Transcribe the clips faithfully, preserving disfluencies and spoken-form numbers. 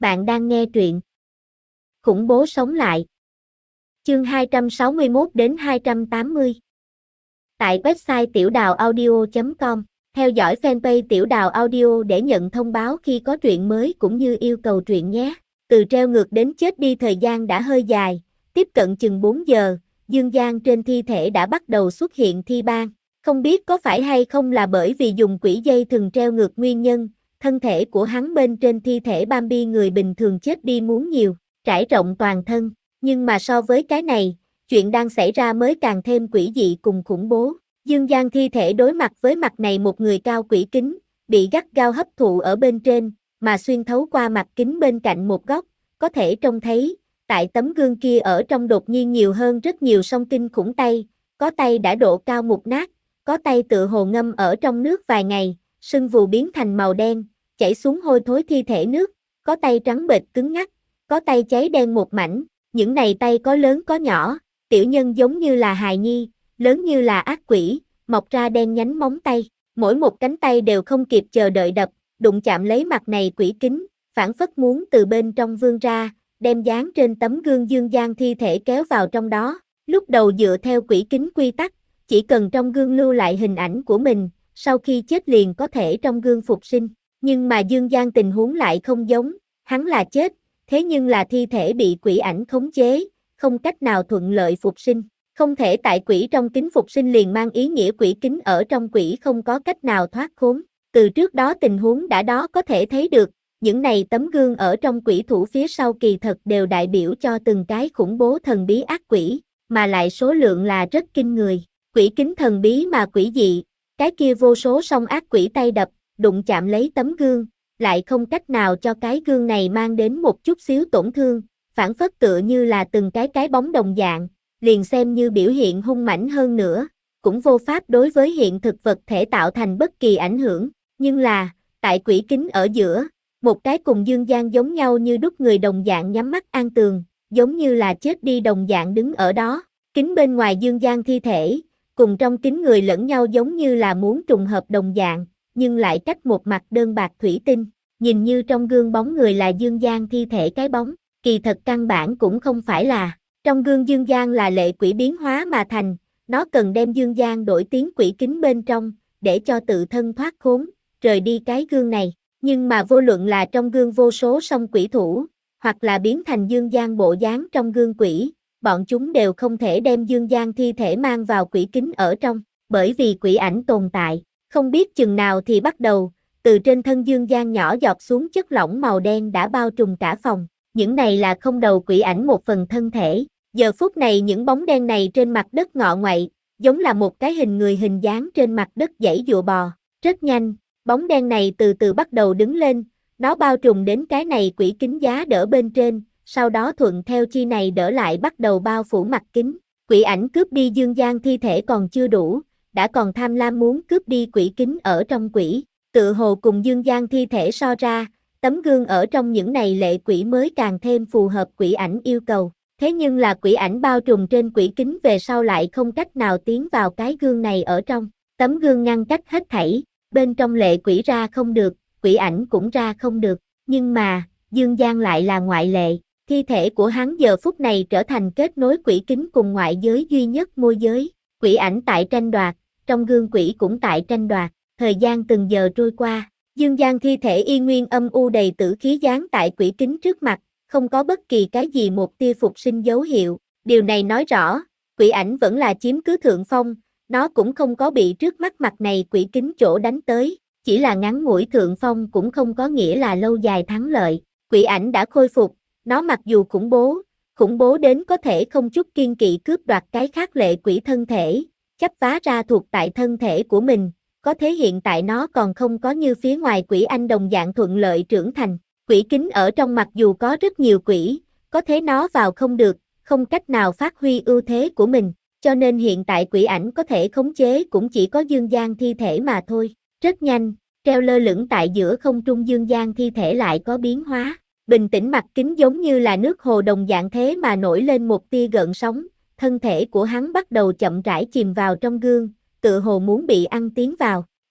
Bạn đang nghe truyện Khủng bố sống lại. Chương hai trăm sáu mươi mốt đến hai trăm tám mươi. Tại website tiểu đào audio chấm com, theo dõi fanpage Tiểu Đào Audio để nhận thông báo khi có truyện mới cũng như yêu cầu truyện nhé. Từ treo ngược đến chết đi thời gian đã hơi dài, tiếp cận chừng bốn giờ, dương gian trên thi thể đã bắt đầu xuất hiện thi ban. Không biết có phải hay không là bởi vì dùng quỷ dây thừng treo ngược nguyên nhân, thân thể của hắn bên trên thi thể Bambi người bình thường chết đi muốn nhiều, trải rộng toàn thân. Nhưng mà so với cái này, chuyện đang xảy ra mới càng thêm quỷ dị cùng khủng bố. Dương gian thi thể đối mặt với mặt này một người cao quỷ kính, bị gắt gao hấp thụ ở bên trên, mà xuyên thấu qua mặt kính bên cạnh một góc, có thể trông thấy, tại tấm gương kia ở trong đột nhiên nhiều hơn rất nhiều song kinh khủng tay, có tay đã độ cao mục nát, có tay tựa hồ ngâm ở trong nước vài ngày, sưng vù biến thành màu đen, chảy xuống hôi thối thi thể nước, có tay trắng bệch cứng ngắc, có tay cháy đen một mảnh, những này tay có lớn có nhỏ, tiểu nhân giống như là hài nhi, lớn như là ác quỷ, mọc ra đen nhánh móng tay, mỗi một cánh tay đều không kịp chờ đợi đập, đụng chạm lấy mặt này quỷ kính, phảng phất muốn từ bên trong vươn ra, đem dán trên tấm gương dương gian thi thể kéo vào trong đó. Lúc đầu dựa theo quỷ kính quy tắc, chỉ cần trong gương lưu lại hình ảnh của mình, sau khi chết liền có thể trong gương phục sinh, nhưng mà dương gian tình huống lại không giống, hắn là chết, thế nhưng là thi thể bị quỷ ảnh khống chế, không cách nào thuận lợi phục sinh. Không thể tại quỷ trong kính phục sinh liền mang ý nghĩa quỷ kính ở trong quỷ không có cách nào thoát khốn. Từ trước đó tình huống đã đó có thể thấy được, những này tấm gương ở trong quỷ thủ phía sau kỳ thật đều đại biểu cho từng cái khủng bố thần bí ác quỷ, mà lại số lượng là rất kinh người. Quỷ kính thần bí mà quỷ dị, cái kia vô số song ác quỷ tay đập, đụng chạm lấy tấm gương, lại không cách nào cho cái gương này mang đến một chút xíu tổn thương, phản phất tựa như là từng cái cái bóng đồng dạng, liền xem như biểu hiện hung mãnh hơn nữa, cũng vô pháp đối với hiện thực vật thể tạo thành bất kỳ ảnh hưởng, nhưng là, tại quỷ kính ở giữa, một cái cùng dương gian giống nhau như đúc người đồng dạng nhắm mắt an tường, giống như là chết đi đồng dạng đứng ở đó, kính bên ngoài dương gian thi thể, cùng trong kính người lẫn nhau giống như là muốn trùng hợp đồng dạng, nhưng lại cách một mặt đơn bạc thủy tinh, nhìn như trong gương bóng người là dương gian thi thể cái bóng, kỳ thật căn bản cũng không phải là. Trong gương dương gian là lệ quỷ biến hóa mà thành, nó cần đem dương gian đổi tiếng quỷ kính bên trong, để cho tự thân thoát khốn, rời đi cái gương này. Nhưng mà vô luận là trong gương vô số song quỷ thủ, hoặc là biến thành dương gian bộ dáng trong gương quỷ, bọn chúng đều không thể đem dương gian thi thể mang vào quỷ kính ở trong, bởi vì quỷ ảnh tồn tại, không biết chừng nào thì bắt đầu, từ trên thân dương gian nhỏ giọt xuống chất lỏng màu đen đã bao trùm cả phòng. Những này là không đầu quỷ ảnh một phần thân thể. Giờ phút này những bóng đen này trên mặt đất ngọ ngoậy, giống là một cái hình người hình dáng trên mặt đất giãy giụa bò. Rất nhanh, bóng đen này từ từ bắt đầu đứng lên, nó bao trùm đến cái này quỷ kính giá đỡ bên trên, sau đó thuận theo chi này đỡ lại bắt đầu bao phủ mặt kính. Quỷ ảnh cướp đi dương gian thi thể còn chưa đủ, đã còn tham lam muốn cướp đi quỷ kính ở trong quỷ. Tự hồ cùng dương gian thi thể so ra, tấm gương ở trong những này lệ quỷ mới càng thêm phù hợp quỷ ảnh yêu cầu. Thế nhưng là quỷ ảnh bao trùm trên quỷ kính về sau lại không cách nào tiến vào cái gương này ở trong. Tấm gương ngăn cách hết thảy, bên trong lệ quỷ ra không được, quỷ ảnh cũng ra không được. Nhưng mà, dương gian lại là ngoại lệ. Thi thể của hắn giờ phút này trở thành kết nối quỷ kính cùng ngoại giới duy nhất môi giới. Quỷ ảnh tại tranh đoạt, trong gương quỷ cũng tại tranh đoạt. Thời gian từng giờ trôi qua, dương gian thi thể y nguyên âm u đầy tử khí dán tại quỷ kính trước mặt, không có bất kỳ cái gì một tia phục sinh dấu hiệu. Điều này nói rõ, quỷ ảnh vẫn là chiếm cứ thượng phong, nó cũng không có bị trước mắt mặt này quỷ kính chỗ đánh tới, chỉ là ngắn ngủi thượng phong cũng không có nghĩa là lâu dài thắng lợi. Quỷ ảnh đã khôi phục, nó mặc dù khủng bố, khủng bố đến có thể không chút kiên kỵ cướp đoạt cái khác lệ quỷ thân thể, chấp vá ra thuộc tại thân thể của mình. Có thế hiện tại nó còn không có như phía ngoài quỷ anh đồng dạng thuận lợi trưởng thành. Quỷ kính ở trong mặc dù có rất nhiều quỷ, có thế nó vào không được, không cách nào phát huy ưu thế của mình, cho nên hiện tại quỷ ảnh có thể khống chế cũng chỉ có dương gian thi thể mà thôi. Rất nhanh, treo lơ lửng tại giữa không trung dương gian thi thể lại có biến hóa, bình tĩnh mặt kính giống như là nước hồ đồng dạng thế mà nổi lên một tia gợn sóng, thân thể của hắn bắt đầu chậm rãi chìm vào trong gương, tựa hồ muốn bị ăn tiến vào.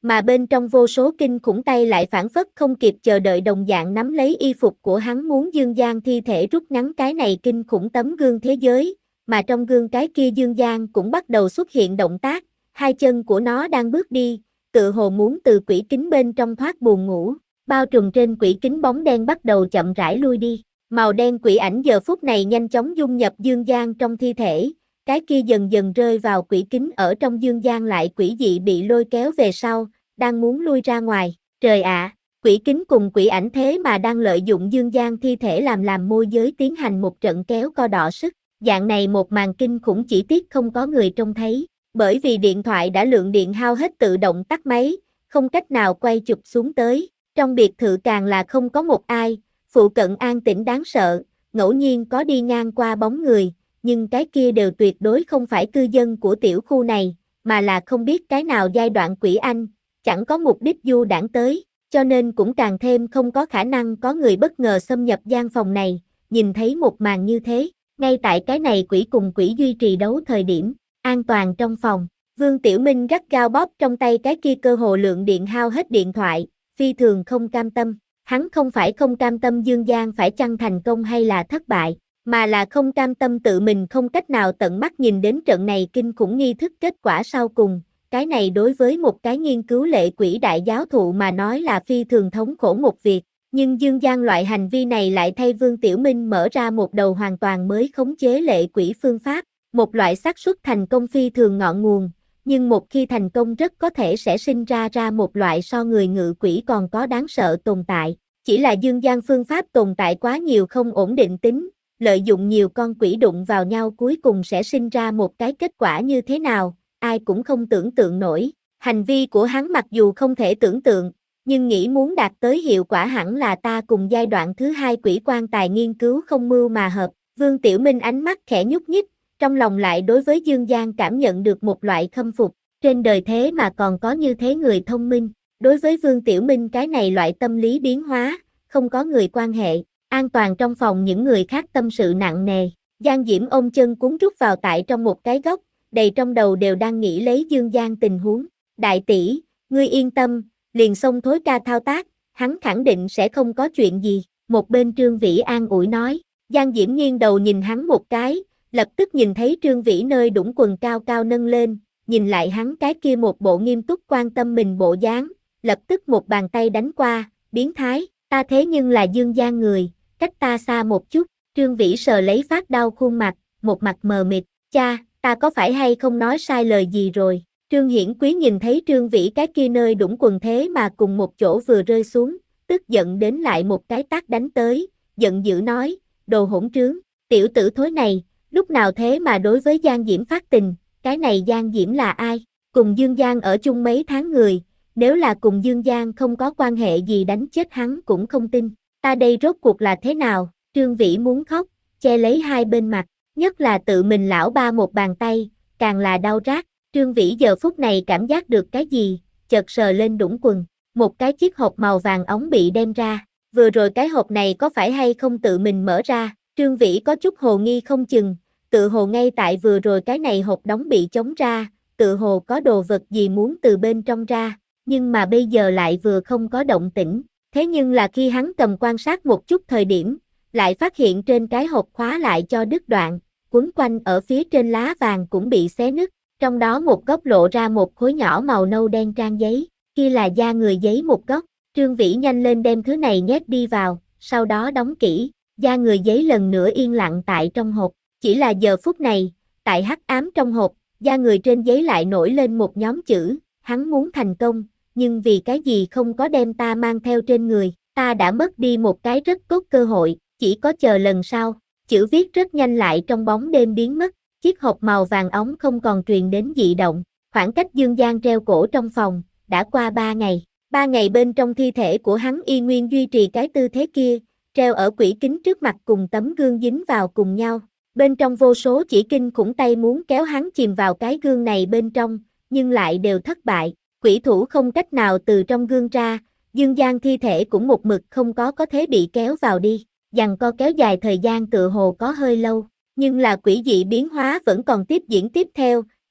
mà bên trong vô số kinh khủng tay lại phản phất không kịp chờ đợi đồng dạng nắm lấy y phục của hắn muốn Dương Giang thi thể rút ngắn cái này kinh khủng tấm gương thế giới, mà trong gương cái kia Dương Giang cũng bắt đầu xuất hiện động tác, hai chân của nó đang bước đi, tự hồ muốn từ quỷ kính bên trong thoát buồn ngủ, bao trùm trên quỷ kính bóng đen bắt đầu chậm rãi lui đi, màu đen quỷ ảnh giờ phút này nhanh chóng dung nhập Dương Giang trong thi thể, cái kia dần dần rơi vào quỷ kính ở trong Dương Giang lại quỷ dị bị lôi kéo về sau, đang muốn lui ra ngoài, trời ạ, quỷ kính cùng quỷ ảnh thế mà đang lợi dụng Dương Giang thi thể làm làm môi giới tiến hành một trận kéo co đọ sức, dạng này một màn kinh khủng chỉ tiếc không có người trông thấy, bởi vì điện thoại đã lượng điện hao hết tự động tắt máy, không cách nào quay chụp xuống tới, trong biệt thự càng là không có một ai, phụ cận an tĩnh đáng sợ, ngẫu nhiên có đi ngang qua bóng người, nhưng cái kia đều tuyệt đối không phải cư dân của tiểu khu này, mà là không biết cái nào giai đoạn quỷ anh, chẳng có mục đích du đảng tới, cho nên cũng càng thêm không có khả năng có người bất ngờ xâm nhập gian phòng này, nhìn thấy một màn như thế, ngay tại cái này quỷ cùng quỷ duy trì đấu thời điểm, an toàn trong phòng, Vương Tiểu Minh gắt gao bóp trong tay cái kia cơ hồ lượng điện hao hết điện thoại, phi thường không cam tâm, hắn không phải không cam tâm Dương Giang phải chăng thành công hay là thất bại, mà là không cam tâm tự mình không cách nào tận mắt nhìn đến trận này kinh khủng nghi thức kết quả sau cùng, cái này đối với một cái nghiên cứu lệ quỷ đại giáo thụ mà nói là phi thường thống khổ một việc, nhưng Dương Giang loại hành vi này lại thay Vương Tiểu Minh mở ra một đầu hoàn toàn mới khống chế lệ quỷ phương pháp, một loại xác suất thành công phi thường ngọn nguồn, nhưng một khi thành công rất có thể sẽ sinh ra ra một loại so người ngự quỷ còn có đáng sợ tồn tại, chỉ là Dương Giang phương pháp tồn tại quá nhiều không ổn định tính, lợi dụng nhiều con quỷ đụng vào nhau cuối cùng sẽ sinh ra một cái kết quả như thế nào, ai cũng không tưởng tượng nổi. Hành vi của hắn mặc dù không thể tưởng tượng, nhưng nghĩ muốn đạt tới hiệu quả hẳn là ta cùng giai đoạn thứ hai quỷ quan tài nghiên cứu không mưu mà hợp. Vương Tiểu Minh ánh mắt khẽ nhúc nhích, trong lòng lại đối với Dương Giang cảm nhận được một loại khâm phục. Trên đời thế mà còn có như thế người thông minh. Đối với Vương Tiểu Minh cái này loại tâm lý biến hóa, không có người quan hệ. An toàn trong phòng những người khác tâm sự nặng nề. Giang Diễm ôm chân cuốn rút vào tại trong một cái góc, đầy trong đầu đều đang nghĩ lấy Dương Giang tình huống. Đại tỷ, ngươi yên tâm, liền xông thối ca thao tác, hắn khẳng định sẽ không có chuyện gì. Một bên Trương Vĩ an ủi nói. Giang Diễm nghiêng đầu nhìn hắn một cái, lập tức nhìn thấy Trương Vĩ nơi đũng quần cao cao nâng lên, nhìn lại hắn cái kia một bộ nghiêm túc quan tâm mình bộ dáng, lập tức một bàn tay đánh qua, biến thái, ta thế nhưng là Dương Giang người, cách ta xa một chút, Trương Vĩ sờ lấy phát đau khuôn mặt, một mặt mờ mịt, cha, ta có phải hay không nói sai lời gì rồi, Trương Hiển Quý nhìn thấy Trương Vĩ cái kia nơi đũng quần thế mà cùng một chỗ vừa rơi xuống, tức giận đến lại một cái tát đánh tới, giận dữ nói, đồ hỗn trướng, tiểu tử thối này, lúc nào thế mà đối với Giang Diễm phát tình, cái này Giang Diễm là ai, cùng Dương Giang ở chung mấy tháng người, nếu là cùng Dương Giang không có quan hệ gì đánh chết hắn cũng không tin, ta đây rốt cuộc là thế nào, Trương Vĩ muốn khóc, che lấy hai bên mặt, nhất là tự mình lão ba một bàn tay, càng là đau rát, Trương Vĩ giờ phút này cảm giác được cái gì, chợt sờ lên đũng quần, một cái chiếc hộp màu vàng ống bị đem ra, vừa rồi cái hộp này có phải hay không tự mình mở ra, Trương Vĩ có chút hồ nghi không chừng, tự hồ ngay tại vừa rồi cái này hộp đóng bị chống ra, tự hồ có đồ vật gì muốn từ bên trong ra, nhưng mà bây giờ lại vừa không có động tĩnh, thế nhưng là khi hắn cầm quan sát một chút thời điểm, lại phát hiện trên cái hộp khóa lại cho đứt đoạn, quấn quanh ở phía trên lá vàng cũng bị xé nứt, trong đó một góc lộ ra một khối nhỏ màu nâu đen trang giấy, kia là da người giấy một góc, Trương Vĩ nhanh lên đem thứ này nhét đi vào, sau đó đóng kỹ, da người giấy lần nữa yên lặng tại trong hộp, chỉ là giờ phút này, tại hắc ám trong hộp, da người trên giấy lại nổi lên một nhóm chữ, hắn muốn thành công, nhưng vì cái gì không có đem ta mang theo trên người, ta đã mất đi một cái rất tốt cơ hội, chỉ có chờ lần sau, chữ viết rất nhanh lại trong bóng đêm biến mất, chiếc hộp màu vàng óng không còn truyền đến dị động, khoảng cách Dương Giang treo cổ trong phòng, đã qua ba ngày, ba ngày bên trong thi thể của hắn y nguyên duy trì cái tư thế kia, treo ở quỷ kính trước mặt cùng tấm gương dính vào cùng nhau, bên trong vô số chỉ kinh khủng tay muốn kéo hắn chìm vào cái gương này bên trong, nhưng lại đều thất bại, quỷ thủ không cách nào từ trong gương ra, Dương Giang thi thể cũng một mực không có có thế bị kéo vào đi, giằng co kéo dài thời gian tựa hồ có hơi lâu, nhưng là quỷ dị biến hóa vẫn còn tiếp diễn tiếp theo,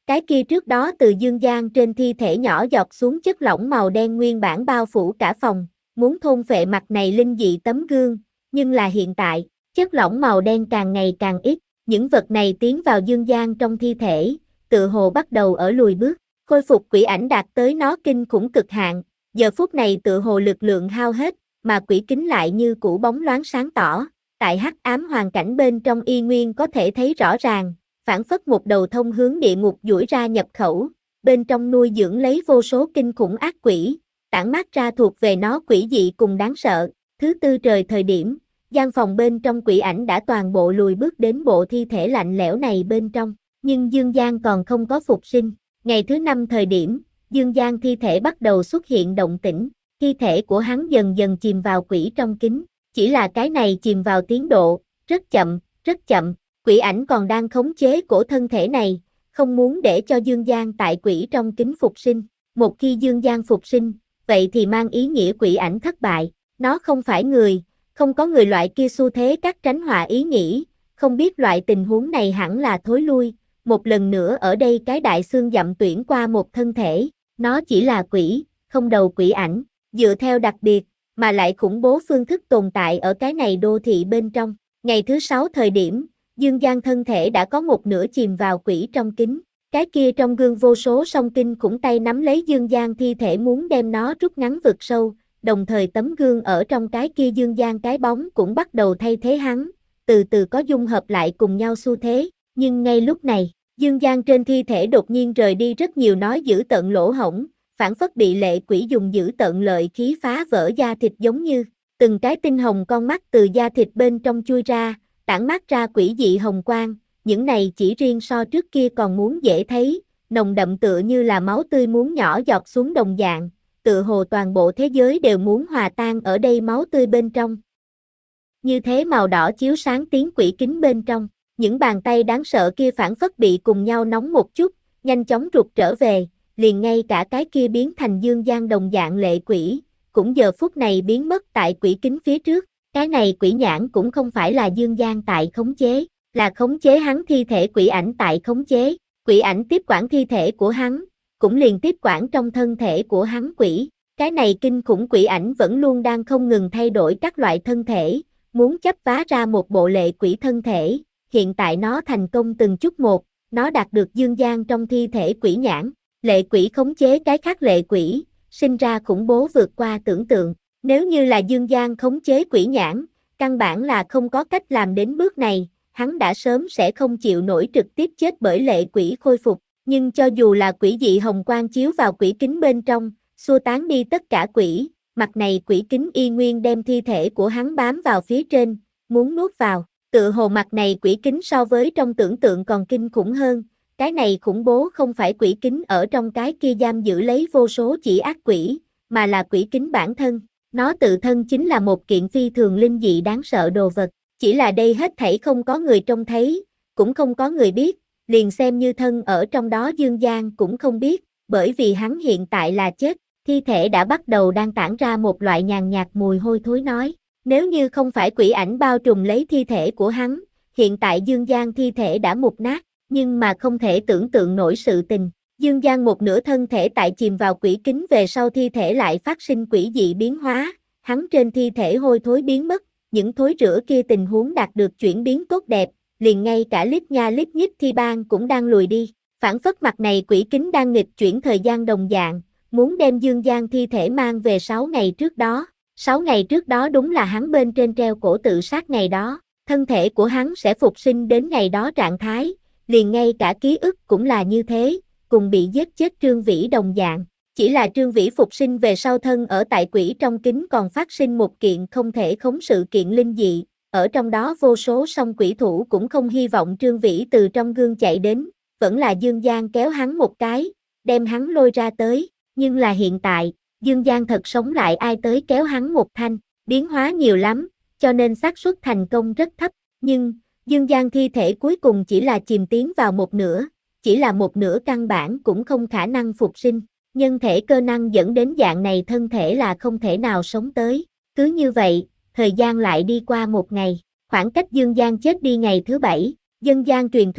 Cái kia trước đó từ dương gian trên thi thể nhỏ giọt xuống chất lỏng màu đen nguyên bản bao phủ cả phòng, muốn thôn phệ mặt này linh dị tấm gương, nhưng là hiện tại, chất lỏng màu đen càng ngày càng ít, những vật này tiến vào dương gian trong thi thể, tự hồ bắt đầu ở lùi bước, khôi phục quỷ ảnh đạt tới nó kinh khủng cực hạn, giờ phút này tự hồ lực lượng hao hết, mà quỷ kính lại như cũ bóng loáng sáng tỏ, tại hắc ám hoàn cảnh bên trong y nguyên có thể thấy rõ ràng, phảng phất một đầu thông hướng địa ngục duỗi ra nhập khẩu, bên trong nuôi dưỡng lấy vô số kinh khủng ác quỷ, tản mát ra thuộc về nó quỷ dị cùng đáng sợ. Thứ tư trời thời điểm, gian phòng bên trong quỷ ảnh đã toàn bộ lùi bước đến bộ thi thể lạnh lẽo này bên trong, nhưng Dương Gian còn không có phục sinh. Ngày thứ năm thời điểm, Dương Gian thi thể bắt đầu xuất hiện động tĩnh, thi thể của hắn dần dần chìm vào quỷ trong kính, chỉ là cái này chìm vào tiến độ, rất chậm, rất chậm, quỷ ảnh còn đang khống chế cổ thân thể này, không muốn để cho Dương Gian tại quỷ trong kính phục sinh. Một khi Dương Gian phục sinh, vậy thì mang ý nghĩa quỷ ảnh thất bại, nó không phải người, không có người loại kia xu thế cắt tránh họa ý nghĩ, không biết loại tình huống này hẳn là thối lui, một lần nữa ở đây cái đại xương dặm tuyển qua một thân thể, nó chỉ là quỷ, không đầu quỷ ảnh, dựa theo đặc biệt, mà lại khủng bố phương thức tồn tại ở cái này đô thị bên trong. Ngày thứ sáu thời điểm, Dương Gian thân thể đã có một nửa chìm vào quỷ trong kính, cái kia trong gương vô số song kinh khủng tay nắm lấy Dương Gian thi thể muốn đem nó rút ngắn vực sâu, đồng thời tấm gương ở trong cái kia Dương Gian cái bóng cũng bắt đầu thay thế hắn, từ từ có dung hợp lại cùng nhau xu thế, nhưng ngay lúc này, Dương Gian trên thi thể đột nhiên rời đi rất nhiều nói dữ tợn lỗ hổng, phản phất bị lệ quỷ dùng dữ tợn lợi khí phá vỡ da thịt giống như, từng cái tinh hồng con mắt từ da thịt bên trong chui ra, tản mát ra quỷ dị hồng quang, những này chỉ riêng so trước kia còn muốn dễ thấy, nồng đậm tựa như là máu tươi muốn nhỏ giọt xuống đồng dạng, tựa hồ toàn bộ thế giới đều muốn hòa tan ở đây máu tươi bên trong. Như thế màu đỏ chiếu sáng tiếng quỷ kính bên trong, những bàn tay đáng sợ kia phản phất bị cùng nhau nóng một chút, nhanh chóng rụt trở về, liền ngay cả cái kia biến thành Dương Gian đồng dạng lệ quỷ, cũng giờ phút này biến mất tại quỷ kính phía trước, cái này quỷ nhãn cũng không phải là Dương Gian tại khống chế, là khống chế hắn thi thể quỷ ảnh tại khống chế, quỷ ảnh tiếp quản thi thể của hắn, cũng liền tiếp quản trong thân thể của hắn quỷ, cái này kinh khủng quỷ ảnh vẫn luôn đang không ngừng thay đổi các loại thân thể, muốn chấp vá ra một bộ lệ quỷ thân thể, hiện tại nó thành công từng chút một, nó đạt được Dương Gian trong thi thể quỷ nhãn, lệ quỷ khống chế cái khác lệ quỷ, sinh ra khủng bố vượt qua tưởng tượng, nếu như là Dương Gian khống chế quỷ nhãn, căn bản là không có cách làm đến bước này, hắn đã sớm sẽ không chịu nổi trực tiếp chết bởi lệ quỷ khôi phục, nhưng cho dù là quỷ dị hồng quang chiếu vào quỷ kính bên trong, xua tán đi tất cả quỷ, mặt này quỷ kính y nguyên đem thi thể của hắn bám vào phía trên, muốn nuốt vào, tựa hồ mặt này quỷ kính so với trong tưởng tượng còn kinh khủng hơn, cái này khủng bố không phải quỷ kính ở trong cái kia giam giữ lấy vô số chỉ ác quỷ, mà là quỷ kính bản thân, nó tự thân chính là một kiện phi thường linh dị đáng sợ đồ vật, chỉ là đây hết thảy không có người trông thấy, cũng không có người biết, liền xem như thân ở trong đó Dương Gian cũng không biết, bởi vì hắn hiện tại là chết, thi thể đã bắt đầu đang tản ra một loại nhàn nhạt mùi hôi thối nói, nếu như không phải quỷ ảnh bao trùm lấy thi thể của hắn, hiện tại Dương Gian thi thể đã mục nát, nhưng mà không thể tưởng tượng nổi sự tình, Dương Gian một nửa thân thể tại chìm vào quỷ kính về sau thi thể lại phát sinh quỷ dị biến hóa, hắn trên thi thể hôi thối biến mất, những thối rữa kia tình huống đạt được chuyển biến tốt đẹp, liền ngay cả lít nha lít nhít thi ban cũng đang lùi đi, phản phất mặt này quỷ kính đang nghịch chuyển thời gian đồng dạng, muốn đem Dương Gian thi thể mang về sáu ngày trước đó, sáu ngày trước đó đúng là hắn bên trên treo cổ tự sát ngày đó, thân thể của hắn sẽ phục sinh đến ngày đó trạng thái, liền ngay cả ký ức cũng là như thế, cùng bị giết chết Trương Vĩ đồng dạng. Chỉ là Trương Vĩ phục sinh về sau thân ở tại quỷ trong kính còn phát sinh một kiện không thể khống sự kiện linh dị, ở trong đó vô số song quỷ thủ cũng không hy vọng Trương Vĩ từ trong gương chạy đến, vẫn là Dương Gian kéo hắn một cái, đem hắn lôi ra tới, nhưng là hiện tại, Dương Gian thật sống lại ai tới kéo hắn một thanh, biến hóa nhiều lắm, cho nên xác suất thành công rất thấp, nhưng, Dương Gian thi thể cuối cùng chỉ là chìm tiến vào một nửa, chỉ là một nửa căn bản cũng không khả năng phục sinh. Nhân thể cơ năng dẫn đến dạng này thân thể là không thể nào sống tới. Cứ như vậy, thời gian lại đi qua một ngày, khoảng cách Dương Gian chết đi ngày thứ bảy, dân gian truyền thuyết,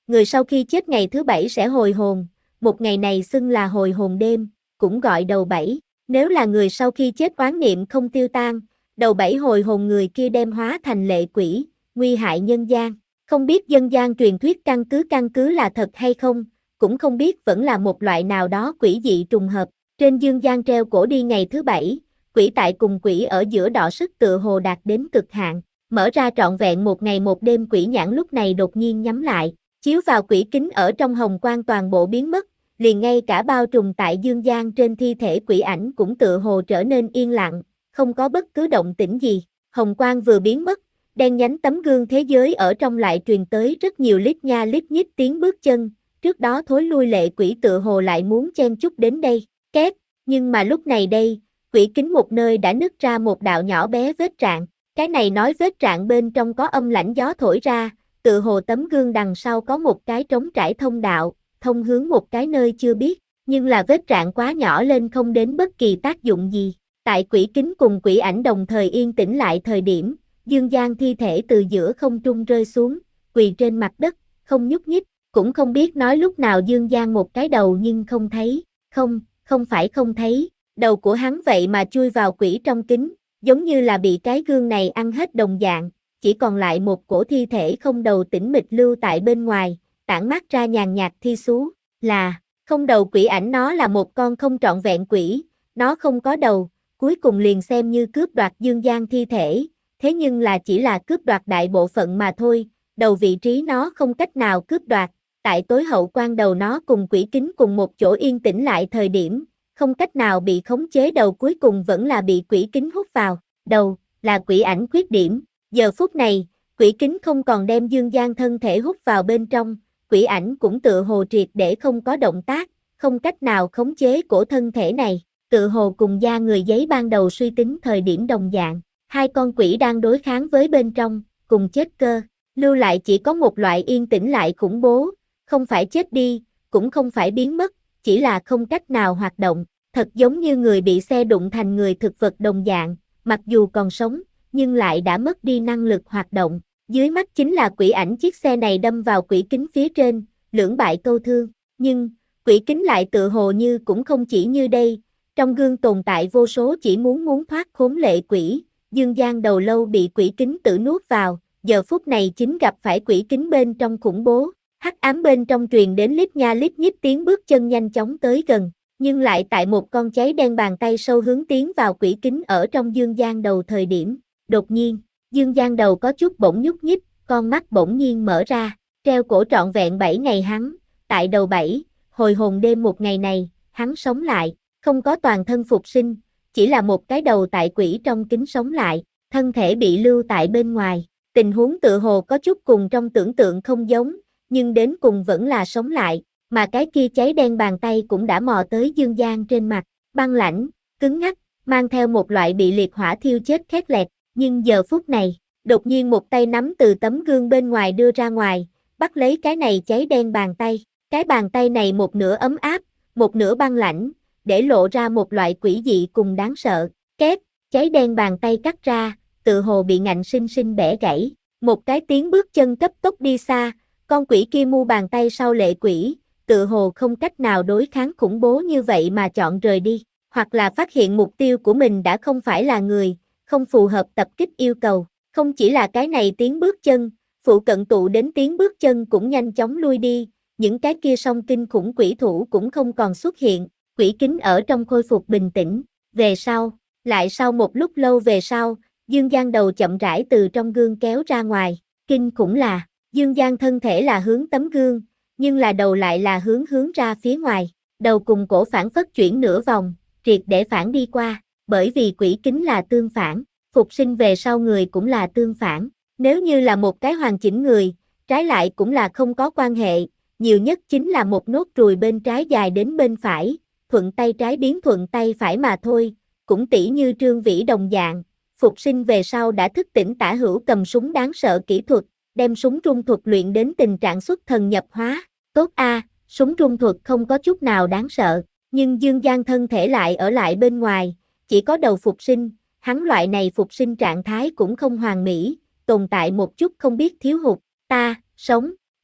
người sau khi chết ngày thứ bảy sẽ hồi hồn, một ngày này xưng là hồi hồn đêm, cũng gọi đầu bảy. Nếu là người sau khi chết oán niệm không tiêu tan, đầu bảy hồi hồn người kia đem hóa thành lệ quỷ, nguy hại nhân gian. Không biết dân gian truyền thuyết căn cứ căn cứ là thật hay không, cũng không biết vẫn là một loại nào đó quỷ dị trùng hợp. Trên dương gian treo cổ đi ngày thứ bảy, quỷ tại cùng quỷ ở giữa đọ sức tựa hồ đạt đến cực hạn, mở ra trọn vẹn một ngày một đêm. Quỷ nhãn lúc này đột nhiên nhắm lại, chiếu vào quỷ kính ở trong hồng quang toàn bộ biến mất, liền ngay cả bao trùm tại dương gian trên thi thể quỷ ảnh cũng tựa hồ trở nên yên lặng, không có bất cứ động tĩnh gì. Hồng quang vừa biến mất, đen nhánh tấm gương thế giới ở trong lại truyền tới rất nhiều lít nha lít nhít tiếng bước chân, trước đó thối lui lệ quỷ tựa hồ lại muốn chen chúc đến đây, két, nhưng mà lúc này đây, quỷ kính một nơi đã nứt ra một đạo nhỏ bé vết rạn, cái này nói vết rạn bên trong có âm lãnh gió thổi ra, tựa hồ tấm gương đằng sau có một cái trống trải thông đạo, thông hướng một cái nơi chưa biết, nhưng là vết rạn quá nhỏ lên không đến bất kỳ tác dụng gì. Tại quỷ kính cùng quỷ ảnh đồng thời yên tĩnh lại thời điểm, dương gian thi thể từ giữa không trung rơi xuống, quỳ trên mặt đất, không nhúc nhích, cũng không biết nói lúc nào dương gian một cái đầu nhưng không thấy, không, không phải không thấy, đầu của hắn vậy mà chui vào quỷ trong kính, giống như là bị cái gương này ăn hết đồng dạng, chỉ còn lại một cổ thi thể không đầu tĩnh mịch lưu tại bên ngoài, tản mát ra nhàn nhạt thi xú, là, không đầu quỷ ảnh. Nó là một con không trọn vẹn quỷ, nó không có đầu, cuối cùng liền xem như cướp đoạt dương gian thi thể, thế nhưng là chỉ là cướp đoạt đại bộ phận mà thôi, đầu vị trí nó không cách nào cướp đoạt, tại tối hậu quan đầu nó cùng quỷ kính cùng một chỗ yên tĩnh lại thời điểm, không cách nào bị khống chế, đầu cuối cùng vẫn là bị quỷ kính hút vào, đầu, là quỷ ảnh khuyết điểm, giờ phút này, quỷ kính không còn đem dương gian thân thể hút vào bên trong, quỷ ảnh cũng tựa hồ triệt để không có động tác, không cách nào khống chế cổ thân thể này, tựa hồ cùng da người giấy ban đầu suy tính thời điểm đồng dạng, hai con quỷ đang đối kháng với bên trong, cùng chết cơ, lưu lại chỉ có một loại yên tĩnh lại khủng bố, không phải chết đi, cũng không phải biến mất, chỉ là không cách nào hoạt động, thật giống như người bị xe đụng thành người thực vật đồng dạng, mặc dù còn sống, nhưng lại đã mất đi năng lực hoạt động. Dưới mắt chính là quỷ ảnh, chiếc xe này đâm vào quỷ kính phía trên, lưỡng bại câu thương, nhưng, quỷ kính lại tự hồ như cũng không chỉ như đây, trong gương tồn tại vô số chỉ muốn muốn thoát khốn lệ quỷ, dương gian đầu lâu bị quỷ kính tự nuốt vào, giờ phút này chính gặp phải quỷ kính bên trong khủng bố, hắc ám bên trong truyền đến lít nha lít nhít tiếng bước chân nhanh chóng tới gần, nhưng lại tại một con cháy đen bàn tay sâu hướng tiến vào quỷ kính ở trong dương gian đầu thời điểm, đột nhiên, dương gian đầu có chút bỗng nhúc nhích, con mắt bỗng nhiên mở ra, treo cổ trọn vẹn bảy ngày hắn, tại đầu bảy, hồi hồn đêm một ngày này, hắn sống lại, không có toàn thân phục sinh, chỉ là một cái đầu tại quỷ trong kính sống lại, thân thể bị lưu tại bên ngoài, tình huống tựa hồ có chút cùng trong tưởng tượng không giống, nhưng đến cùng vẫn là sống lại, mà cái kia cháy đen bàn tay cũng đã mò tới dương gian trên mặt, băng lãnh, cứng ngắc, mang theo một loại bị liệt hỏa thiêu chết khét lẹt, nhưng giờ phút này, đột nhiên một tay nắm từ tấm gương bên ngoài đưa ra ngoài, bắt lấy cái này cháy đen bàn tay, cái bàn tay này một nửa ấm áp, một nửa băng lãnh, để lộ ra một loại quỷ dị cùng đáng sợ, két, cháy đen bàn tay cắt ra, tự hồ bị ngạnh sinh sinh bẻ gãy, một cái tiếng bước chân cấp tốc đi xa, con quỷ kia mu bàn tay sau lệ quỷ, tự hồ không cách nào đối kháng khủng bố như vậy mà chọn rời đi, hoặc là phát hiện mục tiêu của mình đã không phải là người, không phù hợp tập kích yêu cầu, không chỉ là cái này tiếng bước chân, phụ cận tụ đến tiếng bước chân cũng nhanh chóng lui đi, những cái kia song kinh khủng quỷ thủ cũng không còn xuất hiện, quỷ kính ở trong khôi phục bình tĩnh, về sau, lại sau một lúc lâu về sau, dương gian đầu chậm rãi từ trong gương kéo ra ngoài, kinh khủng là, dương gian thân thể là hướng tấm gương, nhưng là đầu lại là hướng hướng ra phía ngoài, đầu cùng cổ phản phất chuyển nửa vòng, triệt để phản đi qua, bởi vì quỷ kính là tương phản, phục sinh về sau người cũng là tương phản, nếu như là một cái hoàn chỉnh người, trái lại cũng là không có quan hệ, nhiều nhất chính là một nốt ruồi bên trái dài đến bên phải, thuận tay trái biến thuận tay phải mà thôi, cũng tỉ như Trương Vĩ đồng dạng, phục sinh về sau đã thức tỉnh tả hữu cầm súng đáng sợ kỹ thuật, đem súng trung thuật luyện đến tình trạng xuất thần nhập hóa, tốt a, súng trung thuật không có chút nào đáng sợ, nhưng dương gian thân thể lại ở lại bên ngoài, chỉ có đầu phục sinh, hắn loại này phục sinh trạng thái cũng không hoàn mỹ, tồn tại một chút không biết thiếu hụt, ta, sống,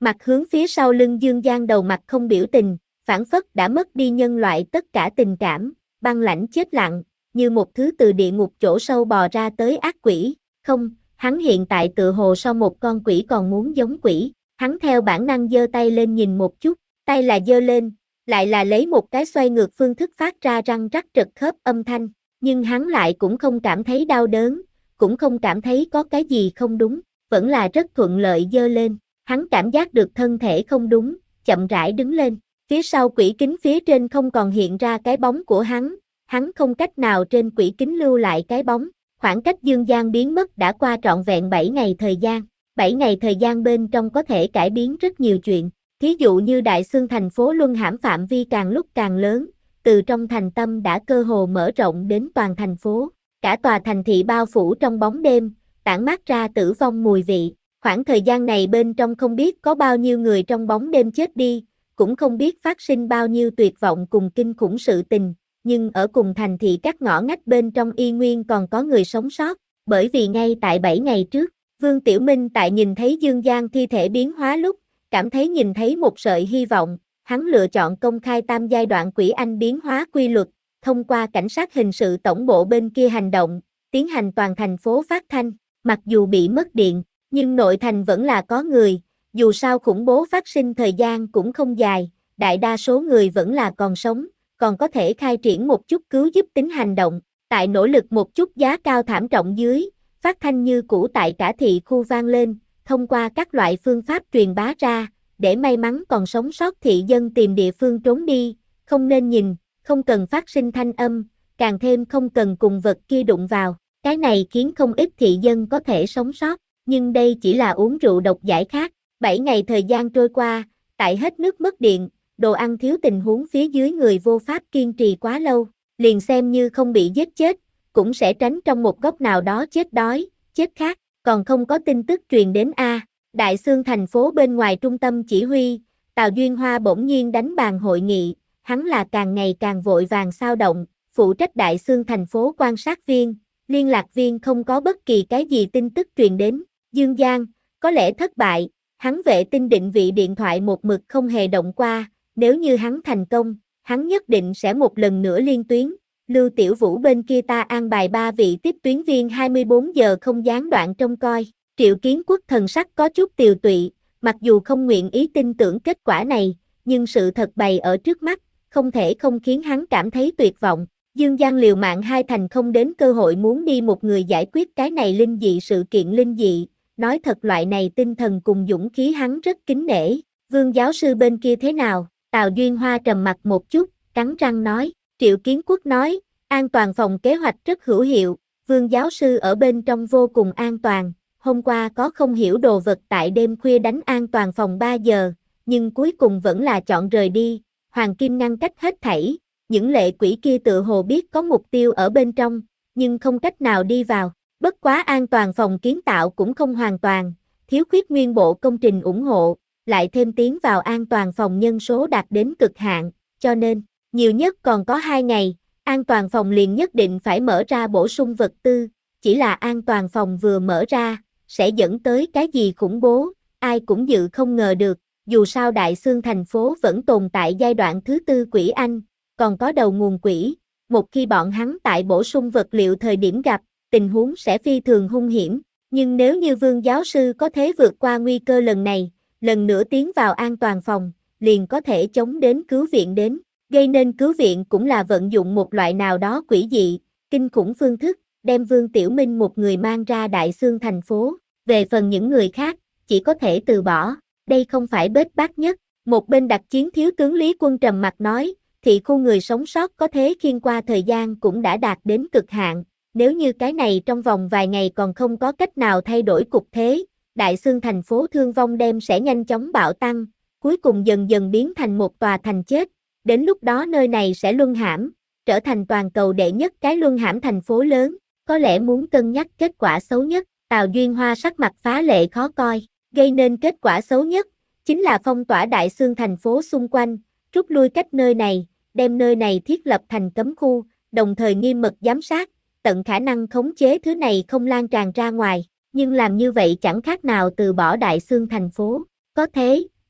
Mặt hướng phía sau lưng Dương Giang đầu mặt không biểu tình, phảng phất đã mất đi nhân loại tất cả tình cảm, băng lãnh chết lặng, như một thứ từ địa ngục chỗ sâu bò ra tới ác quỷ. Không, hắn hiện tại tựa hồ sau một con quỷ còn muốn giống quỷ. Hắn theo bản năng giơ tay lên nhìn một chút, tay là giơ lên, lại là lấy một cái xoay ngược phương thức phát ra răng rắc trật khớp âm thanh, nhưng hắn lại cũng không cảm thấy đau đớn, cũng không cảm thấy có cái gì không đúng, vẫn là rất thuận lợi giơ lên. Hắn cảm giác được thân thể không đúng, chậm rãi đứng lên, phía sau quỷ kính phía trên không còn hiện ra cái bóng của hắn, hắn không cách nào trên quỷ kính lưu lại cái bóng, khoảng cách Dương Giang biến mất đã qua trọn vẹn bảy ngày thời gian. bảy ngày thời gian bên trong có thể cải biến rất nhiều chuyện, thí dụ như Đại Xương thành phố luân hãm phạm vi càng lúc càng lớn, từ trong thành tâm đã cơ hồ mở rộng đến toàn thành phố, cả tòa thành thị bao phủ trong bóng đêm, tản mát ra tử vong mùi vị. Khoảng thời gian này bên trong không biết có bao nhiêu người trong bóng đêm chết đi, cũng không biết phát sinh bao nhiêu tuyệt vọng cùng kinh khủng sự tình, nhưng ở cùng thành thị các ngõ ngách bên trong y nguyên còn có người sống sót, bởi vì ngay tại bảy ngày trước, Vương Tiểu Minh tại nhìn thấy Dương Giang thi thể biến hóa lúc, cảm thấy nhìn thấy một sợi hy vọng, hắn lựa chọn công khai tam giai đoạn quỷ anh biến hóa quy luật, thông qua cảnh sát hình sự tổng bộ bên kia hành động, tiến hành toàn thành phố phát thanh, mặc dù bị mất điện, nhưng nội thành vẫn là có người, dù sao khủng bố phát sinh thời gian cũng không dài, đại đa số người vẫn là còn sống, còn có thể khai triển một chút cứu giúp tính hành động, tại nỗ lực một chút giá cao thảm trọng dưới, phát thanh như cũ tại cả thị khu vang lên, thông qua các loại phương pháp truyền bá ra, để may mắn còn sống sót thị dân tìm địa phương trốn đi, không nên nhìn, không cần phát sinh thanh âm, càng thêm không cần cùng vật kia đụng vào, cái này khiến không ít thị dân có thể sống sót, nhưng đây chỉ là uống rượu độc giải khát. bảy ngày thời gian trôi qua, tại hết nước mất điện, đồ ăn thiếu tình huống phía dưới người vô pháp kiên trì quá lâu, liền xem như không bị giết chết, cũng sẽ tránh trong một góc nào đó chết đói, chết khát, còn không có tin tức truyền đến A. Đại Xương thành phố bên ngoài trung tâm chỉ huy, Tào Duyên Hoa bỗng nhiên đánh bàn hội nghị, hắn là càng ngày càng vội vàng sao động, phụ trách Đại Xương thành phố quan sát viên, liên lạc viên không có bất kỳ cái gì tin tức truyền đến, Dương Giang, có lẽ thất bại, hắn vệ tinh định vị điện thoại một mực không hề động qua, nếu như hắn thành công, hắn nhất định sẽ một lần nữa liên tuyến. Lưu Tiểu Vũ bên kia ta an bài ba vị tiếp tuyến viên hai mươi bốn giờ không gián đoạn trông coi. Triệu Kiến Quốc thần sắc có chút tiều tụy, mặc dù không nguyện ý tin tưởng kết quả này, nhưng sự thật bày ở trước mắt, không thể không khiến hắn cảm thấy tuyệt vọng. Dương Giang liều mạng hai thành không đến cơ hội muốn đi một người giải quyết cái này linh dị sự kiện linh dị, nói thật loại này tinh thần cùng dũng khí hắn rất kính nể. Vương giáo sư bên kia thế nào? Tào Duyên Hoa trầm mặt một chút, cắn răng nói. Triệu Kiến Quốc nói, an toàn phòng kế hoạch rất hữu hiệu, Vương giáo sư ở bên trong vô cùng an toàn, hôm qua có không hiểu đồ vật tại đêm khuya đánh an toàn phòng ba giờ, nhưng cuối cùng vẫn là chọn rời đi, Hoàng Kim ngăn cách hết thảy, những lệ quỷ kia tự hồ biết có mục tiêu ở bên trong, nhưng không cách nào đi vào, bất quá an toàn phòng kiến tạo cũng không hoàn toàn, thiếu khuyết nguyên bộ công trình ủng hộ, lại thêm tiến vào an toàn phòng nhân số đạt đến cực hạn, cho nên, nhiều nhất còn có hai ngày, an toàn phòng liền nhất định phải mở ra bổ sung vật tư, chỉ là an toàn phòng vừa mở ra, sẽ dẫn tới cái gì khủng bố, ai cũng dự không ngờ được, dù sao Đại Xương thành phố vẫn tồn tại giai đoạn thứ tư quỷ anh, còn có đầu nguồn quỷ, một khi bọn hắn tại bổ sung vật liệu thời điểm gặp, tình huống sẽ phi thường hung hiểm, nhưng nếu như Vương giáo sư có thể vượt qua nguy cơ lần này, lần nữa tiến vào an toàn phòng, liền có thể chống đến cứu viện đến. Gây nên cứu viện cũng là vận dụng một loại nào đó quỷ dị, kinh khủng phương thức, đem Vương Tiểu Minh một người mang ra Đại Xương thành phố, về phần những người khác, chỉ có thể từ bỏ, đây không phải bết bát nhất. Một bên đặc chiến thiếu tướng Lý Quân trầm mặt nói, thị khu người sống sót có thế khiên qua thời gian cũng đã đạt đến cực hạn, nếu như cái này trong vòng vài ngày còn không có cách nào thay đổi cục thế, Đại Xương thành phố thương vong đem sẽ nhanh chóng bạo tăng, cuối cùng dần dần biến thành một tòa thành chết. Đến lúc đó nơi này sẽ luân hãm, trở thành toàn cầu đệ nhất cái luân hãm thành phố lớn, có lẽ muốn cân nhắc kết quả xấu nhất, Tào Duyên Hoa sắc mặt phá lệ khó coi, gây nên kết quả xấu nhất, chính là phong tỏa Đại Xương thành phố xung quanh, rút lui cách nơi này, đem nơi này thiết lập thành cấm khu, đồng thời nghiêm mật giám sát, tận khả năng khống chế thứ này không lan tràn ra ngoài, nhưng làm như vậy chẳng khác nào từ bỏ Đại Xương thành phố, có thế,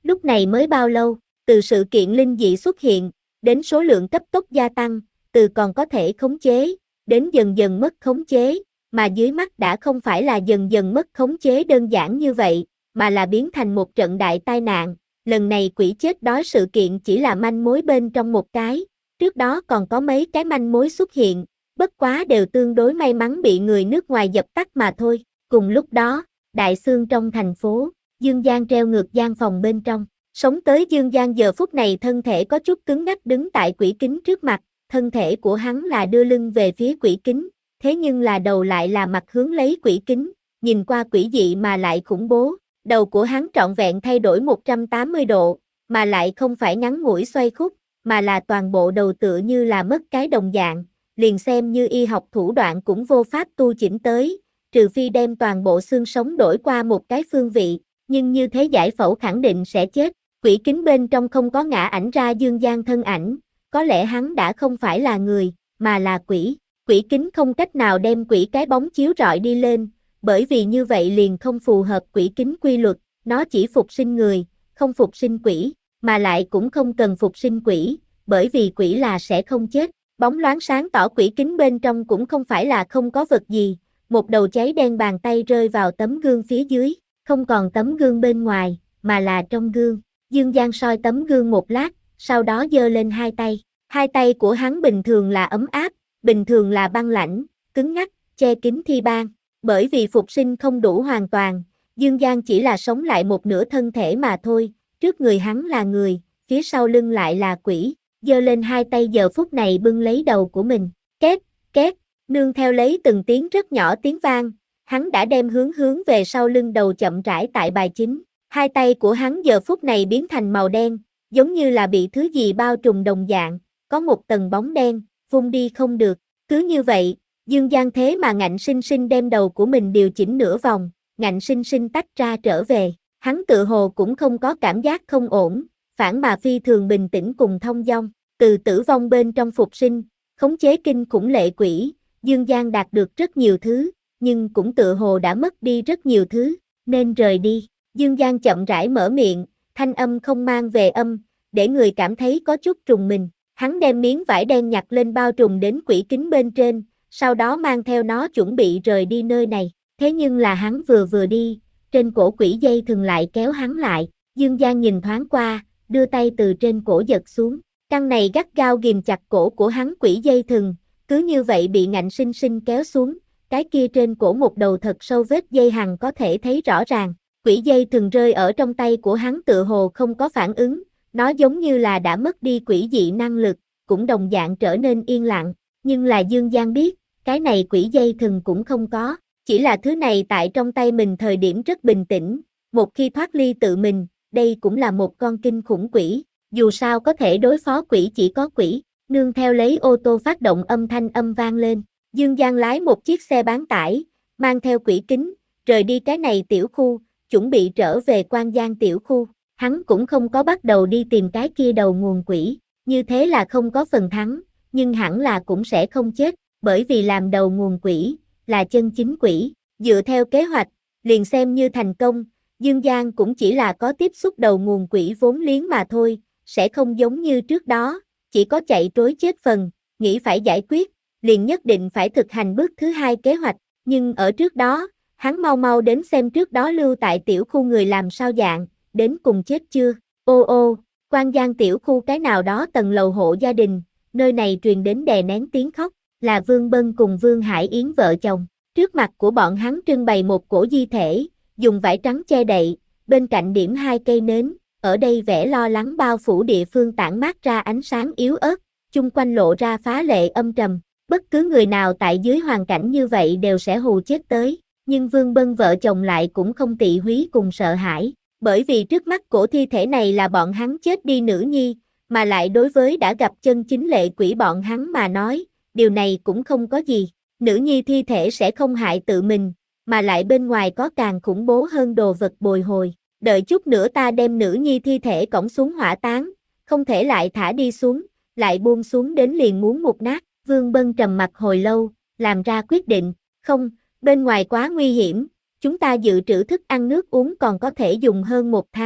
Lúc này mới bao lâu, từ sự kiện linh dị xuất hiện, đến số lượng cấp tốc gia tăng, từ còn có thể khống chế, đến dần dần mất khống chế, mà dưới mắt đã không phải là dần dần mất khống chế đơn giản như vậy, mà là biến thành một trận đại tai nạn. Lần này quỷ chết đói sự kiện chỉ là manh mối bên trong một cái, trước đó còn có mấy cái manh mối xuất hiện, bất quá đều tương đối may mắn bị người nước ngoài dập tắt mà thôi. Cùng lúc đó, đại sương trong thành phố, Dương Giang treo ngược gian phòng bên trong. Sống tới Dương Giang giờ phút này thân thể có chút cứng ngắc đứng tại quỷ kính trước mặt, thân thể của hắn là đưa lưng về phía quỷ kính, thế nhưng là đầu lại là mặt hướng lấy quỷ kính, nhìn qua quỷ dị mà lại khủng bố. Đầu của hắn trọn vẹn thay đổi một trăm tám mươi độ, mà lại không phải ngắn ngủi xoay khúc, mà là toàn bộ đầu tựa như là mất cái đồng dạng, liền xem như y học thủ đoạn cũng vô pháp tu chỉnh tới, trừ phi đem toàn bộ xương sống đổi qua một cái phương vị, nhưng như thế giải phẫu khẳng định sẽ chết. Quỷ kính bên trong không có ngã ảnh ra Dương Giang thân ảnh, có lẽ hắn đã không phải là người, mà là quỷ. Quỷ kính không cách nào đem quỷ cái bóng chiếu rọi đi lên, bởi vì như vậy liền không phù hợp quỷ kính quy luật, nó chỉ phục sinh người, không phục sinh quỷ, mà lại cũng không cần phục sinh quỷ, bởi vì quỷ là sẽ không chết. Bóng loáng sáng tỏ quỷ kính bên trong cũng không phải là không có vật gì, một đầu cháy đen bàn tay rơi vào tấm gương phía dưới, không còn tấm gương bên ngoài, mà là trong gương. Dương Giang soi tấm gương một lát, sau đó giơ lên hai tay. Hai tay của hắn bình thường là ấm áp, bình thường là băng lãnh, cứng ngắc, che kín thi ban. Bởi vì phục sinh không đủ hoàn toàn, Dương Giang chỉ là sống lại một nửa thân thể mà thôi, trước người hắn là người, phía sau lưng lại là quỷ, giơ lên hai tay giờ phút này bưng lấy đầu của mình, két, két, nương theo lấy từng tiếng rất nhỏ tiếng vang, hắn đã đem hướng hướng về sau lưng đầu chậm rãi tại bài chính. Hai tay của hắn giờ phút này biến thành màu đen, giống như là bị thứ gì bao trùm đồng dạng, có một tầng bóng đen, vung đi không được. Cứ như vậy, Dương Giang thế mà ngạnh sinh sinh đem đầu của mình điều chỉnh nửa vòng, ngạnh sinh sinh tách ra trở về. Hắn tự hồ cũng không có cảm giác không ổn, phản mà phi thường bình tĩnh cùng thông dong, từ tử vong bên trong phục sinh, khống chế kinh khủng lệ quỷ, Dương Giang đạt được rất nhiều thứ, nhưng cũng tự hồ đã mất đi rất nhiều thứ, nên rời đi. Dương Giang chậm rãi mở miệng, thanh âm không mang về âm, để người cảm thấy có chút trùng mình. Hắn đem miếng vải đen nhặt lên bao trùm đến quỷ kính bên trên, sau đó mang theo nó chuẩn bị rời đi nơi này. Thế nhưng là hắn vừa vừa đi, trên cổ quỷ dây thừng lại kéo hắn lại. Dương Giang nhìn thoáng qua, đưa tay từ trên cổ giật xuống. Căn này gắt gao ghìm chặt cổ của hắn quỷ dây thừng, cứ như vậy bị ngạnh sinh sinh kéo xuống. Cái kia trên cổ một đầu thật sâu vết dây hằn có thể thấy rõ ràng. Quỷ dây thừng rơi ở trong tay của hắn tự hồ không có phản ứng, nó giống như là đã mất đi quỷ dị năng lực, cũng đồng dạng trở nên yên lặng, nhưng là Dương Giang biết, cái này quỷ dây thừng cũng không có, chỉ là thứ này tại trong tay mình thời điểm rất bình tĩnh, một khi thoát ly tự mình, đây cũng là một con kinh khủng quỷ, dù sao có thể đối phó quỷ chỉ có quỷ, nương theo lấy ô tô phát động âm thanh âm vang lên, Dương Giang lái một chiếc xe bán tải, mang theo quỷ kính, rời đi cái này tiểu khu, chuẩn bị trở về Quan Giang tiểu khu, hắn cũng không có bắt đầu đi tìm cái kia đầu nguồn quỷ, như thế là không có phần thắng, nhưng hẳn là cũng sẽ không chết, bởi vì làm đầu nguồn quỷ, là chân chính quỷ, dựa theo kế hoạch, liền xem như thành công, Dương Giang cũng chỉ là có tiếp xúc đầu nguồn quỷ vốn liếng mà thôi, sẽ không giống như trước đó, chỉ có chạy trối chết phần, nghĩ phải giải quyết, liền nhất định phải thực hành bước thứ hai kế hoạch, nhưng ở trước đó, hắn mau mau đến xem trước đó lưu tại tiểu khu người làm sao dạng, đến cùng chết chưa. Ô ô, Quan Giang tiểu khu cái nào đó tầng lầu hộ gia đình, nơi này truyền đến đè nén tiếng khóc, là Vương Bân cùng Vương Hải Yến vợ chồng. Trước mặt của bọn hắn trưng bày một cổ di thể, dùng vải trắng che đậy, bên cạnh điểm hai cây nến, ở đây vẻ lo lắng bao phủ địa phương tản mát ra ánh sáng yếu ớt, chung quanh lộ ra phá lệ âm trầm. Bất cứ người nào tại dưới hoàn cảnh như vậy đều sẽ hù chết tới, nhưng Vương Bân vợ chồng lại cũng không tị húy cùng sợ hãi, bởi vì trước mắt cổ thi thể này là bọn hắn chết đi nữ nhi, mà lại đối với đã gặp chân chính lệ quỷ bọn hắn mà nói, điều này cũng không có gì, nữ nhi thi thể sẽ không hại tự mình, mà lại bên ngoài có càng khủng bố hơn đồ vật bồi hồi, đợi chút nữa ta đem nữ nhi thi thể cõng xuống hỏa táng, không thể lại thả đi xuống, lại buông xuống đến liền muốn một nát. Vương Bân trầm mặt hồi lâu, làm ra quyết định, không, bên ngoài quá nguy hiểm, chúng ta dự trữ thức ăn nước uống còn có thể dùng hơn một tháng,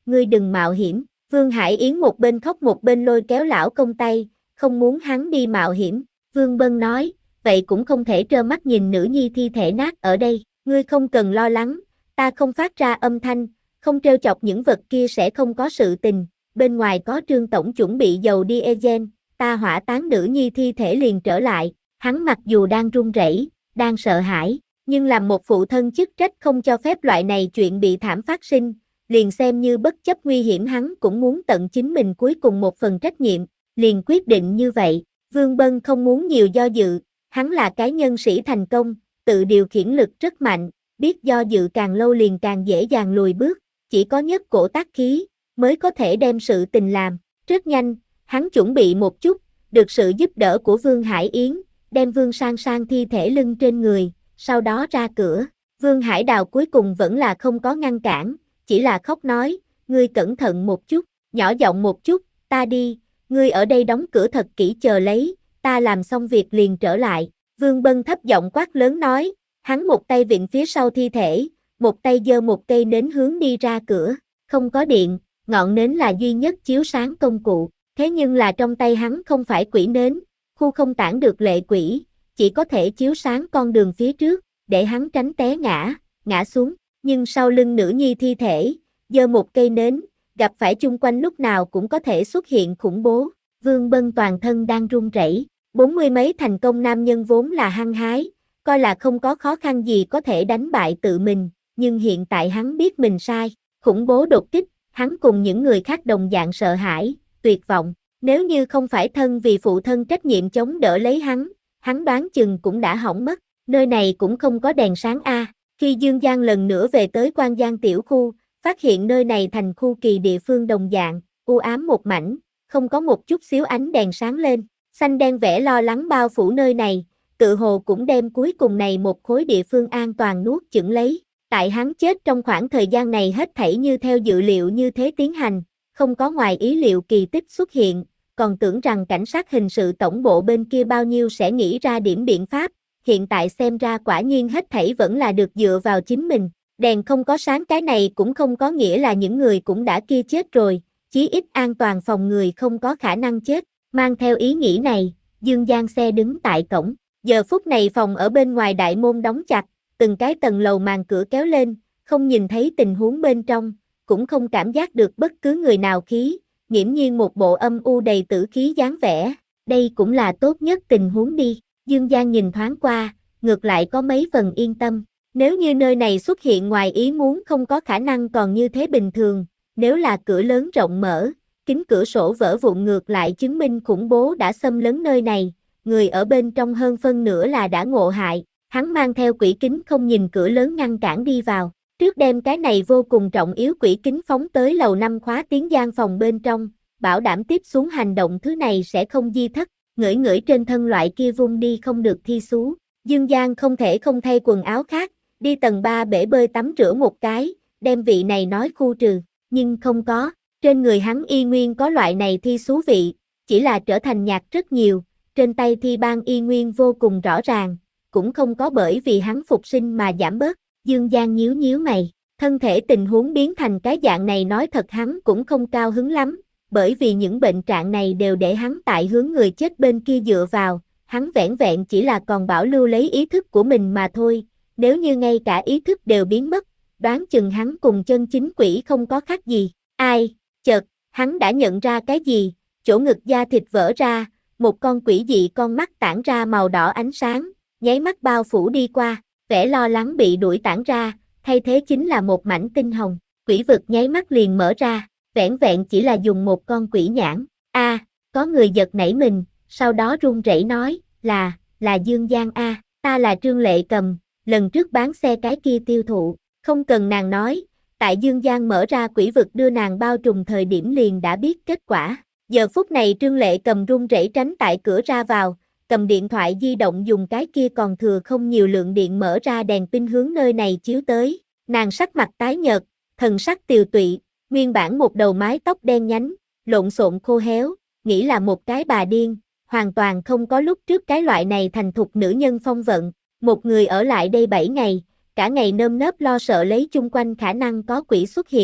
ngươi đừng mạo hiểm. Vương Hải Yến một bên khóc một bên lôi kéo lão công tay, không muốn hắn đi mạo hiểm. Vương Bân nói, vậy cũng không thể trơ mắt nhìn nữ nhi thi thể nát ở đây, ngươi không cần lo lắng, ta không phát ra âm thanh, không trêu chọc những vật kia sẽ không có sự tình, bên ngoài có Trương tổng chuẩn bị dầu diesel, ta hỏa táng nữ nhi thi thể liền trở lại. Hắn mặc dù đang run rẩy, đang sợ hãi, nhưng làm một phụ thân chức trách không cho phép loại này chuyện bị thảm phát sinh, liền xem như bất chấp nguy hiểm hắn cũng muốn tận chính mình cuối cùng một phần trách nhiệm, liền quyết định như vậy. Vương Bân không muốn nhiều do dự, hắn là cái nhân sĩ thành công, tự điều khiển lực rất mạnh, biết do dự càng lâu liền càng dễ dàng lùi bước, chỉ có nhất cổ tác khí, mới có thể đem sự tình làm. Rất nhanh, hắn chuẩn bị một chút, được sự giúp đỡ của Vương Hải Yến, đem Vương Sang Sang thi thể lưng trên người, sau đó ra cửa. Vương Hải Đào cuối cùng vẫn là không có ngăn cản, chỉ là khóc nói, ngươi cẩn thận một chút, nhỏ giọng một chút, ta đi, ngươi ở đây đóng cửa thật kỹ chờ lấy, ta làm xong việc liền trở lại. Vương Bân thấp giọng quát lớn nói, hắn một tay vịn phía sau thi thể, một tay giơ một cây nến hướng đi ra cửa, không có điện, ngọn nến là duy nhất chiếu sáng công cụ, thế nhưng là trong tay hắn không phải quỷ nến, khu không tản được lệ quỷ, chỉ có thể chiếu sáng con đường phía trước, để hắn tránh té ngã, ngã xuống, nhưng sau lưng nữ nhi thi thể, giơ một cây nến, gặp phải chung quanh lúc nào cũng có thể xuất hiện khủng bố. Vương Bân toàn thân đang run rẩy, bốn mươi mấy thành công nam nhân vốn là hăng hái, coi là không có khó khăn gì có thể đánh bại tự mình, nhưng hiện tại hắn biết mình sai, khủng bố đột kích, hắn cùng những người khác đồng dạng sợ hãi, tuyệt vọng, nếu như không phải thân vì phụ thân trách nhiệm chống đỡ lấy hắn, hắn đoán chừng cũng đã hỏng mất, nơi này cũng không có đèn sáng a. Khi Dương Giang lần nữa về tới Quan Giang tiểu khu, phát hiện nơi này thành khu kỳ địa phương đồng dạng, u ám một mảnh, không có một chút xíu ánh đèn sáng lên, xanh đen vẻ lo lắng bao phủ nơi này, tự hồ cũng đem cuối cùng này một khối địa phương an toàn nuốt chửng lấy. Tại hắn chết trong khoảng thời gian này hết thảy như theo dự liệu như thế tiến hành, không có ngoài ý liệu kỳ tích xuất hiện, còn tưởng rằng cảnh sát hình sự tổng bộ bên kia bao nhiêu sẽ nghĩ ra điểm biện pháp, hiện tại xem ra quả nhiên hết thảy vẫn là được dựa vào chính mình. Đèn không có sáng cái này cũng không có nghĩa là những người cũng đã kia chết rồi, chí ít an toàn phòng người không có khả năng chết. Mang theo ý nghĩ này, Dương Giang xe đứng tại cổng, giờ phút này phòng ở bên ngoài đại môn đóng chặt, từng cái tầng lầu màn cửa kéo lên, không nhìn thấy tình huống bên trong, cũng không cảm giác được bất cứ người nào khí, nghiễm nhiên một bộ âm u đầy tử khí dáng vẻ, đây cũng là tốt nhất tình huống đi. Dương Giang nhìn thoáng qua, ngược lại có mấy phần yên tâm, nếu như nơi này xuất hiện ngoài ý muốn không có khả năng còn như thế bình thường, nếu là cửa lớn rộng mở, kính cửa sổ vỡ vụn ngược lại chứng minh khủng bố đã xâm lấn nơi này, người ở bên trong hơn phân nửa là đã ngộ hại, hắn mang theo quỷ kính không nhìn cửa lớn ngăn cản đi vào, trước đem cái này vô cùng trọng yếu quỷ kính phóng tới lầu năm khóa tiến gian phòng bên trong, bảo đảm tiếp xuống hành động thứ này sẽ không di thất, ngửi ngửi trên thân loại kia vung đi không được thi xú. Dương Giang không thể không thay quần áo khác, đi tầng ba bể bơi tắm rửa một cái, đem vị này nói khu trừ, nhưng không có, trên người hắn y nguyên có loại này thi xú vị, chỉ là trở thành nhạt rất nhiều, trên tay thi ban y nguyên vô cùng rõ ràng, cũng không có bởi vì hắn phục sinh mà giảm bớt. Dương Giang nhíu nhíu mày, thân thể tình huống biến thành cái dạng này nói thật hắn cũng không cao hứng lắm, bởi vì những bệnh trạng này đều để hắn tại hướng người chết bên kia dựa vào, hắn vẻn vẹn chỉ là còn bảo lưu lấy ý thức của mình mà thôi, nếu như ngay cả ý thức đều biến mất, đoán chừng hắn cùng chân chính quỷ không có khác gì. Ai, chợt, hắn đã nhận ra cái gì, chỗ ngực da thịt vỡ ra, một con quỷ dị con mắt tản ra màu đỏ ánh sáng, nháy mắt bao phủ đi qua, vẻ lo lắng bị đuổi tản ra, thay thế chính là một mảnh tinh hồng, quỷ vực nháy mắt liền mở ra, vẻn vẹn chỉ là dùng một con quỷ nhãn. A, à, có người giật nảy mình, sau đó run rẩy nói, là, là Dương Giang a, à, ta là Trương Lệ Cầm, lần trước bán xe cái kia tiêu thụ, không cần nàng nói, tại Dương Giang mở ra quỷ vực đưa nàng bao trùm thời điểm liền đã biết kết quả. Giờ phút này Trương Lệ Cầm run rẩy tránh tại cửa ra vào, cầm điện thoại di động dùng cái kia còn thừa không nhiều lượng điện mở ra đèn pin hướng nơi này chiếu tới, nàng sắc mặt tái nhợt, thần sắc tiều tụy, nguyên bản một đầu mái tóc đen nhánh, lộn xộn khô héo, nghĩ là một cái bà điên, hoàn toàn không có lúc trước cái loại này thành thục nữ nhân phong vận, một người ở lại đây bảy ngày, cả ngày nơm nớp lo sợ lấy chung quanh khả năng có quỷ xuất hiện,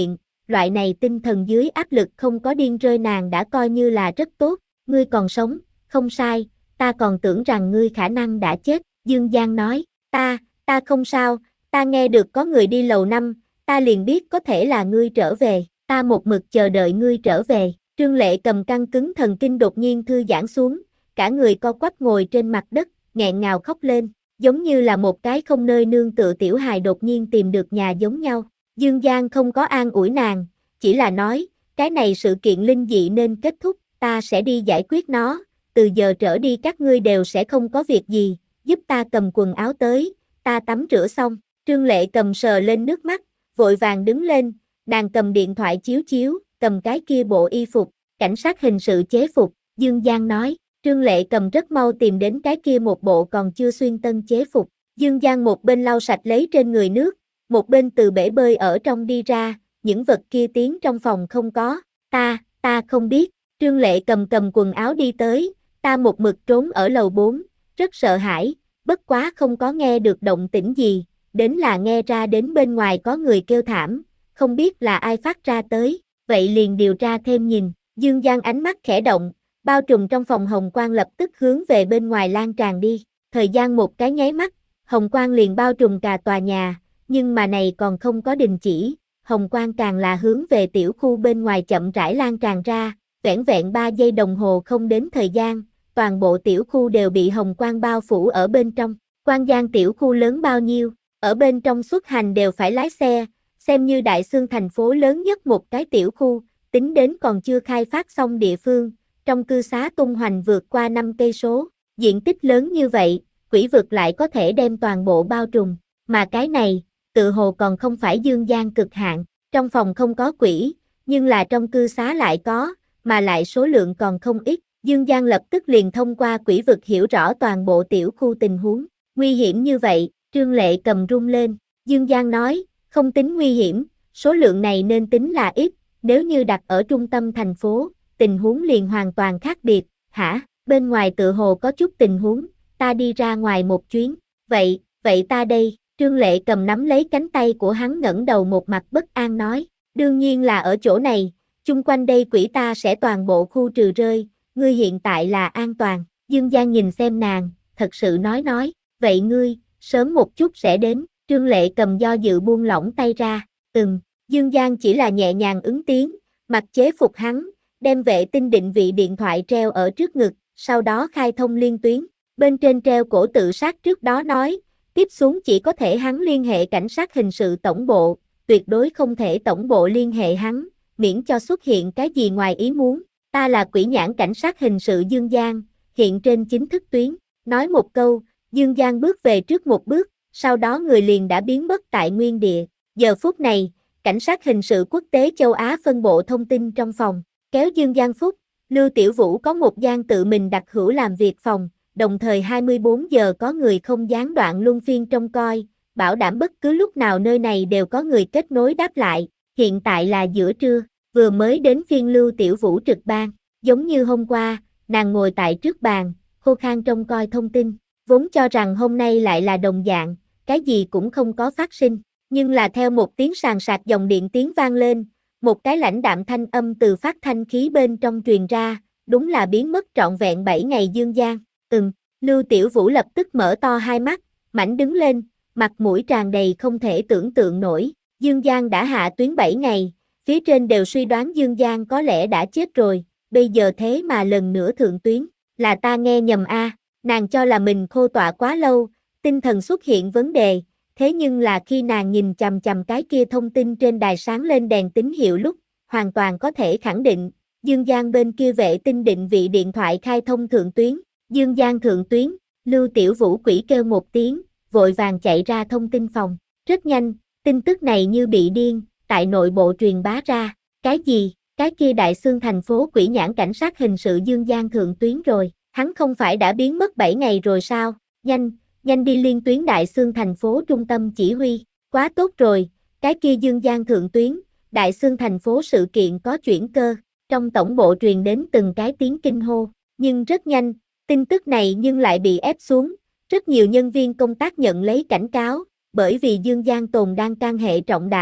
loại này tinh thần dưới áp lực không có điên rơi nàng đã coi như là rất tốt, ngươi còn sống, không sai, ta còn tưởng rằng ngươi khả năng đã chết, Dương Giang nói, ta, ta không sao, ta nghe được có người đi lầu năm, ta liền biết có thể là ngươi trở về, ta một mực chờ đợi ngươi trở về, Trương Lệ Cầm căng cứng thần kinh đột nhiên thư giãn xuống, cả người co quắp ngồi trên mặt đất, nghẹn ngào khóc lên, giống như là một cái không nơi nương tựa tiểu hài đột nhiên tìm được nhà giống nhau. Dương Giang không có an ủi nàng, chỉ là nói, cái này sự kiện linh dị nên kết thúc, ta sẽ đi giải quyết nó, từ giờ trở đi các ngươi đều sẽ không có việc gì, giúp ta cầm quần áo tới, ta tắm rửa xong, Trương Lệ Cầm sờ lên nước mắt, vội vàng đứng lên, nàng cầm điện thoại chiếu chiếu, cầm cái kia bộ y phục, cảnh sát hình sự chế phục, Dương Giang nói, Trương Lệ Cầm rất mau tìm đến cái kia một bộ còn chưa xuyên tân chế phục, Dương Giang một bên lau sạch lấy trên người nước, một bên từ bể bơi ở trong đi ra, những vật kia tiến trong phòng không có, ta, ta không biết, Trương Lệ Cầm cầm quần áo đi tới, ta một mực trốn ở lầu bốn, rất sợ hãi, bất quá không có nghe được động tĩnh gì, đến là nghe ra đến bên ngoài có người kêu thảm, không biết là ai phát ra tới, vậy liền điều tra thêm nhìn, Dương Giang ánh mắt khẽ động, bao trùm trong phòng hồng quang lập tức hướng về bên ngoài lan tràn đi, thời gian một cái nháy mắt, hồng quang liền bao trùm cả tòa nhà, nhưng mà này còn không có đình chỉ, hồng quang càng là hướng về tiểu khu bên ngoài chậm rãi lan tràn ra, vẻn vẹn ba giây đồng hồ không đến thời gian, toàn bộ tiểu khu đều bị hồng quang bao phủ ở bên trong, Quan Giang tiểu khu lớn bao nhiêu, ở bên trong xuất hành đều phải lái xe, xem như Đại Xương thành phố lớn nhất một cái tiểu khu, tính đến còn chưa khai phát xong địa phương, trong cư xá tung hoành vượt qua năm cây số, diện tích lớn như vậy, quỷ vực lại có thể đem toàn bộ bao trùm, mà cái này, tự hồ còn không phải Dương Giang cực hạn, trong phòng không có quỷ, nhưng là trong cư xá lại có, mà lại số lượng còn không ít, Dương Giang lập tức liền thông qua quỷ vực hiểu rõ toàn bộ tiểu khu tình huống, nguy hiểm như vậy, Trương Lệ Cầm run lên, Dương Giang nói, không tính nguy hiểm, số lượng này nên tính là ít, nếu như đặt ở trung tâm thành phố, tình huống liền hoàn toàn khác biệt, hả, bên ngoài tự hồ có chút tình huống, ta đi ra ngoài một chuyến, vậy, vậy ta đây, Trương Lệ Cầm nắm lấy cánh tay của hắn ngẩng đầu một mặt bất an nói, đương nhiên là ở chỗ này, chung quanh đây quỷ ta sẽ toàn bộ khu trừ rơi, ngươi hiện tại là an toàn, Dương Giang nhìn xem nàng, thật sự nói nói, vậy ngươi, sớm một chút sẽ đến, Trương Lệ Cầm do dự buông lỏng tay ra, ừm, Dương Giang chỉ là nhẹ nhàng ứng tiếng, mặc chế phục hắn, đem vệ tinh định vị điện thoại treo ở trước ngực, sau đó khai thông liên tuyến, bên trên treo cổ tự sát trước đó nói, tiếp xuống chỉ có thể hắn liên hệ cảnh sát hình sự tổng bộ, tuyệt đối không thể tổng bộ liên hệ hắn, miễn cho xuất hiện cái gì ngoài ý muốn, ta là quỷ nhãn cảnh sát hình sự Dương Giang, hiện trên chính thức tuyến, nói một câu, Dương Giang bước về trước một bước, sau đó người liền đã biến mất tại nguyên địa, giờ phút này, cảnh sát hình sự quốc tế châu Á phân bộ thông tin trong phòng, kéo Dương Giang Phúc, Lưu Tiểu Vũ có một gian tự mình đặt hữu làm việc phòng, đồng thời hai mươi bốn giờ có người không gián đoạn luân phiên trông coi, bảo đảm bất cứ lúc nào nơi này đều có người kết nối đáp lại, hiện tại là giữa trưa, vừa mới đến phiên Lưu Tiểu Vũ trực ban, giống như hôm qua, nàng ngồi tại trước bàn, khô khan trông coi thông tin, vốn cho rằng hôm nay lại là đồng dạng, cái gì cũng không có phát sinh, nhưng là theo một tiếng sàn sạc dòng điện tiếng vang lên, một cái lãnh đạm thanh âm từ phát thanh khí bên trong truyền ra, đúng là biến mất trọn vẹn bảy ngày Dương Giang, ừm, Lưu Tiểu Vũ lập tức mở to hai mắt, mảnh đứng lên, mặt mũi tràn đầy không thể tưởng tượng nổi, Dương Giang đã hạ tuyến bảy ngày, phía trên đều suy đoán Dương Giang có lẽ đã chết rồi, bây giờ thế mà lần nữa thượng tuyến, là ta nghe nhầm a, à, nàng cho là mình khô tọa quá lâu, tinh thần xuất hiện vấn đề, thế nhưng là khi nàng nhìn chằm chằm cái kia thông tin trên đài sáng lên đèn tín hiệu lúc, hoàn toàn có thể khẳng định, Dương Giang bên kia vệ tinh định vị điện thoại khai thông thượng tuyến, Dương Giang thượng tuyến, Lưu Tiểu Vũ quỷ kêu một tiếng, vội vàng chạy ra thông tin phòng, rất nhanh, tin tức này như bị điên, tại nội bộ truyền bá ra, cái gì, cái kia Đại Xương thành phố quỷ nhãn cảnh sát hình sự Dương Giang thượng tuyến rồi, hắn không phải đã biến mất bảy ngày rồi sao, nhanh, nhanh đi liên tuyến Đại Xương thành phố trung tâm chỉ huy, quá tốt rồi, cái kia Dương Giang thượng tuyến, Đại Xương thành phố sự kiện có chuyển cơ, trong tổng bộ truyền đến từng cái tiếng kinh hô, nhưng rất nhanh, tin tức này nhưng lại bị ép xuống, rất nhiều nhân viên công tác nhận lấy cảnh cáo, bởi vì Dương Giang tồn đang can hệ trọng đại,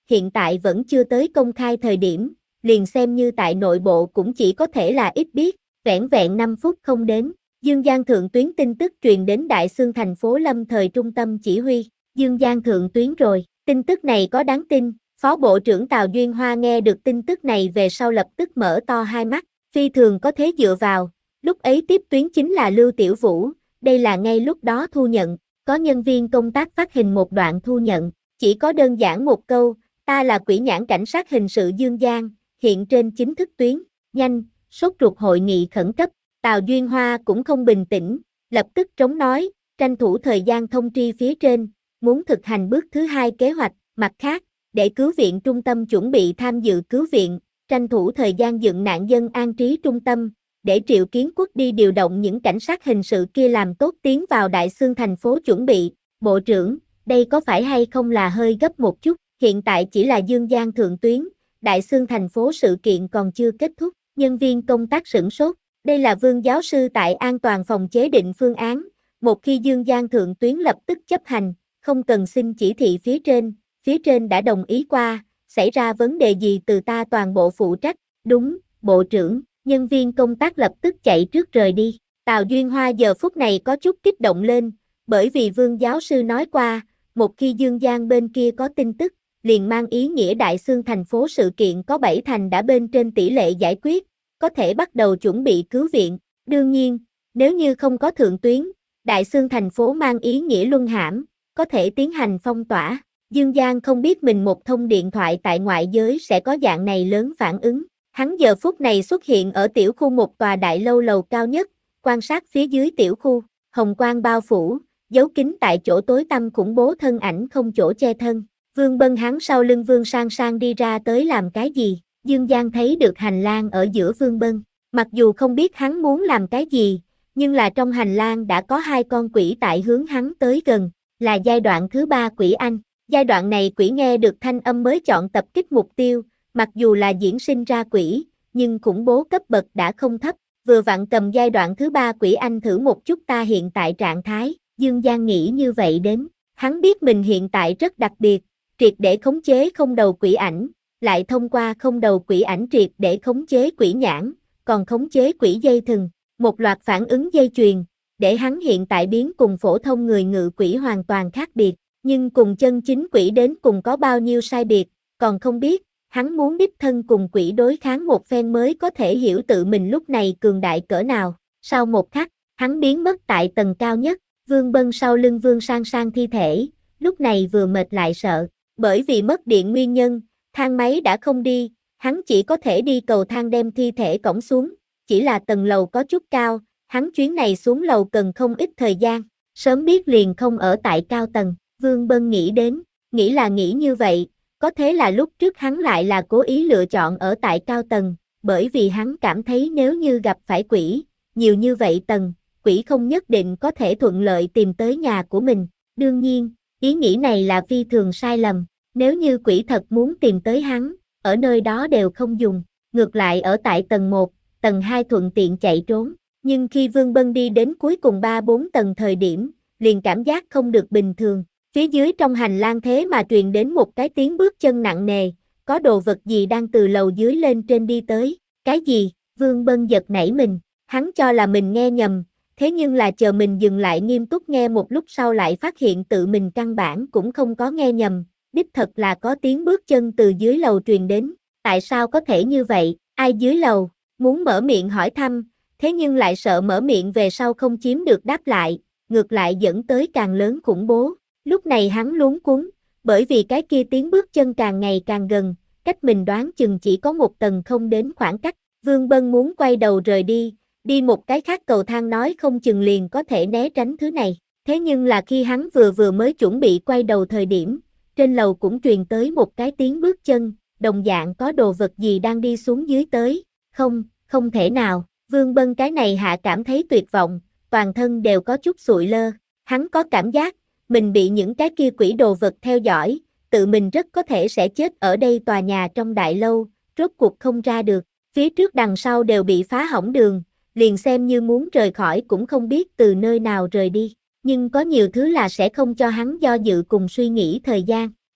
hiện tại vẫn chưa tới công khai thời điểm, liền xem như tại nội bộ cũng chỉ có thể là ít biết, vẻn vẹn năm phút không đến. Dương Giang thượng tuyến tin tức truyền đến Đại Xương thành phố lâm thời trung tâm chỉ huy, Dương Giang thượng tuyến rồi, tin tức này có đáng tin, Phó Bộ trưởng Tào Duyên Hoa nghe được tin tức này về sau lập tức mở to hai mắt, phi thường có thế dựa vào, lúc ấy tiếp tuyến chính là Lưu Tiểu Vũ, đây là ngay lúc đó thu nhận, có nhân viên công tác phát hình một đoạn thu nhận, chỉ có đơn giản một câu, ta là quỷ nhãn cảnh sát hình sự Dương Giang, hiện trên chính thức tuyến, nhanh, sốt ruột hội nghị khẩn cấp. Tào Duyên Hoa cũng không bình tĩnh, lập tức trống nói, tranh thủ thời gian thông tri phía trên, muốn thực hành bước thứ hai kế hoạch, mặt khác, để cứu viện trung tâm chuẩn bị tham dự cứu viện, tranh thủ thời gian dựng nạn dân an trí trung tâm, để Triệu Kiến Quốc đi điều động những cảnh sát hình sự kia làm tốt tiến vào Đại Xương thành phố chuẩn bị. Bộ trưởng, đây có phải hay không là hơi gấp một chút, hiện tại chỉ là Dương Giang thượng tuyến, Đại Xương thành phố sự kiện còn chưa kết thúc, nhân viên công tác sửng sốt. Đây là Vương giáo sư tại an toàn phòng chế định phương án, một khi Dương Giang thượng tuyến lập tức chấp hành, không cần xin chỉ thị phía trên, phía trên đã đồng ý qua, xảy ra vấn đề gì từ ta toàn bộ phụ trách, đúng, bộ trưởng, nhân viên công tác lập tức chạy trước rời đi. Tào Duyên Hoa giờ phút này có chút kích động lên, bởi vì Vương giáo sư nói qua, một khi Dương Giang bên kia có tin tức, liền mang ý nghĩa Đại Xương thành phố sự kiện có bảy thành đã bên trên tỷ lệ giải quyết, có thể bắt đầu chuẩn bị cứu viện. Đương nhiên, nếu như không có thượng tuyến, Đại Xương thành phố mang ý nghĩa luân hãm, có thể tiến hành phong tỏa. Dương Giang không biết mình một thông điện thoại tại ngoại giới sẽ có dạng này lớn phản ứng. Hắn giờ phút này xuất hiện ở tiểu khu một tòa đại lâu lầu cao nhất, quan sát phía dưới tiểu khu, hồng quang bao phủ, giấu kín tại chỗ tối tăm khủng bố thân ảnh không chỗ che thân. Vương Bân hắn sau lưng Vương Sang Sang đi ra tới làm cái gì? Dương Giang thấy được hành lang ở giữa Vương Bân, mặc dù không biết hắn muốn làm cái gì, nhưng là trong hành lang đã có hai con quỷ tại hướng hắn tới gần, là giai đoạn thứ ba quỷ anh. Giai đoạn này quỷ nghe được thanh âm mới chọn tập kích mục tiêu, mặc dù là diễn sinh ra quỷ, nhưng khủng bố cấp bậc đã không thấp, vừa vặn cầm giai đoạn thứ ba quỷ anh thử một chút ta hiện tại trạng thái. Dương Giang nghĩ như vậy đến, hắn biết mình hiện tại rất đặc biệt, triệt để khống chế không đầu quỷ ảnh, lại thông qua không đầu quỷ ảnh triệt để khống chế quỷ nhãn, còn khống chế quỷ dây thừng, một loạt phản ứng dây chuyền, để hắn hiện tại biến cùng phổ thông người ngự quỷ hoàn toàn khác biệt, nhưng cùng chân chính quỷ đến cùng có bao nhiêu sai biệt, còn không biết, hắn muốn đích thân cùng quỷ đối kháng một phen mới có thể hiểu tự mình lúc này cường đại cỡ nào. Sau một khắc, hắn biến mất tại tầng cao nhất, Vương Bân sau lưng Vương Sang Sang thi thể, lúc này vừa mệt lại sợ, bởi vì mất điện nguyên nhân, thang máy đã không đi, hắn chỉ có thể đi cầu thang đem thi thể cõng xuống, chỉ là tầng lầu có chút cao, hắn chuyến này xuống lầu cần không ít thời gian, sớm biết liền không ở tại cao tầng, Vương Bân nghĩ đến, nghĩ là nghĩ như vậy, có thế là lúc trước hắn lại là cố ý lựa chọn ở tại cao tầng, bởi vì hắn cảm thấy nếu như gặp phải quỷ, nhiều như vậy tầng, quỷ không nhất định có thể thuận lợi tìm tới nhà của mình, đương nhiên, ý nghĩ này là phi thường sai lầm. Nếu như quỷ thật muốn tìm tới hắn, ở nơi đó đều không dùng, ngược lại ở tại tầng một, tầng hai thuận tiện chạy trốn. Nhưng khi Vương Bân đi đến cuối cùng ba bốn tầng thời điểm, liền cảm giác không được bình thường. Phía dưới trong hành lang thế mà truyền đến một cái tiếng bước chân nặng nề, có đồ vật gì đang từ lầu dưới lên trên đi tới. Cái gì? Vương Bân giật nảy mình, hắn cho là mình nghe nhầm, thế nhưng là chờ mình dừng lại nghiêm túc nghe một lúc sau lại phát hiện tự mình căn bản cũng không có nghe nhầm. Đích thật là có tiếng bước chân từ dưới lầu truyền đến, tại sao có thể như vậy, ai dưới lầu, muốn mở miệng hỏi thăm, thế nhưng lại sợ mở miệng về sau không chiếm được đáp lại, ngược lại dẫn tới càng lớn khủng bố, lúc này hắn luống cuống, bởi vì cái kia tiếng bước chân càng ngày càng gần, cách mình đoán chừng chỉ có một tầng không đến khoảng cách, Vương Bân muốn quay đầu rời đi, đi một cái khác cầu thang nói không chừng liền có thể né tránh thứ này, thế nhưng là khi hắn vừa vừa mới chuẩn bị quay đầu thời điểm, trên lầu cũng truyền tới một cái tiếng bước chân, đồng dạng có đồ vật gì đang đi xuống dưới tới, không, không thể nào, Vương Bân cái này hạ cảm thấy tuyệt vọng, toàn thân đều có chút sụi lơ, hắn có cảm giác, mình bị những cái kia quỷ đồ vật theo dõi, tự mình rất có thể sẽ chết ở đây tòa nhà trong đại lâu, rốt cuộc không ra được, phía trước đằng sau đều bị phá hỏng đường, liền xem như muốn rời khỏi cũng không biết từ nơi nào rời đi. Nhưng có nhiều thứ là sẽ không cho hắn do dự cùng suy nghĩ thời gian.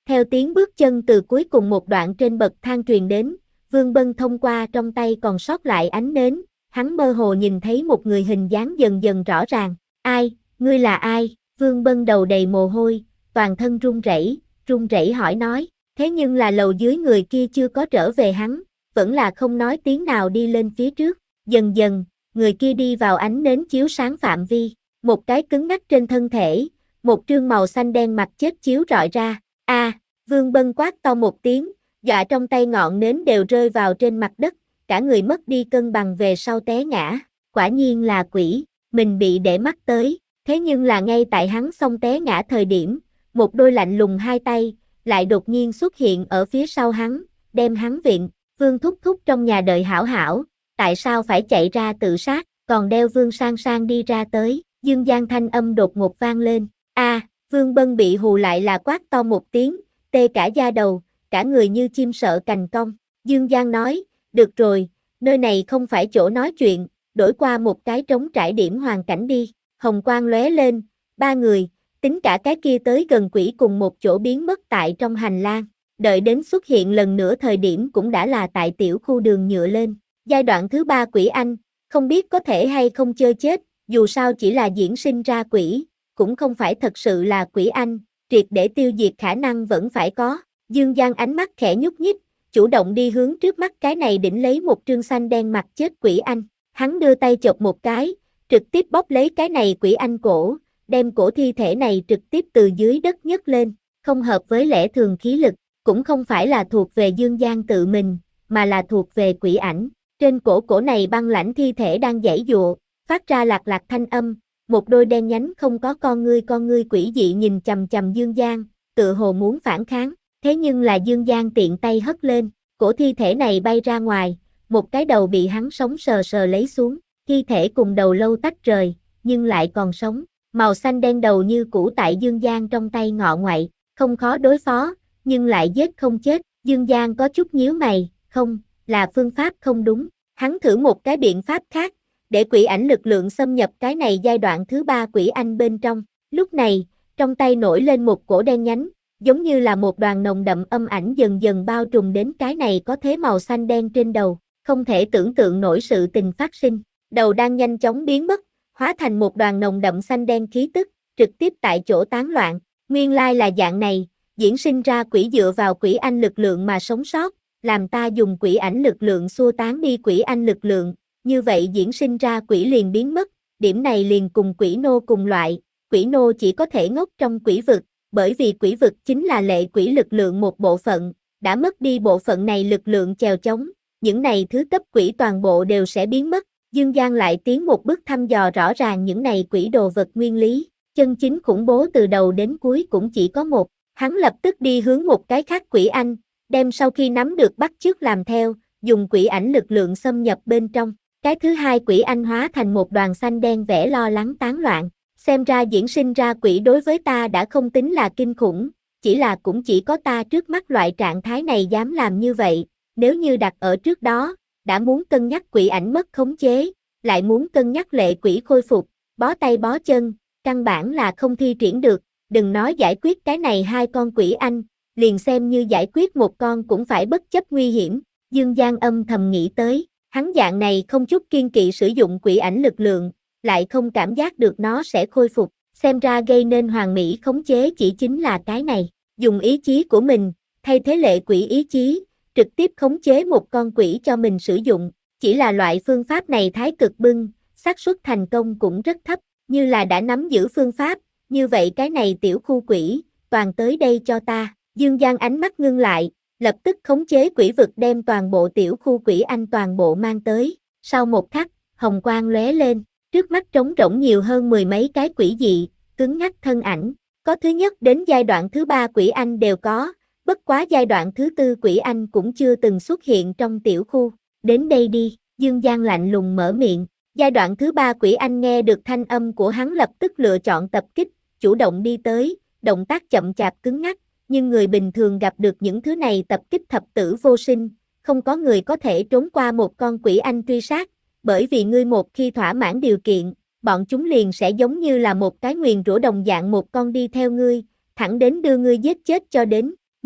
Theo tiếng bước chân từ cuối cùng một đoạn trên bậc thang truyền đến, Vương Bân thông qua trong tay còn sót lại ánh nến, hắn mơ hồ nhìn thấy một người hình dáng dần dần rõ ràng. Ai, ngươi là ai? Vương Bân đầu đầy mồ hôi, toàn thân run rẩy, run rẩy hỏi nói, thế nhưng là lầu dưới người kia chưa có trở về hắn, vẫn là không nói tiếng nào đi lên phía trước. Dần dần, người kia đi vào ánh nến chiếu sáng phạm vi, một cái cứng ngắc trên thân thể, một trương màu xanh đen mặt chết chiếu rọi ra. A, à, Vương Bân quát to một tiếng, dọa trong tay ngọn nến đều rơi vào trên mặt đất, cả người mất đi cân bằng về sau té ngã. Quả nhiên là quỷ, mình bị để mắt tới, thế nhưng là ngay tại hắn xông té ngã thời điểm, một đôi lạnh lùng hai tay, lại đột nhiên xuất hiện ở phía sau hắn, đem hắn viện. Vương thúc thúc trong nhà đợi hảo hảo, tại sao phải chạy ra tự sát, còn đeo Vương Sang Sang đi ra tới. Dương Giang thanh âm đột ngột vang lên. A, à, Vương Bân bị hù lại là quát to một tiếng, tê cả da đầu, cả người như chim sợ cành cong. Dương Giang nói, được rồi, nơi này không phải chỗ nói chuyện, đổi qua một cái trống trải điểm hoàn cảnh đi. Hồng quang lóe lên, ba người, tính cả cái kia tới gần quỷ cùng một chỗ biến mất tại trong hành lang. Đợi đến xuất hiện lần nữa thời điểm cũng đã là tại tiểu khu đường nhựa lên. Giai đoạn thứ ba quỷ anh, không biết có thể hay không chơi chết, dù sao chỉ là diễn sinh ra quỷ, cũng không phải thật sự là quỷ anh, triệt để tiêu diệt khả năng vẫn phải có. Dương Giang ánh mắt khẽ nhúc nhích, chủ động đi hướng trước mắt cái này đỉnh lấy một trương xanh đen mặt chết quỷ anh. Hắn đưa tay chộp một cái, trực tiếp bóp lấy cái này quỷ anh cổ, đem cổ thi thể này trực tiếp từ dưới đất nhấc lên, không hợp với lẽ thường khí lực, cũng không phải là thuộc về Dương Giang tự mình, mà là thuộc về quỷ ảnh. Trên cổ cổ này băng lãnh thi thể đang giãy giụa, phát ra lạc lạc thanh âm, một đôi đen nhánh không có con ngươi con ngươi quỷ dị nhìn chằm chằm Dương Giang, tựa hồ muốn phản kháng, thế nhưng là Dương Giang tiện tay hất lên, cổ thi thể này bay ra ngoài, một cái đầu bị hắn sống sờ sờ lấy xuống, thi thể cùng đầu lâu tách rời, nhưng lại còn sống, màu xanh đen đầu như cũ tại Dương Giang trong tay ngọ ngoại, không khó đối phó, nhưng lại giết không chết. Dương Giang có chút nhíu mày, không, là phương pháp không đúng, hắn thử một cái biện pháp khác, để quỷ ảnh lực lượng xâm nhập cái này giai đoạn thứ ba quỷ anh bên trong. Lúc này, trong tay nổi lên một cổ đen nhánh, giống như là một đoàn nồng đậm âm ảnh dần dần bao trùm đến cái này có thế màu xanh đen trên đầu, không thể tưởng tượng nổi sự tình phát sinh. Đầu đang nhanh chóng biến mất, hóa thành một đoàn nồng đậm xanh đen khí tức, trực tiếp tại chỗ tán loạn. Nguyên lai là dạng này, diễn sinh ra quỷ dựa vào quỷ anh lực lượng mà sống sót, làm ta dùng quỷ ảnh lực lượng xua tán đi quỷ anh lực lượng, như vậy diễn sinh ra quỷ liền biến mất, điểm này liền cùng quỷ nô cùng loại, quỷ nô chỉ có thể ngốc trong quỷ vực, bởi vì quỷ vực chính là lệ quỷ lực lượng một bộ phận, đã mất đi bộ phận này lực lượng chèo chống, những này thứ cấp quỷ toàn bộ đều sẽ biến mất. Dương Giang lại tiến một bước thăm dò rõ ràng những này quỷ đồ vật nguyên lý, chân chính khủng bố từ đầu đến cuối cũng chỉ có một, hắn lập tức đi hướng một cái khác quỷ anh, đem sau khi nắm được bắt chước làm theo, dùng quỷ ảnh lực lượng xâm nhập bên trong. Cái thứ hai quỷ anh hóa thành một đoàn xanh đen vẻ lo lắng tán loạn, xem ra diễn sinh ra quỷ đối với ta đã không tính là kinh khủng, chỉ là cũng chỉ có ta trước mắt loại trạng thái này dám làm như vậy, nếu như đặt ở trước đó, đã muốn cân nhắc quỷ ảnh mất khống chế, lại muốn cân nhắc lệ quỷ khôi phục, bó tay bó chân, căn bản là không thi triển được, đừng nói giải quyết cái này hai con quỷ anh, liền xem như giải quyết một con cũng phải bất chấp nguy hiểm. Dương Giang âm thầm nghĩ tới, hắn dạng này không chút kiên kỵ sử dụng quỷ ảnh lực lượng, lại không cảm giác được nó sẽ khôi phục, xem ra gây nên hoàn mỹ khống chế chỉ chính là cái này, dùng ý chí của mình, thay thế lệ quỷ ý chí, trực tiếp khống chế một con quỷ cho mình sử dụng, chỉ là loại phương pháp này thái cực bưng, xác suất thành công cũng rất thấp, như là đã nắm giữ phương pháp, như vậy cái này tiểu khu quỷ, toàn tới đây cho ta. Dương Giang ánh mắt ngưng lại, lập tức khống chế quỷ vực đem toàn bộ tiểu khu quỷ anh toàn bộ mang tới. Sau một khắc, hồng quang lóe lên, trước mắt trống rỗng nhiều hơn mười mấy cái quỷ dị, cứng ngắc thân ảnh. Có thứ nhất đến giai đoạn thứ ba quỷ anh đều có, bất quá giai đoạn thứ tư quỷ anh cũng chưa từng xuất hiện trong tiểu khu. Đến đây đi, Dương Giang lạnh lùng mở miệng. Giai đoạn thứ ba quỷ anh nghe được thanh âm của hắn lập tức lựa chọn tập kích, chủ động đi tới, động tác chậm chạp cứng ngắc. Nhưng người bình thường gặp được những thứ này tập kích thập tử vô sinh, không có người có thể trốn qua một con quỷ anh truy sát, bởi vì ngươi một khi thỏa mãn điều kiện, bọn chúng liền sẽ giống như là một cái nguyền rủa đồng dạng một con đi theo ngươi, thẳng đến đưa ngươi giết chết cho đến.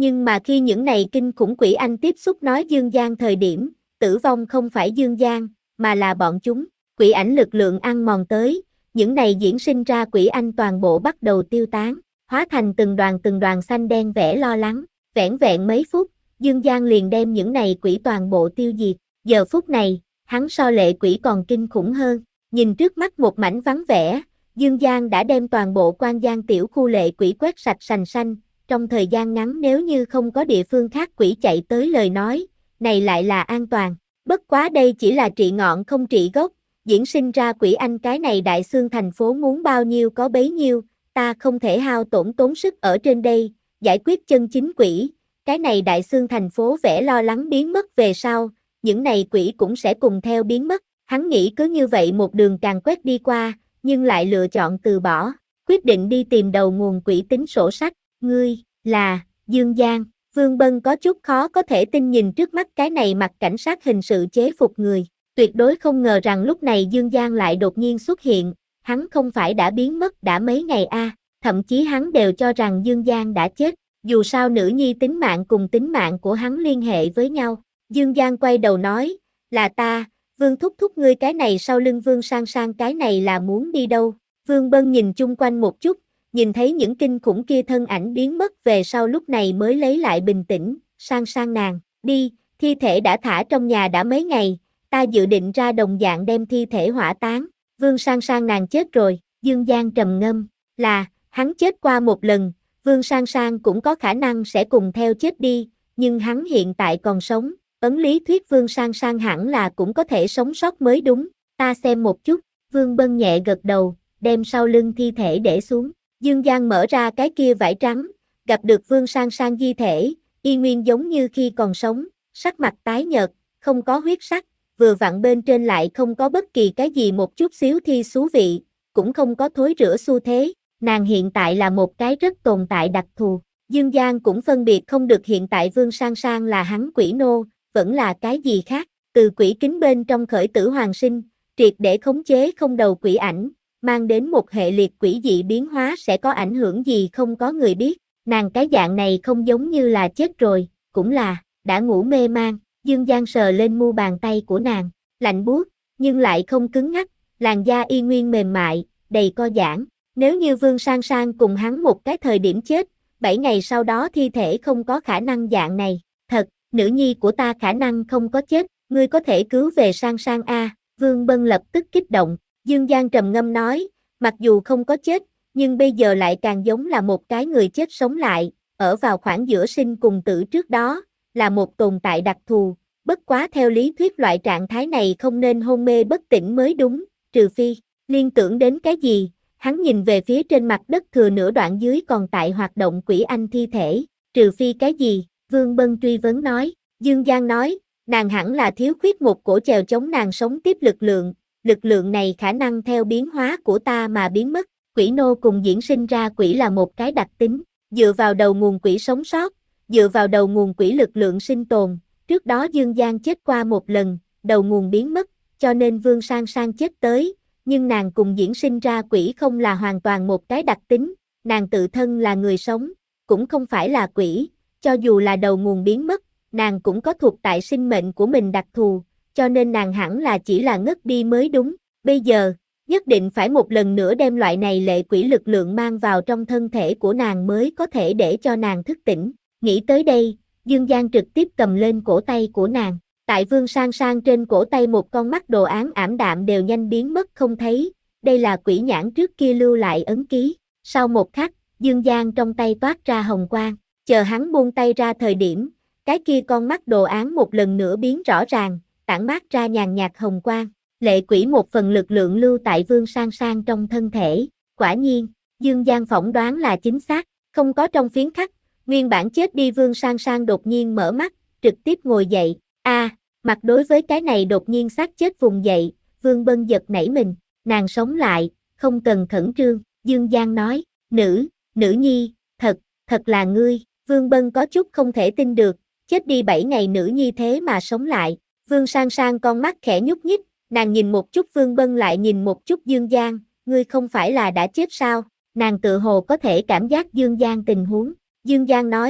Nhưng mà khi những này kinh khủng quỷ anh tiếp xúc nói Dương Giang thời điểm, tử vong không phải Dương Giang, mà là bọn chúng. Quỷ ảnh lực lượng ăn mòn tới, những này diễn sinh ra quỷ anh toàn bộ bắt đầu tiêu tán, hóa thành từng đoàn từng đoàn xanh đen vẻ lo lắng. Vẻn vẹn mấy phút, Dương Giang liền đem những này quỷ toàn bộ tiêu diệt. Giờ phút này, hắn so lệ quỷ còn kinh khủng hơn. Nhìn trước mắt một mảnh vắng vẻ, Dương Giang đã đem toàn bộ Quan Giang tiểu khu lệ quỷ quét sạch sành xanh. Trong thời gian ngắn nếu như không có địa phương khác quỷ chạy tới lời nói, này lại là an toàn. Bất quá đây chỉ là trị ngọn không trị gốc, diễn sinh ra quỷ anh cái này đại xương thành phố muốn bao nhiêu có bấy nhiêu, ta không thể hao tổn tốn sức ở trên đây, giải quyết chân chính quỷ. Cái này đại xương thành phố vẻ lo lắng biến mất về sau, những này quỷ cũng sẽ cùng theo biến mất. Hắn nghĩ cứ như vậy một đường càng quét đi qua, nhưng lại lựa chọn từ bỏ, quyết định đi tìm đầu nguồn quỷ tính sổ sách. Ngươi, là, Dương Giang. Vương Bân có chút khó có thể tin nhìn trước mắt cái này mặc cảnh sát hình sự chế phục người. Tuyệt đối không ngờ rằng lúc này Dương Giang lại đột nhiên xuất hiện, hắn không phải đã biến mất đã mấy ngày a, à, thậm chí hắn đều cho rằng Dương Giang đã chết, dù sao nữ nhi tính mạng cùng tính mạng của hắn liên hệ với nhau. Dương Giang quay đầu nói, là ta, Vương thúc thúc ngươi cái này sau lưng Vương Sang Sang cái này là muốn đi đâu? Vương Bân nhìn chung quanh một chút, nhìn thấy những kinh khủng kia thân ảnh biến mất về sau lúc này mới lấy lại bình tĩnh. Sang Sang nàng, đi, thi thể đã thả trong nhà đã mấy ngày, ta dự định ra đồng dạng đem thi thể hỏa táng. Vương Sang Sang nàng chết rồi. Dương Giang trầm ngâm, là, hắn chết qua một lần, Vương Sang Sang cũng có khả năng sẽ cùng theo chết đi, nhưng hắn hiện tại còn sống, ấn lý thuyết Vương Sang Sang hẳn là cũng có thể sống sót mới đúng. Ta xem một chút. Vương Bân nhẹ gật đầu, đem sau lưng thi thể để xuống. Dương Giang mở ra cái kia vải trắng, gặp được Vương Sang Sang di thể, y nguyên giống như khi còn sống, sắc mặt tái nhợt, không có huyết sắc, vừa vặn bên trên lại không có bất kỳ cái gì một chút xíu thi xú vị, cũng không có thối rữa xu thế, nàng hiện tại là một cái rất tồn tại đặc thù. Dương Giang cũng phân biệt không được hiện tại Vương Sang Sang là hắn quỷ nô, vẫn là cái gì khác, từ quỷ kính bên trong khởi tử hoàng sinh, triệt để khống chế không đầu quỷ ảnh, mang đến một hệ liệt quỷ dị biến hóa sẽ có ảnh hưởng gì không có người biết, nàng cái dạng này không giống như là chết rồi, cũng là, đã ngủ mê man. Dương Giang sờ lên mu bàn tay của nàng, lạnh buốt, nhưng lại không cứng ngắc, làn da y nguyên mềm mại, đầy co giãn. Nếu như Vương Sang Sang cùng hắn một cái thời điểm chết, bảy ngày sau đó thi thể không có khả năng dạng này. Thật, nữ nhi của ta khả năng không có chết, ngươi có thể cứu về Sang Sang a. Vương Bân lập tức kích động. Dương Giang trầm ngâm nói, mặc dù không có chết, nhưng bây giờ lại càng giống là một cái người chết sống lại, ở vào khoảng giữa sinh cùng tử trước đó, là một tồn tại đặc thù. Bất quá theo lý thuyết loại trạng thái này không nên hôn mê bất tỉnh mới đúng, trừ phi, liên tưởng đến cái gì, hắn nhìn về phía trên mặt đất thừa nửa đoạn dưới còn tại hoạt động quỷ anh thi thể, trừ phi cái gì, Vương Bân truy vấn nói. Dương Giang nói, nàng hẳn là thiếu khuyết một cổ chèo chống nàng sống tiếp lực lượng, lực lượng này khả năng theo biến hóa của ta mà biến mất, quỷ nô cùng diễn sinh ra quỷ là một cái đặc tính, dựa vào đầu nguồn quỷ sống sót, dựa vào đầu nguồn quỷ lực lượng sinh tồn. Trước đó Dương Giang chết qua một lần, đầu nguồn biến mất, cho nên Vương Sang Sang chết tới, nhưng nàng cùng diễn sinh ra quỷ không là hoàn toàn một cái đặc tính, nàng tự thân là người sống, cũng không phải là quỷ, cho dù là đầu nguồn biến mất, nàng cũng có thuộc tại sinh mệnh của mình đặc thù, cho nên nàng hẳn là chỉ là ngất đi mới đúng. Bây giờ, nhất định phải một lần nữa đem loại này lệ quỷ lực lượng mang vào trong thân thể của nàng mới có thể để cho nàng thức tỉnh. Nghĩ tới đây, Dương Giang trực tiếp cầm lên cổ tay của nàng. Tại Vương Sang Sang trên cổ tay một con mắt đồ án ảm đạm đều nhanh biến mất không thấy. Đây là quỷ nhãn trước kia lưu lại ấn ký. Sau một khắc, Dương Giang trong tay toát ra hồng quang. Chờ hắn buông tay ra thời điểm, cái kia con mắt đồ án một lần nữa biến rõ ràng, tản mát ra nhàn nhạt hồng quang. Lệ quỷ một phần lực lượng lưu tại Vương Sang Sang trong thân thể. Quả nhiên, Dương Giang phỏng đoán là chính xác, không có trong phiến khắc. Nguyên bản chết đi Vương Sang Sang đột nhiên mở mắt, trực tiếp ngồi dậy. A, à, mặt đối với cái này đột nhiên xác chết vùng dậy, Vương Bân giật nảy mình, nàng sống lại, không cần khẩn trương, Dương Giang nói, nữ, nữ nhi, thật, thật là ngươi. Vương Bân có chút không thể tin được, chết đi bảy ngày nữ nhi thế mà sống lại. Vương Sang Sang con mắt khẽ nhúc nhích, nàng nhìn một chút Vương Bân lại nhìn một chút Dương Giang, ngươi không phải là đã chết sao? Nàng tự hồ có thể cảm giác Dương Giang tình huống. Dương Giang nói,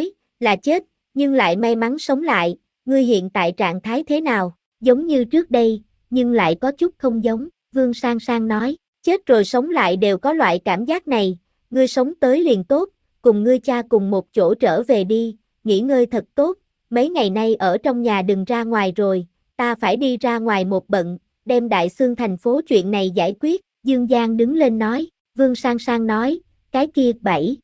là chết, nhưng lại may mắn sống lại, ngươi hiện tại trạng thái thế nào? Giống như trước đây, nhưng lại có chút không giống, Vương Sang Sang nói, chết rồi sống lại đều có loại cảm giác này, ngươi sống tới liền tốt, cùng ngươi cha cùng một chỗ trở về đi, nghỉ ngơi thật tốt, mấy ngày nay ở trong nhà đừng ra ngoài rồi, ta phải đi ra ngoài một bận, đem Đại Xương thành phố chuyện này giải quyết, Dương Giang đứng lên nói, Vương Sang Sang nói, cái kia bảy.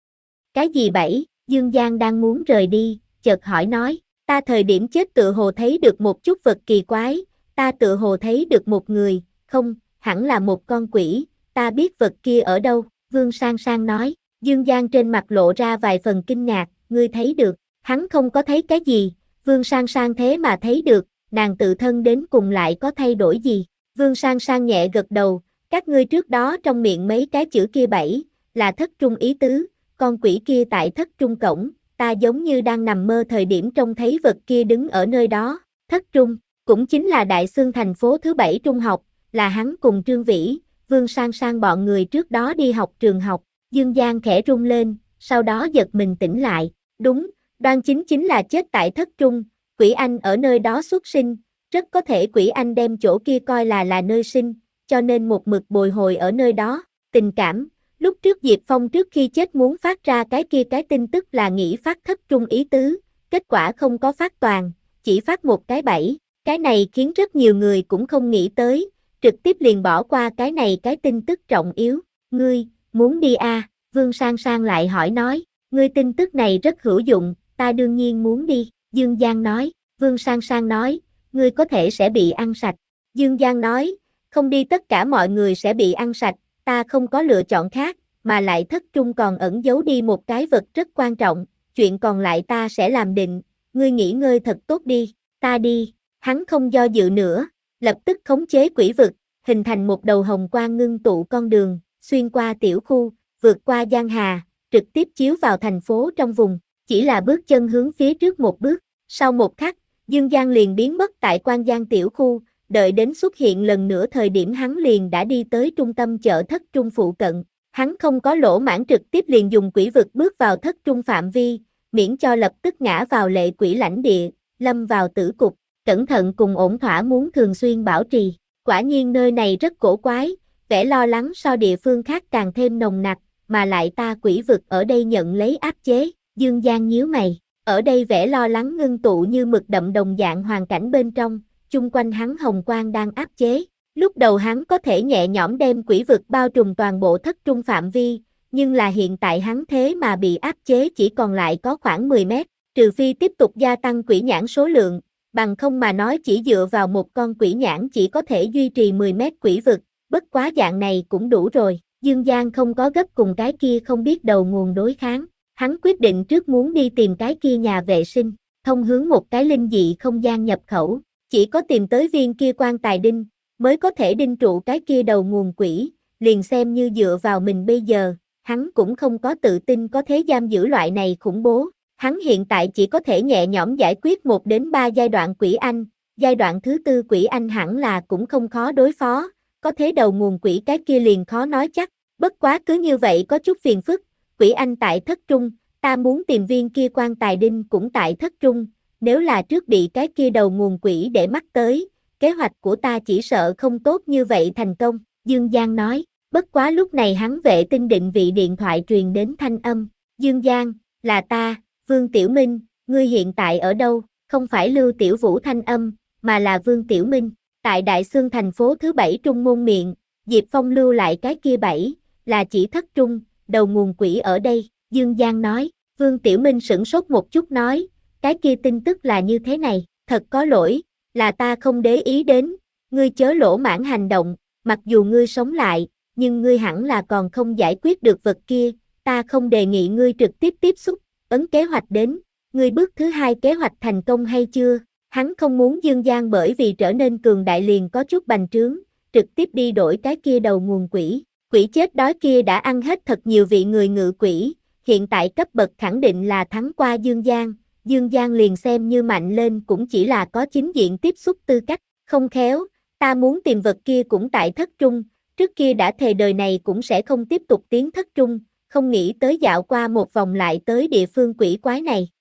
Cái gì bảy? Dương Giang đang muốn rời đi, chợt hỏi nói, ta thời điểm chết tự hồ thấy được một chút vật kỳ quái, ta tự hồ thấy được một người, không, hẳn là một con quỷ, ta biết vật kia ở đâu, Vương Sang Sang nói, Dương Giang trên mặt lộ ra vài phần kinh ngạc, ngươi thấy được, hắn không có thấy cái gì, Vương Sang Sang thế mà thấy được, nàng tự thân đến cùng lại có thay đổi gì, Vương Sang Sang nhẹ gật đầu, các ngươi trước đó trong miệng mấy cái chữ kia bảy, là thất trung ý tứ, con quỷ kia tại thất trung cổng, ta giống như đang nằm mơ thời điểm trông thấy vật kia đứng ở nơi đó, thất trung, cũng chính là Đại Xương thành phố thứ bảy trung học, là hắn cùng Trương Vĩ, Vương Sang Sang bọn người trước đó đi học trường học, Dương Giang khẽ rung lên, sau đó giật mình tỉnh lại, đúng, đoan chính chính là chết tại thất trung, quỷ anh ở nơi đó xuất sinh, rất có thể quỷ anh đem chỗ kia coi là là nơi sinh, cho nên một mực bồi hồi ở nơi đó, tình cảm. Lúc trước Diệp Phong trước khi chết muốn phát ra cái kia cái tin tức là nghĩ phát thất trung ý tứ, kết quả không có phát toàn, chỉ phát một cái bảy, cái này khiến rất nhiều người cũng không nghĩ tới, trực tiếp liền bỏ qua cái này cái tin tức trọng yếu, ngươi, muốn đi à, Vương Sang Sang lại hỏi nói, ngươi tin tức này rất hữu dụng, ta đương nhiên muốn đi, Dương Giang nói, Vương Sang Sang nói, ngươi có thể sẽ bị ăn sạch, Dương Giang nói, không đi tất cả mọi người sẽ bị ăn sạch, ta không có lựa chọn khác, mà lại thất trung còn ẩn giấu đi một cái vật rất quan trọng, chuyện còn lại ta sẽ làm định, ngươi nghỉ ngơi thật tốt đi, ta đi, hắn không do dự nữa, lập tức khống chế quỷ vực, hình thành một đầu hồng quang ngưng tụ con đường, xuyên qua tiểu khu, vượt qua giang hà, trực tiếp chiếu vào thành phố trong vùng, chỉ là bước chân hướng phía trước một bước, sau một khắc, Dương Giang liền biến mất tại Quan Giang tiểu khu, đợi đến xuất hiện lần nữa thời điểm hắn liền đã đi tới trung tâm chợ thất trung phụ cận, hắn không có lỗ mãng trực tiếp liền dùng quỷ vực bước vào thất trung phạm vi, miễn cho lập tức ngã vào lệ quỷ lãnh địa, lâm vào tử cục, cẩn thận cùng ổn thỏa muốn thường xuyên bảo trì, quả nhiên nơi này rất cổ quái, vẻ lo lắng so địa phương khác càng thêm nồng nặc, mà lại ta quỷ vực ở đây nhận lấy áp chế, Dương Giang nhíu mày, ở đây vẻ lo lắng ngưng tụ như mực đậm đồng dạng hoàn cảnh bên trong, chung quanh hắn hồng quang đang áp chế. Lúc đầu hắn có thể nhẹ nhõm đem quỷ vực bao trùm toàn bộ thất trung phạm vi, nhưng là hiện tại hắn thế mà bị áp chế chỉ còn lại có khoảng mười mét, trừ phi tiếp tục gia tăng quỷ nhãn số lượng, bằng không mà nói chỉ dựa vào một con quỷ nhãn chỉ có thể duy trì mười mét quỷ vực, bất quá dạng này cũng đủ rồi. Dương Giang không có gấp cùng cái kia không biết đầu nguồn đối kháng, hắn quyết định trước muốn đi tìm cái kia nhà vệ sinh, thông hướng một cái linh dị không gian nhập khẩu, chỉ có tìm tới viên kia quan tài đinh, mới có thể đinh trụ cái kia đầu nguồn quỷ, liền xem như dựa vào mình bây giờ, hắn cũng không có tự tin có thế giam giữ loại này khủng bố, hắn hiện tại chỉ có thể nhẹ nhõm giải quyết một đến ba giai đoạn quỷ anh, giai đoạn thứ tư quỷ anh hẳn là cũng không khó đối phó, có thế đầu nguồn quỷ cái kia liền khó nói chắc, bất quá cứ như vậy có chút phiền phức, quỷ anh tại thất trung, ta muốn tìm viên kia quan tài đinh cũng tại thất trung, nếu là trước bị cái kia đầu nguồn quỷ để mắt tới, kế hoạch của ta chỉ sợ không tốt như vậy thành công, Dương Giang nói, bất quá lúc này hắn vệ tinh định vị điện thoại truyền đến thanh âm, Dương Giang, là ta, Vương Tiểu Minh, ngươi hiện tại ở đâu, không phải Lưu Tiểu Vũ thanh âm, mà là Vương Tiểu Minh, tại Đại Xương thành phố thứ bảy trung môn miệng, Diệp Phong lưu lại cái kia bảy, là chỉ thất trung, đầu nguồn quỷ ở đây, Dương Giang nói, Vương Tiểu Minh sửng sốt một chút nói, cái kia tin tức là như thế này, thật có lỗi, là ta không để ý đến, ngươi chớ lỗ mãng hành động, mặc dù ngươi sống lại, nhưng ngươi hẳn là còn không giải quyết được vật kia, ta không đề nghị ngươi trực tiếp tiếp xúc, ấn kế hoạch đến, ngươi bước thứ hai kế hoạch thành công hay chưa, hắn không muốn Dương Giang bởi vì trở nên cường đại liền có chút bành trướng, trực tiếp đi đổi cái kia đầu nguồn quỷ, quỷ chết đói kia đã ăn hết thật nhiều vị người ngự quỷ, hiện tại cấp bậc khẳng định là thắng qua Dương Giang. Dương Giang liền xem như mạnh lên cũng chỉ là có chính diện tiếp xúc tư cách, không khéo, ta muốn tìm vật kia cũng tại thất trung, trước kia đã thề đời này cũng sẽ không tiếp tục tiến thất trung, không nghĩ tới dạo qua một vòng lại tới địa phương quỷ quái này,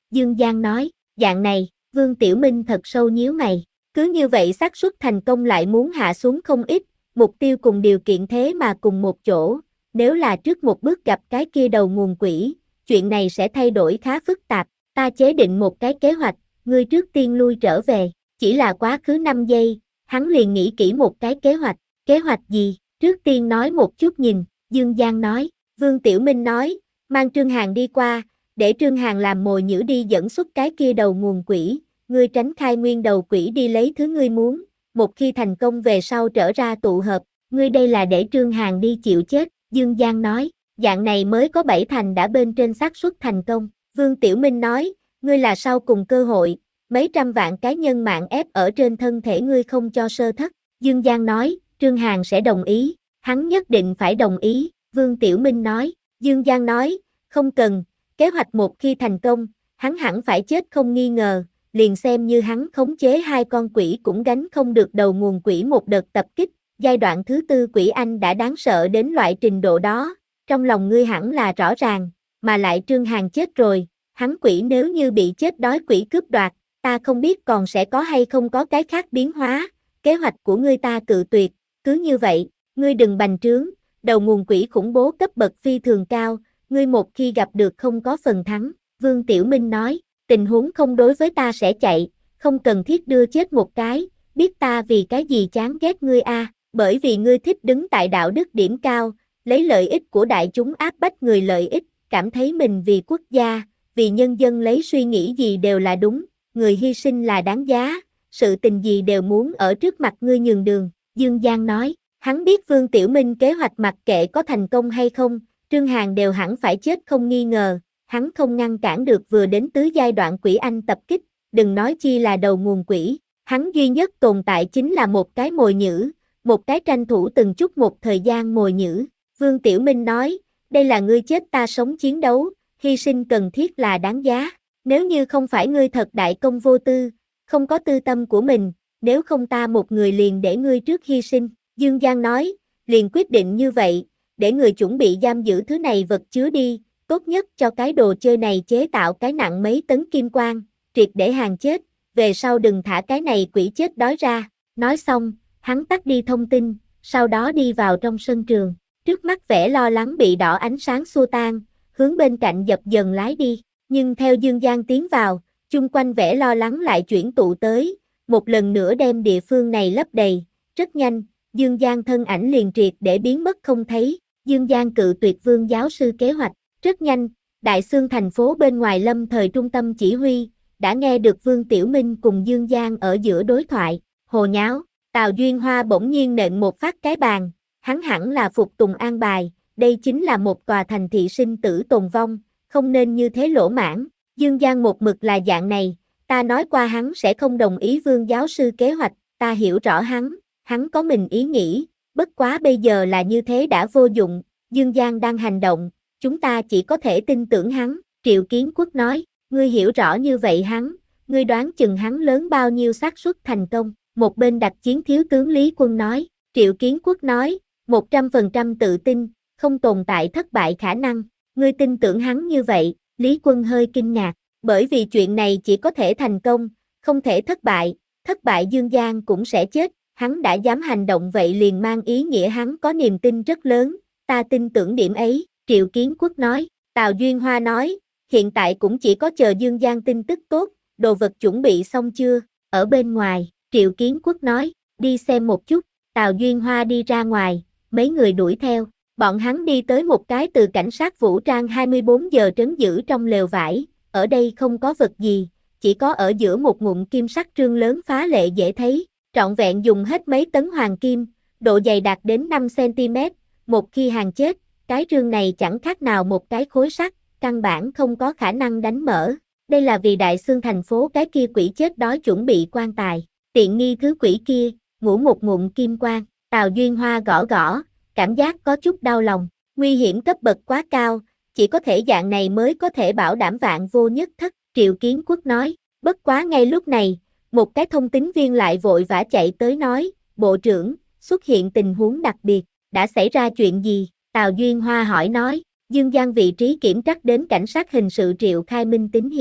Dương Giang nói, dạng này, Vương Tiểu Minh thật sâu nhíu mày, cứ như vậy xác suất thành công lại muốn hạ xuống không ít, mục tiêu cùng điều kiện thế mà cùng một chỗ, nếu là trước một bước gặp cái kia đầu nguồn quỷ, chuyện này sẽ thay đổi khá phức tạp, ta chế định một cái kế hoạch, ngươi trước tiên lui trở về, chỉ là quá khứ năm giây, hắn liền nghĩ kỹ một cái kế hoạch, kế hoạch gì, trước tiên nói một chút nhìn, Dương Giang nói, Vương Tiểu Minh nói, mang Trương Hàn đi qua, để Trương Hàn làm mồi nhử đi dẫn xuất cái kia đầu nguồn quỷ, ngươi tránh khai nguyên đầu quỷ đi lấy thứ ngươi muốn, một khi thành công về sau trở ra tụ hợp, ngươi đây là để Trương Hàn đi chịu chết, Dương Giang nói, dạng này mới có bảy thành đã bên trên xác suất thành công, Vương Tiểu Minh nói, ngươi là sau cùng cơ hội, mấy trăm vạn cái nhân mạng ép ở trên thân thể ngươi không cho sơ thất, Dương Giang nói, Trương Hàn sẽ đồng ý, hắn nhất định phải đồng ý, Vương Tiểu Minh nói, Dương Giang nói, không cần, kế hoạch một khi thành công, hắn hẳn phải chết không nghi ngờ, liền xem như hắn khống chế hai con quỷ cũng gánh không được đầu nguồn quỷ một đợt tập kích, giai đoạn thứ tư quỷ anh đã đáng sợ đến loại trình độ đó, trong lòng ngươi hẳn là rõ ràng, mà lại Trương Hàn chết rồi, hắn quỷ nếu như bị chết đói quỷ cướp đoạt, ta không biết còn sẽ có hay không có cái khác biến hóa, kế hoạch của ngươi ta cự tuyệt, cứ như vậy, ngươi đừng bành trướng, đầu nguồn quỷ khủng bố cấp bậc phi thường cao, ngươi một khi gặp được không có phần thắng, Vương Tiểu Minh nói, tình huống không đối với ta sẽ chạy, không cần thiết đưa chết một cái, biết ta vì cái gì chán ghét ngươi a, à, bởi vì ngươi thích đứng tại đạo đức điểm cao, lấy lợi ích của đại chúng áp bách người lợi ích, cảm thấy mình vì quốc gia, vì nhân dân lấy suy nghĩ gì đều là đúng, người hy sinh là đáng giá, sự tình gì đều muốn ở trước mặt ngươi nhường đường, Dương Giang nói, hắn biết Vương Tiểu Minh kế hoạch mặc kệ có thành công hay không, Trương Hàn đều hẳn phải chết không nghi ngờ, hắn không ngăn cản được vừa đến tứ giai đoạn quỷ anh tập kích, đừng nói chi là đầu nguồn quỷ, hắn duy nhất tồn tại chính là một cái mồi nhử, một cái tranh thủ từng chút một thời gian mồi nhử, Vương Tiểu Minh nói, đây là ngươi chết ta sống chiến đấu, hy sinh cần thiết là đáng giá, nếu như không phải ngươi thật đại công vô tư, không có tư tâm của mình, nếu không ta một người liền để ngươi trước hy sinh, Dương Giang nói, liền quyết định như vậy, để người chuẩn bị giam giữ thứ này vật chứa đi, tốt nhất cho cái đồ chơi này chế tạo cái nặng mấy tấn kim quang, triệt để hàng chết, về sau đừng thả cái này quỷ chết đói ra, nói xong, hắn tắt đi thông tin, sau đó đi vào trong sân trường, trước mắt vẻ lo lắng bị đỏ ánh sáng xua tan, hướng bên cạnh dập dần lái đi, nhưng theo Dương Giang tiến vào, chung quanh vẻ lo lắng lại chuyển tụ tới, một lần nữa đem địa phương này lấp đầy, rất nhanh, Dương Giang thân ảnh liền triệt để biến mất không thấy, Dương Giang cự tuyệt Vương giáo sư kế hoạch, rất nhanh, Đại Xương thành phố bên ngoài lâm thời trung tâm chỉ huy, đã nghe được Vương Tiểu Minh cùng Dương Giang ở giữa đối thoại, hồ nháo, Tào Duyên Hoa bỗng nhiên nện một phát cái bàn, hắn hẳn là phục tùng an bài, đây chính là một tòa thành thị sinh tử tồn vong, không nên như thế lỗ mãn, Dương Giang một mực là dạng này, ta nói qua hắn sẽ không đồng ý Vương giáo sư kế hoạch, ta hiểu rõ hắn, hắn có mình ý nghĩ, bất quá bây giờ là như thế đã vô dụng, Dương Giang đang hành động, chúng ta chỉ có thể tin tưởng hắn, Triệu Kiến Quốc nói, ngươi hiểu rõ như vậy hắn, ngươi đoán chừng hắn lớn bao nhiêu xác suất thành công, một bên đặc chiến thiếu tướng Lý Quân nói, Triệu Kiến Quốc nói, một trăm phần trăm tự tin, không tồn tại thất bại khả năng, ngươi tin tưởng hắn như vậy, Lý Quân hơi kinh ngạc, bởi vì chuyện này chỉ có thể thành công, không thể thất bại, thất bại Dương Giang cũng sẽ chết, hắn đã dám hành động vậy liền mang ý nghĩa hắn có niềm tin rất lớn, ta tin tưởng điểm ấy, Triệu Kiến Quốc nói, Tào Duyên Hoa nói, hiện tại cũng chỉ có chờ Dương Giang tin tức tốt, đồ vật chuẩn bị xong chưa, ở bên ngoài, Triệu Kiến Quốc nói, đi xem một chút, Tào Duyên Hoa đi ra ngoài, mấy người đuổi theo, bọn hắn đi tới một cái từ cảnh sát vũ trang hai mươi bốn giờ trấn giữ trong lều vải, ở đây không có vật gì, chỉ có ở giữa một ngụm kim sắt trương lớn phá lệ dễ thấy, trọn vẹn dùng hết mấy tấn hoàng kim, độ dày đạt đến năm xăng ti mét, một khi hàng chết, cái trương này chẳng khác nào một cái khối sắt, căn bản không có khả năng đánh mở. Đây là vì Đại Xương thành phố cái kia quỷ chết đói chuẩn bị quan tài, tiện nghi thứ quỷ kia, ngủ một ngụm kim quang, Tào Duyên Hoa gõ gõ, cảm giác có chút đau lòng, nguy hiểm cấp bậc quá cao, chỉ có thể dạng này mới có thể bảo đảm vạn vô nhất thất, Triệu Kiến Quốc nói, bất quá ngay lúc này, một cái thông tín viên lại vội vã chạy tới nói, Bộ trưởng, xuất hiện tình huống đặc biệt, đã xảy ra chuyện gì, Tào Duyên Hoa hỏi nói, Dương Giang vị trí kiểm trắc đến cảnh sát hình sự Triệu Khai Minh tín hiệu,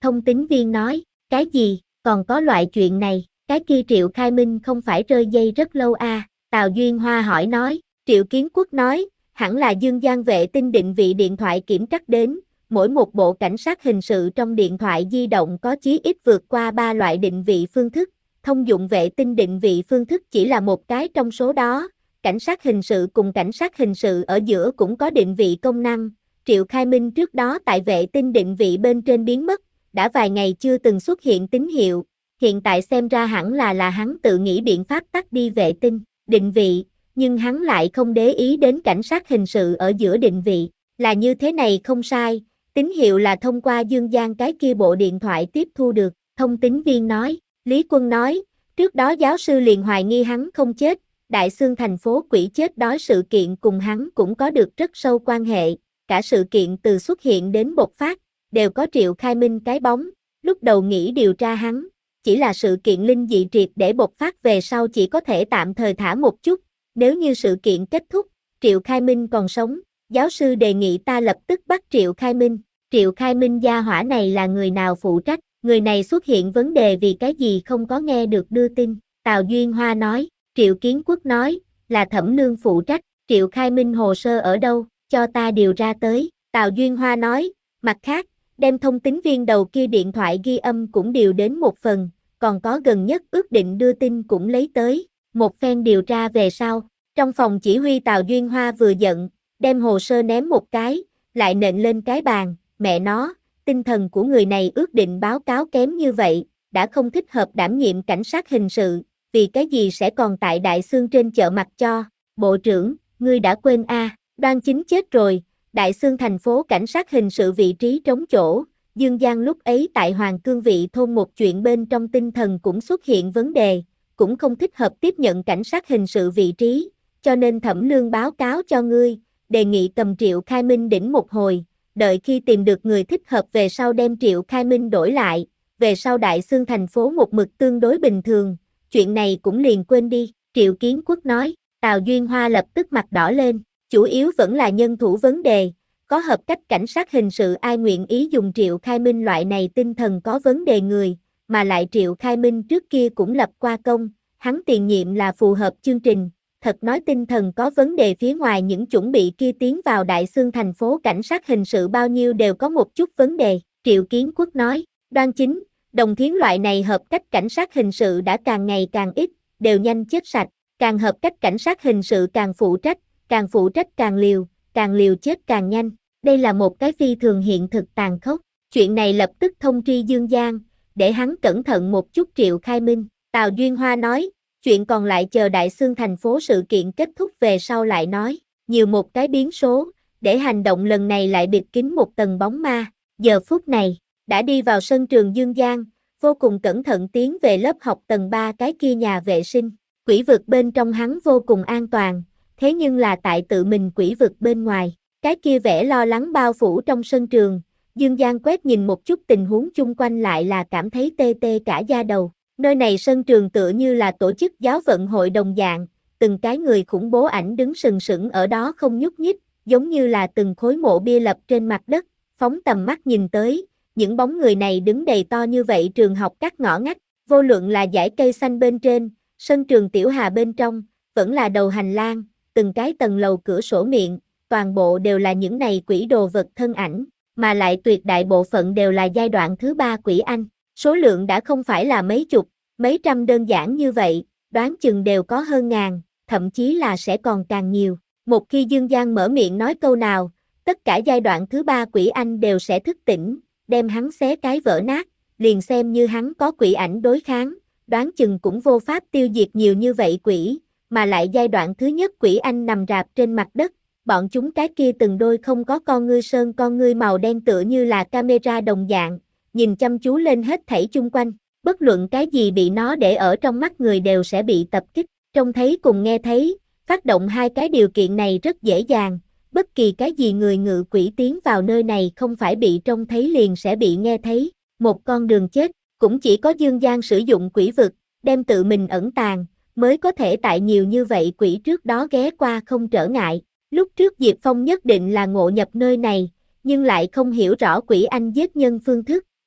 Thông tín viên nói, cái gì, còn có loại chuyện này, cái kia Triệu Khai Minh không phải rơi dây rất lâu à, Tào Duyên Hoa hỏi nói, Triệu Kiến Quốc nói, hẳn là Dương Giang vệ tinh định vị điện thoại kiểm trắc đến, mỗi một bộ cảnh sát hình sự trong điện thoại di động có chí ít vượt qua ba loại định vị phương thức, thông dụng vệ tinh định vị phương thức chỉ là một cái trong số đó, cảnh sát hình sự cùng cảnh sát hình sự ở giữa cũng có định vị công năng, Triệu Khai Minh trước đó tại vệ tinh định vị bên trên biến mất, đã vài ngày chưa từng xuất hiện tín hiệu, hiện tại xem ra hẳn là là hắn tự nghĩ biện pháp tắt đi vệ tinh, định vị, nhưng hắn lại không để ý đến cảnh sát hình sự ở giữa định vị, là như thế này không sai, tín hiệu là thông qua Dương Giang cái kia bộ điện thoại tiếp thu được, thông tín viên nói, Lý Quân nói, trước đó giáo sư liền hoài nghi hắn không chết, Đại Xương thành phố quỷ chết đói sự kiện cùng hắn cũng có được rất sâu quan hệ, cả sự kiện từ xuất hiện đến bộc phát, đều có Triệu Khai Minh cái bóng, lúc đầu nghĩ điều tra hắn, chỉ là sự kiện linh dị triệt để bộc phát về sau chỉ có thể tạm thời thả một chút, nếu như sự kiện kết thúc, Triệu Khai Minh còn sống, giáo sư đề nghị ta lập tức bắt Triệu Khai Minh, Triệu Khai Minh gia hỏa này là người nào phụ trách, người này xuất hiện vấn đề vì cái gì không có nghe được đưa tin, Tào Duyên Hoa nói, Triệu Kiến Quốc nói, là Thẩm Nương phụ trách, Triệu Khai Minh hồ sơ ở đâu, cho ta điều ra tới, Tào Duyên Hoa nói, mặt khác, đem thông tín viên đầu kia điện thoại ghi âm cũng điều đến một phần, còn có gần nhất ước định đưa tin cũng lấy tới, một phen điều tra về sau, trong phòng chỉ huy Tào Duyên Hoa vừa giận, đem hồ sơ ném một cái, lại nện lên cái bàn, mẹ nó, tinh thần của người này ước định báo cáo kém như vậy, đã không thích hợp đảm nhiệm cảnh sát hình sự, vì cái gì sẽ còn tại Đại Xương trên chợ mặt cho, bộ trưởng, ngươi đã quên a, à, Đoan Chính chết rồi, Đại Xương thành phố cảnh sát hình sự vị trí trống chỗ, Dương Giang lúc ấy tại Hoàng Cương Vị thôn một chuyện bên trong tinh thần cũng xuất hiện vấn đề, cũng không thích hợp tiếp nhận cảnh sát hình sự vị trí, cho nên Thẩm Nương báo cáo cho ngươi, đề nghị cầm Triệu Khai Minh đỉnh một hồi, đợi khi tìm được người thích hợp về sau đem Triệu Khai Minh đổi lại, về sau Đại Xương thành phố một mực tương đối bình thường, chuyện này cũng liền quên đi, Triệu Kiến Quốc nói, Tào Duyên Hoa lập tức mặt đỏ lên, chủ yếu vẫn là nhân thủ vấn đề, có hợp cách cảnh sát hình sự ai nguyện ý dùng Triệu Khai Minh loại này tinh thần có vấn đề người, mà lại Triệu Khai Minh trước kia cũng lập qua công, hắn tiền nhiệm là phù hợp chương trình, thật nói tinh thần có vấn đề phía ngoài những chuẩn bị kia tiến vào Đại Xương thành phố cảnh sát hình sự bao nhiêu đều có một chút vấn đề, Triệu Kiến Quốc nói, Đoan Chính, Đồng Thiến loại này hợp cách cảnh sát hình sự đã càng ngày càng ít, đều nhanh chết sạch, càng hợp cách cảnh sát hình sự càng phụ trách, càng phụ trách càng liều, càng liều chết càng nhanh, đây là một cái phi thường hiện thực tàn khốc, chuyện này lập tức thông tri Dương Giang, để hắn cẩn thận một chút Triệu Khai Minh, Tào Duyên Hoa nói, chuyện còn lại chờ Đại Xương thành phố sự kiện kết thúc về sau lại nói, nhiều một cái biến số, để hành động lần này lại bịt kín một tầng bóng ma, giờ phút này, đã đi vào sân trường Dương Giang, vô cùng cẩn thận tiến về lớp học tầng ba cái kia nhà vệ sinh, quỷ vực bên trong hắn vô cùng an toàn, thế nhưng là tại tự mình quỷ vực bên ngoài, cái kia vẻ lo lắng bao phủ trong sân trường, Dương Giang quét nhìn một chút tình huống chung quanh lại là cảm thấy tê tê cả da đầu, nơi này sân trường tựa như là tổ chức giáo vận hội đồng dạng, từng cái người khủng bố ảnh đứng sừng sững ở đó không nhúc nhích, giống như là từng khối mộ bia lập trên mặt đất, phóng tầm mắt nhìn tới, những bóng người này đứng đầy to như vậy trường học các ngõ ngách, vô luận là dãy cây xanh bên trên, sân trường tiểu hà bên trong, vẫn là đầu hành lang, từng cái tầng lầu cửa sổ miệng, toàn bộ đều là những này quỷ đồ vật thân ảnh, mà lại tuyệt đại bộ phận đều là giai đoạn thứ ba quỷ anh, số lượng đã không phải là mấy chục, mấy trăm đơn giản như vậy, đoán chừng đều có hơn ngàn, thậm chí là sẽ còn càng nhiều. Một khi Dương Giang mở miệng nói câu nào, tất cả giai đoạn thứ ba quỷ anh đều sẽ thức tỉnh, đem hắn xé cái vỡ nát, liền xem như hắn có quỷ ảnh đối kháng, đoán chừng cũng vô pháp tiêu diệt nhiều như vậy quỷ, mà lại giai đoạn thứ nhất quỷ anh nằm rạp trên mặt đất, bọn chúng cái kia từng đôi không có con ngươi sơn con ngươi màu đen tựa như là camera đồng dạng, nhìn chăm chú lên hết thảy chung quanh, bất luận cái gì bị nó để ở trong mắt người đều sẽ bị tập kích, trông thấy cùng nghe thấy, phát động hai cái điều kiện này rất dễ dàng, bất kỳ cái gì người ngự quỷ tiến vào nơi này không phải bị trông thấy liền sẽ bị nghe thấy, một con đường chết, cũng chỉ có Dương Giang sử dụng quỷ vực, đem tự mình ẩn tàng, mới có thể tại nhiều như vậy quỷ trước đó ghé qua không trở ngại. Lúc trước Diệp Phong nhất định là ngộ nhập nơi này, nhưng lại không hiểu rõ quỷ anh giết nhân phương thức,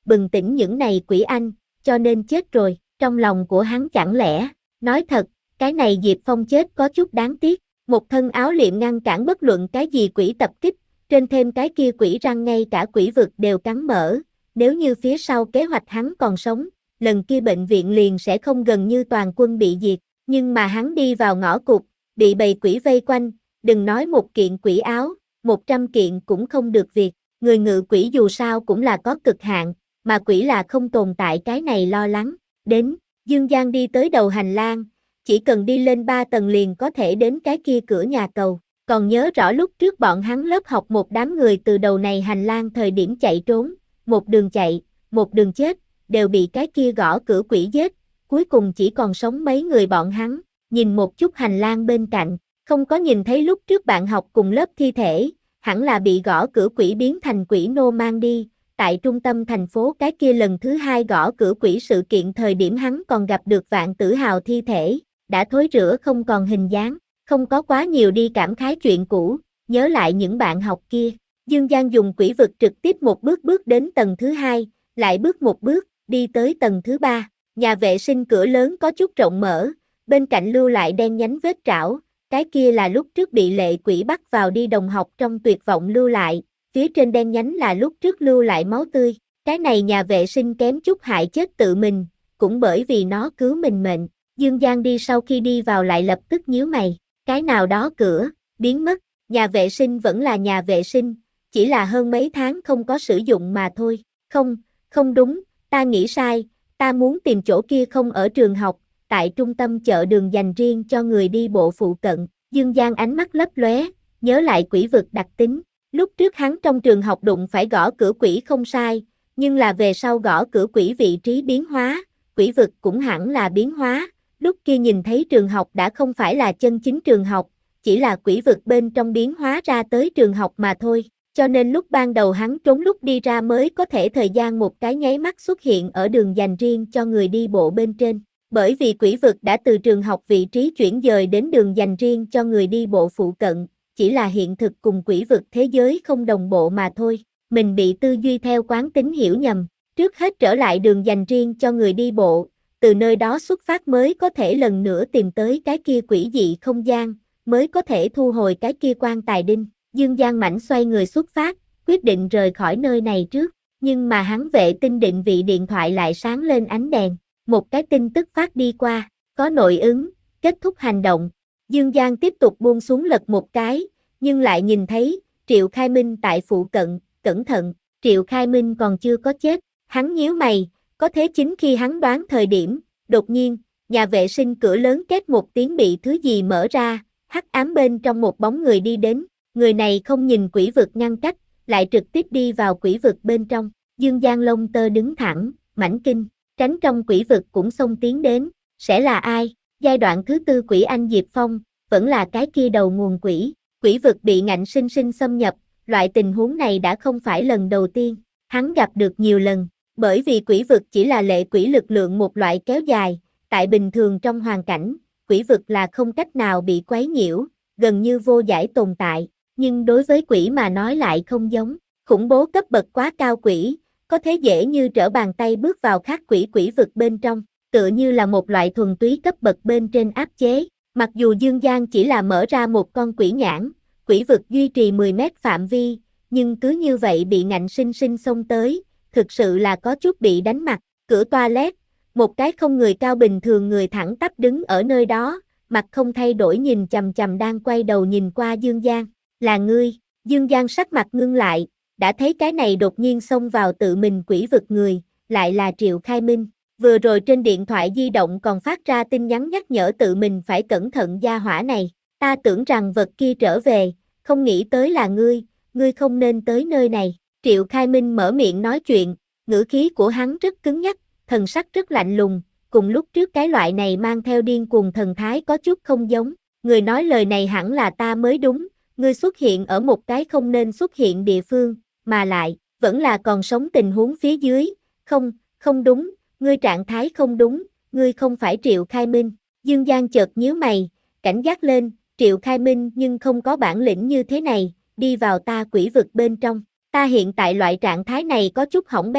bừng tỉnh những này quỷ anh, cho nên chết rồi, trong lòng của hắn chẳng lẽ, nói thật, cái này Diệp Phong chết có chút đáng tiếc, một thân áo liệm ngăn cản bất luận cái gì quỷ tập kích, trên thêm cái kia quỷ răng ngay cả quỷ vực đều cắn mở, nếu như phía sau kế hoạch hắn còn sống, lần kia bệnh viện liền sẽ không gần như toàn quân bị diệt, nhưng mà hắn đi vào ngõ cụt, bị bầy quỷ vây quanh, đừng nói một kiện quỷ áo, một trăm kiện cũng không được việc, người ngự quỷ dù sao cũng là có cực hạn, mà quỷ là không tồn tại cái này lo lắng, đến, Dương Giang đi tới đầu hành lang, chỉ cần đi lên ba tầng liền có thể đến cái kia cửa nhà cầu, còn nhớ rõ lúc trước bọn hắn lớp học một đám người từ đầu này hành lang thời điểm chạy trốn, một đường chạy, một đường chết, đều bị cái kia gõ cửa quỷ giết, cuối cùng chỉ còn sống mấy người bọn hắn, nhìn một chút hành lang bên cạnh, không có nhìn thấy lúc trước bạn học cùng lớp thi thể, hẳn là bị gõ cửa quỷ biến thành quỷ nô mang đi, tại trung tâm thành phố cái kia lần thứ hai gõ cửa quỷ sự kiện thời điểm hắn còn gặp được Vạn Tử Hào thi thể, đã thối rữa không còn hình dáng, không có quá nhiều đi cảm khái chuyện cũ, nhớ lại những bạn học kia. Dương Giang dùng quỷ vực trực tiếp một bước bước đến tầng thứ hai, lại bước một bước, đi tới tầng thứ ba, nhà vệ sinh cửa lớn có chút rộng mở, bên cạnh lưu lại đen nhánh vết trảo, cái kia là lúc trước bị lệ quỷ bắt vào đi đồng học trong tuyệt vọng lưu lại, phía trên đen nhánh là lúc trước lưu lại máu tươi, cái này nhà vệ sinh kém chút hại chết tự mình, cũng bởi vì nó cứu mình mệnh. Dương Giang đi sau khi đi vào lại lập tức nhíu mày, cái nào đó cửa, biến mất, nhà vệ sinh vẫn là nhà vệ sinh, chỉ là hơn mấy tháng không có sử dụng mà thôi, không, không đúng, ta nghĩ sai, ta muốn tìm chỗ kia không ở trường học, tại trung tâm chợ đường dành riêng cho người đi bộ phụ cận, Dương Giang ánh mắt lấp lóe, nhớ lại quỷ vực đặc tính, lúc trước hắn trong trường học đụng phải gõ cửa quỷ không sai, nhưng là về sau gõ cửa quỷ vị trí biến hóa, quỷ vực cũng hẳn là biến hóa, lúc kia nhìn thấy trường học đã không phải là chân chính trường học, chỉ là quỷ vực bên trong biến hóa ra tới trường học mà thôi, cho nên lúc ban đầu hắn trốn lúc đi ra mới có thể thời gian một cái nháy mắt xuất hiện ở đường dành riêng cho người đi bộ bên trên. Bởi vì quỷ vực đã từ trường học vị trí chuyển dời đến đường dành riêng cho người đi bộ phụ cận, chỉ là hiện thực cùng quỷ vực thế giới không đồng bộ mà thôi, mình bị tư duy theo quán tính hiểu nhầm, trước hết trở lại đường dành riêng cho người đi bộ, từ nơi đó xuất phát mới có thể lần nữa tìm tới cái kia quỷ dị không gian, mới có thể thu hồi cái kia quan tài đinh. Dương Giang Mãnh xoay người xuất phát, quyết định rời khỏi nơi này trước, nhưng mà hắn vệ tinh định vị điện thoại lại sáng lên ánh đèn, một cái tin tức phát đi qua, có nội ứng, kết thúc hành động. Dương Giang tiếp tục buông xuống lật một cái, nhưng lại nhìn thấy, Triệu Khai Minh tại phụ cận, cẩn thận, Triệu Khai Minh còn chưa có chết, hắn nhíu mày, có thế chính khi hắn đoán thời điểm, đột nhiên, nhà vệ sinh cửa lớn két một tiếng bị thứ gì mở ra, hắc ám bên trong một bóng người đi đến, người này không nhìn quỷ vực ngăn cách, lại trực tiếp đi vào quỷ vực bên trong, Dương Giang lông tơ đứng thẳng, mãnh kinh, tránh trong quỷ vực cũng xông tiến đến, sẽ là ai? Giai đoạn thứ tư quỷ anh Diệp Phong, vẫn là cái kia đầu nguồn quỷ, quỷ vực bị ngạnh sinh sinh xâm nhập, loại tình huống này đã không phải lần đầu tiên, hắn gặp được nhiều lần, bởi vì quỷ vực chỉ là lệ quỷ lực lượng một loại kéo dài, tại bình thường trong hoàn cảnh, quỷ vực là không cách nào bị quấy nhiễu, gần như vô giải tồn tại, nhưng đối với quỷ mà nói lại không giống, khủng bố cấp bậc quá cao quỷ, có thế dễ như trở bàn tay bước vào khác quỷ quỷ vực bên trong, tựa như là một loại thuần túy cấp bậc bên trên áp chế, mặc dù Dương Giang chỉ là mở ra một con quỷ nhãn, quỷ vực duy trì mười mét phạm vi, nhưng cứ như vậy bị ngạnh sinh sinh xông tới, thực sự là có chút bị đánh mặt, cửa toilet, một cái không người cao bình thường người thẳng tắp đứng ở nơi đó, mặt không thay đổi nhìn chằm chằm đang quay đầu nhìn qua Dương Giang, là ngươi, Dương Giang sắc mặt ngưng lại, đã thấy cái này đột nhiên xông vào tự mình quỷ vực người, lại là Triệu Khai Minh, vừa rồi trên điện thoại di động còn phát ra tin nhắn nhắc nhở tự mình phải cẩn thận gia hỏa này, ta tưởng rằng vật kia trở về, không nghĩ tới là ngươi, ngươi không nên tới nơi này, Triệu Khai Minh mở miệng nói chuyện, ngữ khí của hắn rất cứng nhắc, thần sắc rất lạnh lùng, cùng lúc trước cái loại này mang theo điên cuồng thần thái có chút không giống, người nói lời này hẳn là ta mới đúng, ngươi xuất hiện ở một cái không nên xuất hiện địa phương, mà lại, vẫn là còn sống tình huống phía dưới, không, không đúng, ngươi trạng thái không đúng, ngươi không phải Triệu Khai Minh, Dương Giang chợt nhíu mày, cảnh giác lên, Triệu Khai Minh nhưng không có bản lĩnh như thế này, đi vào ta quỷ vực bên trong, ta hiện tại loại trạng thái này có chút hỏng bét,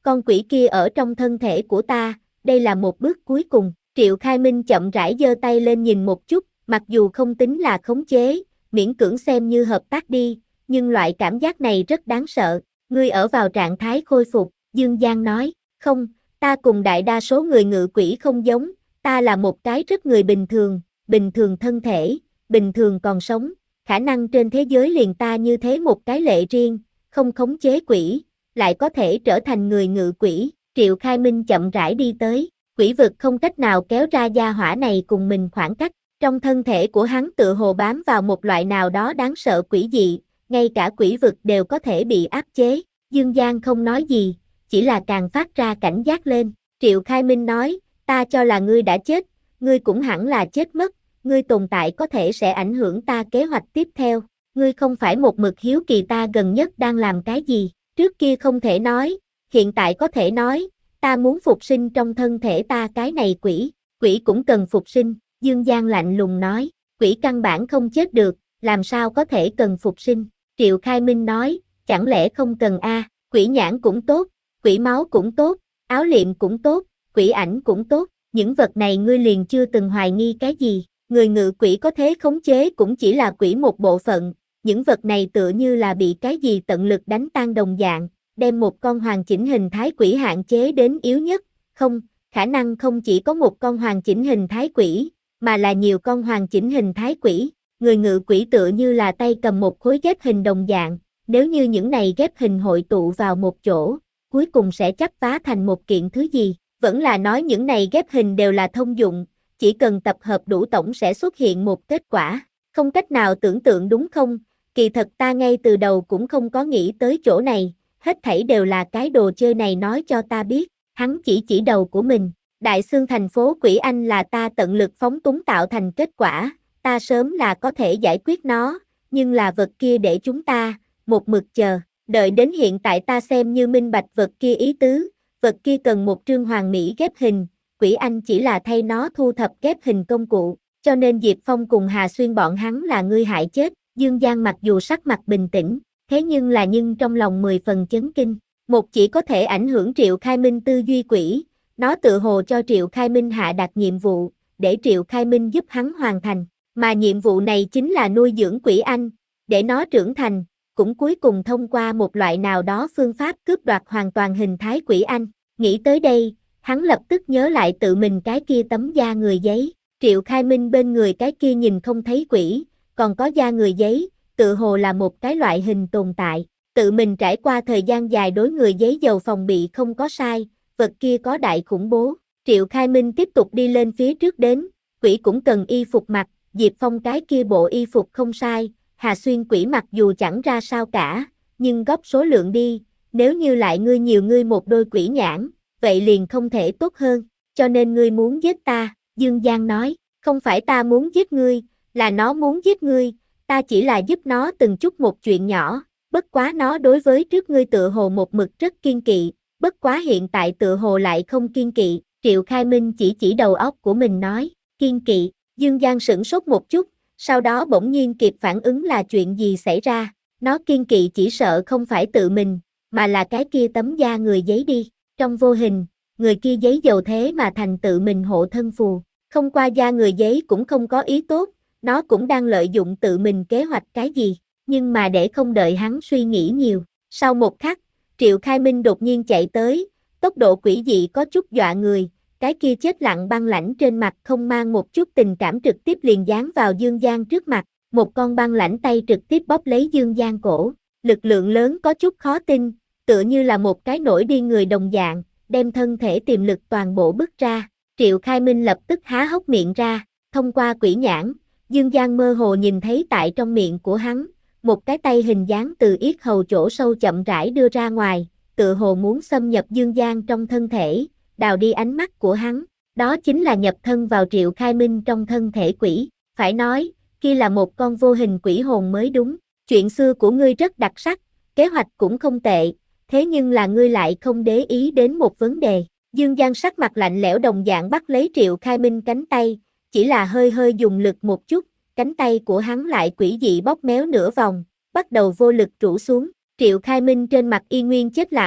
con quỷ kia ở trong thân thể của ta, đây là một bước cuối cùng. Triệu Khai Minh chậm rãi giơ tay lên nhìn một chút, mặc dù không tính là khống chế, miễn cưỡng xem như hợp tác đi, nhưng loại cảm giác này rất đáng sợ. Ngươi ở vào trạng thái khôi phục, Dương Giang nói, không, ta cùng đại đa số người ngự quỷ không giống, ta là một cái rất người bình thường, bình thường thân thể, bình thường còn sống, khả năng trên thế giới liền ta như thế một cái lệ riêng, không khống chế quỷ, lại có thể trở thành người ngự quỷ. Triệu Khai Minh chậm rãi đi tới, quỷ vực không cách nào kéo ra gia hỏa này cùng mình khoảng cách, trong thân thể của hắn tựa hồ bám vào một loại nào đó đáng sợ quỷ dị, ngay cả quỷ vực đều có thể bị áp chế. Dương Giang không nói gì, chỉ là càng phát ra cảnh giác lên. Triệu Khai Minh nói, ta cho là ngươi đã chết, ngươi cũng hẳn là chết mất, ngươi tồn tại có thể sẽ ảnh hưởng ta kế hoạch tiếp theo, ngươi không phải một mực hiếu kỳ ta gần nhất đang làm cái gì, trước kia không thể nói, hiện tại có thể nói, ta muốn phục sinh trong thân thể ta cái này quỷ, quỷ cũng cần phục sinh, Dương Giang lạnh lùng nói, quỷ căn bản không chết được, làm sao có thể cần phục sinh, Triệu Khai Minh nói, chẳng lẽ không cần a? Quỷ nhãn cũng tốt, quỷ máu cũng tốt, áo liệm cũng tốt, quỷ ảnh cũng tốt, những vật này ngươi liền chưa từng hoài nghi cái gì, người ngự quỷ có thế khống chế cũng chỉ là quỷ một bộ phận, những vật này tựa như là bị cái gì tận lực đánh tan đồng dạng, đem một con hoàn chỉnh hình thái quỷ hạn chế đến yếu nhất, không, khả năng không chỉ có một con hoàn chỉnh hình thái quỷ, mà là nhiều con hoàn chỉnh hình thái quỷ, người ngự quỷ tựa như là tay cầm một khối ghép hình đồng dạng, nếu như những này ghép hình hội tụ vào một chỗ, cuối cùng sẽ chắp vá thành một kiện thứ gì, vẫn là nói những này ghép hình đều là thông dụng, chỉ cần tập hợp đủ tổng sẽ xuất hiện một kết quả, không cách nào tưởng tượng đúng không, kỳ thật ta ngay từ đầu cũng không có nghĩ tới chỗ này, hết thảy đều là cái đồ chơi này nói cho ta biết, hắn chỉ chỉ đầu của mình, Đại Xương thành phố Quỷ Anh là ta tận lực phóng túng tạo thành kết quả, ta sớm là có thể giải quyết nó, nhưng là vật kia để chúng ta, một mực chờ, đợi đến hiện tại ta xem như minh bạch vật kia ý tứ, vật kia cần một trương hoàn mỹ ghép hình, Quỷ Anh chỉ là thay nó thu thập ghép hình công cụ, cho nên Diệp Phong cùng Hà Xuyên bọn hắn là ngươi hại chết, Dương Giang mặc dù sắc mặt bình tĩnh, thế nhưng là nhưng trong lòng mười phần chấn kinh, một chỉ có thể ảnh hưởng Triệu Khai Minh tư duy quỷ, nó tự hồ cho Triệu Khai Minh hạ đặt nhiệm vụ, để Triệu Khai Minh giúp hắn hoàn thành, mà nhiệm vụ này chính là nuôi dưỡng Quỷ Anh, để nó trưởng thành, cũng cuối cùng thông qua một loại nào đó phương pháp cướp đoạt hoàn toàn hình thái Quỷ Anh. Nghĩ tới đây, hắn lập tức nhớ lại tự mình cái kia tấm da người giấy, Triệu Khai Minh bên người cái kia nhìn không thấy quỷ, còn có da người giấy, tự hồ là một cái loại hình tồn tại, tự mình trải qua thời gian dài đối người giấy dầu phòng bị không có sai, vật kia có đại khủng bố, Triệu Khai Minh tiếp tục đi lên phía trước đến, quỷ cũng cần y phục mặc, Diệp Phong cái kia bộ y phục không sai, Hà Xuyên quỷ mặc dù chẳng ra sao cả, nhưng góp số lượng đi, nếu như lại ngươi nhiều ngươi một đôi quỷ nhãn, vậy liền không thể tốt hơn, cho nên ngươi muốn giết ta, Dương Giang nói, không phải ta muốn giết ngươi, là nó muốn giết ngươi, ta chỉ là giúp nó từng chút một chuyện nhỏ, bất quá nó đối với trước ngươi tựa hồ một mực rất kiên kỵ, bất quá hiện tại tựa hồ lại không kiên kỵ, Triệu Khai Minh chỉ chỉ đầu óc của mình nói, kiên kỵ, Dương Giang sửng sốt một chút, sau đó bỗng nhiên kịp phản ứng là chuyện gì xảy ra, nó kiên kỵ chỉ sợ không phải tự mình, mà là cái kia tấm da người giấy đi, trong vô hình, người kia giấy dầu thế mà thành tự mình hộ thân phù, không qua da người giấy cũng không có ý tốt, nó cũng đang lợi dụng tự mình kế hoạch cái gì, nhưng mà để không đợi hắn suy nghĩ nhiều, sau một khắc, Triệu Khai Minh đột nhiên chạy tới, tốc độ quỷ dị có chút dọa người, cái kia chết lặng băng lãnh trên mặt không mang một chút tình cảm trực tiếp liền dán vào Dương Giang trước mặt, một con băng lãnh tay trực tiếp bóp lấy Dương Giang cổ, lực lượng lớn có chút khó tin, tựa như là một cái nổi điên người đồng dạng, đem thân thể tiềm lực toàn bộ bứt ra, Triệu Khai Minh lập tức há hốc miệng ra, thông qua quỷ nhãn, Dương Giang mơ hồ nhìn thấy tại trong miệng của hắn, một cái tay hình dáng từ yết hầu chỗ sâu chậm rãi đưa ra ngoài, tựa hồ muốn xâm nhập Dương Giang trong thân thể, đào đi ánh mắt của hắn, đó chính là nhập thân vào Triệu Khai Minh trong thân thể quỷ, phải nói, kia là một con vô hình quỷ hồn mới đúng, chuyện xưa của ngươi rất đặc sắc, kế hoạch cũng không tệ, thế nhưng là ngươi lại không để ý đến một vấn đề, Dương Giang sắc mặt lạnh lẽo đồng dạng bắt lấy Triệu Khai Minh cánh tay, chỉ là hơi hơi dùng lực một chút, cánh tay của hắn lại quỷ dị bóp méo nửa vòng, bắt đầu vô lực trụ xuống, Triệu Khai Minh trên mặt y nguyên chết lặng,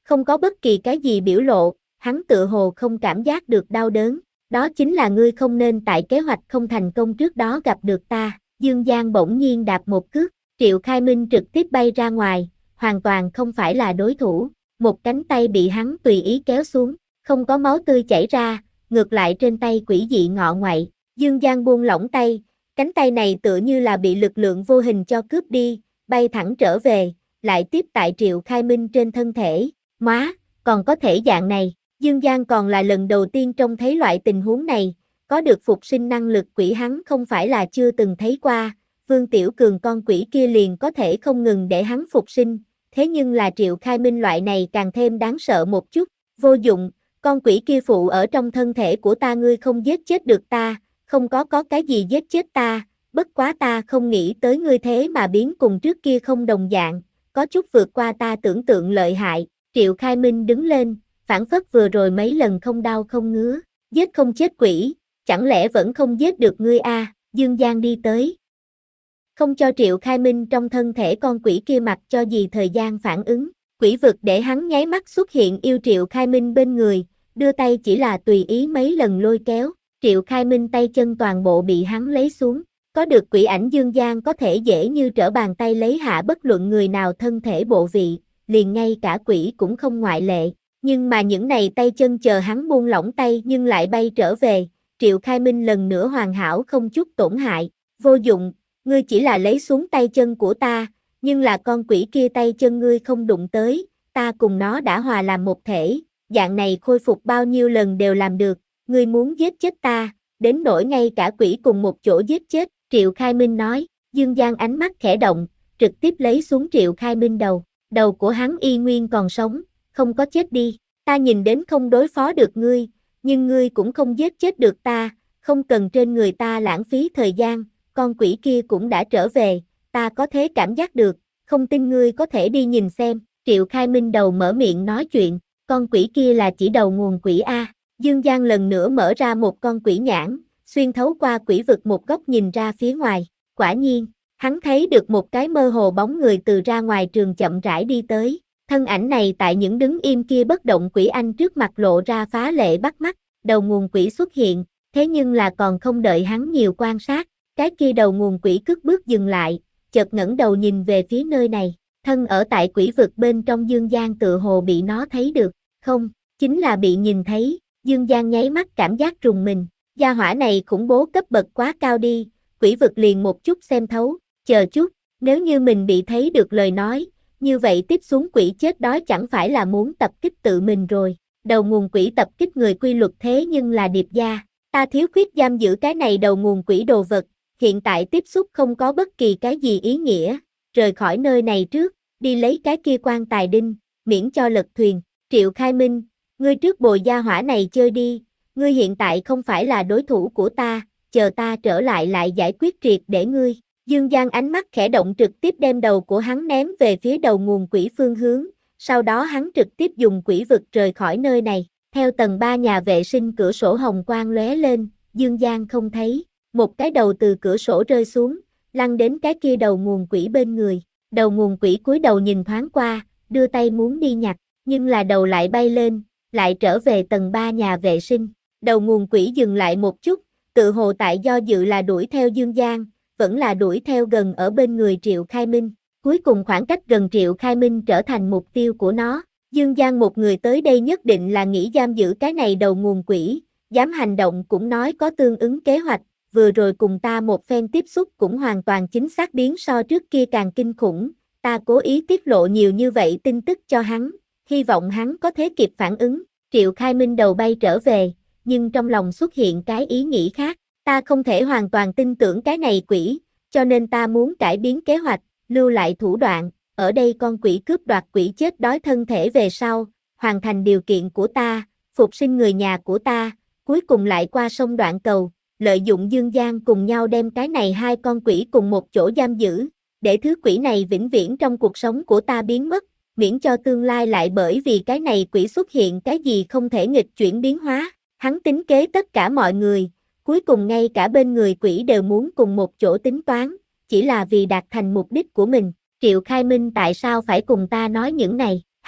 Không có bất kỳ cái gì biểu lộ, hắn tựa hồ không cảm giác được đau đớn. Đó chính là ngươi không nên tại kế hoạch không thành công trước đó gặp được ta. Dương Giang bỗng nhiên đạp một cước, Triệu Khai Minh trực tiếp bay ra ngoài, hoàn toàn không phải là đối thủ. Một cánh tay bị hắn tùy ý kéo xuống, không có máu tươi chảy ra, ngược lại trên tay quỷ dị ngọ ngoại. Dương Giang buông lỏng tay, cánh tay này tựa như là bị lực lượng vô hình cho cướp đi, bay thẳng trở về, lại tiếp tại Triệu Khai Minh trên thân thể. Móa, còn có thể dạng này. Dương Giang còn là lần đầu tiên trông thấy loại tình huống này, có được phục sinh năng lực quỷ hắn không phải là chưa từng thấy qua, Vương Tiểu Cường con quỷ kia liền có thể không ngừng để hắn phục sinh, thế nhưng là Triệu Khai Minh loại này càng thêm đáng sợ một chút, vô dụng, con quỷ kia phụ ở trong thân thể của ta ngươi không giết chết được ta, không có có cái gì giết chết ta, bất quá ta không nghĩ tới ngươi thế mà biến cùng trước kia không đồng dạng, có chút vượt qua ta tưởng tượng lợi hại, Triệu Khai Minh đứng lên, phản phất vừa rồi mấy lần không đau không ngứa, giết không chết quỷ, chẳng lẽ vẫn không giết được ngươi a? À? Dương Giang đi tới, không cho Triệu Khai Minh trong thân thể con quỷ kia mặc cho gì thời gian phản ứng, quỷ vực để hắn nháy mắt xuất hiện yêu Triệu Khai Minh bên người, đưa tay chỉ là tùy ý mấy lần lôi kéo, Triệu Khai Minh tay chân toàn bộ bị hắn lấy xuống, có được quỷ ảnh Dương Giang có thể dễ như trở bàn tay lấy hạ bất luận người nào thân thể bộ vị, liền ngay cả quỷ cũng không ngoại lệ. Nhưng mà những này tay chân chờ hắn buông lỏng tay nhưng lại bay trở về, Triệu Khai Minh lần nữa hoàn hảo không chút tổn hại, vô dụng, ngươi chỉ là lấy xuống tay chân của ta, nhưng là con quỷ kia tay chân ngươi không đụng tới, ta cùng nó đã hòa làm một thể, dạng này khôi phục bao nhiêu lần đều làm được, ngươi muốn giết chết ta, đến nỗi ngay cả quỷ cùng một chỗ giết chết, Triệu Khai Minh nói, Dương Giang ánh mắt khẽ động, trực tiếp lấy xuống Triệu Khai Minh đầu, đầu của hắn y nguyên còn sống, không có chết đi, ta nhìn đến không đối phó được ngươi, nhưng ngươi cũng không giết chết được ta, không cần trên người ta lãng phí thời gian, con quỷ kia cũng đã trở về, ta có thể cảm giác được, không tin ngươi có thể đi nhìn xem, Triệu Khai Minh đầu mở miệng nói chuyện, con quỷ kia là chỉ đầu nguồn quỷ A, Dương Giang lần nữa mở ra một con quỷ nhãn, xuyên thấu qua quỷ vực một góc nhìn ra phía ngoài, quả nhiên, hắn thấy được một cái mơ hồ bóng người từ ra ngoài trường chậm rãi đi tới. Thân ảnh này tại những đứng im kia bất động quỷ anh trước mặt lộ ra phá lệ bắt mắt, đầu nguồn quỷ xuất hiện, thế nhưng là còn không đợi hắn nhiều quan sát, cái kia đầu nguồn quỷ cất bước dừng lại, chợt ngẩng đầu nhìn về phía nơi này, thân ở tại quỷ vực bên trong Dương Giang tựa hồ bị nó thấy được, không, chính là bị nhìn thấy, Dương Giang nháy mắt cảm giác rùng mình, gia hỏa này khủng bố cấp bậc quá cao đi, quỷ vực liền một chút xem thấu, chờ chút, nếu như mình bị thấy được lời nói, như vậy tiếp xuống quỷ chết đói chẳng phải là muốn tập kích tự mình rồi, đầu nguồn quỷ tập kích người quy luật thế nhưng là điệp gia, ta thiếu khuyết giam giữ cái này đầu nguồn quỷ đồ vật, hiện tại tiếp xúc không có bất kỳ cái gì ý nghĩa, rời khỏi nơi này trước, đi lấy cái kia quan tài đinh, miễn cho lật thuyền, Triệu Khai Minh, ngươi trước bồi gia hỏa này chơi đi, ngươi hiện tại không phải là đối thủ của ta, chờ ta trở lại lại giải quyết triệt để ngươi. Dương Giang ánh mắt khẽ động trực tiếp đem đầu của hắn ném về phía đầu nguồn quỷ phương hướng, sau đó hắn trực tiếp dùng quỷ vực rời khỏi nơi này, theo tầng ba nhà vệ sinh cửa sổ hồng quang lóe lên, Dương Giang không thấy, một cái đầu từ cửa sổ rơi xuống, lăn đến cái kia đầu nguồn quỷ bên người, đầu nguồn quỷ cúi đầu nhìn thoáng qua, đưa tay muốn đi nhặt, nhưng là đầu lại bay lên, lại trở về tầng ba nhà vệ sinh, đầu nguồn quỷ dừng lại một chút, tự hồ tại do dự là đuổi theo Dương Giang, vẫn là đuổi theo gần ở bên người Triệu Khai Minh, cuối cùng khoảng cách gần Triệu Khai Minh trở thành mục tiêu của nó, Dương Giang một người tới đây nhất định là nghĩ giam giữ cái này đầu nguồn quỷ, dám hành động cũng nói có tương ứng kế hoạch, vừa rồi cùng ta một phen tiếp xúc cũng hoàn toàn chính xác biến so trước kia càng kinh khủng, ta cố ý tiết lộ nhiều như vậy tin tức cho hắn, hy vọng hắn có thể kịp phản ứng, Triệu Khai Minh đầu bay trở về, nhưng trong lòng xuất hiện cái ý nghĩ khác. Ta không thể hoàn toàn tin tưởng cái này quỷ, cho nên ta muốn cải biến kế hoạch, lưu lại thủ đoạn, ở đây con quỷ cướp đoạt quỷ chết đói thân thể về sau, hoàn thành điều kiện của ta, phục sinh người nhà của ta, cuối cùng lại qua sông Đoạn Cầu, lợi dụng Dương Giang cùng nhau đem cái này hai con quỷ cùng một chỗ giam giữ, để thứ quỷ này vĩnh viễn trong cuộc sống của ta biến mất, miễn cho tương lai lại bởi vì cái này quỷ xuất hiện cái gì không thể nghịch chuyển biến hóa, hắn tính kế tất cả mọi người. Cuối cùng ngay cả bên người quỷ đều muốn cùng một chỗ tính toán, chỉ là vì đạt thành mục đích của mình. Triệu Khai Minh tại sao phải cùng ta nói những này?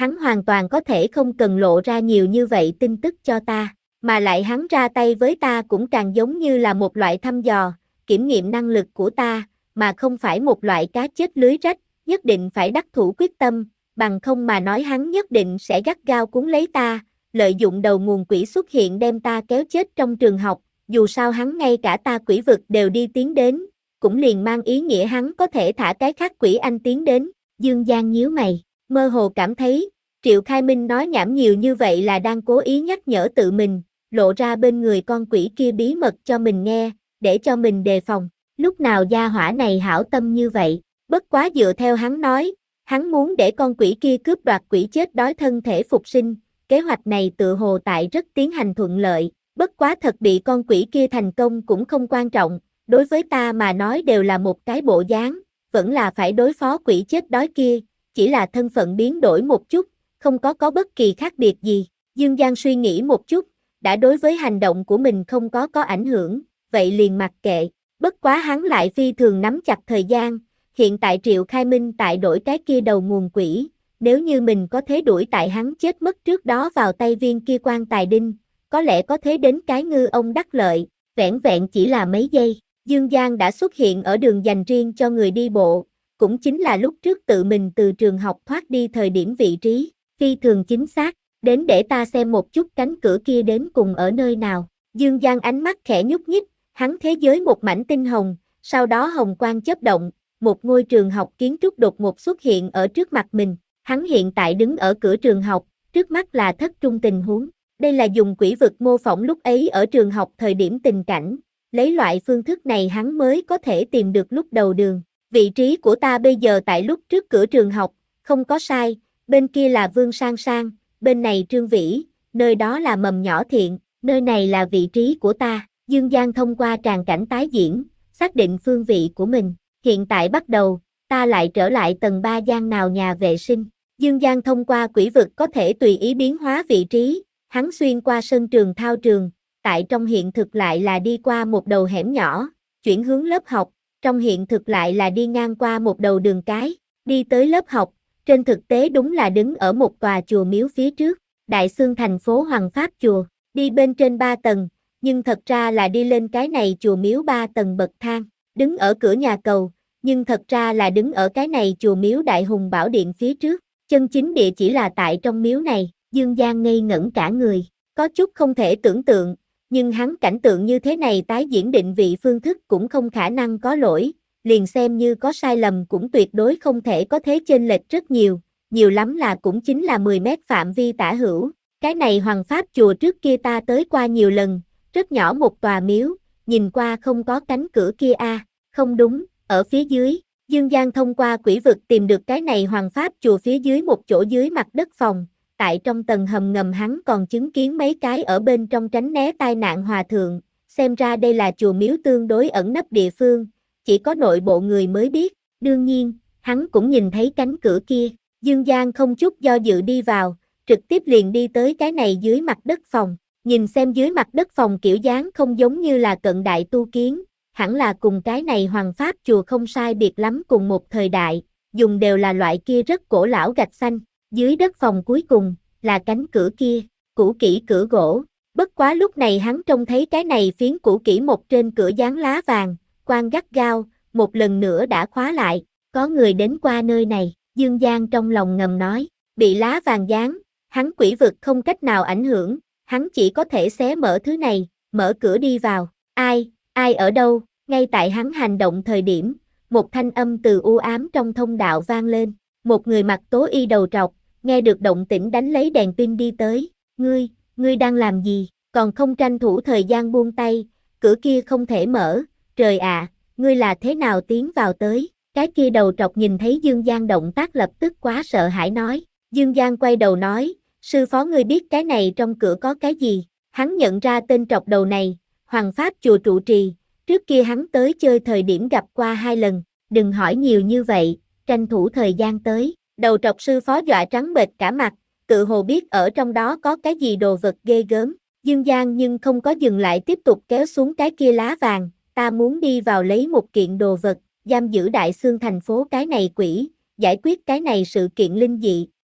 Hắn hoàn toàn có thể không cần lộ ra nhiều như vậy tin tức cho ta, mà lại hắn ra tay với ta cũng càng giống như là một loại thăm dò, kiểm nghiệm năng lực của ta, mà không phải một loại cá chết lưới rách, nhất định phải đắc thủ quyết tâm, bằng không mà nói hắn nhất định sẽ gắt gao cuốn lấy ta, lợi dụng đầu nguồn quỷ xuất hiện đem ta kéo chết trong trường học, dù sao hắn ngay cả ta quỷ vực đều đi tiến đến, cũng liền mang ý nghĩa hắn có thể thả cái khác quỷ anh tiến đến. Dương Giang nhíu mày, mơ hồ cảm thấy, Triệu Khai Minh nói nhảm nhiều như vậy là đang cố ý nhắc nhở tự mình, lộ ra bên người con quỷ kia bí mật cho mình nghe, để cho mình đề phòng. Lúc nào gia hỏa này hảo tâm như vậy, bất quá dựa theo hắn nói, hắn muốn để con quỷ kia cướp đoạt quỷ chết đói thân thể phục sinh, kế hoạch này tự hồ tại rất tiến hành thuận lợi, bất quá thật bị con quỷ kia thành công cũng không quan trọng, đối với ta mà nói đều là một cái bộ dáng, vẫn là phải đối phó quỷ chết đói kia, chỉ là thân phận biến đổi một chút, không có có bất kỳ khác biệt gì. Dương Giang suy nghĩ một chút, đã đối với hành động của mình không có có ảnh hưởng, vậy liền mặc kệ, bất quá hắn lại phi thường nắm chặt thời gian, hiện tại Triệu Khai Minh tại đổi cái kia đầu nguồn quỷ, nếu như mình có thế đuổi tại hắn chết mất trước đó vào tay viên kia quan tài đinh, có lẽ có thế đến cái ngư ông đắc lợi, vẻn vẹn chỉ là mấy giây, Dương Giang đã xuất hiện ở đường dành riêng cho người đi bộ, cũng chính là lúc trước tự mình từ trường học thoát đi thời điểm vị trí, phi thường chính xác, đến để ta xem một chút cánh cửa kia đến cùng ở nơi nào. Dương Giang ánh mắt khẽ nhúc nhích, hắn thế giới một mảnh tinh hồng, sau đó hồng quang chớp động, một ngôi trường học kiến trúc đột ngột xuất hiện ở trước mặt mình, hắn hiện tại đứng ở cửa trường học, trước mắt là thất trung tình huống, đây là dùng quỷ vực mô phỏng lúc ấy ở trường học thời điểm tình cảnh, lấy loại phương thức này hắn mới có thể tìm được lúc đầu đường. Vị trí của ta bây giờ tại lúc trước cửa trường học, không có sai, bên kia là Vương Sang Sang, bên này Trương Vĩ, nơi đó là Mầm Nhỏ Thiện, nơi này là vị trí của ta. Dương Giang thông qua tràng cảnh tái diễn, xác định phương vị của mình. Hiện tại bắt đầu, ta lại trở lại tầng ba gian nào nhà vệ sinh. Dương Giang thông qua quỷ vực có thể tùy ý biến hóa vị trí, hắn xuyên qua sân trường thao trường, tại trong hiện thực lại là đi qua một đầu hẻm nhỏ, chuyển hướng lớp học, trong hiện thực lại là đi ngang qua một đầu đường cái, đi tới lớp học, trên thực tế đúng là đứng ở một tòa chùa miếu phía trước, Đại Xương thành phố Hoàng Pháp chùa, đi bên trên ba tầng, nhưng thật ra là đi lên cái này chùa miếu ba tầng bậc thang, đứng ở cửa nhà cầu, nhưng thật ra là đứng ở cái này chùa miếu Đại Hùng Bảo Điện phía trước, chân chính địa chỉ là tại trong miếu này. Dương Giang ngây ngẩn cả người, có chút không thể tưởng tượng, nhưng hắn cảnh tượng như thế này tái diễn định vị phương thức cũng không khả năng có lỗi, liền xem như có sai lầm cũng tuyệt đối không thể có thế chênh lệch rất nhiều, nhiều lắm là cũng chính là mười mét phạm vi tả hữu. Cái này Hoàng Pháp chùa trước kia ta tới qua nhiều lần, rất nhỏ một tòa miếu, nhìn qua không có cánh cửa kia a, à, không đúng, ở phía dưới. Dương Giang thông qua quỷ vực tìm được cái này Hoàng Pháp chùa phía dưới một chỗ dưới mặt đất phòng, tại trong tầng hầm ngầm hắn còn chứng kiến mấy cái ở bên trong tránh né tai nạn hòa thượng, xem ra đây là chùa miếu tương đối ẩn nấp địa phương, chỉ có nội bộ người mới biết, đương nhiên, hắn cũng nhìn thấy cánh cửa kia, Dương Giang không chút do dự đi vào, trực tiếp liền đi tới cái này dưới mặt đất phòng, nhìn xem dưới mặt đất phòng kiểu dáng không giống như là cận đại tu kiến, hẳn là cùng cái này Hoàng Pháp chùa không sai biệt lắm cùng một thời đại, dùng đều là loại kia rất cổ lão gạch xanh. Dưới đất phòng cuối cùng, là cánh cửa kia, cũ kỹ cửa gỗ, bất quá lúc này hắn trông thấy cái này phiến cũ kỹ một trên cửa dán lá vàng, quan gắt gao, một lần nữa đã khóa lại, có người đến qua nơi này, Dương Giang trong lòng ngầm nói, bị lá vàng dán, hắn quỷ vực không cách nào ảnh hưởng, hắn chỉ có thể xé mở thứ này, mở cửa đi vào, ai, ai ở đâu, ngay tại hắn hành động thời điểm, một thanh âm từ u ám trong thông đạo vang lên, một người mặc tố y đầu trọc, nghe được động tĩnh đánh lấy đèn pin đi tới, ngươi, ngươi đang làm gì, còn không tranh thủ thời gian buông tay, cửa kia không thể mở, trời ạ, à, ngươi là thế nào tiến vào tới, cái kia đầu trọc nhìn thấy Dương Giang động tác lập tức quá sợ hãi nói, Dương Giang quay đầu nói, sư phó ngươi biết cái này trong cửa có cái gì, hắn nhận ra tên trọc đầu này, Hoàng Pháp chùa trụ trì, trước kia hắn tới chơi thời điểm gặp qua hai lần, đừng hỏi nhiều như vậy, tranh thủ thời gian tới. Đầu trọc sư phó dọa trắng bệch cả mặt, tự hồ biết ở trong đó có cái gì đồ vật ghê gớm. Dương Giang nhưng không có dừng lại tiếp tục kéo xuống cái kia lá vàng, ta muốn đi vào lấy một kiện đồ vật, giam giữ Đại Xương thành phố cái này quỷ, giải quyết cái này sự kiện linh dị.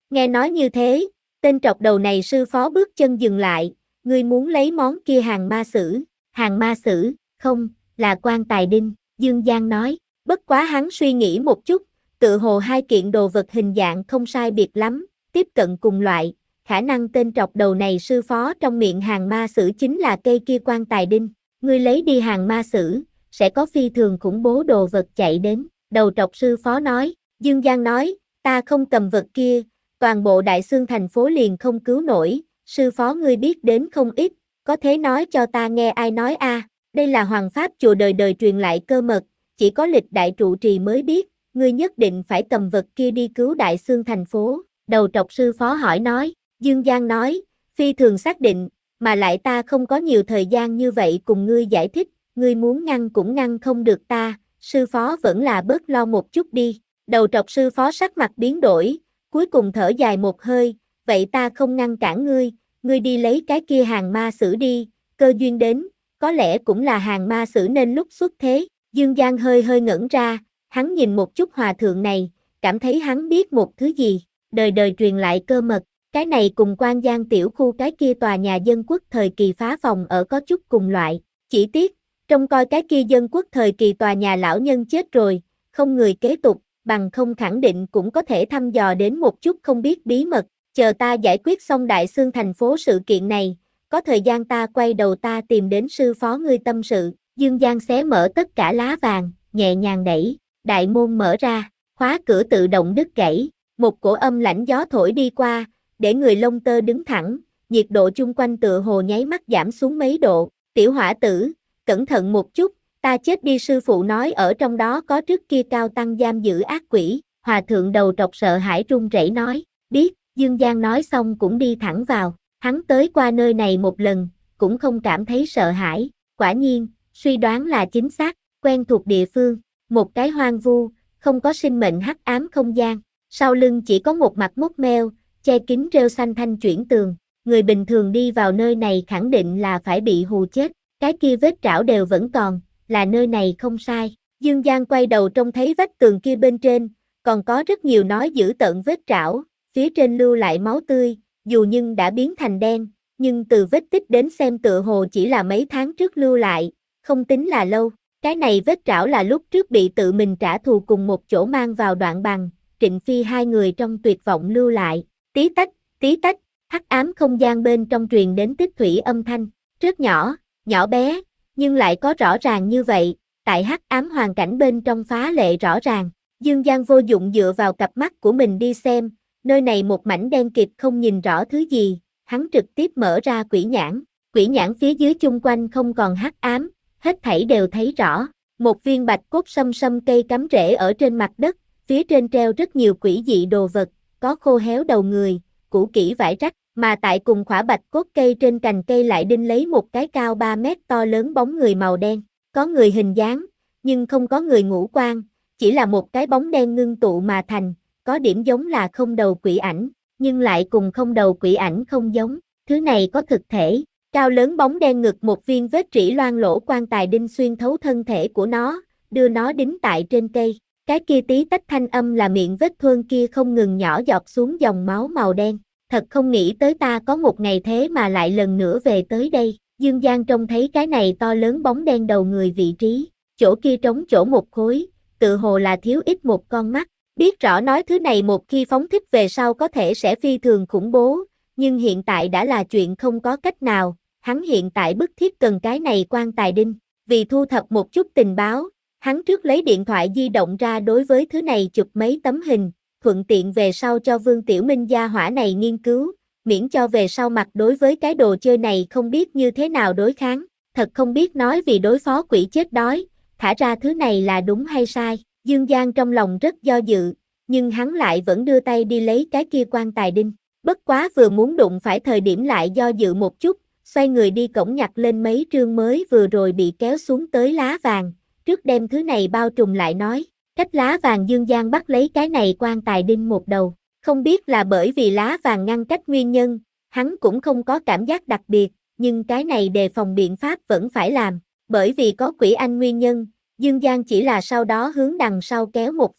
Nghe nói như thế, tên trọc đầu này sư phó bước chân dừng lại, ngươi muốn lấy món kia hàng ma sử, hàng ma sử, không, là quan tài đinh, Dương Giang nói, bất quá hắn suy nghĩ một chút, tự hồ hai kiện đồ vật hình dạng không sai biệt lắm, tiếp cận cùng loại, khả năng tên trọc đầu này sư phó trong miệng hàng ma sử chính là cây kia quan tài đinh, ngươi lấy đi hàng ma sử, sẽ có phi thường khủng bố đồ vật chạy đến, đầu trọc sư phó nói, Dương Giang nói, ta không cầm vật kia, toàn bộ Đại Xương thành phố liền không cứu nổi, sư phó ngươi biết đến không ít, có thể nói cho ta nghe ai nói a? À, đây là hoàng pháp chùa đời đời truyền lại cơ mật, chỉ có lịch đại trụ trì mới biết, ngươi nhất định phải cầm vật kia đi cứu Đại Xương thành phố, đầu trọc sư phó hỏi nói, Dương Giang nói, phi thường xác định, mà lại ta không có nhiều thời gian như vậy cùng ngươi giải thích, ngươi muốn ngăn cũng ngăn không được ta, sư phó vẫn là bớt lo một chút đi, đầu trọc sư phó sắc mặt biến đổi, cuối cùng thở dài một hơi, vậy ta không ngăn cản ngươi, ngươi đi lấy cái kia hàng ma sử đi, cơ duyên đến, có lẽ cũng là hàng ma sử nên lúc xuất thế, Dương Giang hơi hơi ngẩn ra, hắn nhìn một chút hòa thượng này, cảm thấy hắn biết một thứ gì, đời đời truyền lại cơ mật, cái này cùng Quan Giang tiểu khu cái kia tòa nhà dân quốc thời kỳ phá phòng ở có chút cùng loại, chỉ tiếc, trông coi cái kia dân quốc thời kỳ tòa nhà lão nhân chết rồi, không người kế tục, bằng không khẳng định cũng có thể thăm dò đến một chút không biết bí mật, chờ ta giải quyết xong Đại Xương thành phố sự kiện này, có thời gian ta quay đầu ta tìm đến sư phó ngươi tâm sự, Dương Giang xé mở tất cả lá vàng, nhẹ nhàng đẩy, đại môn mở ra, khóa cửa tự động đứt gãy, một cổ âm lãnh gió thổi đi qua, để người lông tơ đứng thẳng, nhiệt độ chung quanh tựa hồ nháy mắt giảm xuống mấy độ, tiểu hỏa tử, cẩn thận một chút, ta chết đi sư phụ nói ở trong đó có trước kia cao tăng giam giữ ác quỷ, hòa thượng đầu trọc sợ hãi run rẩy nói, biết, Dương Giang nói xong cũng đi thẳng vào, hắn tới qua nơi này một lần, cũng không cảm thấy sợ hãi, quả nhiên, suy đoán là chính xác, quen thuộc địa phương, một cái hoang vu, không có sinh mệnh hắc ám không gian, sau lưng chỉ có một mặt mốc meo, che kín rêu xanh thanh chuyển tường, người bình thường đi vào nơi này khẳng định là phải bị hù chết, cái kia vết trảo đều vẫn còn, là nơi này không sai. Dương Giang quay đầu trông thấy vách tường kia bên trên, còn có rất nhiều nói dữ tợn vết trảo, phía trên lưu lại máu tươi, dù nhưng đã biến thành đen, nhưng từ vết tích đến xem tựa hồ chỉ là mấy tháng trước lưu lại, không tính là lâu. Cái này vết trảo là lúc trước bị tự mình trả thù cùng một chỗ mang vào đoạn bằng, Trịnh Phi hai người trong tuyệt vọng lưu lại, tí tách, tí tách, hắc ám không gian bên trong truyền đến tích thủy âm thanh, rất nhỏ, nhỏ bé, nhưng lại có rõ ràng như vậy, tại hắc ám hoàn cảnh bên trong phá lệ rõ ràng. Dương Giang vô dụng dựa vào cặp mắt của mình đi xem, nơi này một mảnh đen kịt không nhìn rõ thứ gì, hắn trực tiếp mở ra quỷ nhãn, quỷ nhãn phía dưới chung quanh không còn hắc ám, hết thảy đều thấy rõ, một viên bạch cốt sâm sâm cây cắm rễ ở trên mặt đất, phía trên treo rất nhiều quỷ dị đồ vật, có khô héo đầu người, cũ kỹ vải rách, mà tại cùng khỏa bạch cốt cây trên cành cây lại đinh lấy một cái cao ba mét to lớn bóng người màu đen, có người hình dáng, nhưng không có người ngũ quan, chỉ là một cái bóng đen ngưng tụ mà thành, có điểm giống là không đầu quỷ ảnh, nhưng lại cùng không đầu quỷ ảnh không giống, thứ này có thực thể, cao lớn bóng đen ngực một viên vết rỉ loang lỗ quan tài đinh xuyên thấu thân thể của nó, đưa nó đính tại trên cây, cái kia tí tách thanh âm là miệng vết thương kia không ngừng nhỏ giọt xuống dòng máu màu đen. Thật không nghĩ tới ta có một ngày thế mà lại lần nữa về tới đây, Dương Giang trông thấy cái này to lớn bóng đen đầu người vị trí, chỗ kia trống chỗ một khối, tự hồ là thiếu ít một con mắt, biết rõ nói thứ này một khi phóng thích về sau có thể sẽ phi thường khủng bố, nhưng hiện tại đã là chuyện không có cách nào, hắn hiện tại bức thiết cần cái này quan tài đinh, vì thu thập một chút tình báo, hắn trước lấy điện thoại di động ra đối với thứ này chụp mấy tấm hình, thuận tiện về sau cho Vương Tiểu Minh gia hỏa này nghiên cứu, miễn cho về sau mặt đối với cái đồ chơi này không biết như thế nào đối kháng, thật không biết nói vì đối phó quỷ chết đói, thả ra thứ này là đúng hay sai, Dương Giang trong lòng rất do dự, nhưng hắn lại vẫn đưa tay đi lấy cái kia quan tài đinh, bất quá vừa muốn đụng phải thời điểm lại do dự một chút, xoay người đi cổng nhặt lên mấy trương mới vừa rồi bị kéo xuống tới lá vàng, trước đem thứ này bao trùm lại nói. Cách lá vàng Dương Giang bắt lấy cái này quan tài đinh một đầu, không biết là bởi vì lá vàng ngăn cách nguyên nhân, hắn cũng không có cảm giác đặc biệt, nhưng cái này đề phòng biện pháp vẫn phải làm, bởi vì có quỷ anh nguyên nhân, Dương Giang chỉ là sau đó hướng đằng sau kéo một phát,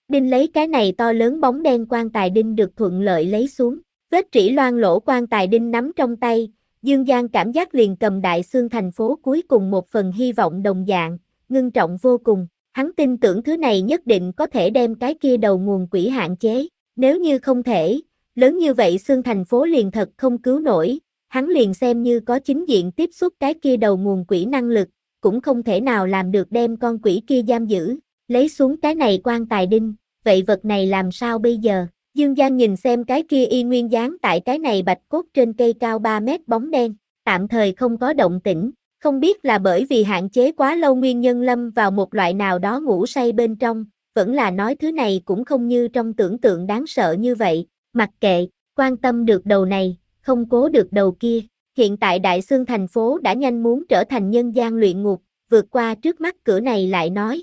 Đinh lấy cái này to lớn bóng đen quan tài đinh được thuận lợi lấy xuống. Vết trĩ loang lỗ quan tài đinh nắm trong tay, Dương Giang cảm giác liền cầm đại xương thành phố cuối cùng một phần hy vọng đồng dạng, ngưng trọng vô cùng. Hắn tin tưởng thứ này nhất định có thể đem cái kia đầu nguồn quỷ hạn chế. Nếu như không thể, lớn như vậy xương thành phố liền thật không cứu nổi. Hắn liền xem như có chính diện tiếp xúc cái kia đầu nguồn quỷ năng lực, cũng không thể nào làm được đem con quỷ kia giam giữ. Lấy xuống cái này quan tài đinh, vậy vật này làm sao bây giờ? Dương Giang nhìn xem cái kia y nguyên dáng tại cái này bạch cốt trên cây cao ba mét bóng đen, tạm thời không có động tĩnh, không biết là bởi vì hạn chế quá lâu nguyên nhân lâm vào một loại nào đó ngủ say bên trong, vẫn là nói thứ này cũng không như trong tưởng tượng đáng sợ như vậy, mặc kệ, quan tâm được đầu này, không cố được đầu kia, hiện tại Đại Xương thành phố đã nhanh muốn trở thành nhân gian luyện ngục, vượt qua trước mắt cửa này lại nói.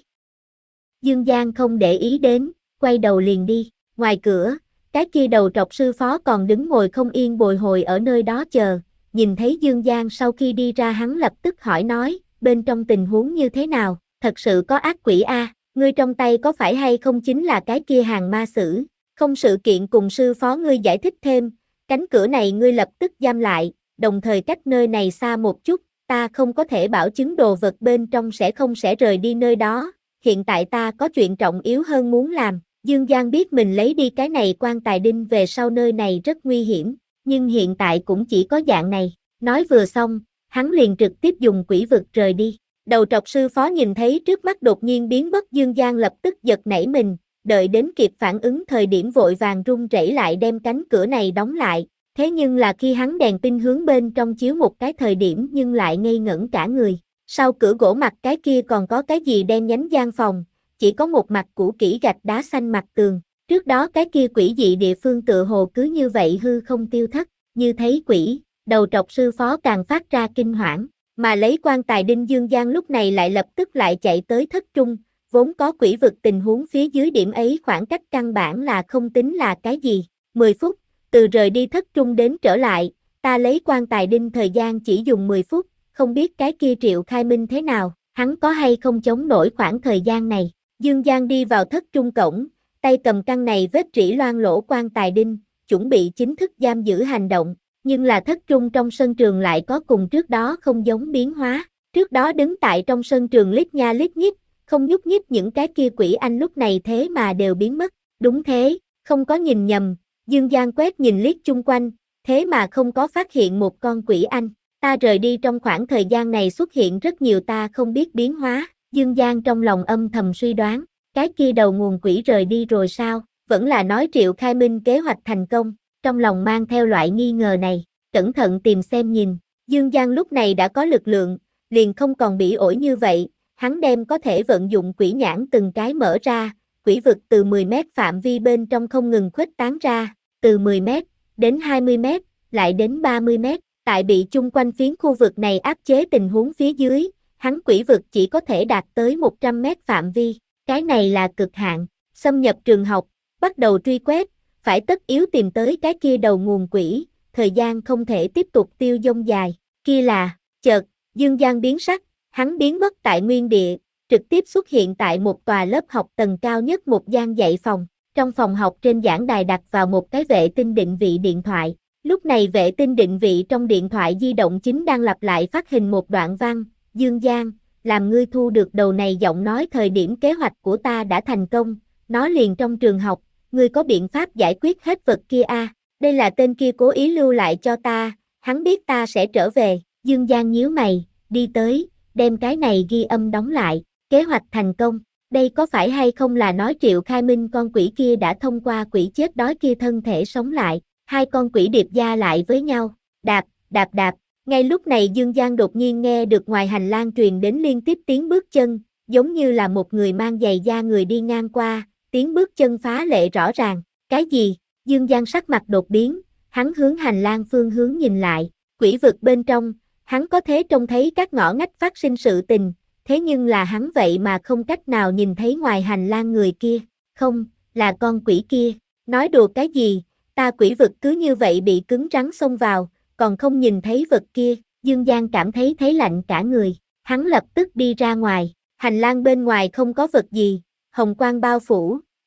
Dương Giang không để ý đến, quay đầu liền đi, ngoài cửa, cái kia đầu trọc sư phó còn đứng ngồi không yên bồi hồi ở nơi đó chờ, nhìn thấy Dương Giang sau khi đi ra hắn lập tức hỏi nói, bên trong tình huống như thế nào, thật sự có ác quỷ a, à, ngươi trong tay có phải hay không chính là cái kia hàng ma sử, không sự kiện cùng sư phó ngươi giải thích thêm, cánh cửa này ngươi lập tức giam lại, đồng thời cách nơi này xa một chút, ta không có thể bảo chứng đồ vật bên trong sẽ không sẽ rời đi nơi đó, hiện tại ta có chuyện trọng yếu hơn muốn làm. Dương Giang biết mình lấy đi cái này quan tài đinh về sau nơi này rất nguy hiểm, nhưng hiện tại cũng chỉ có dạng này. Nói vừa xong, hắn liền trực tiếp dùng quỷ vực rời đi. Đầu trọc sư phó nhìn thấy trước mắt đột nhiên biến mất Dương Giang lập tức giật nảy mình, đợi đến kịp phản ứng thời điểm vội vàng run rẩy lại đem cánh cửa này đóng lại. Thế nhưng là khi hắn đèn pin hướng bên trong chiếu một cái thời điểm nhưng lại ngây ngẩn cả người. Sau cửa gỗ mặt cái kia còn có cái gì đen nhánh gian phòng, chỉ có một mặt cũ kỹ gạch đá xanh mặt tường. Trước đó cái kia quỷ dị địa phương tựa hồ cứ như vậy hư không tiêu thất, như thấy quỷ, đầu trọc sư phó càng phát ra kinh hoảng, mà lấy quan tài đinh Dương Giang lúc này lại lập tức lại chạy tới thất trung, vốn có quỷ vực tình huống phía dưới điểm ấy khoảng cách căn bản là không tính là cái gì. mười phút, từ rời đi thất trung đến trở lại, ta lấy quan tài đinh thời gian chỉ dùng mười phút, không biết cái kia Triệu Khai Minh thế nào, hắn có hay không chống nổi khoảng thời gian này. Dương Giang đi vào thất trung cổng, tay cầm căn này vết rỉ loang lỗ quan tài đinh, chuẩn bị chính thức giam giữ hành động, nhưng là thất trung trong sân trường lại có cùng trước đó không giống biến hóa, trước đó đứng tại trong sân trường lít nha lít nhít, không nhúc nhích những cái kia quỷ anh lúc này thế mà đều biến mất, đúng thế, không có nhìn nhầm, Dương Giang quét nhìn liếc chung quanh, thế mà không có phát hiện một con quỷ anh, ta rời đi trong khoảng thời gian này xuất hiện rất nhiều ta không biết biến hóa. Dương Giang trong lòng âm thầm suy đoán, cái kia đầu nguồn quỷ rời đi rồi sao, vẫn là nói Triệu Khai Minh kế hoạch thành công, trong lòng mang theo loại nghi ngờ này, cẩn thận tìm xem nhìn, Dương Giang lúc này đã có lực lượng, liền không còn bị ổi như vậy, hắn đem có thể vận dụng quỷ nhãn từng cái mở ra, quỷ vực từ mười mét phạm vi bên trong không ngừng khuếch tán ra, từ mười mét, đến hai mươi mét, lại đến ba mươi mét, tại bị chung quanh phiến khu vực này áp chế tình huống phía dưới. Hắn quỷ vực chỉ có thể đạt tới một trăm mét phạm vi, cái này là cực hạn, xâm nhập trường học, bắt đầu truy quét, phải tất yếu tìm tới cái kia đầu nguồn quỷ, thời gian không thể tiếp tục tiêu dông dài, kia là, chợt, Dương Giang biến sắc, hắn biến mất tại nguyên địa, trực tiếp xuất hiện tại một tòa lớp học tầng cao nhất một gian dạy phòng, trong phòng học trên giảng đài đặt vào một cái vệ tinh định vị điện thoại, lúc này vệ tinh định vị trong điện thoại di động chính đang lặp lại phát hình một đoạn văn. Dương Giang, làm ngươi thu được đầu này giọng nói thời điểm kế hoạch của ta đã thành công, nó liền trong trường học, ngươi có biện pháp giải quyết hết vật kia a? À? Đây là tên kia cố ý lưu lại cho ta, hắn biết ta sẽ trở về, Dương Giang nhíu mày, đi tới, đem cái này ghi âm đóng lại, kế hoạch thành công, đây có phải hay không là nói Triệu Khai Minh con quỷ kia đã thông qua quỷ chết đói kia thân thể sống lại, hai con quỷ điệp gia lại với nhau, đạp, đạp đạp. Ngay lúc này Dương Giang đột nhiên nghe được ngoài hành lang truyền đến liên tiếp tiếng bước chân, giống như là một người mang giày da người đi ngang qua, tiếng bước chân phá lệ rõ ràng. Cái gì? Dương Giang sắc mặt đột biến, hắn hướng hành lang phương hướng nhìn lại, quỷ vực bên trong, hắn có thể trông thấy các ngõ ngách phát sinh sự tình, thế nhưng là hắn vậy mà không cách nào nhìn thấy ngoài hành lang người kia, không, là con quỷ kia, nói đùa cái gì, ta quỷ vực cứ như vậy bị cứng rắn xông vào, còn không nhìn thấy vật kia, Dương Giang cảm thấy thấy lạnh cả người, hắn lập tức đi ra ngoài, hành lang bên ngoài không có vật gì, hồng quang bao phủ,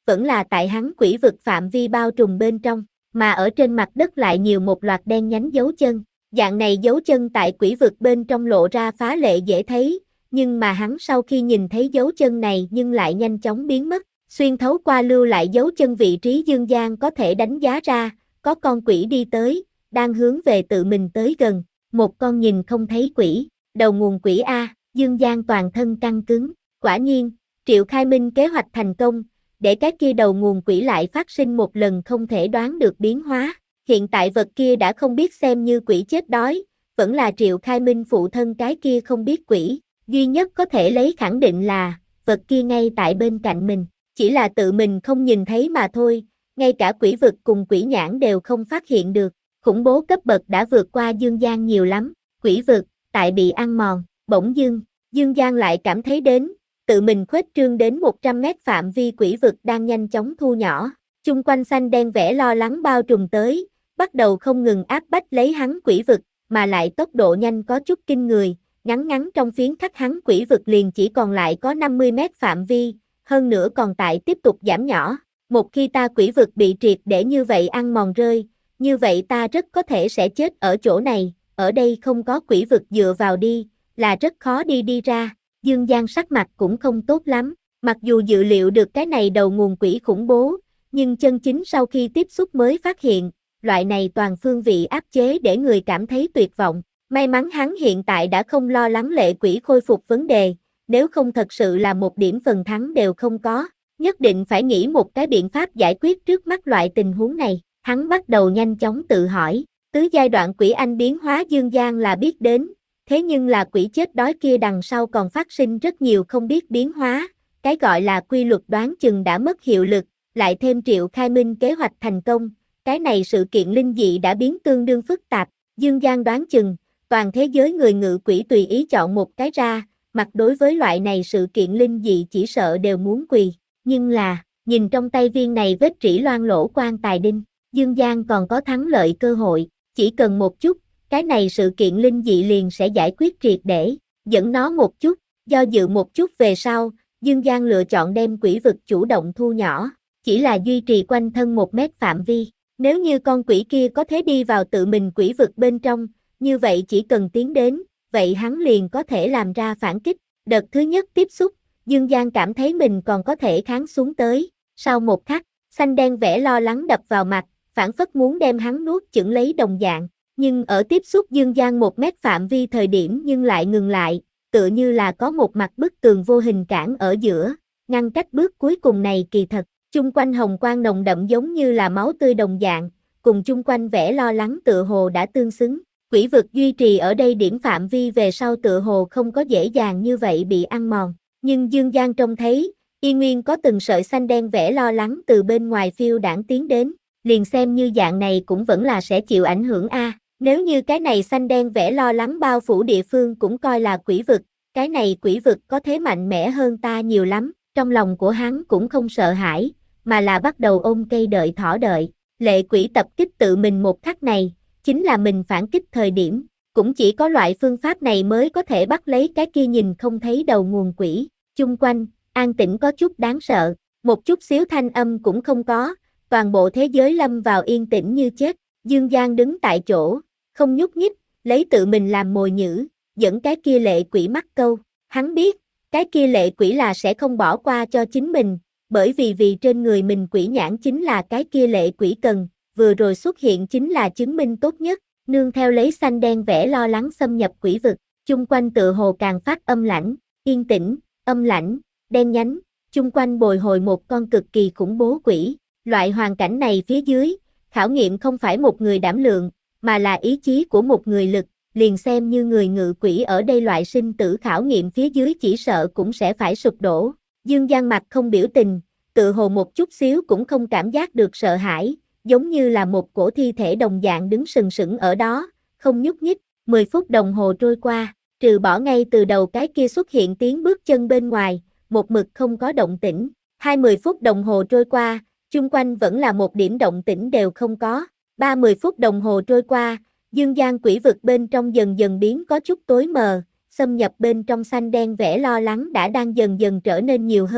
vẫn là tại hắn quỷ vực phạm vi bao trùm bên trong, mà ở trên mặt đất lại nhiều một loạt đen nhánh dấu chân. Dạng này dấu chân tại quỷ vực bên trong lộ ra phá lệ dễ thấy, nhưng mà hắn sau khi nhìn thấy dấu chân này nhưng lại nhanh chóng biến mất, xuyên thấu qua lưu lại dấu chân vị trí Dương Giang có thể đánh giá ra, có con quỷ đi tới, đang hướng về tự mình tới gần, một con nhìn không thấy quỷ, đầu nguồn quỷ A, Dương Giang toàn thân căng cứng, quả nhiên, Triệu Khai Minh kế hoạch thành công, để cái kia đầu nguồn quỷ lại phát sinh một lần không thể đoán được biến hóa. Hiện tại vật kia đã không biết xem như quỷ chết đói, vẫn là Triệu Khai Minh phụ thân cái kia không biết quỷ, duy nhất có thể lấy khẳng định là, vật kia ngay tại bên cạnh mình, chỉ là tự mình không nhìn thấy mà thôi, ngay cả quỷ vực cùng quỷ nhãn đều không phát hiện được, khủng bố cấp bậc đã vượt qua Dương Giang nhiều lắm, quỷ vực, tại bị ăn mòn, bỗng dưng, Dương Giang lại cảm thấy đến, tự mình khuếch trương đến một trăm mét phạm vi quỷ vực đang nhanh chóng thu nhỏ, chung quanh xanh đen vẻ lo lắng bao trùm tới, bắt đầu không ngừng áp bách lấy hắn quỷ vực, mà lại tốc độ nhanh có chút kinh người, ngắn ngắn trong phiến khắc hắn quỷ vực liền chỉ còn lại có năm mươi mét phạm vi, hơn nữa còn tại tiếp tục giảm nhỏ, một khi ta quỷ vực bị triệt để như vậy ăn mòn rơi, như vậy ta rất có thể sẽ chết ở chỗ này, ở đây không có quỷ vực dựa vào đi, là rất khó đi đi ra, Dương Giang sắc mặt cũng không tốt lắm, mặc dù dự liệu được cái này đầu nguồn quỷ khủng bố, nhưng chân chính sau khi tiếp xúc mới phát hiện, loại này toàn phương vị áp chế để người cảm thấy tuyệt vọng. May mắn hắn hiện tại đã không lo lắng lệ quỷ khôi phục vấn đề, nếu không thật sự là một điểm phần thắng đều không có, nhất định phải nghĩ một cái biện pháp giải quyết trước mắt loại tình huống này. Hắn bắt đầu nhanh chóng tự hỏi, tứ giai đoạn quỷ anh biến hóa Dương Giang là biết đến, thế nhưng là quỷ chết đói kia đằng sau còn phát sinh rất nhiều không biết biến hóa, cái gọi là quy luật đoán chừng đã mất hiệu lực, lại thêm Triệu Khai Minh kế hoạch thành công, cái này sự kiện linh dị đã biến tương đương phức tạp, Dương Giang đoán chừng, toàn thế giới người ngự quỷ tùy ý chọn một cái ra, mặt đối với loại này sự kiện linh dị chỉ sợ đều muốn quỳ, nhưng là, nhìn trong tay viên này vết trĩ loang lỗ quan tài đinh, Dương Giang còn có thắng lợi cơ hội, chỉ cần một chút, cái này sự kiện linh dị liền sẽ giải quyết triệt để, dẫn nó một chút, do dự một chút về sau, Dương Giang lựa chọn đem quỷ vực chủ động thu nhỏ, chỉ là duy trì quanh thân một mét phạm vi, nếu như con quỷ kia có thể đi vào tự mình quỷ vực bên trong, như vậy chỉ cần tiến đến, vậy hắn liền có thể làm ra phản kích, đợt thứ nhất tiếp xúc, Dương Giang cảm thấy mình còn có thể kháng xuống tới, sau một khắc, xanh đen vẻ lo lắng đập vào mặt, phản phất muốn đem hắn nuốt chửng lấy đồng dạng, nhưng ở tiếp xúc Dương Giang một mét phạm vi thời điểm nhưng lại ngừng lại, tựa như là có một mặt bức tường vô hình cản ở giữa, ngăn cách bước cuối cùng này kỳ thật, chung quanh hồng quang nồng đậm giống như là máu tươi đồng dạng, cùng chung quanh vẻ lo lắng tựa hồ đã tương xứng, quỷ vực duy trì ở đây điểm phạm vi về sau tựa hồ không có dễ dàng như vậy bị ăn mòn, nhưng Dương Giang trông thấy, y nguyên có từng sợi xanh đen vẻ lo lắng từ bên ngoài phiêu đãng tiến đến, liền xem như dạng này cũng vẫn là sẽ chịu ảnh hưởng a. Nếu như cái này xanh đen vẻ lo lắng bao phủ địa phương cũng coi là quỷ vực, cái này quỷ vực có thế mạnh mẽ hơn ta nhiều lắm, trong lòng của hắn cũng không sợ hãi, mà là bắt đầu ôm cây đợi thỏ đợi, lệ quỷ tập kích tự mình một khắc này, chính là mình phản kích thời điểm, cũng chỉ có loại phương pháp này mới có thể bắt lấy cái kia nhìn không thấy đầu nguồn quỷ, chung quanh, an tĩnh có chút đáng sợ, một chút xíu thanh âm cũng không có, toàn bộ thế giới lâm vào yên tĩnh như chết, Dương Giang đứng tại chỗ, không nhúc nhích, lấy tự mình làm mồi nhử, dẫn cái kia lệ quỷ mắc câu, hắn biết, cái kia lệ quỷ là sẽ không bỏ qua cho chính mình, bởi vì vì trên người mình quỷ nhãn chính là cái kia lệ quỷ cần, vừa rồi xuất hiện chính là chứng minh tốt nhất, nương theo lấy xanh đen vẻ lo lắng xâm nhập quỷ vực, chung quanh tựa hồ càng phát âm lãnh, yên tĩnh, âm lãnh, đen nhánh, chung quanh bồi hồi một con cực kỳ khủng bố quỷ, loại hoàn cảnh này phía dưới, khảo nghiệm không phải một người đảm lượng, mà là ý chí của một người lực, liền xem như người ngự quỷ ở đây loại sinh tử khảo nghiệm phía dưới chỉ sợ cũng sẽ phải sụp đổ. Dương Giang mặt không biểu tình, tự hồ một chút xíu cũng không cảm giác được sợ hãi, giống như là một cổ thi thể đồng dạng đứng sừng sững ở đó, không nhúc nhích, mười phút đồng hồ trôi qua, trừ bỏ ngay từ đầu cái kia xuất hiện tiếng bước chân bên ngoài, một mực không có động tĩnh, hai mươi phút đồng hồ trôi qua, chung quanh vẫn là một điểm động tĩnh đều không có, ba mươi phút đồng hồ trôi qua, Dương Giang quỷ vực bên trong dần dần biến có chút tối mờ, xâm nhập bên trong xanh đen vẻ lo lắng đã đang dần dần trở nên nhiều hơn,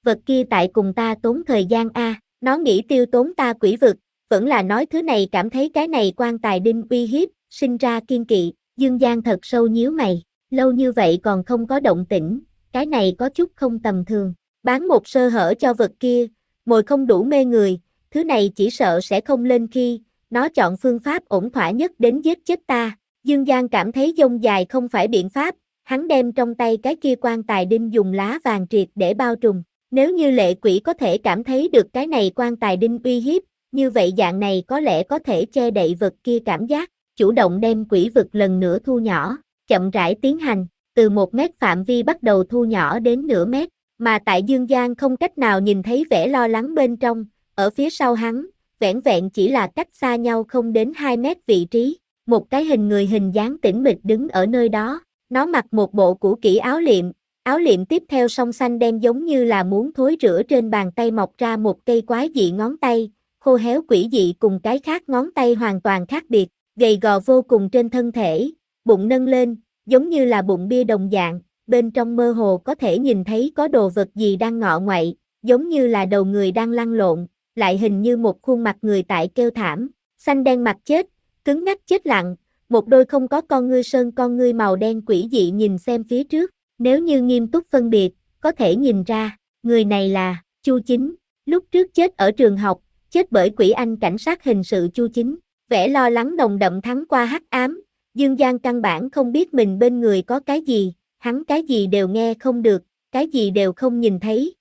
vật kia tại cùng ta tốn thời gian a, nó nghĩ tiêu tốn ta quỷ vực, vẫn là nói thứ này cảm thấy cái này quan tài đinh uy hiếp, sinh ra kiên kỵ, Dương Giang thật sâu nhíu mày, lâu như vậy còn không có động tĩnh, cái này có chút không tầm thường, bán một sơ hở cho vật kia, mồi không đủ mê người, thứ này chỉ sợ sẽ không lên khi, nó chọn phương pháp ổn thỏa nhất đến giết chết ta, Dương Giang cảm thấy dông dài không phải biện pháp, hắn đem trong tay cái kia quan tài đinh dùng lá vàng triệt để bao trùm, nếu như lệ quỷ có thể cảm thấy được cái này quan tài đinh uy hiếp, như vậy dạng này có lẽ có thể che đậy vật kia cảm giác, chủ động đem quỷ vực lần nữa thu nhỏ, chậm rãi tiến hành, từ một mét phạm vi bắt đầu thu nhỏ đến nửa mét, mà tại Dương Giang không cách nào nhìn thấy vẻ lo lắng bên trong, ở phía sau hắn, vẻn vẹn chỉ là cách xa nhau không đến hai mét vị trí, một cái hình người hình dáng tĩnh mịch đứng ở nơi đó, nó mặc một bộ cũ kỹ áo liệm, áo liệm tiếp theo song xanh đen giống như là muốn thối rữa trên bàn tay mọc ra một cây quái dị ngón tay, khô héo quỷ dị cùng cái khác ngón tay hoàn toàn khác biệt, gầy gò vô cùng trên thân thể, bụng nâng lên, giống như là bụng bia đồng dạng, bên trong mơ hồ có thể nhìn thấy có đồ vật gì đang ngọ ngoậy, giống như là đầu người đang lăn lộn, lại hình như một khuôn mặt người tại kêu thảm, xanh đen mặt chết, cứng ngắc chết lặng, một đôi không có con ngươi sơn con ngươi màu đen quỷ dị nhìn xem phía trước, nếu như nghiêm túc phân biệt, có thể nhìn ra, người này là Chu Chính, lúc trước chết ở trường học, chết bởi quỷ anh cảnh sát hình sự Chu Chính, vẻ lo lắng nồng đậm thắng qua hắc ám, Dương Giang căn bản không biết mình bên người có cái gì, hắn cái gì đều nghe không được, cái gì đều không nhìn thấy.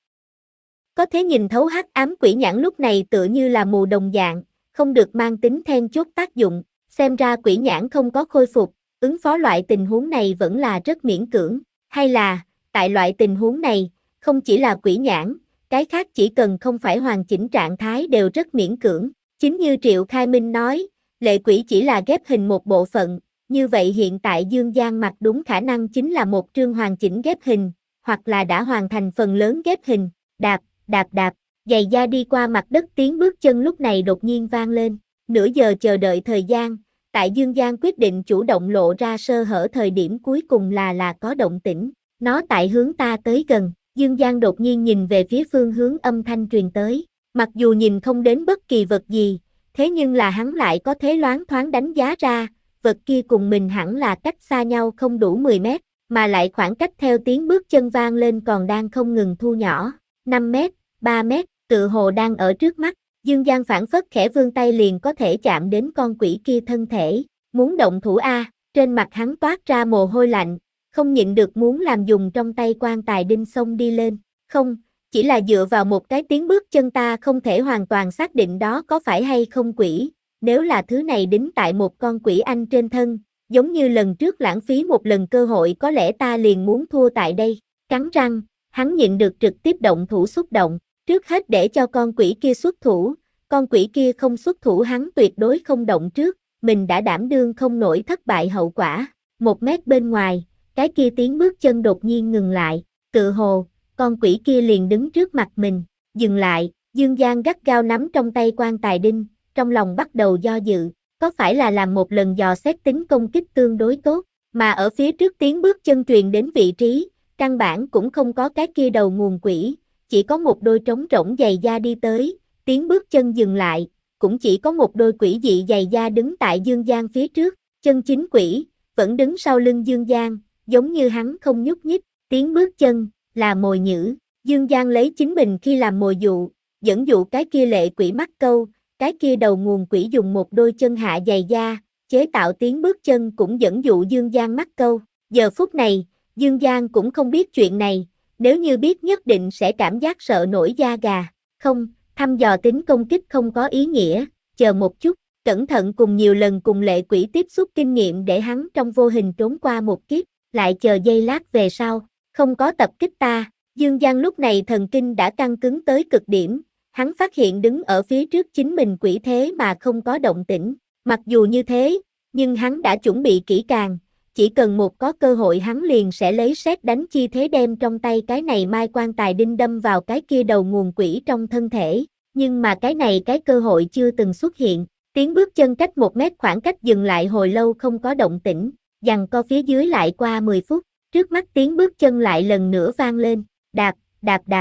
Có thể nhìn thấu hắc ám quỷ nhãn lúc này tựa như là mù đồng dạng, không được mang tính then chốt tác dụng, xem ra quỷ nhãn không có khôi phục, ứng phó loại tình huống này vẫn là rất miễn cưỡng, hay là, tại loại tình huống này, không chỉ là quỷ nhãn, cái khác chỉ cần không phải hoàn chỉnh trạng thái đều rất miễn cưỡng, chính như Triệu Khai Minh nói, lệ quỷ chỉ là ghép hình một bộ phận, như vậy hiện tại Dương Giang mặt đúng khả năng chính là một trương hoàn chỉnh ghép hình, hoặc là đã hoàn thành phần lớn ghép hình, đạp, đạp đạp, giày da đi qua mặt đất tiếng bước chân lúc này đột nhiên vang lên, nửa giờ chờ đợi thời gian, tại Dương Giang quyết định chủ động lộ ra sơ hở thời điểm cuối cùng là là có động tĩnh, nó tại hướng ta tới gần, Dương Giang đột nhiên nhìn về phía phương hướng âm thanh truyền tới, mặc dù nhìn không đến bất kỳ vật gì, thế nhưng là hắn lại có thể loáng thoáng đánh giá ra, vật kia cùng mình hẳn là cách xa nhau không đủ mười mét, mà lại khoảng cách theo tiếng bước chân vang lên còn đang không ngừng thu nhỏ, năm mét, ba mét, tự hồ đang ở trước mắt, Dương Giang phản phất khẽ vươn tay liền có thể chạm đến con quỷ kia thân thể, muốn động thủ a, trên mặt hắn toát ra mồ hôi lạnh, không nhịn được muốn làm dùng trong tay quan tài đinh xông đi lên, không, chỉ là dựa vào một cái tiếng bước chân ta không thể hoàn toàn xác định đó có phải hay không quỷ, nếu là thứ này đính tại một con quỷ anh trên thân, giống như lần trước lãng phí một lần cơ hội có lẽ ta liền muốn thua tại đây, cắn răng, hắn nhịn được trực tiếp động thủ xúc động, trước hết để cho con quỷ kia xuất thủ, con quỷ kia không xuất thủ hắn tuyệt đối không động trước, mình đã đảm đương không nổi thất bại hậu quả, một mét bên ngoài, cái kia tiếng bước chân đột nhiên ngừng lại, tự hồ, con quỷ kia liền đứng trước mặt mình, dừng lại, Dương Giang gắt gao nắm trong tay quan tài đinh, trong lòng bắt đầu do dự, có phải là làm một lần dò xét tính công kích tương đối tốt, mà ở phía trước tiếng bước chân truyền đến vị trí, căn bản cũng không có cái kia đầu nguồn quỷ, chỉ có một đôi trống rỗng giày da đi tới, tiếng bước chân dừng lại, cũng chỉ có một đôi quỷ dị giày da đứng tại Dương Giang phía trước, chân chính quỷ, vẫn đứng sau lưng Dương Giang, giống như hắn không nhúc nhích, tiếng bước chân, là mồi nhử, Dương Giang lấy chính mình khi làm mồi dụ, dẫn dụ cái kia lệ quỷ mắc câu, cái kia đầu nguồn quỷ dùng một đôi chân hạ giày da, chế tạo tiếng bước chân cũng dẫn dụ Dương Giang mắc câu, giờ phút này, Dương Giang cũng không biết chuyện này, nếu như biết nhất định sẽ cảm giác sợ nổi da gà, không, thăm dò tính công kích không có ý nghĩa, chờ một chút, cẩn thận cùng nhiều lần cùng lệ quỷ tiếp xúc kinh nghiệm để hắn trong vô hình trốn qua một kiếp, lại chờ giây lát về sau, không có tập kích ta, Dương Giang lúc này thần kinh đã căng cứng tới cực điểm, hắn phát hiện đứng ở phía trước chính mình quỷ thế mà không có động tĩnh, mặc dù như thế, nhưng hắn đã chuẩn bị kỹ càng, chỉ cần một có cơ hội hắn liền sẽ lấy sét đánh chi thế đem trong tay cái này mai quan tài đinh đâm vào cái kia đầu nguồn quỷ trong thân thể, nhưng mà cái này cái cơ hội chưa từng xuất hiện, tiếng bước chân cách một mét khoảng cách dừng lại hồi lâu không có động tĩnh, giằng co phía dưới lại qua mười phút, trước mắt tiếng bước chân lại lần nữa vang lên, đạp, đạp đạp,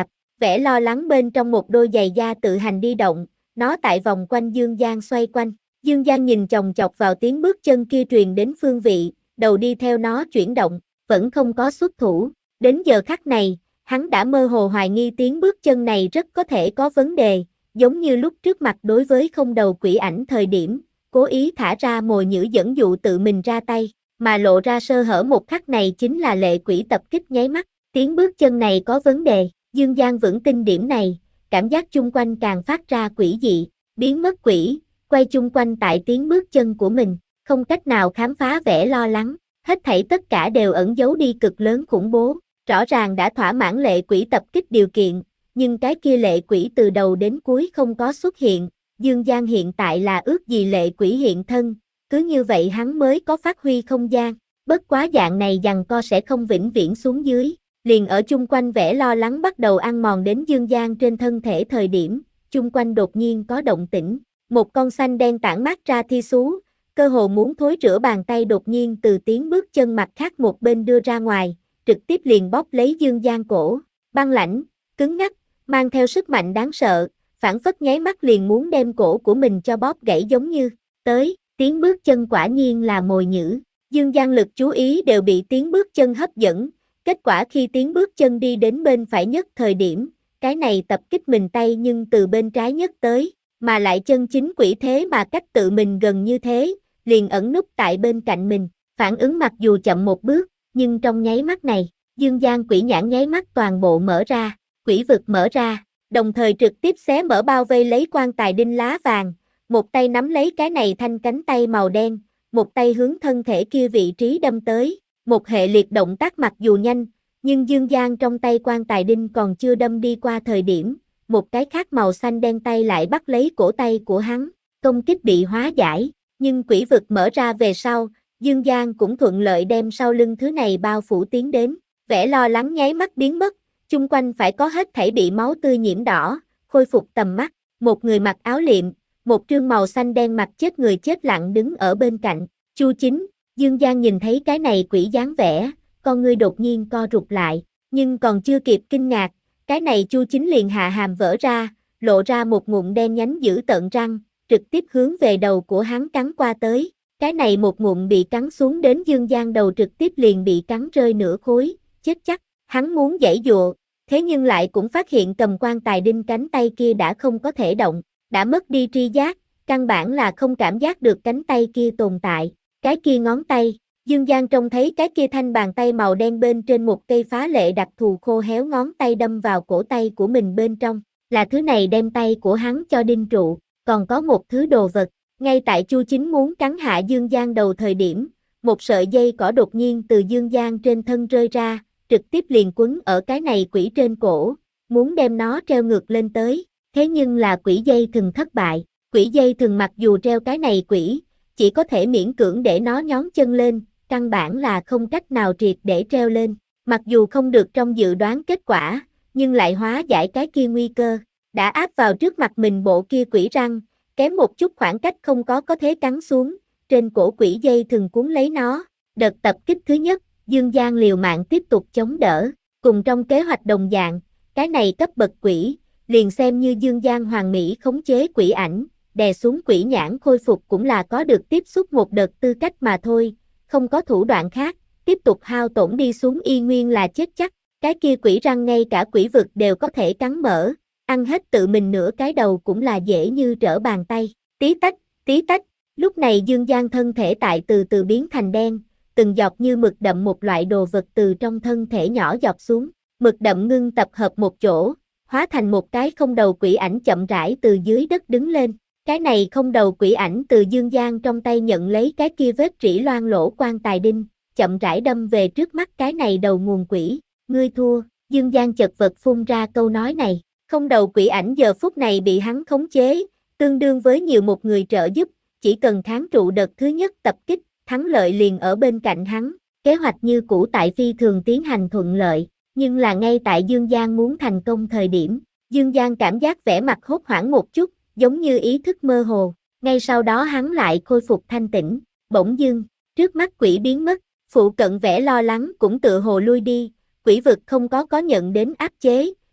vẻ lo lắng bên trong một đôi giày da tự hành đi động, nó tại vòng quanh Dương Giang xoay quanh. Dương Giang nhìn chòng chọc vào tiếng bước chân kia truyền đến phương vị, đầu đi theo nó chuyển động, vẫn không có xuất thủ. Đến giờ khắc này, hắn đã mơ hồ hoài nghi tiếng bước chân này rất có thể có vấn đề, giống như lúc trước mặt đối với không đầu quỷ ảnh thời điểm, cố ý thả ra mồi nhử dẫn dụ tự mình ra tay, mà lộ ra sơ hở một khắc này chính là lệ quỷ tập kích nháy mắt. Tiếng bước chân này có vấn đề, Dương Giang vững tin điểm này, cảm giác chung quanh càng phát ra quỷ dị, biến mất quỷ, quay chung quanh tại tiếng bước chân của mình, không cách nào khám phá vẻ lo lắng, hết thảy tất cả đều ẩn giấu đi cực lớn khủng bố, rõ ràng đã thỏa mãn lệ quỷ tập kích điều kiện, nhưng cái kia lệ quỷ từ đầu đến cuối không có xuất hiện, Dương Giang hiện tại là ước gì lệ quỷ hiện thân, cứ như vậy hắn mới có phát huy không gian, bất quá dạng này giằng co sẽ không vĩnh viễn xuống dưới, liền ở chung quanh vẻ lo lắng bắt đầu ăn mòn đến Dương Giang trên thân thể thời điểm, chung quanh đột nhiên có động tĩnh, một con xanh đen tản mát ra thi xú, cơ hồ muốn thối rữa bàn tay đột nhiên từ tiếng bước chân mặt khác một bên đưa ra ngoài, trực tiếp liền bóp lấy Dương Giang cổ, băng lãnh, cứng ngắc, mang theo sức mạnh đáng sợ, phản phất nháy mắt liền muốn đem cổ của mình cho bóp gãy giống như, tới, tiếng bước chân quả nhiên là mồi nhử, Dương Giang lực chú ý đều bị tiếng bước chân hấp dẫn, kết quả khi tiếng bước chân đi đến bên phải nhất thời điểm, cái này tập kích mình tay nhưng từ bên trái nhất tới, mà lại chân chính quỷ thế mà cách tự mình gần như thế, liền ẩn núp tại bên cạnh mình, phản ứng mặc dù chậm một bước, nhưng trong nháy mắt này, Dương Giang quỷ nhãn nháy mắt toàn bộ mở ra, quỷ vực mở ra, đồng thời trực tiếp xé mở bao vây lấy quan tài đinh lá vàng, một tay nắm lấy cái này thanh cánh tay màu đen, một tay hướng thân thể kia vị trí đâm tới, một hệ liệt động tác mặc dù nhanh, nhưng Dương Giang trong tay quan tài đinh còn chưa đâm đi qua thời điểm, một cái khác màu xanh đen tay lại bắt lấy cổ tay của hắn, công kích bị hóa giải, nhưng quỷ vực mở ra về sau, Dương Giang cũng thuận lợi đem sau lưng thứ này bao phủ tiến đến, vẻ lo lắng nháy mắt biến mất, chung quanh phải có hết thảy bị máu tươi nhiễm đỏ, khôi phục tầm mắt, một người mặc áo liệm, một trương màu xanh đen mặt chết người chết lặng đứng ở bên cạnh, Chu Chính, Dương Giang nhìn thấy cái này quỷ dáng vẻ, con ngươi đột nhiên co rụt lại, nhưng còn chưa kịp kinh ngạc, cái này Chu Chính liền hạ hàm vỡ ra, lộ ra một ngụm đen nhánh dữ tợn răng, trực tiếp hướng về đầu của hắn cắn qua tới, cái này một ngụm bị cắn xuống đến Dương Giang đầu trực tiếp liền bị cắn rơi nửa khối, chết chắc, hắn muốn giãy giụa, thế nhưng lại cũng phát hiện cầm quan tài đinh cánh tay kia đã không có thể động, đã mất đi tri giác, căn bản là không cảm giác được cánh tay kia tồn tại, cái kia ngón tay, Dương Giang trông thấy cái kia thanh bàn tay màu đen bên trên một cây phá lệ đặc thù khô héo ngón tay đâm vào cổ tay của mình bên trong, là thứ này đem tay của hắn cho đinh trụ, còn có một thứ đồ vật, ngay tại Chu Chính muốn cắn hạ Dương Giang đầu thời điểm, một sợi dây cỏ đột nhiên từ Dương Giang trên thân rơi ra, trực tiếp liền quấn ở cái này quỷ trên cổ, muốn đem nó treo ngược lên tới, thế nhưng là quỷ dây thừng thất bại, quỷ dây thừng mặc dù treo cái này quỷ, chỉ có thể miễn cưỡng để nó nhón chân lên, căn bản là không cách nào triệt để treo lên, mặc dù không được trong dự đoán kết quả, nhưng lại hóa giải cái kia nguy cơ, đã áp vào trước mặt mình bộ kia quỷ răng, kém một chút khoảng cách không có có thể cắn xuống, trên cổ quỷ dây thừng cuốn lấy nó, đợt tập kích thứ nhất, Dương Giang liều mạng tiếp tục chống đỡ, cùng trong kế hoạch đồng dạng, cái này cấp bậc quỷ, liền xem như Dương Giang hoàn mỹ khống chế quỷ ảnh, đè xuống quỷ nhãn khôi phục cũng là có được tiếp xúc một đợt tư cách mà thôi, không có thủ đoạn khác, tiếp tục hao tổn đi xuống y nguyên là chết chắc, cái kia quỷ răng ngay cả quỷ vực đều có thể cắn mở, ăn hết tự mình nửa cái đầu cũng là dễ như trở bàn tay, tí tách, tí tách, lúc này Dương Giang thân thể tại từ từ biến thành đen, từng giọt như mực đậm một loại đồ vật từ trong thân thể nhỏ giọt xuống, mực đậm ngưng tập hợp một chỗ, hóa thành một cái không đầu quỷ ảnh chậm rãi từ dưới đất đứng lên, cái này không đầu quỷ ảnh từ Dương Giang trong tay nhận lấy cái kia vết rỉ loang lỗ quan tài đinh, chậm rãi đâm về trước mắt cái này đầu nguồn quỷ, ngươi thua, Dương Giang chật vật phun ra câu nói này, không đầu quỷ ảnh giờ phút này bị hắn khống chế, tương đương với nhiều một người trợ giúp, chỉ cần kháng trụ đợt thứ nhất tập kích, thắng lợi liền ở bên cạnh hắn, kế hoạch như cũ tại phi thường tiến hành thuận lợi, nhưng là ngay tại Dương Giang muốn thành công thời điểm, Dương Giang cảm giác vẻ mặt hốt hoảng một chút, giống như ý thức mơ hồ, ngay sau đó hắn lại khôi phục thanh tĩnh, bỗng dưng, trước mắt quỷ biến mất, phụ cận vẻ lo lắng cũng tự hồ lui đi, quỷ vực không có có nhận đến áp chế,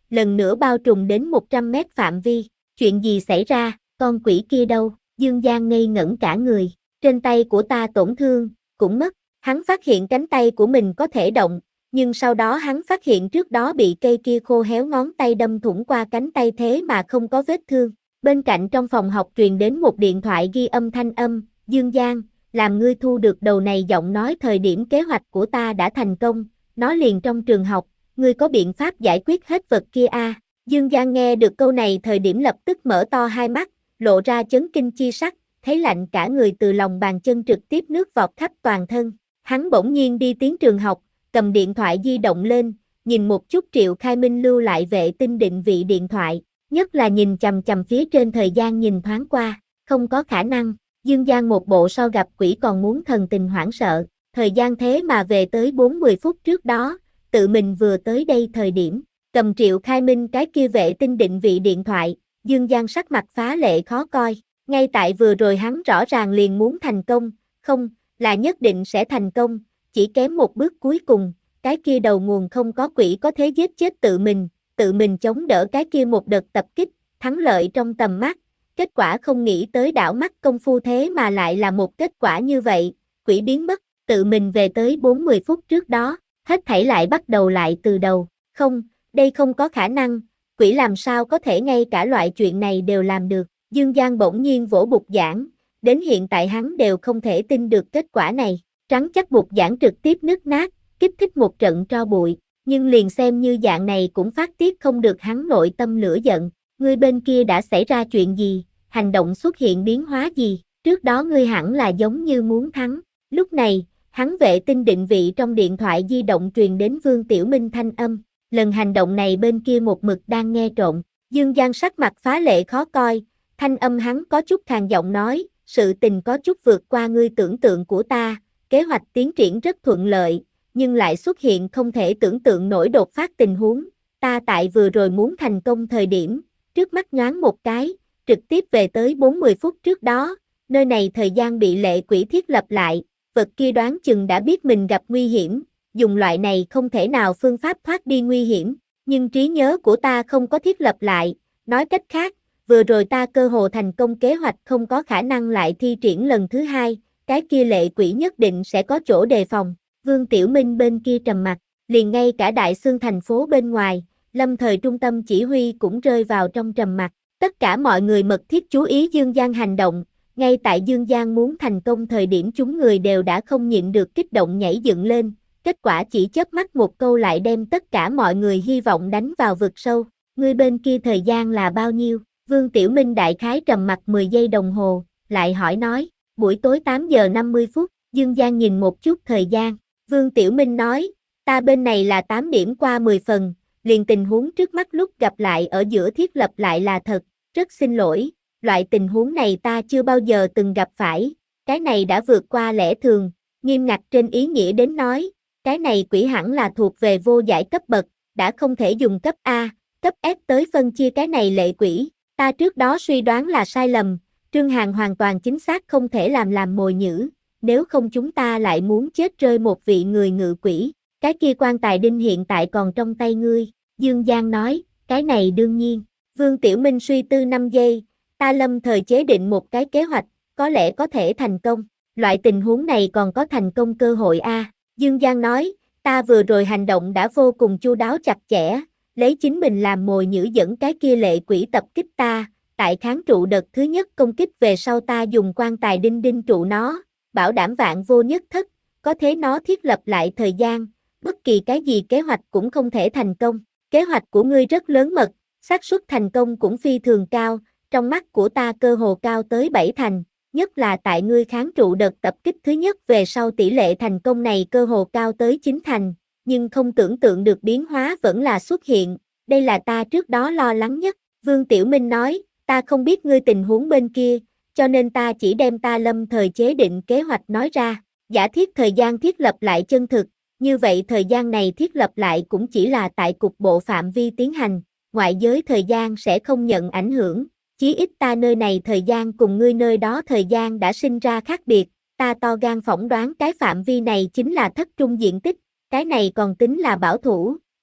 lần nữa bao trùm đến một trăm mét phạm vi. Chuyện gì xảy ra, con quỷ kia đâu? Dương Giang ngây ngẩn cả người. Trên tay của ta tổn thương, cũng mất. Hắn phát hiện cánh tay của mình có thể động, nhưng sau đó hắn phát hiện trước đó bị cây kia khô héo ngón tay đâm thủng qua cánh tay thế mà không có vết thương. Bên cạnh trong phòng học truyền đến một điện thoại ghi âm thanh âm, Dương Giang, làm ngươi thu được đầu này giọng nói thời điểm kế hoạch của ta đã thành công, nó liền trong trường học, ngươi có biện pháp giải quyết hết vật kia a? À? Dương Giang nghe được câu này thời điểm lập tức mở to hai mắt, lộ ra chấn kinh chi sắc, thấy lạnh cả người từ lòng bàn chân trực tiếp nước vọt khắp toàn thân. Hắn bỗng nhiên đi tiến trường học, cầm điện thoại di động lên, nhìn một chút Triệu Khai Minh lưu lại vệ tinh định vị điện thoại, nhất là nhìn chằm chằm phía trên thời gian nhìn thoáng qua, không có khả năng. Dương Giang một bộ so gặp quỷ còn muốn thần tình hoảng sợ, thời gian thế mà về tới bốn mươi phút trước đó, tự mình vừa tới đây thời điểm, cầm Triệu Khai Minh cái kia vệ tinh định vị điện thoại, Dương Giang sắc mặt phá lệ khó coi, ngay tại vừa rồi hắn rõ ràng liền muốn thành công, không, là nhất định sẽ thành công, chỉ kém một bước cuối cùng, cái kia đầu nguồn không có quỷ có thể giết chết tự mình, tự mình chống đỡ cái kia một đợt tập kích, thắng lợi trong tầm mắt. Kết quả không nghĩ tới đảo mắt công phu thế mà lại là một kết quả như vậy, quỷ biến mất, tự mình về tới bốn mươi phút trước đó, hết thảy lại bắt đầu lại từ đầu, không, đây không có khả năng, quỷ làm sao có thể ngay cả loại chuyện này đều làm được. Dương Giang bỗng nhiên vỗ bục giảng, đến hiện tại hắn đều không thể tin được kết quả này, trắng chắc bục giảng trực tiếp nứt nát, kích thích một trận tro bụi, nhưng liền xem như dạng này cũng phát tiết không được hắn nội tâm lửa giận, ngươi bên kia đã xảy ra chuyện gì, hành động xuất hiện biến hóa gì, trước đó ngươi hẳn là giống như muốn thắng, lúc này, hắn vệ tinh định vị trong điện thoại di động truyền đến Vương Tiểu Minh thanh âm, lần hành động này bên kia một mực đang nghe trộm, Dương Giang sắc mặt phá lệ khó coi, thanh âm hắn có chút khàn giọng nói, sự tình có chút vượt qua ngươi tưởng tượng của ta, kế hoạch tiến triển rất thuận lợi, nhưng lại xuất hiện không thể tưởng tượng nổi đột phát tình huống, ta tại vừa rồi muốn thành công thời điểm, trước mắt nhoáng một cái, trực tiếp về tới bốn mươi phút trước đó, nơi này thời gian bị lệ quỷ thiết lập lại, vật kia đoán chừng đã biết mình gặp nguy hiểm, dùng loại này không thể nào phương pháp thoát đi nguy hiểm, nhưng trí nhớ của ta không có thiết lập lại, nói cách khác, vừa rồi ta cơ hồ thành công kế hoạch không có khả năng lại thi triển lần thứ hai, cái kia lệ quỷ nhất định sẽ có chỗ đề phòng. Vương Tiểu Minh bên kia trầm mặt, liền ngay cả Đại Xương thành phố bên ngoài, lâm thời trung tâm chỉ huy cũng rơi vào trong trầm mặc. Tất cả mọi người mật thiết chú ý Dương Giang hành động, ngay tại Dương Giang muốn thành công thời điểm chúng người đều đã không nhịn được kích động nhảy dựng lên, kết quả chỉ chớp mắt một câu lại đem tất cả mọi người hy vọng đánh vào vực sâu. Người bên kia thời gian là bao nhiêu? Vương Tiểu Minh đại khái trầm mặc mười giây đồng hồ, lại hỏi nói, buổi tối tám giờ năm mươi phút, Dương Giang nhìn một chút thời gian. Vương Tiểu Minh nói, ta bên này là tám điểm qua mười phần, liền tình huống trước mắt lúc gặp lại ở giữa thiết lập lại là thật, rất xin lỗi, loại tình huống này ta chưa bao giờ từng gặp phải, cái này đã vượt qua lẽ thường, nghiêm ngặt trên ý nghĩa đến nói, cái này quỷ hẳn là thuộc về vô giải cấp bậc, đã không thể dùng cấp A, cấp S tới phân chia cái này lệ quỷ, ta trước đó suy đoán là sai lầm, Trương Hàn hoàn toàn chính xác không thể làm làm mồi nhử, nếu không chúng ta lại muốn chết rơi một vị người ngự quỷ, cái kia quan tài đinh hiện tại còn trong tay ngươi, Dương Giang nói, cái này đương nhiên, Vương Tiểu Minh suy tư năm giây, ta lâm thời chế định một cái kế hoạch, có lẽ có thể thành công, loại tình huống này còn có thành công cơ hội a. À. Dương Giang nói, ta vừa rồi hành động đã vô cùng chu đáo chặt chẽ, lấy chính mình làm mồi nhử dẫn cái kia lệ quỷ tập kích ta, tại kháng trụ đợt thứ nhất công kích về sau ta dùng quan tài đinh đinh trụ nó, bảo đảm vạn vô nhất thất, có thế nó thiết lập lại thời gian, bất kỳ cái gì kế hoạch cũng không thể thành công, kế hoạch của ngươi rất lớn mật, xác suất thành công cũng phi thường cao, trong mắt của ta cơ hồ cao tới bảy thành, nhất là tại ngươi kháng trụ đợt tập kích thứ nhất về sau tỷ lệ thành công này cơ hồ cao tới chín thành, nhưng không tưởng tượng được biến hóa vẫn là xuất hiện, đây là ta trước đó lo lắng nhất, Vương Tiểu Minh nói, ta không biết ngươi tình huống bên kia, cho nên ta chỉ đem ta lâm thời chế định kế hoạch nói ra, giả thiết thời gian thiết lập lại chân thực, như vậy thời gian này thiết lập lại cũng chỉ là tại cục bộ phạm vi tiến hành, ngoại giới thời gian sẽ không nhận ảnh hưởng, chí ít ta nơi này thời gian cùng ngươi nơi đó thời gian đã sinh ra khác biệt, ta to gan phỏng đoán cái phạm vi này chính là thất trung diện tích, cái này còn tính là bảo thủ,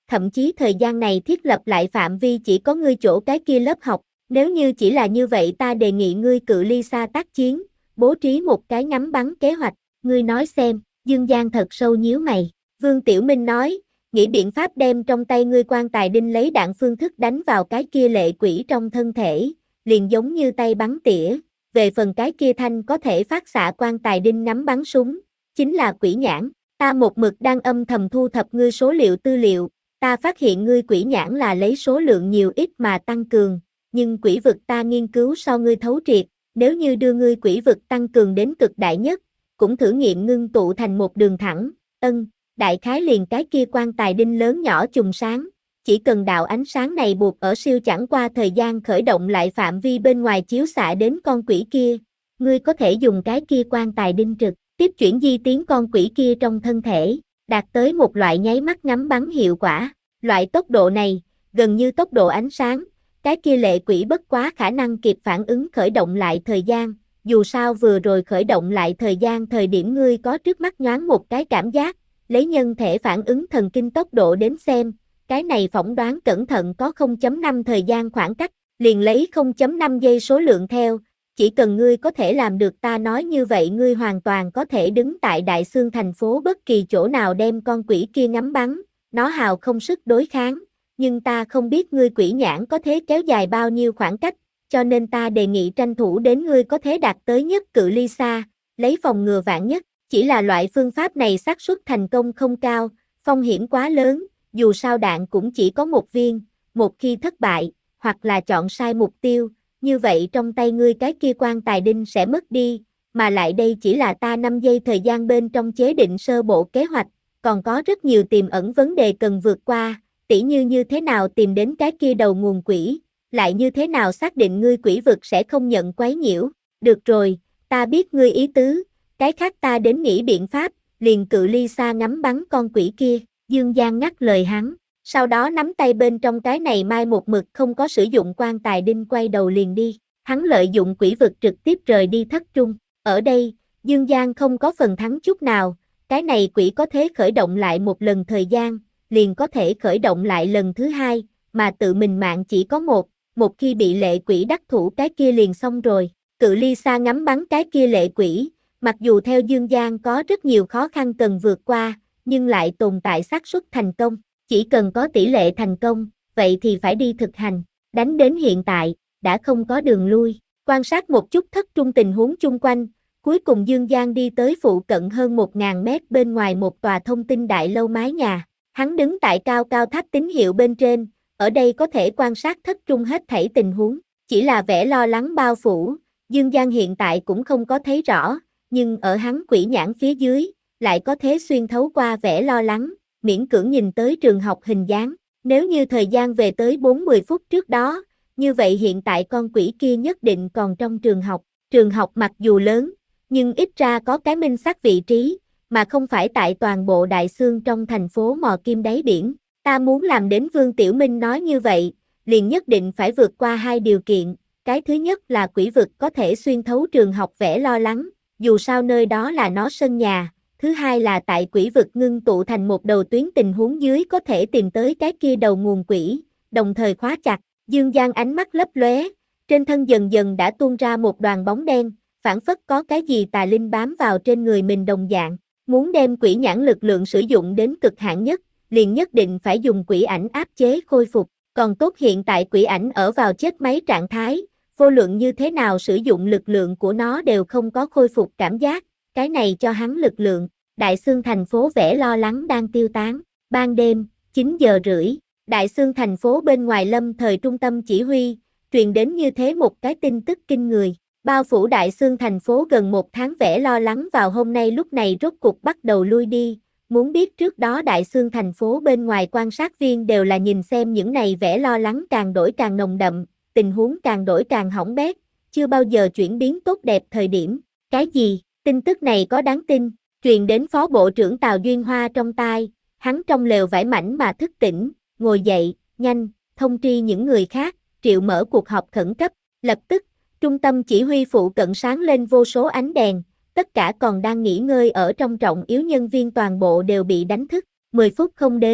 thậm chí thời gian này thiết lập lại phạm vi chỉ có ngươi chỗ cái kia lớp học, nếu như chỉ là như vậy ta đề nghị ngươi cự ly xa tác chiến, bố trí một cái ngắm bắn kế hoạch, ngươi nói xem, Dương Giang thật sâu nhíu mày, Vương Tiểu Minh nói, nghĩ biện pháp đem trong tay ngươi quan tài đinh lấy đạn phương thức đánh vào cái kia lệ quỷ trong thân thể, liền giống như tay bắn tỉa, về phần cái kia thanh có thể phát xạ quan tài đinh ngắm bắn súng, chính là quỷ nhãn, ta một mực đang âm thầm thu thập ngươi số liệu tư liệu, ta phát hiện ngươi quỷ nhãn là lấy số lượng nhiều ít mà tăng cường, nhưng quỷ vực ta nghiên cứu so ngươi thấu triệt, nếu như đưa ngươi quỷ vực tăng cường đến cực đại nhất, cũng thử nghiệm ngưng tụ thành một đường thẳng, ân, đại khái liền cái kia quan tài đinh lớn nhỏ chùm sáng, chỉ cần đạo ánh sáng này buộc ở siêu chẳng qua thời gian khởi động lại phạm vi bên ngoài chiếu xạ đến con quỷ kia, ngươi có thể dùng cái kia quan tài đinh trực, tiếp chuyển di tiến con quỷ kia trong thân thể, đạt tới một loại nháy mắt ngắm bắn hiệu quả, loại tốc độ này, gần như tốc độ ánh sáng, cái kia lệ quỷ bất quá khả năng kịp phản ứng khởi động lại thời gian, dù sao vừa rồi khởi động lại thời gian thời điểm ngươi có trước mắt nhoáng một cái cảm giác, lấy nhân thể phản ứng thần kinh tốc độ đến xem, cái này phỏng đoán cẩn thận có không phẩy năm thời gian khoảng cách, liền lấy không phẩy năm giây số lượng theo, chỉ cần ngươi có thể làm được ta nói như vậy ngươi hoàn toàn có thể đứng tại Đại Xương thành phố bất kỳ chỗ nào đem con quỷ kia ngắm bắn, nó hào không sức đối kháng, nhưng ta không biết ngươi quỷ nhãn có thể kéo dài bao nhiêu khoảng cách, cho nên ta đề nghị tranh thủ đến ngươi có thể đạt tới nhất cự ly xa, lấy phòng ngừa vạn nhất, chỉ là loại phương pháp này xác suất thành công không cao, phong hiểm quá lớn, dù sao đạn cũng chỉ có một viên, một khi thất bại, hoặc là chọn sai mục tiêu, như vậy trong tay ngươi cái kia quan tài đinh sẽ mất đi, mà lại đây chỉ là ta năm giây thời gian bên trong chế định sơ bộ kế hoạch, còn có rất nhiều tiềm ẩn vấn đề cần vượt qua, tỉ như như thế nào tìm đến cái kia đầu nguồn quỷ, lại như thế nào xác định ngươi quỷ vực sẽ không nhận quấy nhiễu, được rồi, ta biết ngươi ý tứ, cái khác ta đến nghĩ biện pháp, liền cự ly xa ngắm bắn con quỷ kia, Dương Giang ngắt lời hắn, sau đó nắm tay bên trong cái này mai một mực không có sử dụng quan tài đinh quay đầu liền đi, hắn lợi dụng quỷ vực trực tiếp rời đi thất trung, ở đây, Dương Giang không có phần thắng chút nào, cái này quỷ có thể khởi động lại một lần thời gian, liền có thể khởi động lại lần thứ hai, mà tự mình mạng chỉ có một, một khi bị lệ quỷ đắc thủ cái kia liền xong rồi, cự ly xa ngắm bắn cái kia lệ quỷ, mặc dù theo Dương Giang có rất nhiều khó khăn cần vượt qua, nhưng lại tồn tại xác suất thành công, chỉ cần có tỷ lệ thành công, vậy thì phải đi thực hành, đánh đến hiện tại, đã không có đường lui, quan sát một chút thất trung tình huống chung quanh, cuối cùng Dương Giang đi tới phụ cận hơn một nghìn mét bên ngoài một tòa thông tin đại lâu mái nhà, hắn đứng tại cao cao tháp tín hiệu bên trên, ở đây có thể quan sát thất trung hết thảy tình huống, chỉ là vẻ lo lắng bao phủ, Dương Giang hiện tại cũng không có thấy rõ, nhưng ở hắn quỷ nhãn phía dưới, lại có thể xuyên thấu qua vẻ lo lắng, miễn cưỡng nhìn tới trường học hình dáng, nếu như thời gian về tới bốn mươi phút trước đó, như vậy hiện tại con quỷ kia nhất định còn trong trường học, trường học mặc dù lớn, nhưng ít ra có cái minh xác vị trí, mà không phải tại toàn bộ Đại Xương trong thành phố mò kim đáy biển, ta muốn làm đến Vương Tiểu Minh nói như vậy, liền nhất định phải vượt qua hai điều kiện, cái thứ nhất là quỷ vực có thể xuyên thấu trường học vẻ lo lắng, dù sao nơi đó là nó sân nhà, thứ hai là tại quỷ vực ngưng tụ thành một đầu tuyến tình huống dưới có thể tìm tới cái kia đầu nguồn quỷ, đồng thời khóa chặt, Dương Giang ánh mắt lấp lóe, trên thân dần dần đã tuôn ra một đoàn bóng đen, phảng phất có cái gì tà linh bám vào trên người mình đồng dạng, muốn đem quỷ nhãn lực lượng sử dụng đến cực hạn nhất, liền nhất định phải dùng quỷ ảnh áp chế khôi phục, còn tốt hiện tại quỷ ảnh ở vào chết máy trạng thái, vô luận như thế nào sử dụng lực lượng của nó đều không có khôi phục cảm giác, cái này cho hắn lực lượng, Đại Xương thành phố vẻ lo lắng đang tiêu tán, ban đêm, chín giờ rưỡi, Đại Xương thành phố bên ngoài lâm thời trung tâm chỉ huy, truyền đến như thế một cái tin tức kinh người, bao phủ Đại Xương thành phố gần một tháng vẻ lo lắng vào hôm nay lúc này rốt cục bắt đầu lui đi, muốn biết trước đó Đại Xương thành phố bên ngoài quan sát viên đều là nhìn xem những này vẻ lo lắng càng đổi càng nồng đậm, tình huống càng đổi càng hỏng bét, chưa bao giờ chuyển biến tốt đẹp thời điểm, cái gì, tin tức này có đáng tin, truyền đến Phó Bộ trưởng Tào Duyên Hoa trong tai, hắn trong lều vải mảnh mà thức tỉnh, ngồi dậy, nhanh, thông tri những người khác, triệu mở cuộc họp khẩn cấp, lập tức, trung tâm chỉ huy phụ cận sáng lên vô số ánh đèn, tất cả còn đang nghỉ ngơi ở trong trọng yếu nhân viên toàn bộ đều bị đánh thức, mười phút không đến,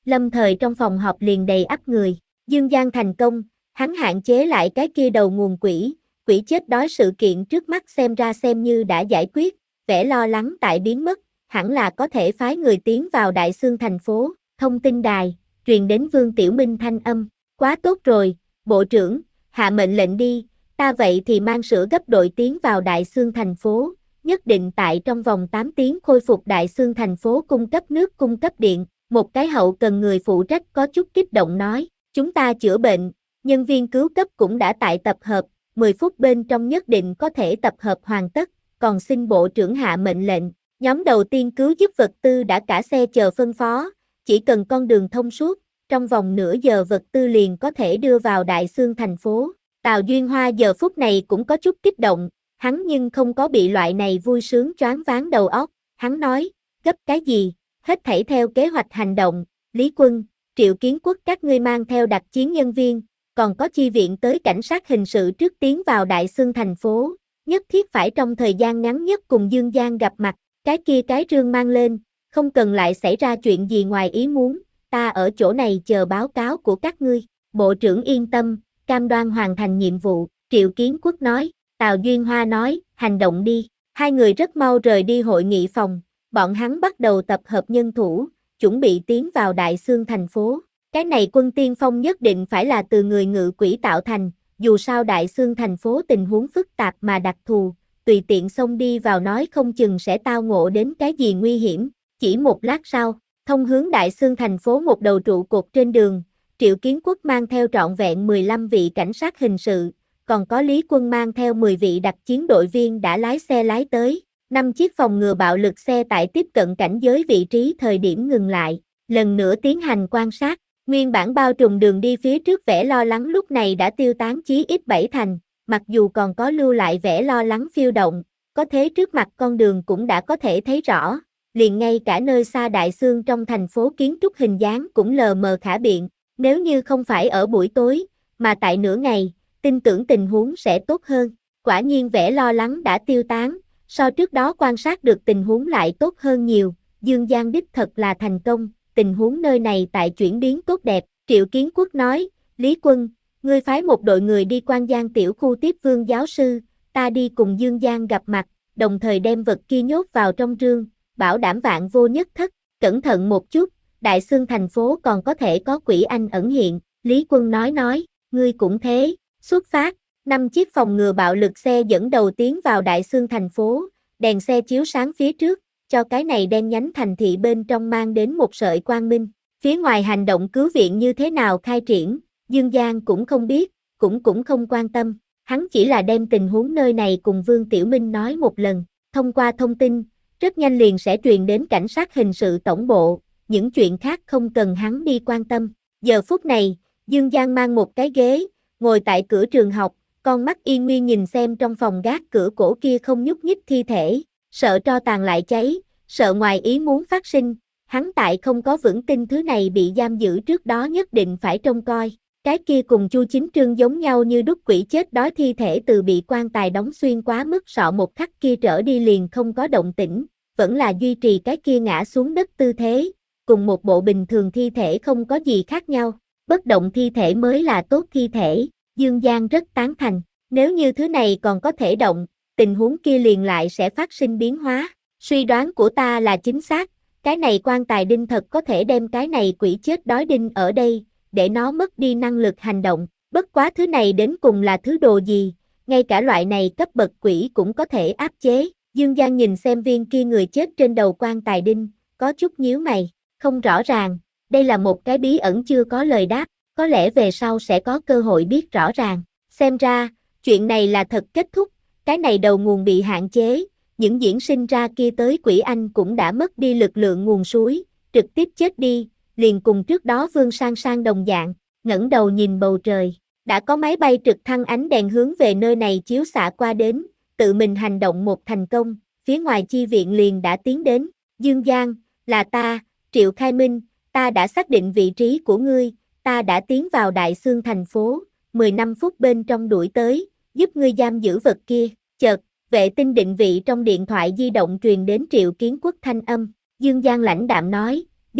lâm thời trong phòng họp liền đầy ắp người. Dương Giang thành công, hắn hạn chế lại cái kia đầu nguồn quỷ, quỷ chết đói sự kiện trước mắt xem ra xem như đã giải quyết, vẻ lo lắng tại biến mất, hẳn là có thể phái người tiến vào Đại Xương thành phố, thông tin đài, truyền đến Vương Tiểu Minh thanh âm, quá tốt rồi, bộ trưởng, hạ mệnh lệnh đi, ta vậy thì mang sữa gấp đội tiến vào Đại Xương thành phố, nhất định tại trong vòng tám tiếng khôi phục Đại Xương thành phố cung cấp nước cung cấp điện, một cái hậu cần người phụ trách có chút kích động nói, chúng ta chữa bệnh, nhân viên cứu cấp cũng đã tại tập hợp, mười phút bên trong nhất định có thể tập hợp hoàn tất, còn xin bộ trưởng hạ mệnh lệnh, nhóm đầu tiên cứu giúp vật tư đã cả xe chờ phân phó, chỉ cần con đường thông suốt, trong vòng nửa giờ vật tư liền có thể đưa vào Đại Xương thành phố. Tào Duyên Hoa giờ phút này cũng có chút kích động, hắn nhưng không có bị loại này vui sướng choáng váng đầu óc, hắn nói, gấp cái gì, hết thảy theo kế hoạch hành động, Lý Quân, Triệu Kiến Quốc các ngươi mang theo đặc chiến nhân viên, còn có chi viện tới cảnh sát hình sự trước tiến vào Đại Xương thành phố, nhất thiết phải trong thời gian ngắn nhất cùng Dương Giang gặp mặt, cái kia cái rương mang lên, không cần lại xảy ra chuyện gì ngoài ý muốn, ta ở chỗ này chờ báo cáo của các ngươi, bộ trưởng yên tâm, cam đoan hoàn thành nhiệm vụ, Triệu Kiến Quốc nói, Tào Duyên Hoa nói, hành động đi, hai người rất mau rời đi hội nghị phòng, bọn hắn bắt đầu tập hợp nhân thủ, chuẩn bị tiến vào Đại Xương thành phố. Cái này quân tiên phong nhất định phải là từ người ngự quỷ tạo thành, dù sao Đại Xương thành phố tình huống phức tạp mà đặc thù, tùy tiện xông đi vào nói không chừng sẽ tao ngộ đến cái gì nguy hiểm. Chỉ một lát sau, thông hướng Đại Xương thành phố một đầu trụ cột trên đường, Triệu Kiến Quốc mang theo trọn vẹn mười lăm vị cảnh sát hình sự, còn có Lý Quân mang theo mười vị đặc chiến đội viên đã lái xe lái tới. Năm chiếc phòng ngừa bạo lực xe tại tiếp cận cảnh giới vị trí thời điểm ngừng lại, lần nữa tiến hành quan sát. Nguyên bản bao trùm đường đi phía trước vẻ lo lắng lúc này đã tiêu tán chí ít bảy thành, mặc dù còn có lưu lại vẻ lo lắng phiêu động, có thế trước mặt con đường cũng đã có thể thấy rõ, liền ngay cả nơi xa Đại Xương trong thành phố kiến trúc hình dáng cũng lờ mờ khả biện, nếu như không phải ở buổi tối, mà tại nửa ngày, tin tưởng tình huống sẽ tốt hơn, quả nhiên vẻ lo lắng đã tiêu tán, so trước đó quan sát được tình huống lại tốt hơn nhiều, Dương Giang đích thật là thành công. Tình huống nơi này tại chuyển biến tốt đẹp, Triệu Kiến Quốc nói, Lý Quân, ngươi phái một đội người đi Quan Giang tiểu khu tiếp Vương giáo sư, ta đi cùng Dương Giang gặp mặt, đồng thời đem vật kia nhốt vào trong rương, bảo đảm vạn vô nhất thất, cẩn thận một chút, Đại Xương thành phố còn có thể có quỷ anh ẩn hiện, Lý Quân nói nói, ngươi cũng thế, xuất phát, năm chiếc phòng ngừa bạo lực xe dẫn đầu tiến vào Đại Xương thành phố, đèn xe chiếu sáng phía trước, cho cái này đen nhánh thành thị bên trong mang đến một sợi quang minh. Phía ngoài hành động cứu viện như thế nào khai triển, Dương Giang cũng không biết, cũng cũng không quan tâm. Hắn chỉ là đem tình huống nơi này cùng Vương Tiểu Minh nói một lần. Thông qua thông tin, rất nhanh liền sẽ truyền đến cảnh sát hình sự tổng bộ, những chuyện khác không cần hắn đi quan tâm. Giờ phút này, Dương Giang mang một cái ghế, ngồi tại cửa trường học, con mắt yên nguyên nhìn xem trong phòng gác cửa cổ kia không nhúc nhích thi thể. Sợ tro tàn lại cháy, sợ ngoài ý muốn phát sinh, hắn tại không có vững tin thứ này bị giam giữ trước đó nhất định phải trông coi. Cái kia cùng Chu Chính Trương giống nhau như đúc quỷ chết đói thi thể từ bị quan tài đóng xuyên quá mức sọ một khắc kia trở đi liền không có động tĩnh, vẫn là duy trì cái kia ngã xuống đất tư thế, cùng một bộ bình thường thi thể không có gì khác nhau. Bất động thi thể mới là tốt thi thể, Dương Giang rất tán thành, nếu như thứ này còn có thể động, tình huống kia liền lại sẽ phát sinh biến hóa. Suy đoán của ta là chính xác, cái này quan tài đinh thật có thể đem cái này quỷ chết đói đinh ở đây, để nó mất đi năng lực hành động. Bất quá thứ này đến cùng là thứ đồ gì, ngay cả loại này cấp bậc quỷ cũng có thể áp chế. Dương Giang nhìn xem viên kia người chết trên đầu quan tài đinh, có chút nhíu mày, không rõ ràng, đây là một cái bí ẩn chưa có lời đáp, có lẽ về sau sẽ có cơ hội biết rõ ràng. Xem ra, chuyện này là thật kết thúc. Cái này đầu nguồn bị hạn chế, những diễn sinh ra kia tới quỷ anh cũng đã mất đi lực lượng nguồn suối, trực tiếp chết đi, liền cùng trước đó Vương Sang Sang đồng dạng, ngẩng đầu nhìn bầu trời, đã có máy bay trực thăng ánh đèn hướng về nơi này chiếu xạ qua đến, tự mình hành động một thành công, phía ngoài chi viện liền đã tiến đến, Dương Giang, là ta, Triệu Khai Minh, ta đã xác định vị trí của ngươi, ta đã tiến vào Đại Xương thành phố, mười lăm phút bên trong đuổi tới, giúp ngươi giam giữ vật kia, chợt, vệ tinh định vị trong điện thoại di động truyền đến Triệu Kiến Quốc thanh âm, Dương Giang lãnh đạm nói, biết,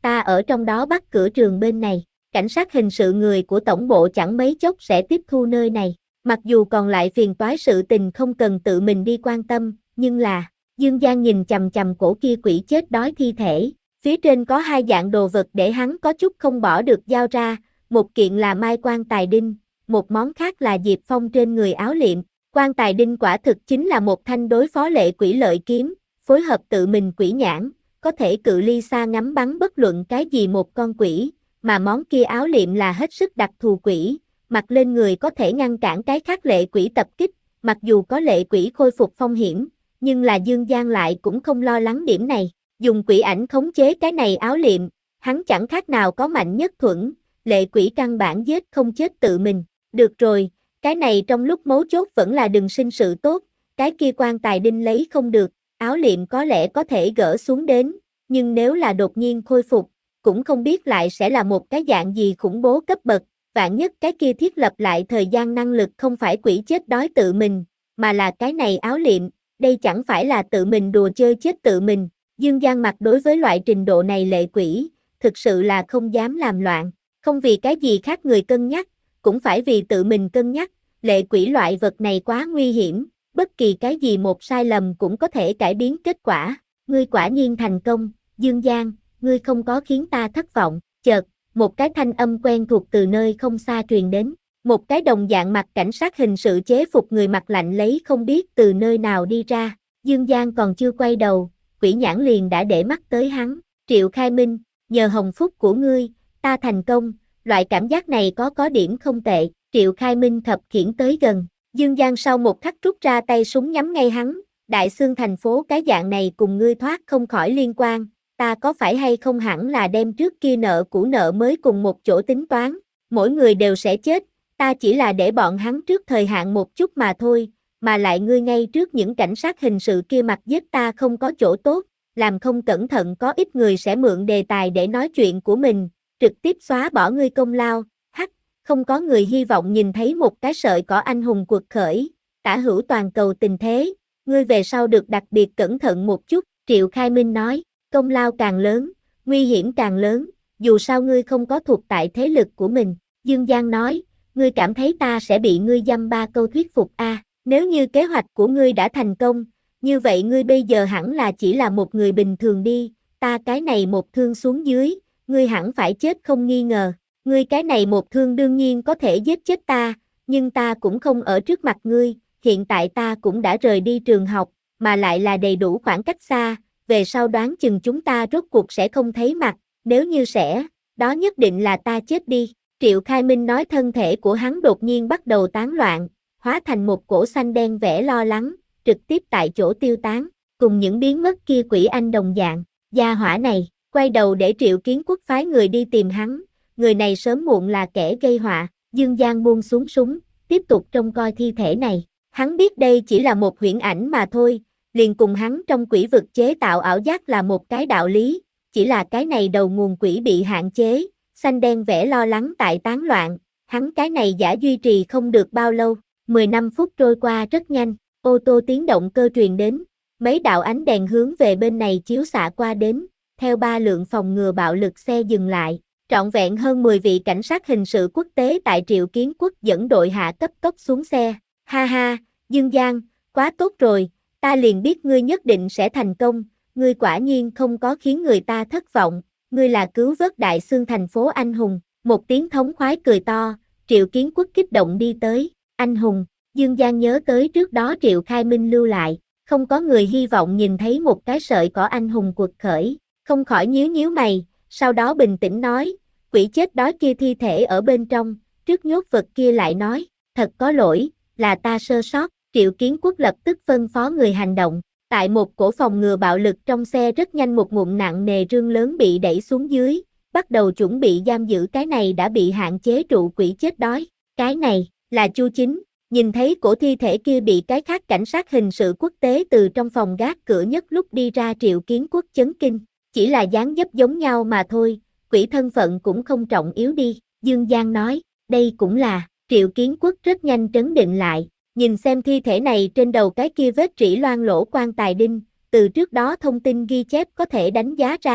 ta ở trong đó bắt cửa trường bên này, cảnh sát hình sự người của tổng bộ chẳng mấy chốc sẽ tiếp thu nơi này, mặc dù còn lại phiền toái sự tình không cần tự mình đi quan tâm, nhưng là, Dương Giang nhìn chằm chằm cổ kia quỷ chết đói thi thể, phía trên có hai dạng đồ vật để hắn có chút không bỏ được giao ra, một kiện là mai quan tài đinh, một món khác là Diệp Phong trên người áo liệm, quan tài đinh quả thực chính là một thanh đối phó lệ quỷ lợi kiếm, phối hợp tự mình quỷ nhãn, có thể cự ly xa ngắm bắn bất luận cái gì một con quỷ, mà món kia áo liệm là hết sức đặc thù quỷ, mặc lên người có thể ngăn cản cái khác lệ quỷ tập kích, mặc dù có lệ quỷ khôi phục phong hiểm, nhưng là Dương Giang lại cũng không lo lắng điểm này, dùng quỷ ảnh khống chế cái này áo liệm, hắn chẳng khác nào có mạnh nhất thuẫn, lệ quỷ căn bản giết không chết tự mình, được rồi, cái này trong lúc mấu chốt vẫn là đừng sinh sự tốt, cái kia quan tài đinh lấy không được, áo liệm có lẽ có thể gỡ xuống đến, nhưng nếu là đột nhiên khôi phục, cũng không biết lại sẽ là một cái dạng gì khủng bố cấp bậc, vạn nhất cái kia thiết lập lại thời gian năng lực không phải quỷ chết đói tự mình, mà là cái này áo liệm, đây chẳng phải là tự mình đùa chơi chết tự mình, Dương Giang mặt đối với loại trình độ này lệ quỷ, thực sự là không dám làm loạn, không vì cái gì khác người cân nhắc, cũng phải vì tự mình cân nhắc, lệ quỷ loại vật này quá nguy hiểm, bất kỳ cái gì một sai lầm cũng có thể cải biến kết quả, ngươi quả nhiên thành công, Dương Giang, ngươi không có khiến ta thất vọng, chợt, một cái thanh âm quen thuộc từ nơi không xa truyền đến, một cái đồng dạng mặc cảnh sát hình sự chế phục người mặt lạnh lấy không biết từ nơi nào đi ra, Dương Giang còn chưa quay đầu, quỷ nhãn liền đã để mắt tới hắn, Triệu Khai Minh, nhờ hồng phúc của ngươi, ta thành công, loại cảm giác này có có điểm không tệ, Triệu Khai Minh khập khiễng tới gần, Dương Giang sau một khắc rút ra tay súng nhắm ngay hắn, Đại Xương thành phố cái dạng này cùng ngươi thoát không khỏi liên quan, ta có phải hay không hẳn là đem trước kia nợ cũ nợ mới cùng một chỗ tính toán, mỗi người đều sẽ chết, ta chỉ là để bọn hắn trước thời hạn một chút mà thôi, mà lại ngươi ngay trước những cảnh sát hình sự kia mặt giết ta không có chỗ tốt, làm không cẩn thận có ít người sẽ mượn đề tài để nói chuyện của mình, trực tiếp xóa bỏ ngươi công lao, hắc, không có người hy vọng nhìn thấy một cái sợi cỏ anh hùng quật khởi, tả hữu toàn cầu tình thế, ngươi về sau được đặc biệt cẩn thận một chút, Triệu Khai Minh nói, công lao càng lớn, nguy hiểm càng lớn, dù sao ngươi không có thuộc tại thế lực của mình, Dương Giang nói, ngươi cảm thấy ta sẽ bị ngươi dăm ba câu thuyết phục a? À, nếu như kế hoạch của ngươi đã thành công, như vậy ngươi bây giờ hẳn là chỉ là một người bình thường đi, ta cái này một thương xuống dưới, ngươi hẳn phải chết không nghi ngờ, ngươi cái này một thương đương nhiên có thể giết chết ta, nhưng ta cũng không ở trước mặt ngươi, hiện tại ta cũng đã rời đi trường học, mà lại là đầy đủ khoảng cách xa, về sau đoán chừng chúng ta rốt cuộc sẽ không thấy mặt, nếu như sẽ, đó nhất định là ta chết đi. Triệu Khai Minh nói thân thể của hắn đột nhiên bắt đầu tán loạn, hóa thành một cổ xanh đen vẻ lo lắng, trực tiếp tại chỗ tiêu tán, cùng những biến mất kia quỷ anh đồng dạng, gia hỏa này, quay đầu để Triệu Kiến Quốc phái người đi tìm hắn, người này sớm muộn là kẻ gây họa, Dương Giang buông xuống súng, tiếp tục trông coi thi thể này, hắn biết đây chỉ là một huyễn ảnh mà thôi, liền cùng hắn trong quỷ vực chế tạo ảo giác là một cái đạo lý, chỉ là cái này đầu nguồn quỷ bị hạn chế, xanh đen vẻ lo lắng tại tán loạn, hắn cái này giả duy trì không được bao lâu, mười lăm phút trôi qua rất nhanh, ô tô tiếng động cơ truyền đến, mấy đạo ánh đèn hướng về bên này chiếu xạ qua đến, theo ba lượng phòng ngừa bạo lực xe dừng lại, trọn vẹn hơn mười vị cảnh sát hình sự quốc tế tại Triệu Kiến Quốc dẫn đội hạ cấp tốc xuống xe, ha ha, Dương Giang, quá tốt rồi, ta liền biết ngươi nhất định sẽ thành công, ngươi quả nhiên không có khiến người ta thất vọng, ngươi là cứu vớt Đại Xương thành phố anh hùng, một tiếng thống khoái cười to, Triệu Kiến Quốc kích động đi tới, anh hùng, Dương Giang nhớ tới trước đó Triệu Khai Minh lưu lại, không có người hy vọng nhìn thấy một cái sợi cỏ anh hùng quật khởi, không khỏi nhíu nhíu mày, sau đó bình tĩnh nói, quỷ chết đói kia thi thể ở bên trong, trước nhốt vật kia lại nói, thật có lỗi, là ta sơ sót, Triệu Kiến Quốc lập tức phân phó người hành động, tại một cổ phòng ngừa bạo lực trong xe rất nhanh một ngụm nặng nề rương lớn bị đẩy xuống dưới, bắt đầu chuẩn bị giam giữ cái này đã bị hạn chế trụ quỷ chết đói, cái này, là Chu Chính, nhìn thấy cổ thi thể kia bị cái khác cảnh sát hình sự quốc tế từ trong phòng gác cửa nhất lúc đi ra Triệu Kiến Quốc chấn kinh, chỉ là dáng dấp giống nhau mà thôi, quỷ thân phận cũng không trọng yếu đi, Dương Giang nói, đây cũng là, Triệu Kiến Quốc rất nhanh trấn định lại, nhìn xem thi thể này trên đầu cái kia vết rỉ loang lỗ quan tài đinh, từ trước đó thông tin ghi chép có thể đánh giá ra,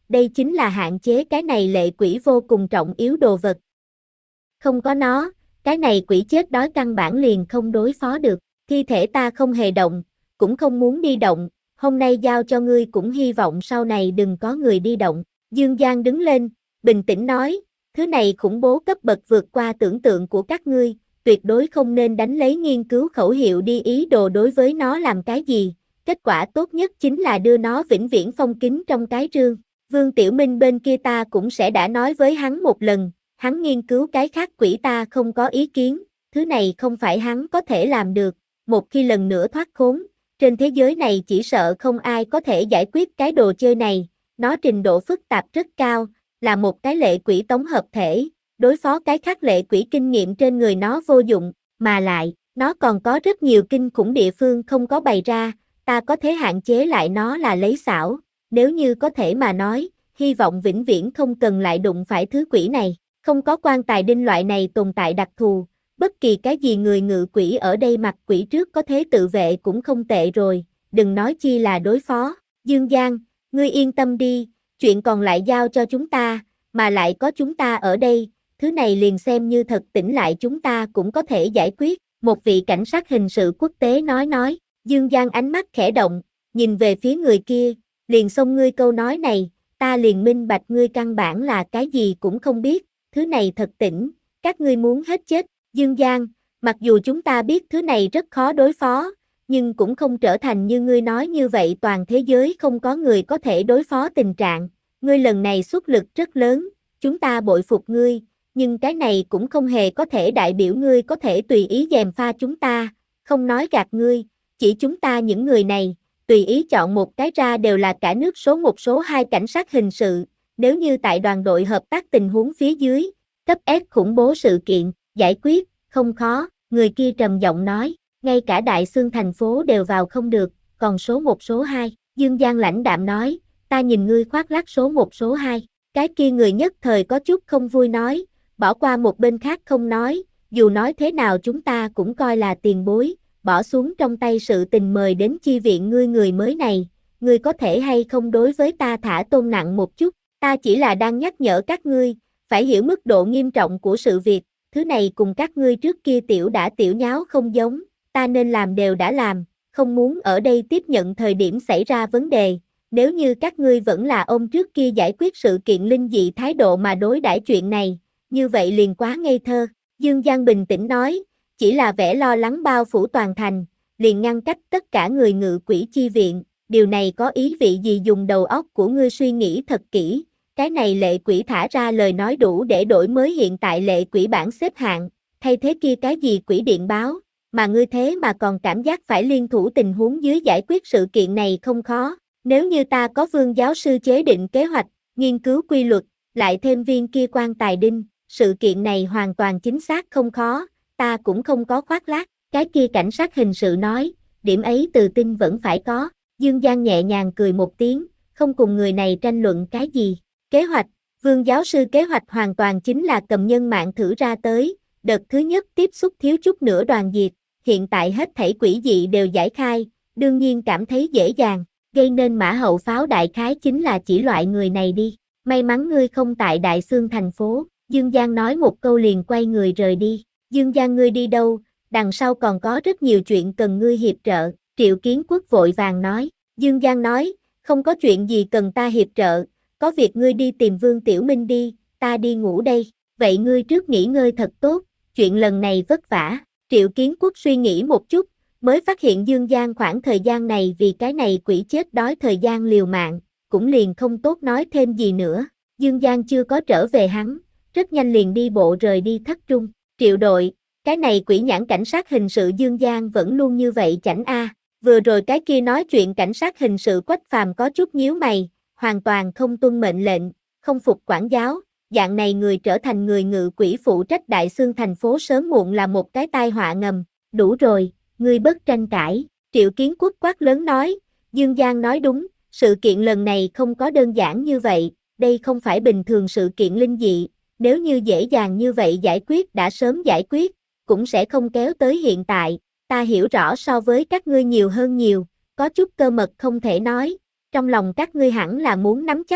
đây chính là hạn chế cái này lệ quỷ vô cùng trọng yếu đồ vật. Không có nó, cái này quỷ chết đói căn bản liền không đối phó được, thi thể ta không hề động, cũng không muốn đi động, hôm nay giao cho ngươi cũng hy vọng sau này đừng có người đi động. Dương Giang đứng lên, bình tĩnh nói, thứ này khủng bố cấp bậc vượt qua tưởng tượng của các ngươi, tuyệt đối không nên đánh lấy nghiên cứu khẩu hiệu đi ý đồ đối với nó làm cái gì, kết quả tốt nhất chính là đưa nó vĩnh viễn phong kín trong cái rương. Vương Tiểu Minh bên kia ta cũng sẽ đã nói với hắn một lần, hắn nghiên cứu cái khác quỷ ta không có ý kiến, thứ này không phải hắn có thể làm được, một khi lần nữa thoát khốn, trên thế giới này chỉ sợ không ai có thể giải quyết cái đồ chơi này, nó trình độ phức tạp rất cao, là một cái lệ quỷ tống hợp thể, đối phó cái khác lệ quỷ kinh nghiệm trên người nó vô dụng, mà lại, nó còn có rất nhiều kinh khủng địa phương không có bày ra, ta có thể hạn chế lại nó là lấy xảo, nếu như có thể mà nói, hy vọng vĩnh viễn không cần lại đụng phải thứ quỷ này, không có quan tài đinh loại này tồn tại đặc thù, bất kỳ cái gì người ngự quỷ ở đây mặc quỷ trước có thể tự vệ cũng không tệ rồi, đừng nói chi là đối phó. Dương Giang, ngươi yên tâm đi, chuyện còn lại giao cho chúng ta, mà lại có chúng ta ở đây, thứ này liền xem như thật tỉnh lại chúng ta cũng có thể giải quyết, một vị cảnh sát hình sự quốc tế nói nói. Dương Giang ánh mắt khẽ động, nhìn về phía người kia, liền xông ngươi câu nói này, ta liền minh bạch ngươi căn bản là cái gì cũng không biết, thứ này thật tỉnh, các ngươi muốn hết chết. Dương Giang, mặc dù chúng ta biết thứ này rất khó đối phó, nhưng cũng không trở thành như ngươi nói như vậy toàn thế giới không có người có thể đối phó tình trạng, ngươi lần này xuất lực rất lớn, chúng ta bội phục ngươi, nhưng cái này cũng không hề có thể đại biểu ngươi có thể tùy ý gièm pha chúng ta, không nói gạt ngươi, chỉ chúng ta những người này, tùy ý chọn một cái ra đều là cả nước số một số hai cảnh sát hình sự, nếu như tại đoàn đội hợp tác tình huống phía dưới, cấp S khủng bố sự kiện, giải quyết, không khó, người kia trầm giọng nói, ngay cả đại xương thành phố đều vào không được, còn số một số hai, Dương Giang lãnh đạm nói, ta nhìn ngươi khoác lác số một số hai, cái kia người nhất thời có chút không vui nói, bỏ qua một bên khác không nói, dù nói thế nào chúng ta cũng coi là tiền bối, bỏ xuống trong tay sự tình mời đến chi viện ngươi người mới này, ngươi có thể hay không đối với ta thả tôn nặng một chút, ta chỉ là đang nhắc nhở các ngươi, phải hiểu mức độ nghiêm trọng của sự việc, thứ này cùng các ngươi trước kia tiểu đã tiểu nháo không giống, ta nên làm đều đã làm, không muốn ở đây tiếp nhận thời điểm xảy ra vấn đề, nếu như các ngươi vẫn là ôm trước kia giải quyết sự kiện linh dị thái độ mà đối đãi chuyện này, như vậy liền quá ngây thơ, Dương Giang bình tĩnh nói, chỉ là vẻ lo lắng bao phủ toàn thành, liền ngăn cách tất cả người ngự quỷ chi viện, điều này có ý vị gì dùng đầu óc của ngươi suy nghĩ thật kỹ, cái này lệ quỷ thả ra lời nói đủ để đổi mới hiện tại lệ quỷ bảng xếp hạng, thay thế kia cái gì quỷ điện báo, mà ngươi thế mà còn cảm giác phải liên thủ tình huống dưới giải quyết sự kiện này không khó, nếu như ta có Vương giáo sư chế định kế hoạch, nghiên cứu quy luật, lại thêm viên kia quan tài đinh, sự kiện này hoàn toàn chính xác không khó, ta cũng không có khoác lác, cái kia cảnh sát hình sự nói, điểm ấy tự tin vẫn phải có, Dương Giang nhẹ nhàng cười một tiếng, không cùng người này tranh luận cái gì, kế hoạch, Vương giáo sư kế hoạch hoàn toàn chính là cầm nhân mạng thử ra tới, đợt thứ nhất tiếp xúc thiếu chút nữa đoàn diệt, hiện tại hết thảy quỷ dị đều giải khai, đương nhiên cảm thấy dễ dàng, gây nên mã hậu pháo đại khái chính là chỉ loại người này đi, may mắn ngươi không tại Đại Xương thành phố, Dương Giang nói một câu liền quay người rời đi. Dương Giang ngươi đi đâu, đằng sau còn có rất nhiều chuyện cần ngươi hiệp trợ, Triệu Kiến Quốc vội vàng nói, Dương Giang nói, không có chuyện gì cần ta hiệp trợ, có việc ngươi đi tìm Vương Tiểu Minh đi, ta đi ngủ đây, vậy ngươi trước nghỉ ngơi thật tốt, chuyện lần này vất vả, Triệu Kiến Quốc suy nghĩ một chút, mới phát hiện Dương Giang khoảng thời gian này vì cái này quỷ chết đói thời gian liều mạng, cũng liền không tốt nói thêm gì nữa, Dương Giang chưa có trở về hắn, rất nhanh liền đi bộ rời đi thất trung. Triệu đội, cái này quỷ nhãn cảnh sát hình sự Dương Giang vẫn luôn như vậy chảnh a. Vừa rồi cái kia nói chuyện cảnh sát hình sự Quách Phàm có chút nhíu mày, hoàn toàn không tuân mệnh lệnh, không phục quản giáo, dạng này người trở thành người ngự quỷ phụ trách Đại Xương thành phố sớm muộn là một cái tai họa ngầm, đủ rồi, ngươi bất tranh cãi, Triệu Kiến Quốc quát lớn nói, Dương Giang nói đúng, sự kiện lần này không có đơn giản như vậy, đây không phải bình thường sự kiện linh dị. Nếu như dễ dàng như vậy giải quyết đã sớm giải quyết, cũng sẽ không kéo tới hiện tại, ta hiểu rõ so với các ngươi nhiều hơn nhiều, có chút cơ mật không thể nói, trong lòng các ngươi hẳn là muốn nắm chắc,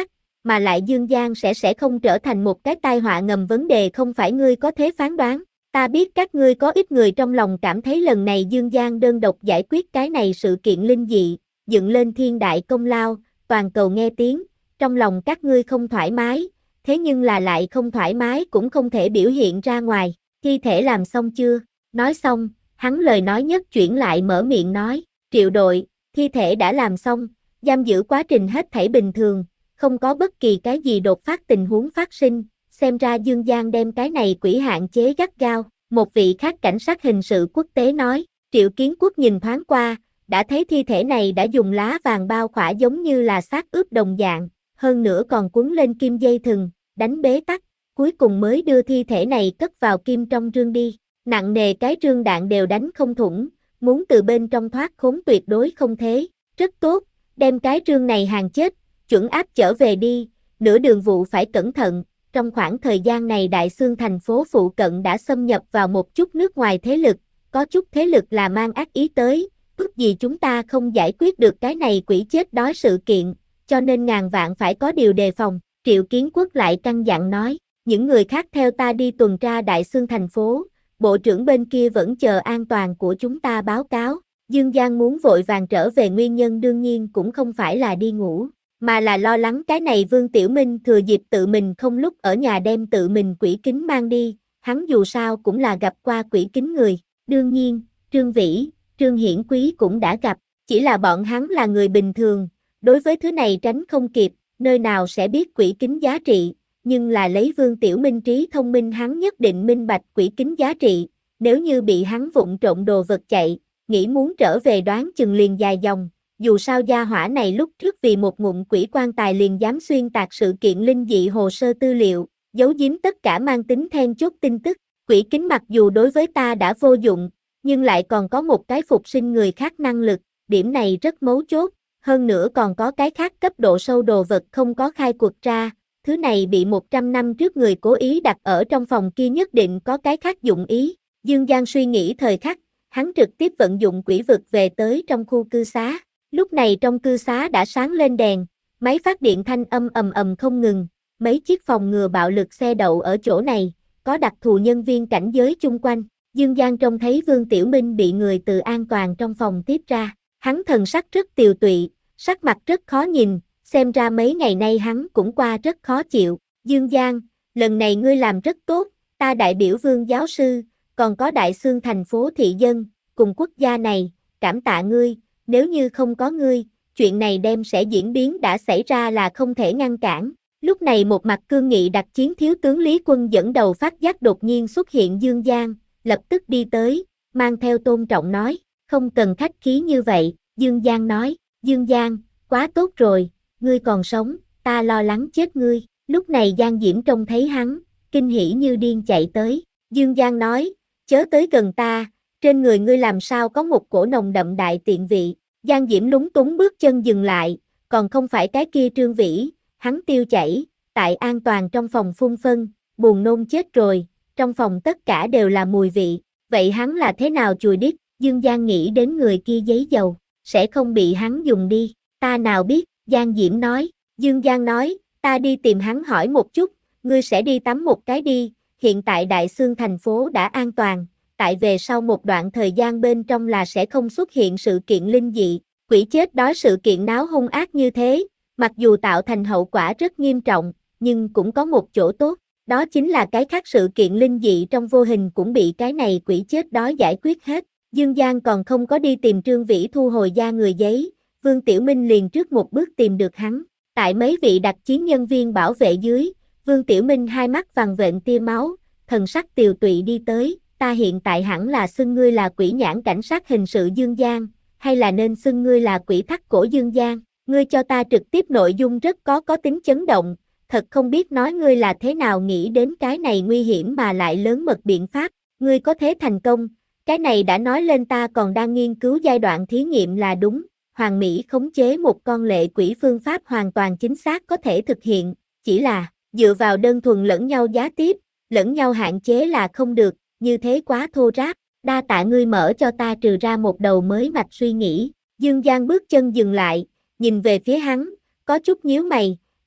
mà lại Dương Giang sẽ sẽ không trở thành một cái tai họa ngầm, vấn đề không phải ngươi có thể phán đoán. Ta biết các ngươi có ít người trong lòng cảm thấy lần này Dương Giang đơn độc giải quyết cái này sự kiện linh dị, dựng lên thiên đại công lao, toàn cầu nghe tiếng, trong lòng các ngươi không thoải mái, thế nhưng là lại không thoải mái cũng không thể biểu hiện ra ngoài. Thi thể làm xong chưa? Nói xong, hắn lời nói nhất chuyển lại mở miệng nói, Triệu đội, thi thể đã làm xong, giam giữ quá trình hết thảy bình thường, không có bất kỳ cái gì đột phát tình huống phát sinh, xem ra Dương Giang đem cái này quỷ hạn chế gắt gao. Một vị khác cảnh sát hình sự quốc tế nói, Triệu Kiến Quốc nhìn thoáng qua, đã thấy thi thể này đã dùng lá vàng bao khỏa giống như là xác ướp đồng dạng, hơn nữa còn quấn lên kim dây thừng, đánh bế tắc, cuối cùng mới đưa thi thể này cất vào kim trong rương đi. Nặng nề cái rương đạn đều đánh không thủng, muốn từ bên trong thoát khốn tuyệt đối không thế. Rất tốt, đem cái rương này hàng chết, chuẩn áp trở về đi, nửa đường vụ phải cẩn thận. Trong khoảng thời gian này Đại Xương thành phố phụ cận đã xâm nhập vào một chút nước ngoài thế lực, có chút thế lực là mang ác ý tới, ước gì chúng ta không giải quyết được cái này quỷ chết đói sự kiện, cho nên ngàn vạn phải có điều đề phòng. Triệu Kiến Quốc lại căn dặn nói, những người khác theo ta đi tuần tra Đại Xương thành phố, bộ trưởng bên kia vẫn chờ an toàn của chúng ta báo cáo. Dương Giang muốn vội vàng trở về nguyên nhân đương nhiên cũng không phải là đi ngủ, mà là lo lắng cái này Vương Tiểu Minh thừa dịp tự mình không lúc ở nhà đem tự mình quỷ kính mang đi, hắn dù sao cũng là gặp qua quỷ kính người. Đương nhiên, Trương Vĩ, Trương Hiển Quý cũng đã gặp, chỉ là bọn hắn là người bình thường, đối với thứ này tránh không kịp, nơi nào sẽ biết quỷ kính giá trị, nhưng là lấy Vương Tiểu Minh trí thông minh hắn nhất định minh bạch quỷ kính giá trị, nếu như bị hắn vụng trộm đồ vật chạy, nghĩ muốn trở về đoán chừng liền dài dòng. Dù sao gia hỏa này lúc trước vì một ngụm quỷ quan tài liền dám xuyên tạc sự kiện linh dị hồ sơ tư liệu, giấu giếm tất cả mang tính then chốt tin tức. Quỷ kính mặc dù đối với ta đã vô dụng, nhưng lại còn có một cái phục sinh người khác năng lực, điểm này rất mấu chốt, hơn nữa còn có cái khác cấp độ sâu đồ vật không có khai quật ra, thứ này bị một trăm năm trước người cố ý đặt ở trong phòng kia nhất định có cái khác dụng ý. Dương Giang suy nghĩ thời khắc, hắn trực tiếp vận dụng quỷ vực về tới trong khu cư xá. Lúc này trong cư xá đã sáng lên đèn, máy phát điện thanh âm ầm ầm không ngừng, mấy chiếc phòng ngừa bạo lực xe đậu ở chỗ này, có đặc thù nhân viên cảnh giới chung quanh. Dương Giang trông thấy Vương Tiểu Minh bị người từ an toàn trong phòng tiếp ra, hắn thần sắc rất tiều tụy, sắc mặt rất khó nhìn, xem ra mấy ngày nay hắn cũng qua rất khó chịu. Dương Giang, lần này ngươi làm rất tốt, ta đại biểu Vương giáo sư, còn có Đại Xương thành phố thị dân, cùng quốc gia này, cảm tạ ngươi. Nếu như không có ngươi, chuyện này đem sẽ diễn biến đã xảy ra là không thể ngăn cản. Lúc này một mặt cương nghị đặc chiến thiếu tướng Lý Quân dẫn đầu phát giác đột nhiên xuất hiện Dương Giang, lập tức đi tới, mang theo tôn trọng nói, không cần khách khí như vậy. Dương Giang nói, Dương Giang, quá tốt rồi, ngươi còn sống, ta lo lắng chết ngươi. Lúc này Giang Diễm trông thấy hắn, kinh hỉ như điên chạy tới. Dương Giang nói, chớ tới gần ta, trên người ngươi làm sao có một cổ nồng đậm đại tiện vị. Giang Diễm lúng túng bước chân dừng lại, còn không phải cái kia Trương Vĩ, hắn tiêu chảy, tại an toàn trong phòng phun phân, buồn nôn chết rồi, trong phòng tất cả đều là mùi vị, vậy hắn là thế nào chùi đít? Dương Giang nghĩ đến người kia giấy dầu, sẽ không bị hắn dùng đi, ta nào biết, Giang Diễm nói. Dương Giang nói, ta đi tìm hắn hỏi một chút, ngươi sẽ đi tắm một cái đi, hiện tại Đại Xương thành phố đã an toàn. Tại về sau một đoạn thời gian bên trong là sẽ không xuất hiện sự kiện linh dị, quỷ chết đói sự kiện náo hung ác như thế, mặc dù tạo thành hậu quả rất nghiêm trọng, nhưng cũng có một chỗ tốt, đó chính là cái khác sự kiện linh dị trong vô hình cũng bị cái này quỷ chết đói giải quyết hết. Dương Giang còn không có đi tìm Trương Vĩ thu hồi da người giấy, Vương Tiểu Minh liền trước một bước tìm được hắn, tại mấy vị đặc chiến nhân viên bảo vệ dưới, Vương Tiểu Minh hai mắt vằn vện tia máu, thần sắc tiều tụy đi tới. Ta hiện tại hẳn là xưng ngươi là quỷ nhãn cảnh sát hình sự Dương Giang, hay là nên xưng ngươi là quỷ thắt cổ Dương Giang, ngươi cho ta trực tiếp nội dung rất có có tính chấn động, thật không biết nói ngươi là thế nào nghĩ đến cái này nguy hiểm mà lại lớn mật biện pháp, ngươi có thế thành công, cái này đã nói lên ta còn đang nghiên cứu giai đoạn thí nghiệm là đúng, Hoàng Mỹ khống chế một con lệ quỷ phương pháp hoàn toàn chính xác có thể thực hiện, chỉ là dựa vào đơn thuần lẫn nhau giá tiếp, lẫn nhau hạn chế là không được. Như thế quá thô ráp, đa tạ ngươi mở cho ta trừ ra một đầu mới mạch suy nghĩ. Dương Giang bước chân dừng lại, nhìn về phía hắn, có chút nhíu mày,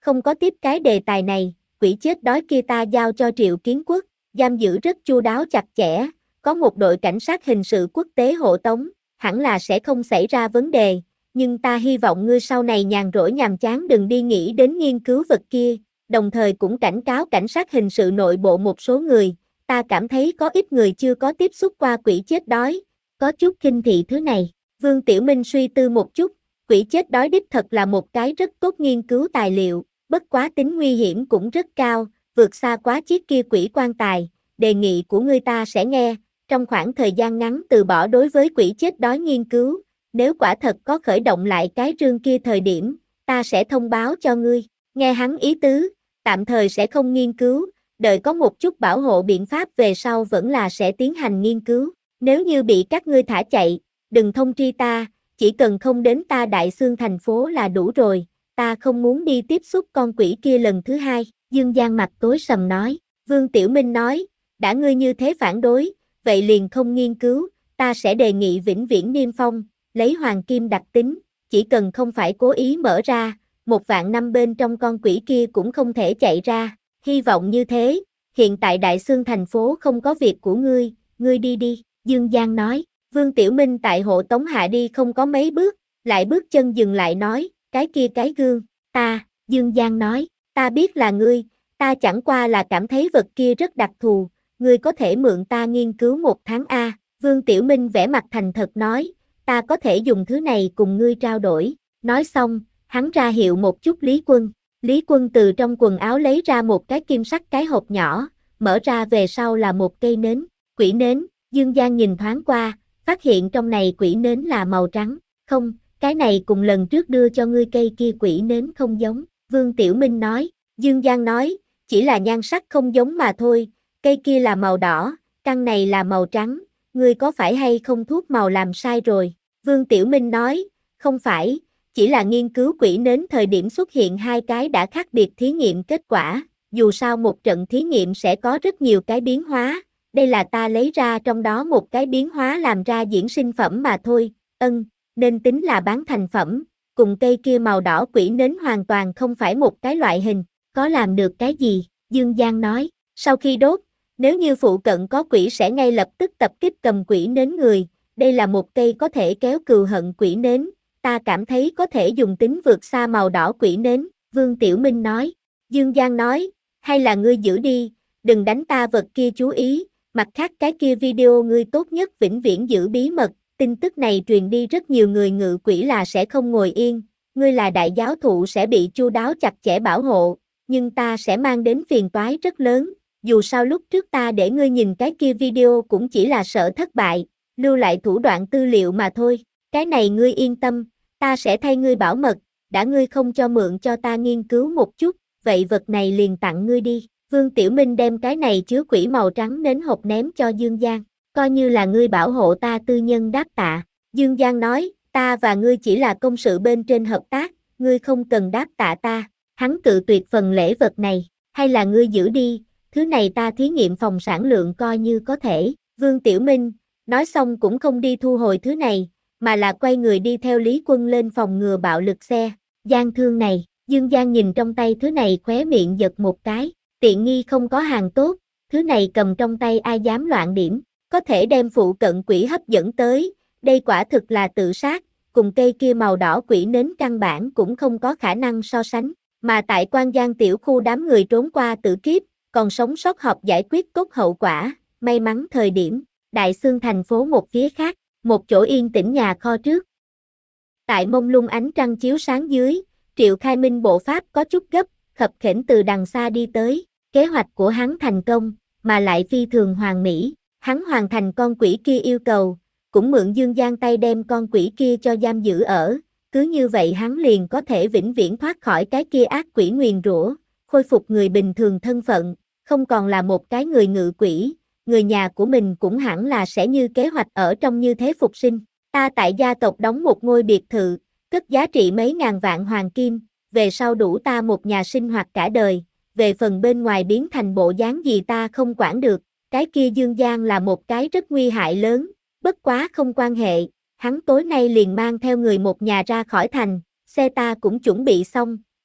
không có tiếp cái đề tài này, quỷ chết đói kia ta giao cho Triệu Kiến Quốc, giam giữ rất chu đáo chặt chẽ, có một đội cảnh sát hình sự quốc tế hộ tống, hẳn là sẽ không xảy ra vấn đề, nhưng ta hy vọng ngươi sau này nhàn rỗi nhàm chán đừng đi nghĩ đến nghiên cứu vật kia, đồng thời cũng cảnh cáo cảnh sát hình sự nội bộ một số người, ta cảm thấy có ít người chưa có tiếp xúc qua quỷ chết đói, có chút khinh thị thứ này. Vương Tiểu Minh suy tư một chút, quỷ chết đói đích thật là một cái rất tốt nghiên cứu tài liệu, bất quá tính nguy hiểm cũng rất cao, vượt xa quá chiếc kia quỷ quan tài, đề nghị của ngươi ta sẽ nghe, trong khoảng thời gian ngắn từ bỏ đối với quỷ chết đói nghiên cứu, nếu quả thật có khởi động lại cái rương kia thời điểm, ta sẽ thông báo cho ngươi, nghe hắn ý tứ, tạm thời sẽ không nghiên cứu, đợi có một chút bảo hộ biện pháp về sau vẫn là sẽ tiến hành nghiên cứu, nếu như bị các ngươi thả chạy, đừng thông tri ta, chỉ cần không đến ta Đại Xương thành phố là đủ rồi, ta không muốn đi tiếp xúc con quỷ kia lần thứ hai, Dương Giang mặt tối sầm nói, Vương Tiểu Minh nói, đã ngươi như thế phản đối, vậy liền không nghiên cứu, ta sẽ đề nghị vĩnh viễn niêm phong, lấy hoàng kim đặc tính, chỉ cần không phải cố ý mở ra, một vạn năm bên trong con quỷ kia cũng không thể chạy ra, hy vọng như thế, hiện tại Đại Xương thành phố không có việc của ngươi, ngươi đi đi, Dương Giang nói, Vương Tiểu Minh tại hộ tống hạ đi không có mấy bước, lại bước chân dừng lại nói, cái kia cái gương, ta, Dương Giang nói, ta biết là ngươi, ta chẳng qua là cảm thấy vật kia rất đặc thù, ngươi có thể mượn ta nghiên cứu một tháng a. Vương Tiểu Minh vẽ mặt thành thật nói, ta có thể dùng thứ này cùng ngươi trao đổi, nói xong, hắn ra hiệu một chút Lý Quân, Lý Quân từ trong quần áo lấy ra một cái kim sắt cái hộp nhỏ, mở ra về sau là một cây nến, quỷ nến, Dương Giang nhìn thoáng qua, phát hiện trong này quỷ nến là màu trắng, không, cái này cùng lần trước đưa cho ngươi cây kia quỷ nến không giống, Vương Tiểu Minh nói, Dương Giang nói, chỉ là nhan sắc không giống mà thôi, cây kia là màu đỏ, căn này là màu trắng, ngươi có phải hay không thuốc màu làm sai rồi, Vương Tiểu Minh nói, không phải, chỉ là nghiên cứu quỷ nến thời điểm xuất hiện hai cái đã khác biệt thí nghiệm kết quả, dù sao một trận thí nghiệm sẽ có rất nhiều cái biến hóa, đây là ta lấy ra trong đó một cái biến hóa làm ra diễn sinh phẩm mà thôi, ân, nên tính là bán thành phẩm, cùng cây kia màu đỏ quỷ nến hoàn toàn không phải một cái loại hình, có làm được cái gì, Dương Giang nói, sau khi đốt, nếu như phụ cận có quỷ sẽ ngay lập tức tập kích cầm quỷ nến người, đây là một cây có thể kéo cừu hận quỷ nến, ta cảm thấy có thể dùng tính vượt xa màu đỏ quỷ nến, Vương Tiểu Minh nói, Dương Giang nói, hay là ngươi giữ đi, đừng đánh ta vật kia chú ý, mặt khác cái kia video ngươi tốt nhất vĩnh viễn giữ bí mật, tin tức này truyền đi rất nhiều người ngự quỷ là sẽ không ngồi yên, ngươi là đại giáo thụ sẽ bị chu đáo chặt chẽ bảo hộ, nhưng ta sẽ mang đến phiền toái rất lớn, dù sao lúc trước ta để ngươi nhìn cái kia video cũng chỉ là sợ thất bại, lưu lại thủ đoạn tư liệu mà thôi, cái này ngươi yên tâm, ta sẽ thay ngươi bảo mật, đã ngươi không cho mượn cho ta nghiên cứu một chút, vậy vật này liền tặng ngươi đi. Vương Tiểu Minh đem cái này chứa quỷ màu trắng nến hộp ném cho Dương Giang, coi như là ngươi bảo hộ ta tư nhân đáp tạ. Dương Giang nói, ta và ngươi chỉ là công sự bên trên hợp tác, ngươi không cần đáp tạ ta. Hắn cự tuyệt phần lễ vật này, hay là ngươi giữ đi, thứ này ta thí nghiệm phòng sản lượng coi như có thể. Vương Tiểu Minh, nói xong cũng không đi thu hồi thứ này, mà là quay người đi theo Lý Quân lên phòng ngừa bạo lực xe. Gian thương này, Dương Giang nhìn trong tay thứ này khóe miệng giật một cái. Tiện nghi không có hàng tốt, thứ này cầm trong tay ai dám loạn điểm, có thể đem phụ cận quỷ hấp dẫn tới, đây quả thực là tự sát, cùng cây kia màu đỏ quỷ nến căn bản cũng không có khả năng so sánh, mà tại Quan Giang tiểu khu đám người trốn qua tử kiếp, còn sống sót họp giải quyết tốt hậu quả, may mắn thời điểm, Đại Xương thành phố một phía khác, một chỗ yên tĩnh nhà kho trước. Tại mông lung ánh trăng chiếu sáng dưới, Triệu Khai Minh bộ pháp có chút gấp, khập khểnh từ đằng xa đi tới, kế hoạch của hắn thành công, mà lại phi thường hoàn mỹ, hắn hoàn thành con quỷ kia yêu cầu, cũng mượn Dương Giang tay đem con quỷ kia cho giam giữ ở, cứ như vậy hắn liền có thể vĩnh viễn thoát khỏi cái kia ác quỷ nguyền rủa, khôi phục người bình thường thân phận, không còn là một cái người ngự quỷ, người nhà của mình cũng hẳn là sẽ như kế hoạch ở trong như thế phục sinh. Ta tại gia tộc đóng một ngôi biệt thự, cất giá trị mấy ngàn vạn hoàng kim, về sau đủ ta một nhà sinh hoạt cả đời, về phần bên ngoài biến thành bộ dáng gì ta không quản được, cái kia Dương Giang là một cái rất nguy hại lớn, bất quá không quan hệ, hắn tối nay liền mang theo người một nhà ra khỏi thành, xe ta cũng chuẩn bị xong,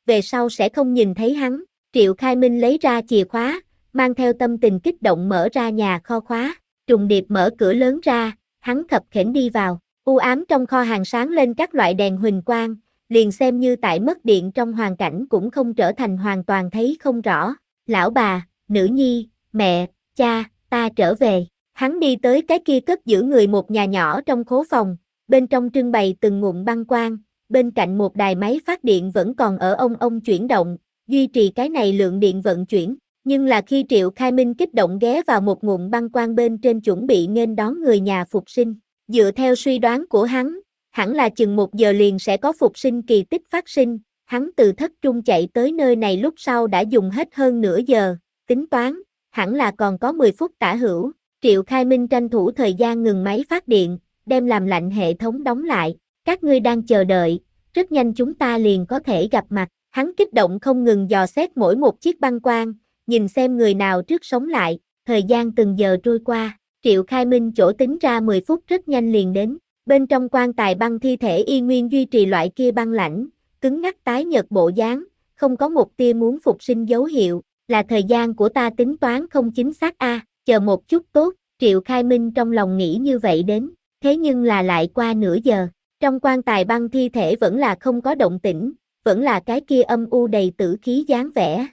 về sau sẽ không nhìn thấy hắn. Triệu Khai Minh lấy ra chìa khóa, mang theo tâm tình kích động mở ra nhà kho khóa, trùng điệp mở cửa lớn ra, hắn khập khểnh đi vào, u ám trong kho hàng sáng lên các loại đèn huỳnh quang, liền xem như tại mất điện trong hoàn cảnh cũng không trở thành hoàn toàn thấy không rõ. Lão bà, nữ nhi, mẹ, cha, ta trở về. Hắn đi tới cái kia cất giữ người một nhà nhỏ trong khố phòng, bên trong trưng bày từng ngụm băng quang, bên cạnh một đài máy phát điện vẫn còn ở ông ông chuyển động, duy trì cái này lượng điện vận chuyển. Nhưng là khi Triệu Khai Minh kích động ghé vào một ngụm băng quang bên trên chuẩn bị nghênh đón người nhà phục sinh, dựa theo suy đoán của hắn, hẳn là chừng một giờ liền sẽ có phục sinh kỳ tích phát sinh, hắn từ thất trung chạy tới nơi này lúc sau đã dùng hết hơn nửa giờ, tính toán, hẳn là còn có mười phút tả hữu. Triệu Khai Minh tranh thủ thời gian ngừng máy phát điện, đem làm lạnh hệ thống đóng lại, các ngươi đang chờ đợi, rất nhanh chúng ta liền có thể gặp mặt. Hắn kích động không ngừng dò xét mỗi một chiếc băng quang, nhìn xem người nào trước sống lại, thời gian từng giờ trôi qua, Triệu Khai Minh chỗ tính ra mười phút rất nhanh liền đến, bên trong quan tài băng thi thể y nguyên duy trì loại kia băng lãnh, cứng ngắc tái nhợt bộ dáng, không có một tia muốn phục sinh dấu hiệu, là thời gian của ta tính toán không chính xác a, à, chờ một chút tốt, Triệu Khai Minh trong lòng nghĩ như vậy đến, thế nhưng là lại qua nửa giờ, trong quan tài băng thi thể vẫn là không có động tĩnh, vẫn là cái kia âm u đầy tử khí dáng vẻ.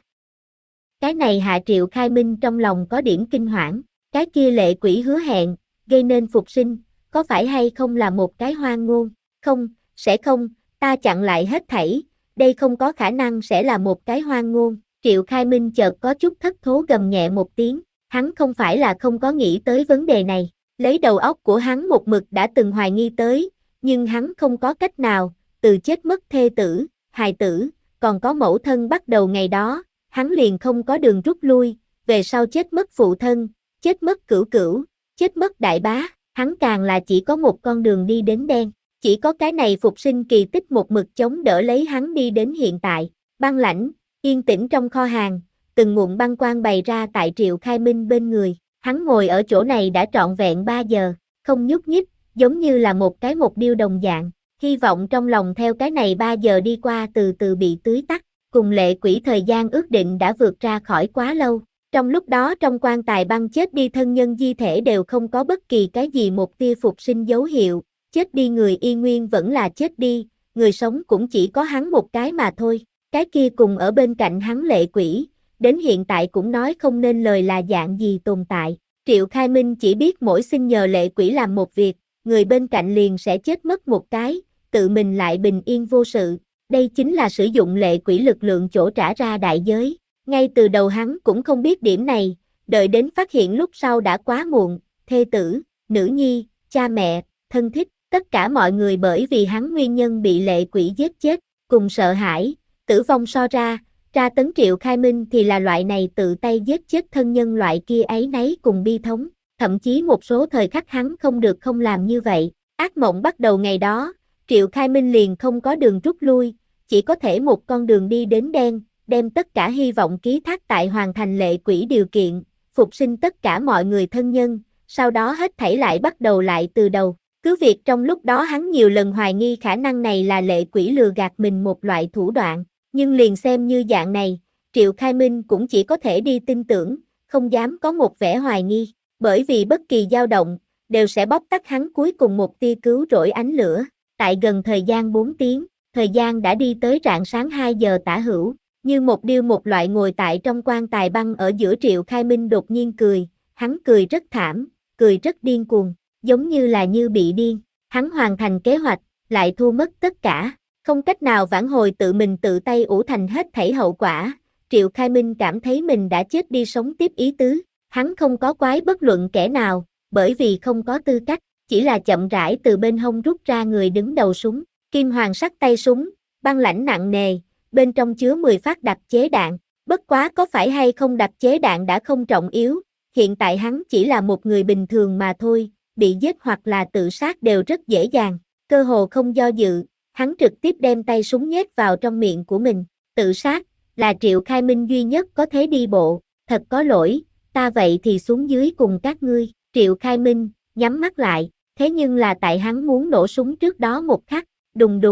Cái này hạ Triệu Khai Minh trong lòng có điểm kinh hoảng, cái kia lệ quỷ hứa hẹn, gây nên phục sinh, có phải hay không là một cái hoang ngôn, không, sẽ không, ta chặn lại hết thảy, đây không có khả năng sẽ là một cái hoang ngôn. Triệu Khai Minh chợt có chút thất thố gầm nhẹ một tiếng, hắn không phải là không có nghĩ tới vấn đề này, lấy đầu óc của hắn một mực đã từng hoài nghi tới, nhưng hắn không có cách nào, từ chết mất thê tử, hài tử, còn có mẫu thân bắt đầu ngày đó, hắn liền không có đường rút lui, về sau chết mất phụ thân, chết mất cửu cửu, chết mất đại bá, hắn càng là chỉ có một con đường đi đến đen, chỉ có cái này phục sinh kỳ tích một mực chống đỡ lấy hắn đi đến hiện tại. Băng lãnh, yên tĩnh trong kho hàng, từng ngụm băng quang bày ra tại Triệu Khai Minh bên người, hắn ngồi ở chỗ này đã trọn vẹn ba giờ, không nhúc nhích, giống như là một cái mục điêu đồng dạng, hy vọng trong lòng theo cái này ba giờ đi qua từ từ bị tưới tắt, cùng lệ quỷ thời gian ước định đã vượt ra khỏi quá lâu. Trong lúc đó trong quan tài băng chết đi thân nhân di thể đều không có bất kỳ cái gì một tia phục sinh dấu hiệu, chết đi người y nguyên vẫn là chết đi, người sống cũng chỉ có hắn một cái mà thôi, cái kia cùng ở bên cạnh hắn lệ quỷ, đến hiện tại cũng nói không nên lời là dạng gì tồn tại. Triệu Khai Minh chỉ biết mỗi xin nhờ lệ quỷ làm một việc, người bên cạnh liền sẽ chết mất một cái, tự mình lại bình yên vô sự, đây chính là sử dụng lệ quỷ lực lượng chỗ trả ra đại giới. Ngay từ đầu hắn cũng không biết điểm này, đợi đến phát hiện lúc sau đã quá muộn, thê tử, nữ nhi, cha mẹ, thân thích, tất cả mọi người bởi vì hắn nguyên nhân bị lệ quỷ giết chết, cùng sợ hãi, tử vong so ra, tra tấn Triệu Khai Minh thì là loại này tự tay giết chết thân nhân loại kia ấy nấy cùng bi thống, thậm chí một số thời khắc hắn không được không làm như vậy, ác mộng bắt đầu ngày đó, Triệu Khai Minh liền không có đường rút lui, chỉ có thể một con đường đi đến đen, đem tất cả hy vọng ký thác tại hoàn thành lệ quỷ điều kiện, phục sinh tất cả mọi người thân nhân, sau đó hết thảy lại bắt đầu lại từ đầu. Cứ việc trong lúc đó hắn nhiều lần hoài nghi khả năng này là lệ quỷ lừa gạt mình một loại thủ đoạn, nhưng liền xem như dạng này, Triệu Khai Minh cũng chỉ có thể đi tin tưởng, không dám có một vẻ hoài nghi, bởi vì bất kỳ dao động, đều sẽ bóc tắt hắn cuối cùng một tia cứu rỗi ánh lửa. Tại gần thời gian bốn tiếng, thời gian đã đi tới rạng sáng hai giờ tả hữu, như một điêu một loại ngồi tại trong quan tài băng ở giữa. Triệu Khai Minh đột nhiên cười, hắn cười rất thảm, cười rất điên cuồng, giống như là như bị điên, hắn hoàn thành kế hoạch, lại thua mất tất cả, không cách nào vãn hồi tự mình tự tay ủ thành hết thảy hậu quả. Triệu Khai Minh cảm thấy mình đã chết đi sống tiếp ý tứ, hắn không có quái bất luận kẻ nào, bởi vì không có tư cách, chỉ là chậm rãi từ bên hông rút ra người đứng đầu súng, kim hoàng sắc tay súng, băng lãnh nặng nề, bên trong chứa mười phát đặc chế đạn, bất quá có phải hay không đặc chế đạn đã không trọng yếu, hiện tại hắn chỉ là một người bình thường mà thôi, bị giết hoặc là tự sát đều rất dễ dàng, cơ hồ không do dự, hắn trực tiếp đem tay súng nhét vào trong miệng của mình, tự sát, là Triệu Khai Minh duy nhất có thể đi bộ, thật có lỗi, ta vậy thì xuống dưới cùng các ngươi. Triệu Khai Minh, nhắm mắt lại, thế nhưng là tại hắn muốn nổ súng trước đó một khắc, đùng đùng,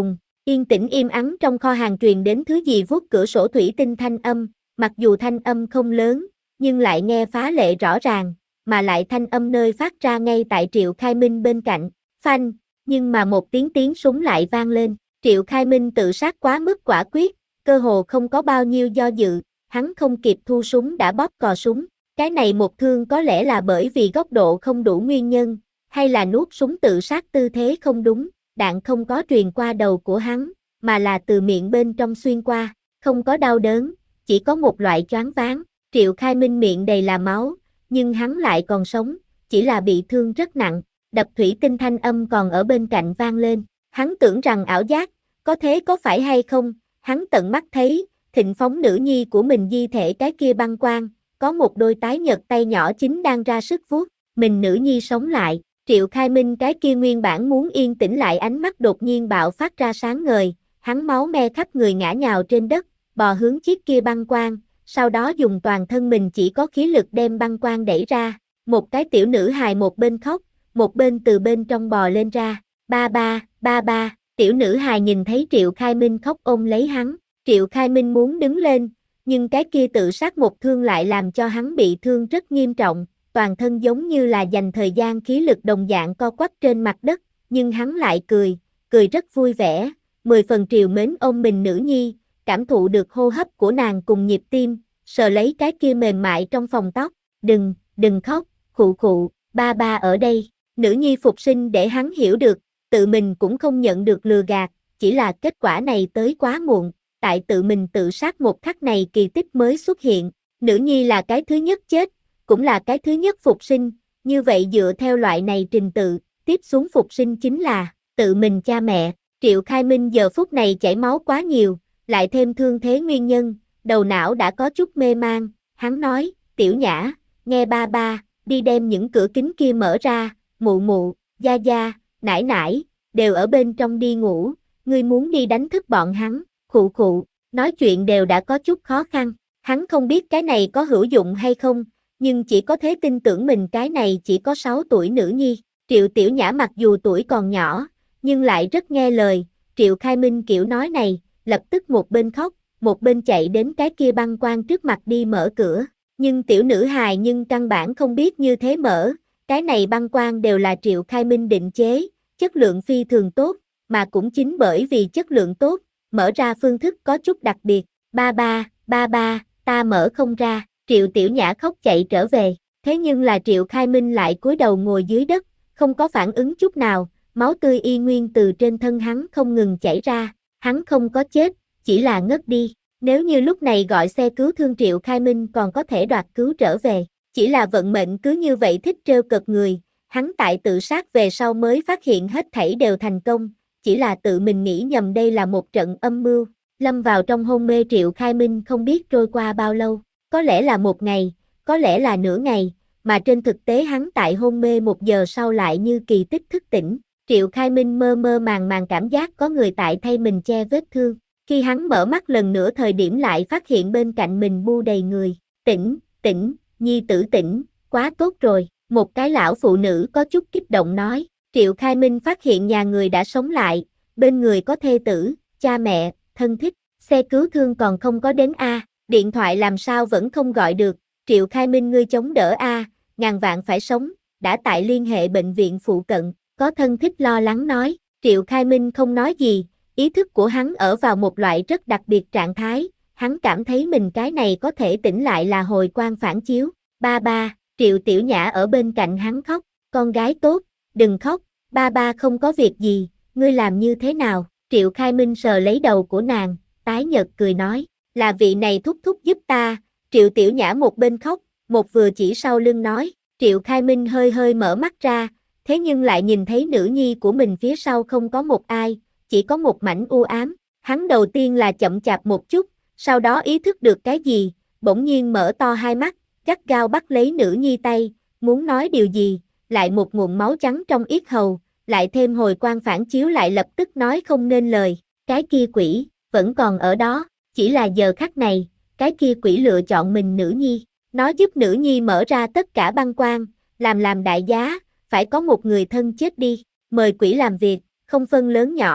Yên tĩnh im ắng trong kho hàng truyền đến thứ gì vuốt cửa sổ thủy tinh thanh âm, mặc dù thanh âm không lớn, nhưng lại nghe phá lệ rõ ràng, mà lại thanh âm nơi phát ra ngay tại Triệu Khai Minh bên cạnh, phanh, nhưng mà một tiếng tiếng súng lại vang lên, Triệu Khai Minh tự sát quá mức quả quyết, cơ hồ không có bao nhiêu do dự, hắn không kịp thu súng đã bóp cò súng, cái này một thương có lẽ là bởi vì góc độ không đủ nguyên nhân, hay là nuốt súng tự sát tư thế không đúng, đạn không có truyền qua đầu của hắn, mà là từ miệng bên trong xuyên qua, không có đau đớn, chỉ có một loại choáng váng, Triệu Khai Minh miệng đầy là máu, nhưng hắn lại còn sống, chỉ là bị thương rất nặng, đập thủy tinh thanh âm còn ở bên cạnh vang lên, hắn tưởng rằng ảo giác, có thế có phải hay không, hắn tận mắt thấy, Thịnh Phóng nữ nhi của mình di thể cái kia băng quang, có một đôi tái nhợt tay nhỏ chính đang ra sức vuốt, mình nữ nhi sống lại, Triệu Khai Minh cái kia nguyên bản muốn yên tĩnh lại ánh mắt đột nhiên bạo phát ra sáng ngời, hắn máu me khắp người ngã nhào trên đất, bò hướng chiếc kia băng quang, sau đó dùng toàn thân mình chỉ có khí lực đem băng quang đẩy ra, một cái tiểu nữ hài một bên khóc, một bên từ bên trong bò lên ra, ba ba, ba ba, tiểu nữ hài nhìn thấy Triệu Khai Minh khóc ôm lấy hắn, Triệu Khai Minh muốn đứng lên, nhưng cái kia tự sát một thương lại làm cho hắn bị thương rất nghiêm trọng, toàn thân giống như là dành thời gian khí lực đồng dạng co quắp trên mặt đất, nhưng hắn lại cười, cười rất vui vẻ, mười phần trìu mến ôm mình nữ nhi, cảm thụ được hô hấp của nàng cùng nhịp tim, sờ lấy cái kia mềm mại trong phòng tóc, đừng, đừng khóc, khụ khụ, ba ba ở đây, nữ nhi phục sinh để hắn hiểu được, tự mình cũng không nhận được lừa gạt, chỉ là kết quả này tới quá muộn, tại tự mình tự sát một khắc này kỳ tích mới xuất hiện, nữ nhi là cái thứ nhất chết, cũng là cái thứ nhất phục sinh, như vậy dựa theo loại này trình tự, tiếp xuống phục sinh chính là tự mình cha mẹ, Triệu Khai Minh giờ phút này chảy máu quá nhiều, lại thêm thương thế nguyên nhân, đầu não đã có chút mê man, hắn nói, tiểu nhã, nghe ba ba, đi đem những cửa kính kia mở ra, mụ mụ, gia gia, nải nải, đều ở bên trong đi ngủ, ngươi muốn đi đánh thức bọn hắn, khụ khụ, nói chuyện đều đã có chút khó khăn, hắn không biết cái này có hữu dụng hay không, nhưng chỉ có thể tin tưởng mình cái này chỉ có sáu tuổi nữ nhi, Triệu Tiểu Nhã mặc dù tuổi còn nhỏ, nhưng lại rất nghe lời, Triệu Khai Minh kiểu nói này, lập tức một bên khóc, một bên chạy đến cái kia băng quang trước mặt đi mở cửa, nhưng tiểu nữ hài nhưng căn bản không biết như thế mở, cái này băng quang đều là Triệu Khai Minh định chế, chất lượng phi thường tốt, mà cũng chính bởi vì chất lượng tốt, mở ra phương thức có chút đặc biệt, ba ba, ba ba, ta mở không ra, Triệu Tiểu Nhã khóc chạy trở về, thế nhưng là Triệu Khai Minh lại cúi đầu ngồi dưới đất, không có phản ứng chút nào, máu tươi y nguyên từ trên thân hắn không ngừng chảy ra, hắn không có chết, chỉ là ngất đi, nếu như lúc này gọi xe cứu thương Triệu Khai Minh còn có thể đoạt cứu trở về, chỉ là vận mệnh cứ như vậy thích trêu cợt người, hắn tại tự sát về sau mới phát hiện hết thảy đều thành công, chỉ là tự mình nghĩ nhầm đây là một trận âm mưu, lâm vào trong hôn mê Triệu Khai Minh không biết trôi qua bao lâu, có lẽ là một ngày, có lẽ là nửa ngày, mà trên thực tế hắn tại hôn mê một giờ sau lại như kỳ tích thức tỉnh, Triệu Khai Minh mơ mơ màng màng cảm giác có người tại thay mình che vết thương, khi hắn mở mắt lần nữa thời điểm lại phát hiện bên cạnh mình bu đầy người, tỉnh, tỉnh, nhi tử tỉnh, quá tốt rồi, một cái lão phụ nữ có chút kích động nói, Triệu Khai Minh phát hiện nhà người đã sống lại, bên người có thê tử, cha mẹ, thân thích, xe cứu thương còn không có đến a, điện thoại làm sao vẫn không gọi được, Triệu Khai Minh ngươi chống đỡ a, ngàn vạn phải sống, đã tại liên hệ bệnh viện phụ cận, có thân thích lo lắng nói, Triệu Khai Minh không nói gì, ý thức của hắn ở vào một loại rất đặc biệt trạng thái, hắn cảm thấy mình cái này có thể tỉnh lại là hồi quang phản chiếu, ba ba, Triệu Tiểu Nhã ở bên cạnh hắn khóc, con gái tốt, đừng khóc, ba ba không có việc gì, ngươi làm như thế nào, Triệu Khai Minh sờ lấy đầu của nàng, tái nhợt cười nói, là vị này thúc thúc giúp ta, Triệu Tiểu Nhã một bên khóc, một vừa chỉ sau lưng nói, Triệu Khai Minh hơi hơi mở mắt ra, thế nhưng lại nhìn thấy nữ nhi của mình phía sau không có một ai, chỉ có một mảnh u ám, hắn đầu tiên là chậm chạp một chút, sau đó ý thức được cái gì, bỗng nhiên mở to hai mắt, gắt gao bắt lấy nữ nhi tay, muốn nói điều gì, lại một nguồn máu trắng trong yết hầu, lại thêm hồi quang phản chiếu lại lập tức nói không nên lời, cái kia quỷ, vẫn còn ở đó, chỉ là giờ khắc này, cái kia quỷ lựa chọn mình nữ nhi, nó giúp nữ nhi mở ra tất cả băng quang, làm làm đại giá, phải có một người thân chết đi, mời quỷ làm việc, không phân lớn nhỏ,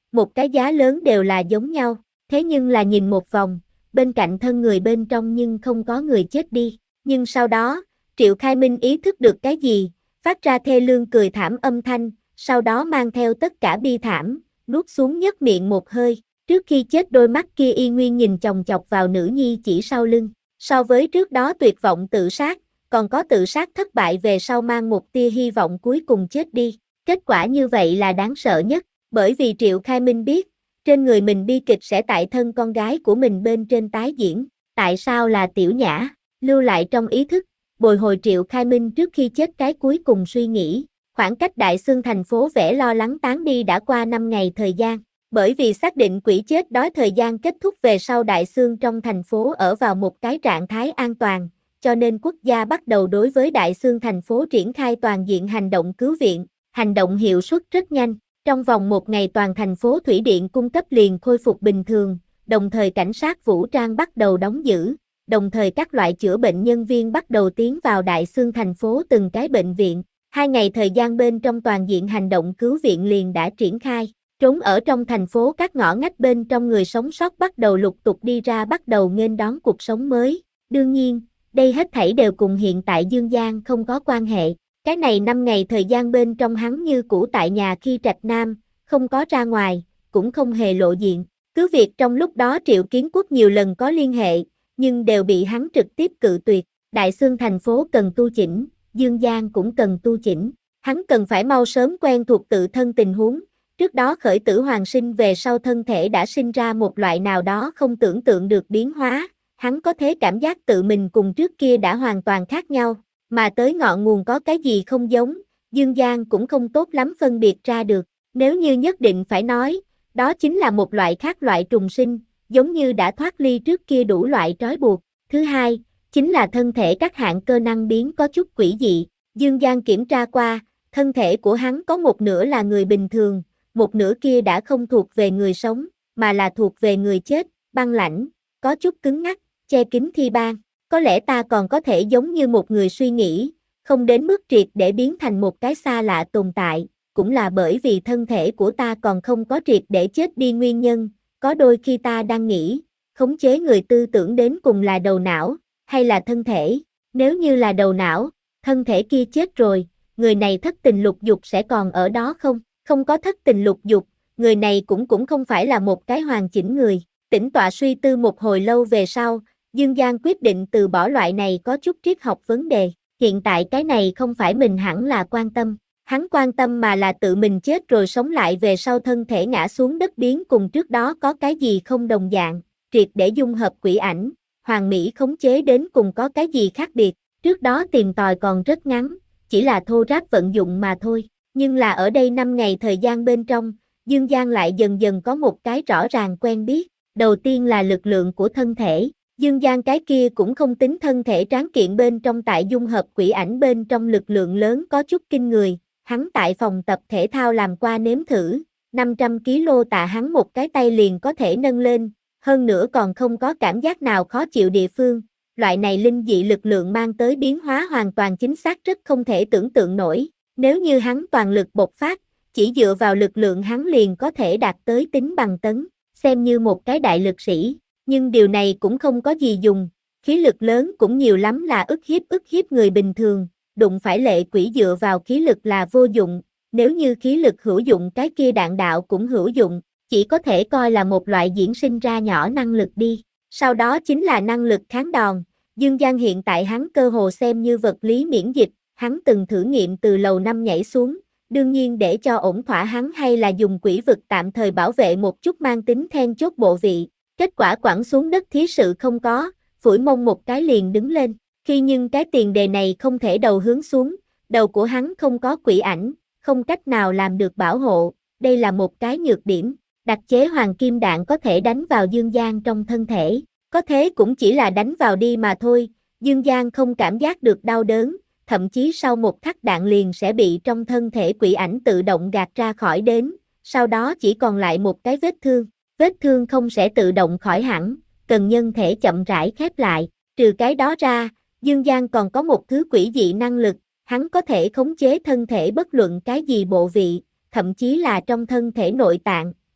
một cái giá lớn đều là giống nhau, thế nhưng là nhìn một vòng, bên cạnh thân người bên trong nhưng không có người chết đi, nhưng sau đó, Triệu Khai Minh ý thức được cái gì, phát ra thê lương cười thảm âm thanh, sau đó mang theo tất cả bi thảm, nuốt xuống nhấc miệng một hơi, trước khi chết đôi mắt kia y nguyên nhìn chòng chọc vào nữ nhi chỉ sau lưng, so với trước đó tuyệt vọng tự sát, còn có tự sát thất bại về sau mang một tia hy vọng cuối cùng chết đi, kết quả như vậy là đáng sợ nhất, bởi vì Triệu Khai Minh biết, trên người mình bi kịch sẽ tại thân con gái của mình bên trên tái diễn, tại sao là Tiểu Nhã, lưu lại trong ý thức, bồi hồi Triệu Khai Minh trước khi chết cái cuối cùng suy nghĩ, khoảng cách Đại Xương thành phố vẻ lo lắng tán đi đã qua năm ngày thời gian, bởi vì xác định quỷ chết đói thời gian kết thúc về sau Đại Xương trong thành phố ở vào một cái trạng thái an toàn, cho nên quốc gia bắt đầu đối với Đại Xương thành phố triển khai toàn diện hành động cứu viện, hành động hiệu suất rất nhanh. Trong vòng một ngày toàn thành phố thủy điện cung cấp liền khôi phục bình thường, đồng thời cảnh sát vũ trang bắt đầu đóng giữ, đồng thời các loại chữa bệnh nhân viên bắt đầu tiến vào Đại Xương thành phố từng cái bệnh viện. Hai ngày thời gian bên trong toàn diện hành động cứu viện liền đã triển khai, trốn ở trong thành phố các ngõ ngách bên trong người sống sót bắt đầu lục tục đi ra bắt đầu nghênh đón cuộc sống mới. Đương nhiên, đây hết thảy đều cùng hiện tại Dương Giang không có quan hệ. Cái này năm ngày thời gian bên trong hắn như cũ tại nhà khi Trạch Nam, không có ra ngoài, cũng không hề lộ diện. Cứ việc trong lúc đó Triệu Kiến Quốc nhiều lần có liên hệ, nhưng đều bị hắn trực tiếp cự tuyệt. Đại Xương thành phố cần tu chỉnh, Dương Giang cũng cần tu chỉnh. Hắn cần phải mau sớm quen thuộc tự thân tình huống. Trước đó khởi tử hoàn sinh về sau thân thể đã sinh ra một loại nào đó không tưởng tượng được biến hóa. Hắn có thể cảm giác tự mình cùng trước kia đã hoàn toàn khác nhau. Mà tới ngọn nguồn có cái gì không giống, Dương Giang cũng không tốt lắm phân biệt ra được. Nếu như nhất định phải nói, đó chính là một loại khác loại trùng sinh, giống như đã thoát ly trước kia đủ loại trói buộc. Thứ hai, chính là thân thể các hạng cơ năng biến có chút quỷ dị. Dương Giang kiểm tra qua, thân thể của hắn có một nửa là người bình thường, một nửa kia đã không thuộc về người sống, mà là thuộc về người chết, băng lãnh, có chút cứng ngắc, che kín thi ban. Có lẽ ta còn có thể giống như một người suy nghĩ, không đến mức triệt để biến thành một cái xa lạ tồn tại, cũng là bởi vì thân thể của ta còn không có triệt để chết đi nguyên nhân, có đôi khi ta đang nghĩ, khống chế người tư tưởng đến cùng là đầu não, hay là thân thể, nếu như là đầu não, thân thể kia chết rồi, người này thất tình lục dục sẽ còn ở đó không, không có thất tình lục dục, người này cũng cũng không phải là một cái hoàn chỉnh người, tĩnh tọa suy tư một hồi lâu về sau, Dương Giang quyết định từ bỏ loại này có chút triết học vấn đề, hiện tại cái này không phải mình hẳn là quan tâm, hắn quan tâm mà là tự mình chết rồi sống lại về sau thân thể ngã xuống đất biến cùng trước đó có cái gì không đồng dạng, triệt để dung hợp quỷ ảnh, hoàn mỹ khống chế đến cùng có cái gì khác biệt, trước đó tìm tòi còn rất ngắn, chỉ là thô ráp vận dụng mà thôi, nhưng là ở đây năm ngày thời gian bên trong, Dương Giang lại dần dần có một cái rõ ràng quen biết, đầu tiên là lực lượng của thân thể. Dương Giang cái kia cũng không tính thân thể tráng kiện bên trong tại dung hợp quỷ ảnh bên trong lực lượng lớn có chút kinh người, hắn tại phòng tập thể thao làm qua nếm thử, năm trăm ki lô tạ hắn một cái tay liền có thể nâng lên, hơn nữa còn không có cảm giác nào khó chịu địa phương, loại này linh dị lực lượng mang tới biến hóa hoàn toàn chính xác rất không thể tưởng tượng nổi, nếu như hắn toàn lực bộc phát, chỉ dựa vào lực lượng hắn liền có thể đạt tới tính bằng tấn, xem như một cái đại lực sĩ. Nhưng điều này cũng không có gì dùng, khí lực lớn cũng nhiều lắm là ức hiếp ức hiếp người bình thường, đụng phải lệ quỷ dựa vào khí lực là vô dụng, nếu như khí lực hữu dụng cái kia đạn đạo cũng hữu dụng, chỉ có thể coi là một loại diễn sinh ra nhỏ năng lực đi, sau đó chính là năng lực kháng đòn, Dương Giang hiện tại hắn cơ hồ xem như vật lý miễn dịch, hắn từng thử nghiệm từ lầu năm nhảy xuống, đương nhiên để cho ổn thỏa hắn hay là dùng quỷ vực tạm thời bảo vệ một chút mang tính then chốt bộ vị. Kết quả quẳng xuống đất thí sự không có, phủi mông một cái liền đứng lên, khi nhưng cái tiền đề này không thể đầu hướng xuống, đầu của hắn không có quỷ ảnh, không cách nào làm được bảo hộ, đây là một cái nhược điểm, đặc chế hoàng kim đạn có thể đánh vào Dương Giang trong thân thể, có thế cũng chỉ là đánh vào đi mà thôi, Dương Giang không cảm giác được đau đớn, thậm chí sau một thắt đạn liền sẽ bị trong thân thể quỷ ảnh tự động gạt ra khỏi đến, sau đó chỉ còn lại một cái vết thương. Vết thương không sẽ tự động khỏi hẳn, cần nhân thể chậm rãi khép lại, trừ cái đó ra, Dương Giang còn có một thứ quỷ dị năng lực, hắn có thể khống chế thân thể bất luận cái gì bộ vị, thậm chí là trong thân thể nội tạng,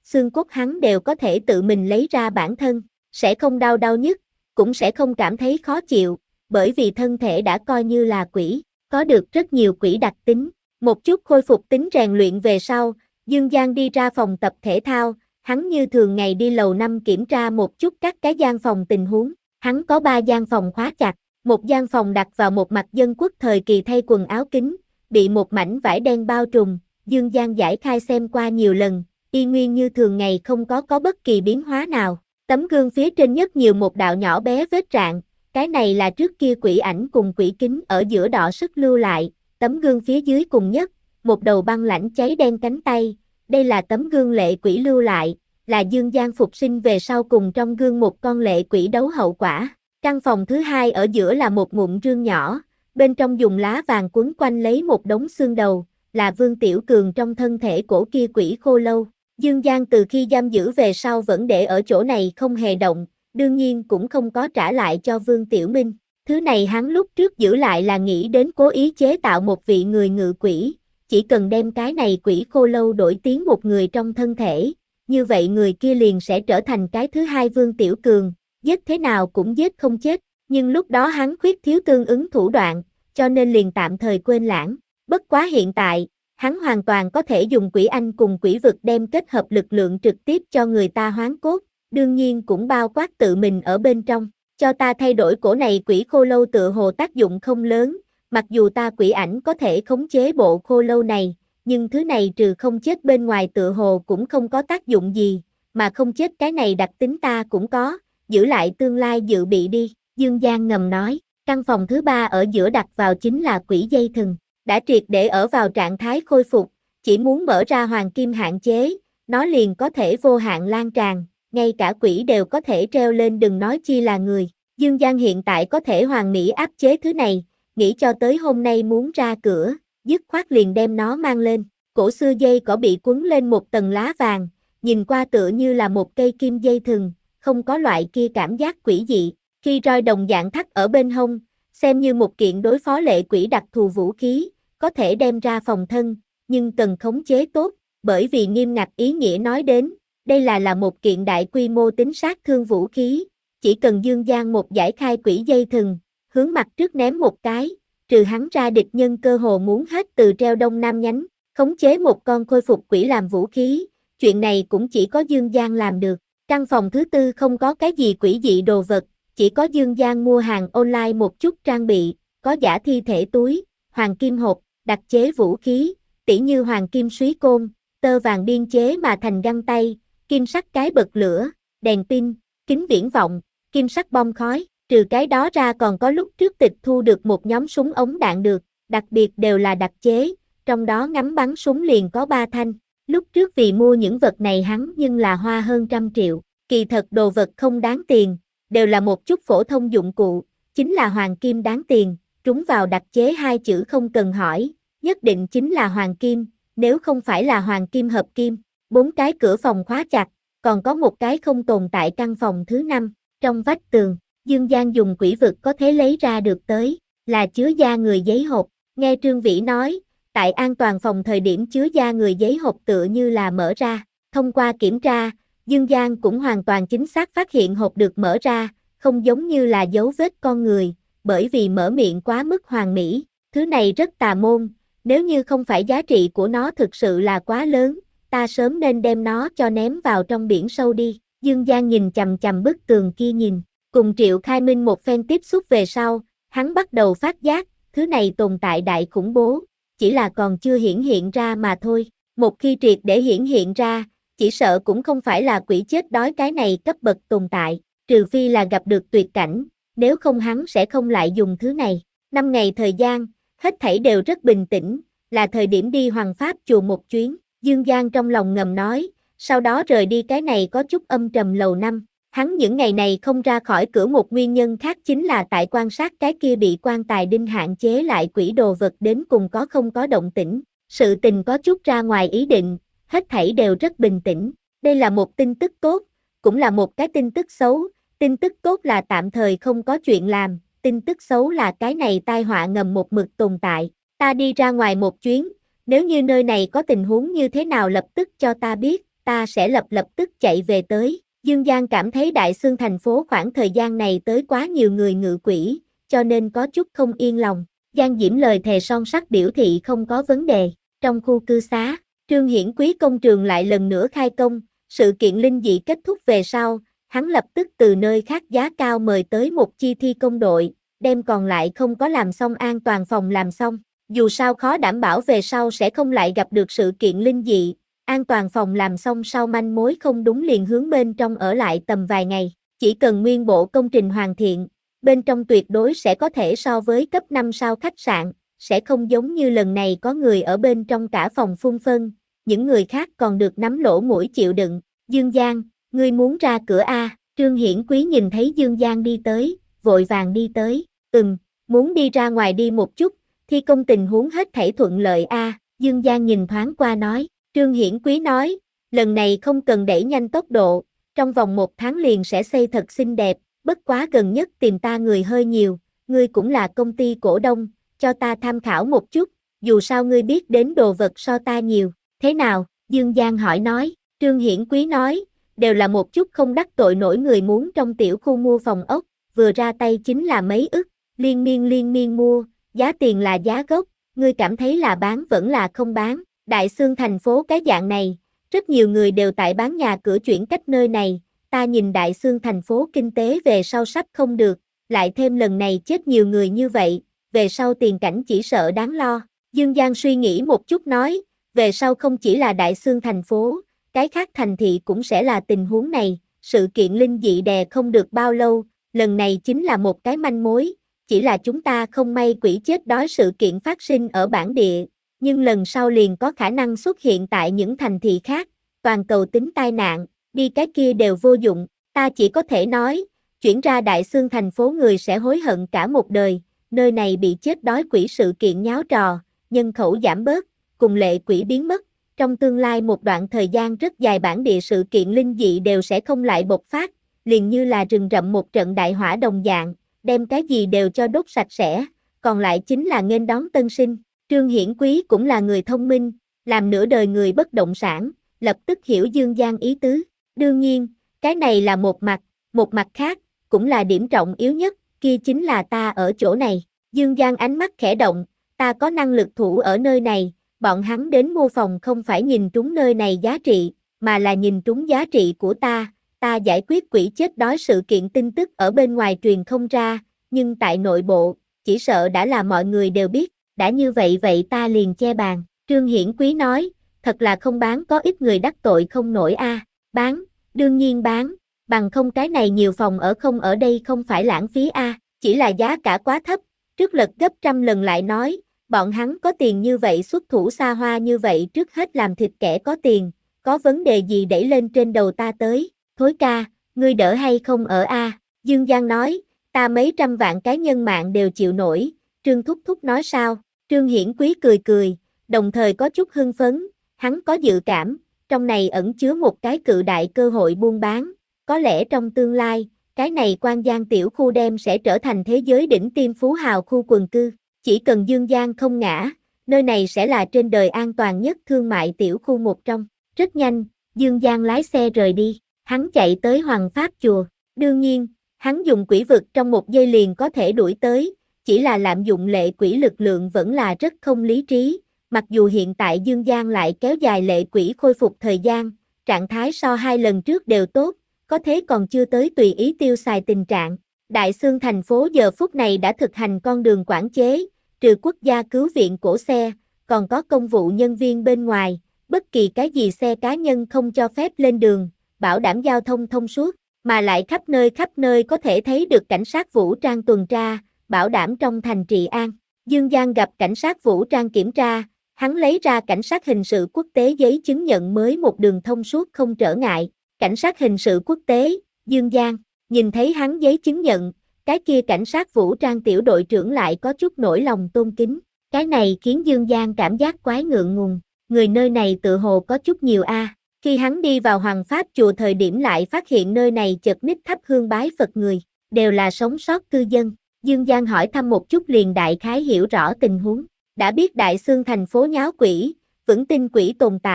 xương cốt hắn đều có thể tự mình lấy ra bản thân, sẽ không đau đau nhức, cũng sẽ không cảm thấy khó chịu, bởi vì thân thể đã coi như là quỷ, có được rất nhiều quỷ đặc tính. Một chút khôi phục tính rèn luyện về sau, Dương Giang đi ra phòng tập thể thao, hắn như thường ngày đi lầu năm kiểm tra một chút các cái gian phòng tình huống, hắn có ba gian phòng khóa chặt, một gian phòng đặt vào một mặt dân quốc thời kỳ thay quần áo kính, bị một mảnh vải đen bao trùm, Dương Giang giải khai xem qua nhiều lần, y nguyên như thường ngày không có có bất kỳ biến hóa nào. Tấm gương phía trên nhất nhiều một đạo nhỏ bé vết rạn, cái này là trước kia quỷ ảnh cùng quỷ kính ở giữa đọ sức lưu lại, tấm gương phía dưới cùng nhất, một đầu băng lãnh cháy đen cánh tay, đây là tấm gương lệ quỷ lưu lại, là Dương Giang phục sinh về sau cùng trong gương một con lệ quỷ đấu hậu quả. Căn phòng thứ hai ở giữa là một ngụm rương nhỏ, bên trong dùng lá vàng quấn quanh lấy một đống xương đầu, là Vương Tiểu Cường trong thân thể cổ kia quỷ khô lâu. Dương Giang từ khi giam giữ về sau vẫn để ở chỗ này không hề động, đương nhiên cũng không có trả lại cho Vương Tiểu Minh. Thứ này hắn lúc trước giữ lại là nghĩ đến cố ý chế tạo một vị người ngự quỷ, chỉ cần đem cái này quỷ khô lâu đổi tiến một người trong thân thể, như vậy người kia liền sẽ trở thành cái thứ hai Vương Tiểu Cường, giết thế nào cũng giết không chết, nhưng lúc đó hắn khuyết thiếu tương ứng thủ đoạn, cho nên liền tạm thời quên lãng. Bất quá hiện tại, hắn hoàn toàn có thể dùng quỷ anh cùng quỷ vực đem kết hợp lực lượng trực tiếp cho người ta hoán cốt, đương nhiên cũng bao quát tự mình ở bên trong. Cho ta thay đổi cổ này quỷ khô lâu tựa hồ tác dụng không lớn, mặc dù ta quỷ ảnh có thể khống chế bộ khô lâu này, nhưng thứ này trừ không chết bên ngoài tựa hồ cũng không có tác dụng gì, mà không chết cái này đặc tính ta cũng có, giữ lại tương lai dự bị đi, Dương Giang ngầm nói. Căn phòng thứ ba ở giữa đặt vào chính là quỷ dây thừng, đã triệt để ở vào trạng thái khôi phục, chỉ muốn mở ra hoàng kim hạn chế, nó liền có thể vô hạn lan tràn, ngay cả quỷ đều có thể treo lên đừng nói chi là người. Dương Giang hiện tại có thể hoàn mỹ áp chế thứ này, nghĩ cho tới hôm nay muốn ra cửa, dứt khoát liền đem nó mang lên. Cổ xưa dây cỏ bị quấn lên một tầng lá vàng, nhìn qua tựa như là một cây kim dây thừng, không có loại kia cảm giác quỷ dị. Khi roi đồng dạng thắt ở bên hông, xem như một kiện đối phó lệ quỷ đặc thù vũ khí, có thể đem ra phòng thân, nhưng cần khống chế tốt, bởi vì nghiêm ngặt ý nghĩa nói đến, đây là là một kiện đại quy mô tính sát thương vũ khí, chỉ cần Dương Giang một giải khai quỷ dây thừng, hướng mặt trước ném một cái, trừ hắn ra địch nhân cơ hồ muốn hết từ treo đông nam nhánh, khống chế một con khôi phục quỷ làm vũ khí, chuyện này cũng chỉ có Dương Giang làm được. Căn phòng thứ tư không có cái gì quỷ dị đồ vật, chỉ có Dương Giang mua hàng online một chút trang bị, có giả thi thể túi, hoàng kim hộp, đặc chế vũ khí, tỉ như hoàng kim súy côn, tơ vàng biên chế mà thành găng tay, kim sắt cái bật lửa, đèn pin, kính viễn vọng, kim sắt bom khói, trừ cái đó ra còn có lúc trước tịch thu được một nhóm súng ống đạn được, đặc biệt đều là đặc chế, trong đó ngắm bắn súng liền có ba thanh. Lúc trước vì mua những vật này hắn nhưng là hoa hơn trăm triệu, kỳ thật đồ vật không đáng tiền, đều là một chút phổ thông dụng cụ, chính là hoàng kim đáng tiền, trúng vào đặc chế hai chữ không cần hỏi, nhất định chính là hoàng kim, nếu không phải là hoàng kim hợp kim. Bốn cái cửa phòng khóa chặt, còn có một cái không tồn tại căn phòng thứ năm, trong vách tường, Dương Giang dùng quỷ vực có thể lấy ra được tới, là chứa da người giấy hộp, nghe Trương Vĩ nói, tại an toàn phòng thời điểm chứa da người giấy hộp tựa như là mở ra, thông qua kiểm tra, Dương Giang cũng hoàn toàn chính xác phát hiện hộp được mở ra, không giống như là dấu vết con người, bởi vì mở miệng quá mức hoàn mỹ, thứ này rất tà môn, nếu như không phải giá trị của nó thực sự là quá lớn, ta sớm nên đem nó cho ném vào trong biển sâu đi. Dương Giang nhìn chằm chằm bức tường kia nhìn, cùng Triệu Khai Minh một phen tiếp xúc về sau, hắn bắt đầu phát giác, thứ này tồn tại đại khủng bố, chỉ là còn chưa hiển hiện ra mà thôi, một khi triệt để hiển hiện ra, chỉ sợ cũng không phải là quỷ chết đói cái này cấp bậc tồn tại, trừ phi là gặp được tuyệt cảnh, nếu không hắn sẽ không lại dùng thứ này. Năm ngày thời gian, hết thảy đều rất bình tĩnh, là thời điểm đi Hoàng Pháp chùa một chuyến, Dương Giang trong lòng ngầm nói, sau đó rời đi cái này có chút âm trầm lầu năm. Hắn những ngày này không ra khỏi cửa một nguyên nhân khác chính là tại quan sát cái kia bị quan tài đinh hạn chế lại quỷ đồ vật đến cùng có không có động tĩnh. Sự tình có chút ra ngoài ý định, hết thảy đều rất bình tĩnh. Đây là một tin tức tốt, cũng là một cái tin tức xấu. Tin tức tốt là tạm thời không có chuyện làm, tin tức xấu là cái này tai họa ngầm một mực tồn tại. Ta đi ra ngoài một chuyến, nếu như nơi này có tình huống như thế nào lập tức cho ta biết, ta sẽ lập lập tức chạy về tới. Dương Giang cảm thấy Đại Xương thành phố khoảng thời gian này tới quá nhiều người ngự quỷ, cho nên có chút không yên lòng. Giang Diễm lời thề son sắt biểu thị không có vấn đề. Trong khu cư xá, Trương Hiển Quý công trường lại lần nữa khai công, sự kiện linh dị kết thúc về sau, hắn lập tức từ nơi khác giá cao mời tới một chi thi công đội, đem còn lại không có làm xong an toàn phòng làm xong. Dù sao khó đảm bảo về sau sẽ không lại gặp được sự kiện linh dị, an toàn phòng làm xong sau manh mối không đúng liền hướng bên trong ở lại tầm vài ngày. Chỉ cần nguyên bộ công trình hoàn thiện, bên trong tuyệt đối sẽ có thể so với cấp năm sao khách sạn, sẽ không giống như lần này có người ở bên trong cả phòng phun phân, những người khác còn được nắm lỗ mũi chịu đựng. Dương Giang, ngươi muốn ra cửa a? Trương Hiển Quý nhìn thấy Dương Giang đi tới, vội vàng đi tới. Ừm, muốn đi ra ngoài đi một chút, thi công tình huống hết thảy thuận lợi a. Dương Giang nhìn thoáng qua nói. Trương Hiển Quý nói, lần này không cần đẩy nhanh tốc độ, trong vòng một tháng liền sẽ xây thật xinh đẹp, bất quá gần nhất tìm ta người hơi nhiều, ngươi cũng là công ty cổ đông, cho ta tham khảo một chút, dù sao ngươi biết đến đồ vật so ta nhiều, thế nào? Dương Giang hỏi nói. Trương Hiển Quý nói, đều là một chút không đắc tội nổi người muốn trong tiểu khu mua phòng ốc, vừa ra tay chính là mấy ức, liên miên liên miên mua, giá tiền là giá gốc, ngươi cảm thấy là bán vẫn là không bán. Đại Xương thành phố cái dạng này, rất nhiều người đều tại bán nhà cửa chuyển cách nơi này, ta nhìn Đại Xương thành phố kinh tế về sau sắp không được, lại thêm lần này chết nhiều người như vậy, về sau tiền cảnh chỉ sợ đáng lo. Dương Giang suy nghĩ một chút nói, về sau không chỉ là Đại Xương thành phố, cái khác thành thị cũng sẽ là tình huống này, sự kiện linh dị đè không được bao lâu, lần này chính là một cái manh mối, chỉ là chúng ta không may quỷ chết đói sự kiện phát sinh ở bản địa, nhưng lần sau liền có khả năng xuất hiện tại những thành thị khác, toàn cầu tính tai nạn, đi cái kia đều vô dụng, ta chỉ có thể nói, chuyển ra Đại Xương thành phố người sẽ hối hận cả một đời, nơi này bị chết đói quỷ sự kiện nháo trò, nhân khẩu giảm bớt, cùng lệ quỷ biến mất, trong tương lai một đoạn thời gian rất dài bản địa sự kiện linh dị đều sẽ không lại bộc phát, liền như là rừng rậm một trận đại hỏa đồng dạng, đem cái gì đều cho đốt sạch sẽ, còn lại chính là nghênh đón tân sinh. Trương Hiển Quý cũng là người thông minh, làm nửa đời người bất động sản, lập tức hiểu Dương Giang ý tứ. Đương nhiên, cái này là một mặt, một mặt khác, cũng là điểm trọng yếu nhất, kia chính là ta ở chỗ này. Dương Giang ánh mắt khẽ động, ta có năng lực thủ ở nơi này, bọn hắn đến mua phòng không phải nhìn trúng nơi này giá trị, mà là nhìn trúng giá trị của ta, ta giải quyết quỷ chết đói sự kiện tin tức ở bên ngoài truyền không ra, nhưng tại nội bộ, chỉ sợ đã là mọi người đều biết, đã như vậy vậy ta liền che bàn. Trương Hiển Quý nói, thật là không bán có ít người đắc tội không nổi a. Bán, đương nhiên bán, bằng không cái này nhiều phòng ở không ở đây không phải lãng phí a, chỉ là giá cả quá thấp, trước lật gấp trăm lần lại nói, bọn hắn có tiền như vậy xuất thủ xa hoa như vậy trước hết làm thịt kẻ có tiền, có vấn đề gì đẩy lên trên đầu ta tới, Thối ca, ngươi đỡ hay không ở a? Dương Giang nói, ta mấy trăm vạn cái nhân mạng đều chịu nổi, Trương Thúc Thúc nói sao? Trương Hiển Quý cười cười, đồng thời có chút hưng phấn, hắn có dự cảm, trong này ẩn chứa một cái cự đại cơ hội buôn bán, có lẽ trong tương lai, cái này Quan Giang tiểu khu đem sẽ trở thành thế giới đỉnh tiêm phú hào khu quần cư, chỉ cần Dương Giang không ngã, nơi này sẽ là trên đời an toàn nhất thương mại tiểu khu một trong. Rất nhanh, Dương Giang lái xe rời đi, hắn chạy tới Hoàng Pháp Chùa, đương nhiên, hắn dùng quỷ vực trong một giây liền có thể đuổi tới, chỉ là lạm dụng lệ quỷ lực lượng vẫn là rất không lý trí, mặc dù hiện tại Dương Giang lại kéo dài lệ quỷ khôi phục thời gian, trạng thái so hai lần trước đều tốt, có thế còn chưa tới tùy ý tiêu xài tình trạng. Đại Xương thành phố giờ phút này đã thực hành con đường quản chế, trừ quốc gia cứu viện cổ xe, còn có công vụ nhân viên bên ngoài, bất kỳ cái gì xe cá nhân không cho phép lên đường, bảo đảm giao thông thông suốt, mà lại khắp nơi khắp nơi có thể thấy được cảnh sát vũ trang tuần tra, bảo đảm trong thành trị an. Dương Giang gặp cảnh sát vũ trang kiểm tra, hắn lấy ra cảnh sát hình sự quốc tế giấy chứng nhận mới một đường thông suốt không trở ngại. Cảnh sát hình sự quốc tế, Dương Giang, nhìn thấy hắn giấy chứng nhận, cái kia cảnh sát vũ trang tiểu đội trưởng lại có chút nổi lòng tôn kính. Cái này khiến Dương Giang cảm giác quái ngượng ngùng, người nơi này tự hồ có chút nhiều a. Khi hắn đi vào Hoàng Pháp Chùa thời điểm lại phát hiện nơi này chật ních thắp hương bái Phật người, đều là sống sót cư dân. Dương Giang hỏi thăm một chút liền đại khái hiểu rõ tình huống, đã biết Đại Xương thành phố nháo quỷ, vững tin quỷ tồn tại,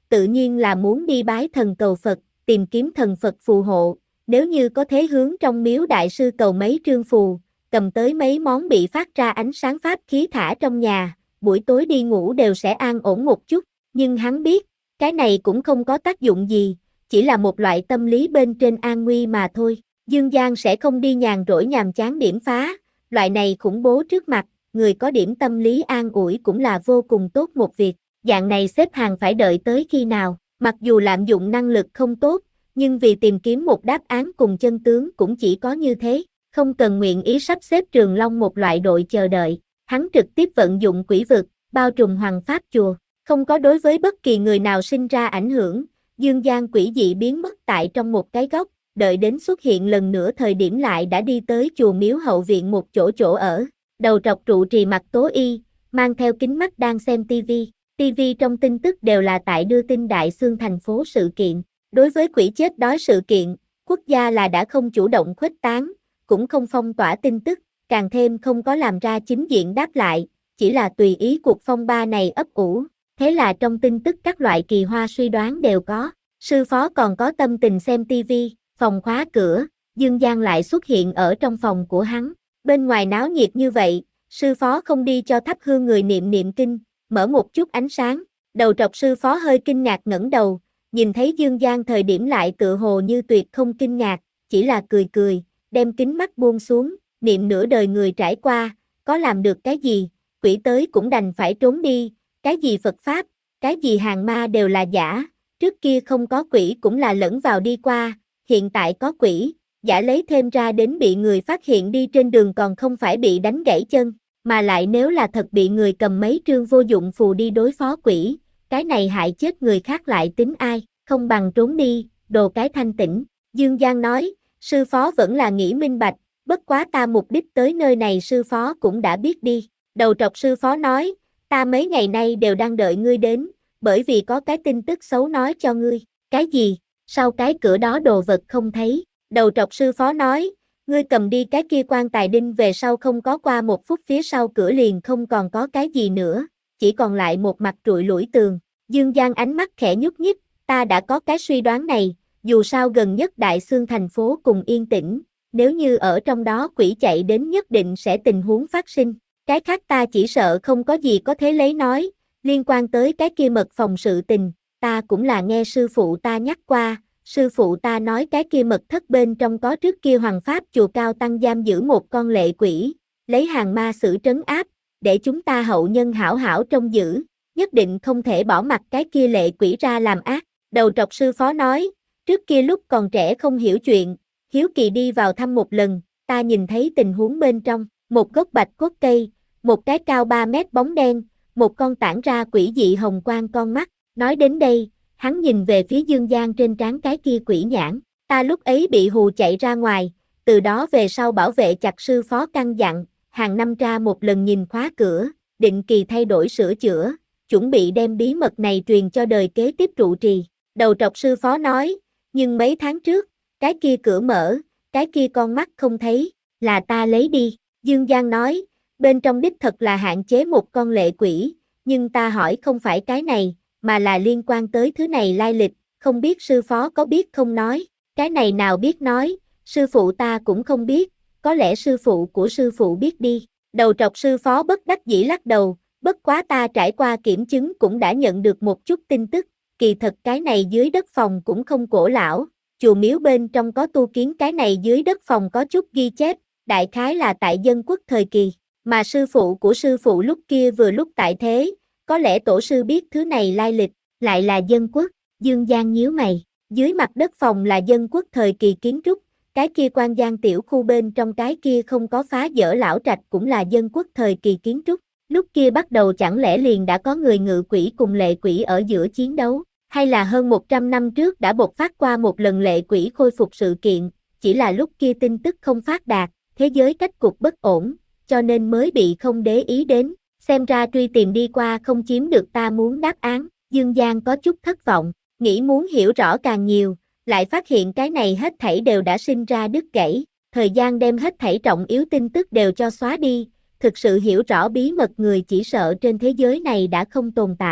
tự nhiên là muốn đi bái thần cầu Phật, tìm kiếm thần Phật phù hộ, nếu như có thế hướng trong miếu đại sư cầu mấy trương phù, cầm tới mấy món bị phát ra ánh sáng pháp khí thả trong nhà, buổi tối đi ngủ đều sẽ an ổn một chút, nhưng hắn biết, cái này cũng không có tác dụng gì, chỉ là một loại tâm lý bên trên an nguy mà thôi. Dương Giang sẽ không đi nhàn rỗi nhàm chán điểm phá, loại này khủng bố trước mặt, người có điểm tâm lý an ủi cũng là vô cùng tốt một việc, dạng này xếp hàng phải đợi tới khi nào, mặc dù lạm dụng năng lực không tốt, nhưng vì tìm kiếm một đáp án cùng chân tướng cũng chỉ có như thế, không cần nguyện ý sắp xếp Trường Long một loại đội chờ đợi, hắn trực tiếp vận dụng quỷ vực, bao trùm hoàng pháp chùa, không có đối với bất kỳ người nào sinh ra ảnh hưởng, Dương Giang quỷ dị biến mất tại trong một cái góc, đợi đến xuất hiện lần nữa thời điểm lại đã đi tới chùa miếu hậu viện một chỗ chỗ ở, đầu trọc trụ trì mặc tố y, mang theo kính mắt đang xem tivi, tivi trong tin tức đều là tại đưa tin Đại Xương thành phố sự kiện, đối với quỷ chết đói sự kiện, quốc gia là đã không chủ động khuếch tán, cũng không phong tỏa tin tức, càng thêm không có làm ra chính diện đáp lại, chỉ là tùy ý cuộc phong ba này ấp ủ, thế là trong tin tức các loại kỳ hoa suy đoán đều có, sư phó còn có tâm tình xem tivi, phòng khóa cửa, Dương Giang lại xuất hiện ở trong phòng của hắn, bên ngoài náo nhiệt như vậy, sư phó không đi cho thắp hương người niệm niệm kinh, mở một chút ánh sáng, đầu trọc sư phó hơi kinh ngạc ngẩng đầu, nhìn thấy Dương Giang thời điểm lại tự hồ như tuyệt không kinh ngạc, chỉ là cười cười, đem kính mắt buông xuống, niệm nửa đời người trải qua, có làm được cái gì, quỷ tới cũng đành phải trốn đi, cái gì Phật Pháp, cái gì hàng ma đều là giả, trước kia không có quỷ cũng là lẫn vào đi qua, hiện tại có quỷ, giả lấy thêm ra đến bị người phát hiện đi trên đường còn không phải bị đánh gãy chân, mà lại nếu là thật bị người cầm mấy trương vô dụng phù đi đối phó quỷ, cái này hại chết người khác lại tính ai, không bằng trốn đi, đồ cái thanh tĩnh, Dương Giang nói, sư phó vẫn là nghĩ minh bạch, bất quá ta mục đích tới nơi này sư phó cũng đã biết đi, đầu trọc sư phó nói, ta mấy ngày nay đều đang đợi ngươi đến, bởi vì có cái tin tức xấu nói cho ngươi, cái gì, sau cái cửa đó đồ vật không thấy, đầu trọc sư phó nói, ngươi cầm đi cái kia quan tài đinh về sau không có qua một phút phía sau cửa liền không còn có cái gì nữa, chỉ còn lại một mặt trụi lủi tường, Dương Giang ánh mắt khẽ nhúc nhích, ta đã có cái suy đoán này, dù sao gần nhất Đại Xương thành phố cùng yên tĩnh, nếu như ở trong đó quỷ chạy đến nhất định sẽ tình huống phát sinh, cái khác ta chỉ sợ không có gì có thể lấy nói, liên quan tới cái kia mật phòng sự tình, ta cũng là nghe sư phụ ta nhắc qua, sư phụ ta nói cái kia mật thất bên trong có trước kia hoàng pháp chùa cao tăng giam giữ một con lệ quỷ, lấy hàng ma xử trấn áp, để chúng ta hậu nhân hảo hảo trông giữ, nhất định không thể bỏ mặc cái kia lệ quỷ ra làm ác, đầu trọc sư phó nói, trước kia lúc còn trẻ không hiểu chuyện, hiếu kỳ đi vào thăm một lần, ta nhìn thấy tình huống bên trong, một gốc bạch cốt cây, một cái cao ba mét bóng đen, một con tản ra quỷ dị hồng quang con mắt, nói đến đây, hắn nhìn về phía Dương Giang trên trán cái kia quỷ nhãn, ta lúc ấy bị hù chạy ra ngoài, từ đó về sau bảo vệ chặt sư phó căn dặn, hàng năm ra một lần nhìn khóa cửa, định kỳ thay đổi sửa chữa, chuẩn bị đem bí mật này truyền cho đời kế tiếp trụ trì, đầu trọc sư phó nói, nhưng mấy tháng trước, cái kia cửa mở, cái kia con mắt không thấy, là ta lấy đi, Dương Giang nói, bên trong đích thật là hạn chế một con lệ quỷ, nhưng ta hỏi không phải cái này, mà là liên quan tới thứ này lai lịch, không biết sư phó có biết không nói, cái này nào biết nói, sư phụ ta cũng không biết, có lẽ sư phụ của sư phụ biết đi, đầu trọc sư phó bất đắc dĩ lắc đầu, bất quá ta trải qua kiểm chứng cũng đã nhận được một chút tin tức, kỳ thật cái này dưới đất phòng cũng không cổ lão, chùa miếu bên trong có tu kiến cái này dưới đất phòng có chút ghi chép, đại khái là tại dân quốc thời kỳ, mà sư phụ của sư phụ lúc kia vừa lúc tại thế, có lẽ tổ sư biết thứ này lai lịch, lại là dân quốc, Dương Giang nhíu mày, dưới mặt đất phòng là dân quốc thời kỳ kiến trúc, cái kia quan giang tiểu khu bên trong cái kia không có phá dỡ lão trạch cũng là dân quốc thời kỳ kiến trúc, lúc kia bắt đầu chẳng lẽ liền đã có người ngự quỷ cùng lệ quỷ ở giữa chiến đấu, hay là hơn một trăm năm trước đã bộc phát qua một lần lệ quỷ khôi phục sự kiện, chỉ là lúc kia tin tức không phát đạt, thế giới cách cục bất ổn, cho nên mới bị không để ý đến, xem ra truy tìm đi qua không chiếm được ta muốn đáp án, Dương Giang có chút thất vọng, nghĩ muốn hiểu rõ càng nhiều, lại phát hiện cái này hết thảy đều đã sinh ra đứt gãy, thời gian đem hết thảy trọng yếu tin tức đều cho xóa đi, thực sự hiểu rõ bí mật người chỉ sợ trên thế giới này đã không tồn tại,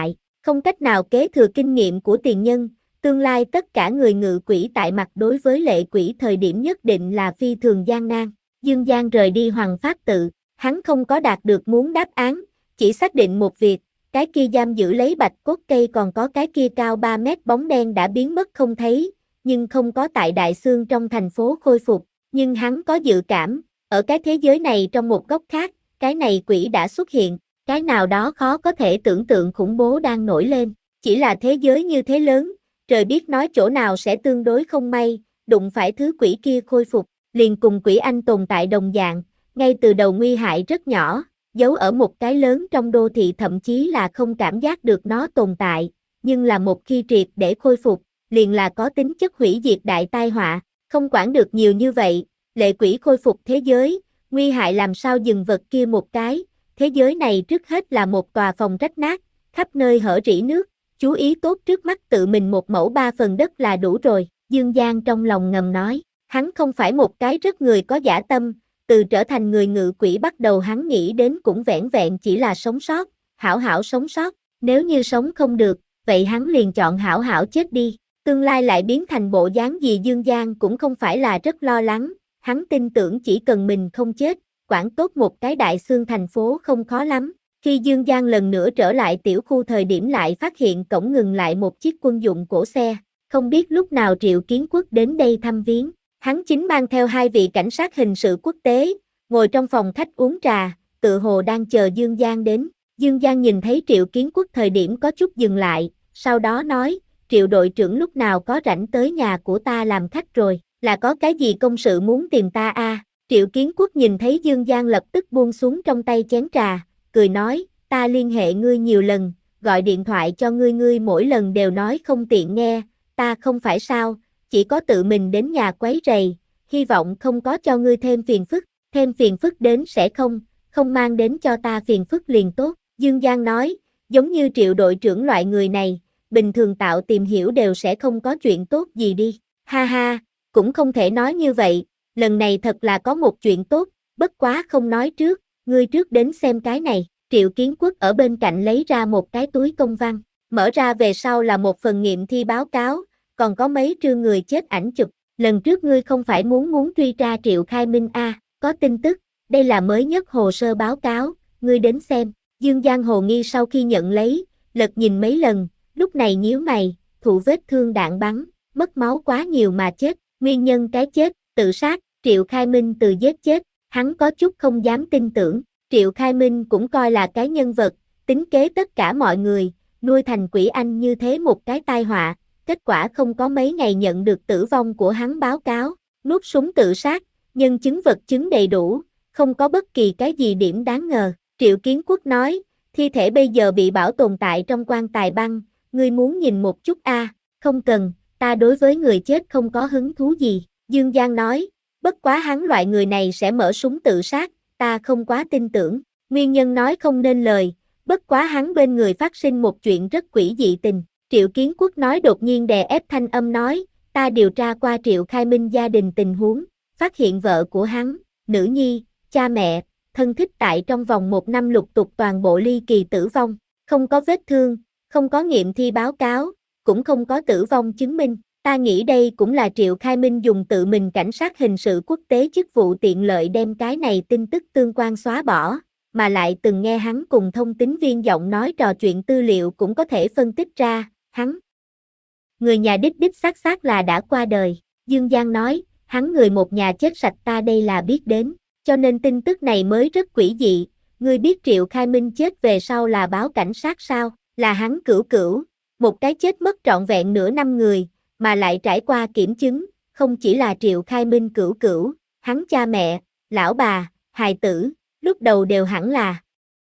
không cách nào kế thừa kinh nghiệm của tiền nhân, tương lai tất cả người ngự quỷ tại mặt đối với lệ quỷ thời điểm nhất định là phi thường gian nan. Dương Giang rời đi Hoàng Pháp tự, hắn không có đạt được muốn đáp án, chỉ xác định một việc, cái kia giam giữ lấy bạch cốt cây còn có cái kia cao ba mét bóng đen đã biến mất không thấy, nhưng không có tại Đại Xương trong thành phố khôi phục, nhưng hắn có dự cảm, ở cái thế giới này trong một góc khác, cái này quỷ đã xuất hiện, cái nào đó khó có thể tưởng tượng khủng bố đang nổi lên, chỉ là thế giới như thế lớn, trời biết nói chỗ nào sẽ tương đối không may, đụng phải thứ quỷ kia khôi phục, liền cùng quỷ anh tồn tại đồng dạng, ngay từ đầu nguy hại rất nhỏ, giấu ở một cái lớn trong đô thị thậm chí là không cảm giác được nó tồn tại, nhưng là một khi triệt để khôi phục, liền là có tính chất hủy diệt đại tai họa, không quản được nhiều như vậy, lệ quỷ khôi phục thế giới, nguy hại làm sao dừng vật kia một cái, thế giới này trước hết là một tòa phòng rách nát, khắp nơi hở rỉ nước, chú ý tốt trước mắt tự mình một mẫu ba phần đất là đủ rồi, Dương Giang trong lòng ngầm nói, hắn không phải một cái rất người có dã tâm, từ trở thành người ngự quỷ bắt đầu hắn nghĩ đến cũng vẻn vẹn chỉ là sống sót, hảo hảo sống sót, nếu như sống không được, vậy hắn liền chọn hảo hảo chết đi, tương lai lại biến thành bộ dáng gì Dương Giang cũng không phải là rất lo lắng, hắn tin tưởng chỉ cần mình không chết, quản tốt một cái Đại Xương thành phố không khó lắm. Khi Dương Giang lần nữa trở lại tiểu khu thời điểm lại phát hiện cổng ngừng lại một chiếc quân dụng cổ xe, không biết lúc nào Triệu Kiến Quốc đến đây thăm viếng. Hắn chính mang theo hai vị cảnh sát hình sự quốc tế, ngồi trong phòng khách uống trà, tự hồ đang chờ Dương Giang đến. Dương Giang nhìn thấy Triệu Kiến Quốc thời điểm có chút dừng lại, sau đó nói, Triệu đội trưởng lúc nào có rảnh tới nhà của ta làm khách rồi, là có cái gì công sự muốn tìm ta a? À? Triệu Kiến Quốc nhìn thấy Dương Giang lập tức buông xuống trong tay chén trà, cười nói, ta liên hệ ngươi nhiều lần, gọi điện thoại cho ngươi ngươi mỗi lần đều nói không tiện nghe, ta không phải sao, chỉ có tự mình đến nhà quấy rầy, hy vọng không có cho ngươi thêm phiền phức, thêm phiền phức đến sẽ không, không mang đến cho ta phiền phức liền tốt, Dương Giang nói, giống như Triệu đội trưởng loại người này, bình thường tạo tìm hiểu đều sẽ không có chuyện tốt gì đi, ha ha, cũng không thể nói như vậy, lần này thật là có một chuyện tốt, bất quá không nói trước, ngươi trước đến xem cái này, Triệu Kiến Quốc ở bên cạnh lấy ra một cái túi công văn, mở ra về sau là một phần nghiệm thi báo cáo, còn có mấy trương người chết ảnh chụp, lần trước ngươi không phải muốn muốn truy tra Triệu Khai Minh a, à, có tin tức, đây là mới nhất hồ sơ báo cáo, ngươi đến xem, Dương Giang hồ nghi sau khi nhận lấy, lật nhìn mấy lần, lúc này nhíu mày, thụ vết thương đạn bắn, mất máu quá nhiều mà chết, nguyên nhân cái chết, tự sát, Triệu Khai Minh từ giết chết, hắn có chút không dám tin tưởng, Triệu Khai Minh cũng coi là cái nhân vật, tính kế tất cả mọi người, nuôi thành quỷ anh như thế một cái tai họa, kết quả không có mấy ngày nhận được tử vong của hắn báo cáo, nuốt súng tự sát, nhân chứng vật chứng đầy đủ, không có bất kỳ cái gì điểm đáng ngờ, Triệu Kiến Quốc nói, thi thể bây giờ bị bảo tồn tại trong quan tài băng, ngươi muốn nhìn một chút a, à? Không cần, ta đối với người chết không có hứng thú gì, Dương Giang nói, bất quá hắn loại người này sẽ mở súng tự sát, ta không quá tin tưởng, nguyên nhân nói không nên lời, bất quá hắn bên người phát sinh một chuyện rất quỷ dị tình, Triệu Kiến Quốc nói đột nhiên đè ép thanh âm nói, ta điều tra qua Triệu Khai Minh gia đình tình huống, phát hiện vợ của hắn, nữ nhi, cha mẹ, thân thích tại trong vòng một năm lục tục toàn bộ ly kỳ tử vong, không có vết thương, không có nghiệm thi báo cáo, cũng không có tử vong chứng minh. Ta nghĩ đây cũng là Triệu Khai Minh dùng tự mình cảnh sát hình sự quốc tế chức vụ tiện lợi đem cái này tin tức tương quan xóa bỏ, mà lại từng nghe hắn cùng thông tín viên giọng nói trò chuyện tư liệu cũng có thể phân tích ra, hắn. Người nhà đích đích xác xác là đã qua đời, Dương Giang nói, hắn người một nhà chết sạch ta đây là biết đến, cho nên tin tức này mới rất quỷ dị, ngươi biết Triệu Khai Minh chết về sau là báo cảnh sát sao, là hắn cửu cửu, một cái chết mất trọn vẹn nửa năm người, mà lại trải qua kiểm chứng, không chỉ là Triệu Khai Minh cửu cửu, hắn cha mẹ, lão bà, hài tử, lúc đầu đều hẳn là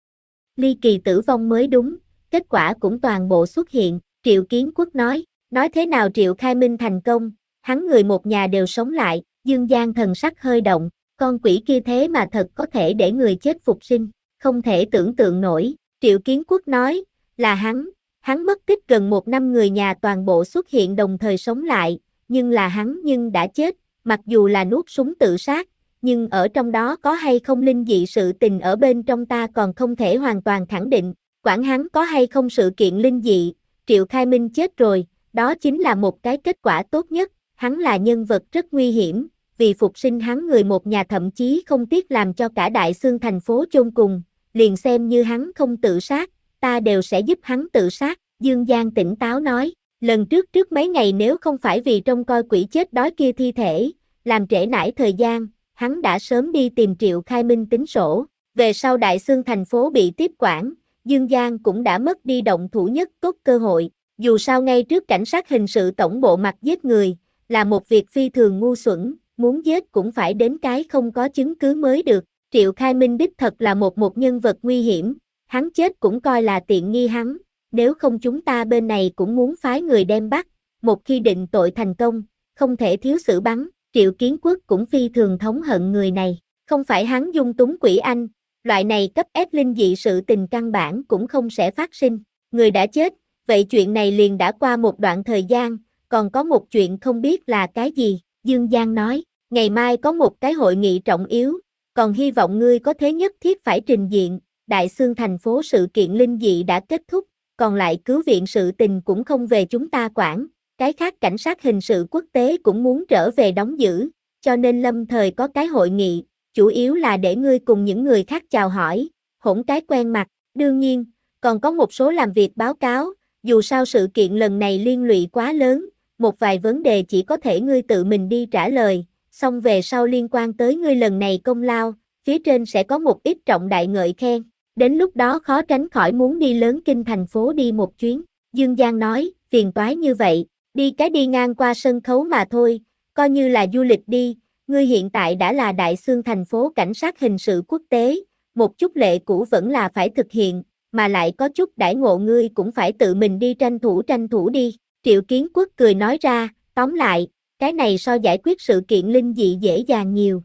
ly kỳ tử vong mới đúng, kết quả cũng toàn bộ xuất hiện, Triệu Kiến Quốc nói, nói thế nào Triệu Khai Minh thành công, hắn người một nhà đều sống lại, Dương Giang thần sắc hơi động, con quỷ kia thế mà thật có thể để người chết phục sinh, không thể tưởng tượng nổi, Triệu Kiến Quốc nói, là hắn. Hắn mất tích gần một năm người nhà toàn bộ xuất hiện đồng thời sống lại, nhưng là hắn nhưng đã chết, mặc dù là nuốt súng tự sát, nhưng ở trong đó có hay không linh dị sự tình ở bên trong ta còn không thể hoàn toàn khẳng định, Quản hắn có hay không sự kiện linh dị, Triệu Khai Minh chết rồi, đó chính là một cái kết quả tốt nhất, hắn là nhân vật rất nguy hiểm, vì phục sinh hắn người một nhà thậm chí không tiếc làm cho cả Đại Xương thành phố chôn cùng, liền xem như hắn không tự sát, ta đều sẽ giúp hắn tự sát, Dương Giang tỉnh táo nói, lần trước trước mấy ngày nếu không phải vì trông coi quỷ chết đói kia thi thể, làm trễ nải thời gian, hắn đã sớm đi tìm Triệu Khai Minh tính sổ, về sau Đại Xương thành phố bị tiếp quản, Dương Giang cũng đã mất đi động thủ nhất tốt cơ hội, dù sao ngay trước cảnh sát hình sự tổng bộ mặt giết người, là một việc phi thường ngu xuẩn, muốn giết cũng phải đến cái không có chứng cứ mới được, Triệu Khai Minh đích thật là một một nhân vật nguy hiểm, hắn chết cũng coi là tiện nghi hắn, nếu không chúng ta bên này cũng muốn phái người đem bắt, một khi định tội thành công, không thể thiếu xử bắn, Triệu Kiến Quốc cũng phi thường thống hận người này, không phải hắn dung túng quỷ anh, loại này cấp ép linh dị sự tình căn bản cũng không sẽ phát sinh, người đã chết, vậy chuyện này liền đã qua một đoạn thời gian, còn có một chuyện không biết là cái gì, Dương Giang nói, ngày mai có một cái hội nghị trọng yếu, còn hy vọng ngươi có thế nhất thiết phải trình diện, Đại Xương thành phố sự kiện linh dị đã kết thúc, còn lại cứu viện sự tình cũng không về chúng ta quản, cái khác cảnh sát hình sự quốc tế cũng muốn trở về đóng giữ, cho nên lâm thời có cái hội nghị, chủ yếu là để ngươi cùng những người khác chào hỏi, hỗn cái quen mặt, đương nhiên, còn có một số làm việc báo cáo, dù sao sự kiện lần này liên lụy quá lớn, một vài vấn đề chỉ có thể ngươi tự mình đi trả lời, xong về sau liên quan tới ngươi lần này công lao, phía trên sẽ có một ít trọng đại ngợi khen, đến lúc đó khó tránh khỏi muốn đi lớn kinh thành phố đi một chuyến, Dương Giang nói, phiền toái như vậy, đi cái đi ngang qua sân khấu mà thôi, coi như là du lịch đi, ngươi hiện tại đã là Đại Xương thành phố cảnh sát hình sự quốc tế, một chút lệ cũ vẫn là phải thực hiện, mà lại có chút đãi ngộ ngươi cũng phải tự mình đi tranh thủ tranh thủ đi, Triệu Kiến Quốc cười nói ra, tóm lại, cái này so giải quyết sự kiện linh dị dễ dàng nhiều.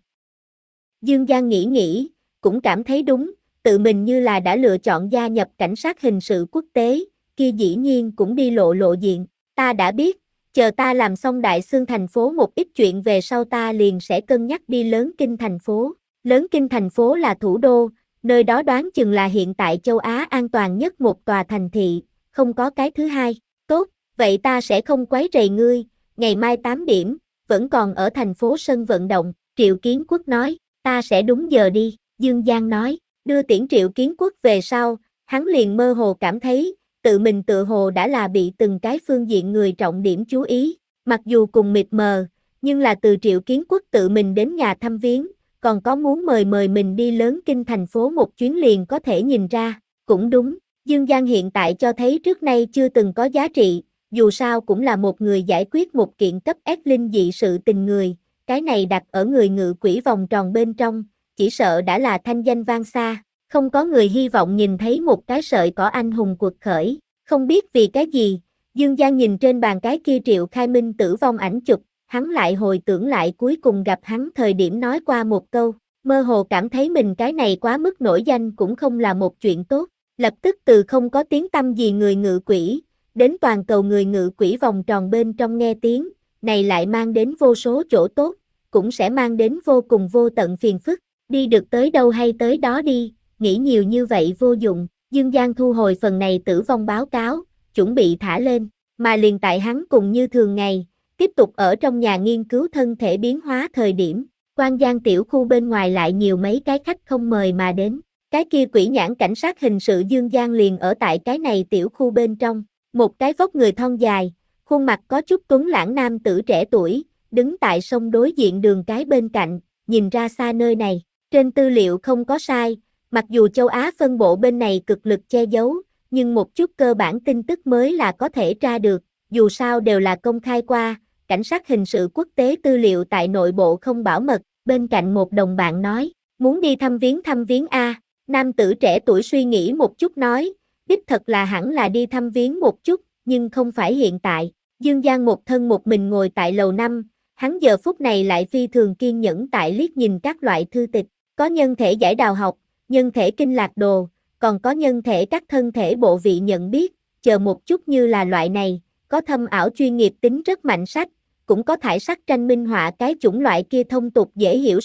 Dương Giang nghĩ nghĩ, cũng cảm thấy đúng, tự mình như là đã lựa chọn gia nhập cảnh sát hình sự quốc tế, kia dĩ nhiên cũng đi lộ lộ diện, ta đã biết, chờ ta làm xong Đại Xương thành phố một ít chuyện về sau ta liền sẽ cân nhắc đi lớn kinh thành phố, lớn kinh thành phố là thủ đô, nơi đó đoán chừng là hiện tại châu Á an toàn nhất một tòa thành thị, không có cái thứ hai, tốt, vậy ta sẽ không quấy rầy ngươi, ngày mai tám điểm, vẫn còn ở thành phố sân vận động, Triệu Kiến Quốc nói, ta sẽ đúng giờ đi, Dương Giang nói, đưa tiễn Triệu Kiến Quốc về sau, hắn liền mơ hồ cảm thấy, tự mình tự hồ đã là bị từng cái phương diện người trọng điểm chú ý, mặc dù cùng mịt mờ, nhưng là từ Triệu Kiến Quốc tự mình đến nhà thăm viếng, còn có muốn mời mời mình đi lớn kinh thành phố một chuyến liền có thể nhìn ra, cũng đúng, Dương Giang hiện tại cho thấy trước nay chưa từng có giá trị, dù sao cũng là một người giải quyết một kiện cấp ép linh dị sự tình người, cái này đặt ở người ngự quỷ vòng tròn bên trong, chỉ sợ đã là thanh danh vang xa, không có người hy vọng nhìn thấy một cái sợi cỏ anh hùng cuộc khởi, không biết vì cái gì, Dương Giang nhìn trên bàn cái kia Triệu Khai Minh tử vong ảnh chụp, hắn lại hồi tưởng lại cuối cùng gặp hắn thời điểm nói qua một câu, mơ hồ cảm thấy mình cái này quá mức nổi danh cũng không là một chuyện tốt, lập tức từ không có tiếng tăm gì người ngự quỷ, đến toàn cầu người ngự quỷ vòng tròn bên trong nghe tiếng, này lại mang đến vô số chỗ tốt, cũng sẽ mang đến vô cùng vô tận phiền phức, đi được tới đâu hay tới đó đi, nghĩ nhiều như vậy vô dụng, Dương Giang thu hồi phần này tử vong báo cáo, chuẩn bị thả lên, mà liền tại hắn cùng như thường ngày, tiếp tục ở trong nhà nghiên cứu thân thể biến hóa thời điểm, Quan Giang tiểu khu bên ngoài lại nhiều mấy cái khách không mời mà đến, cái kia quỷ nhãn cảnh sát hình sự Dương Giang liền ở tại cái này tiểu khu bên trong, một cái vóc người thon dài, khuôn mặt có chút tuấn lãng nam tử trẻ tuổi, đứng tại sông đối diện đường cái bên cạnh, nhìn ra xa nơi này, trên tư liệu không có sai, mặc dù châu Á phân bộ bên này cực lực che giấu, nhưng một chút cơ bản tin tức mới là có thể tra được, dù sao đều là công khai qua, cảnh sát hình sự quốc tế tư liệu tại nội bộ không bảo mật, bên cạnh một đồng bạn nói, muốn đi thăm viếng thăm viếng A, nam tử trẻ tuổi suy nghĩ một chút nói, đích thật là hẳn là đi thăm viếng một chút, nhưng không phải hiện tại, Dương Giang một thân một mình ngồi tại lầu năm, hắn giờ phút này lại phi thường kiên nhẫn tại liếc nhìn các loại thư tịch, có nhân thể giải đào học, nhân thể kinh lạc đồ, còn có nhân thể các thân thể bộ vị nhận biết, chờ một chút như là loại này, có thâm ảo chuyên nghiệp tính rất mạnh sách, cũng có thải sắc tranh minh họa cái chủng loại kia thông tục dễ hiểu sách,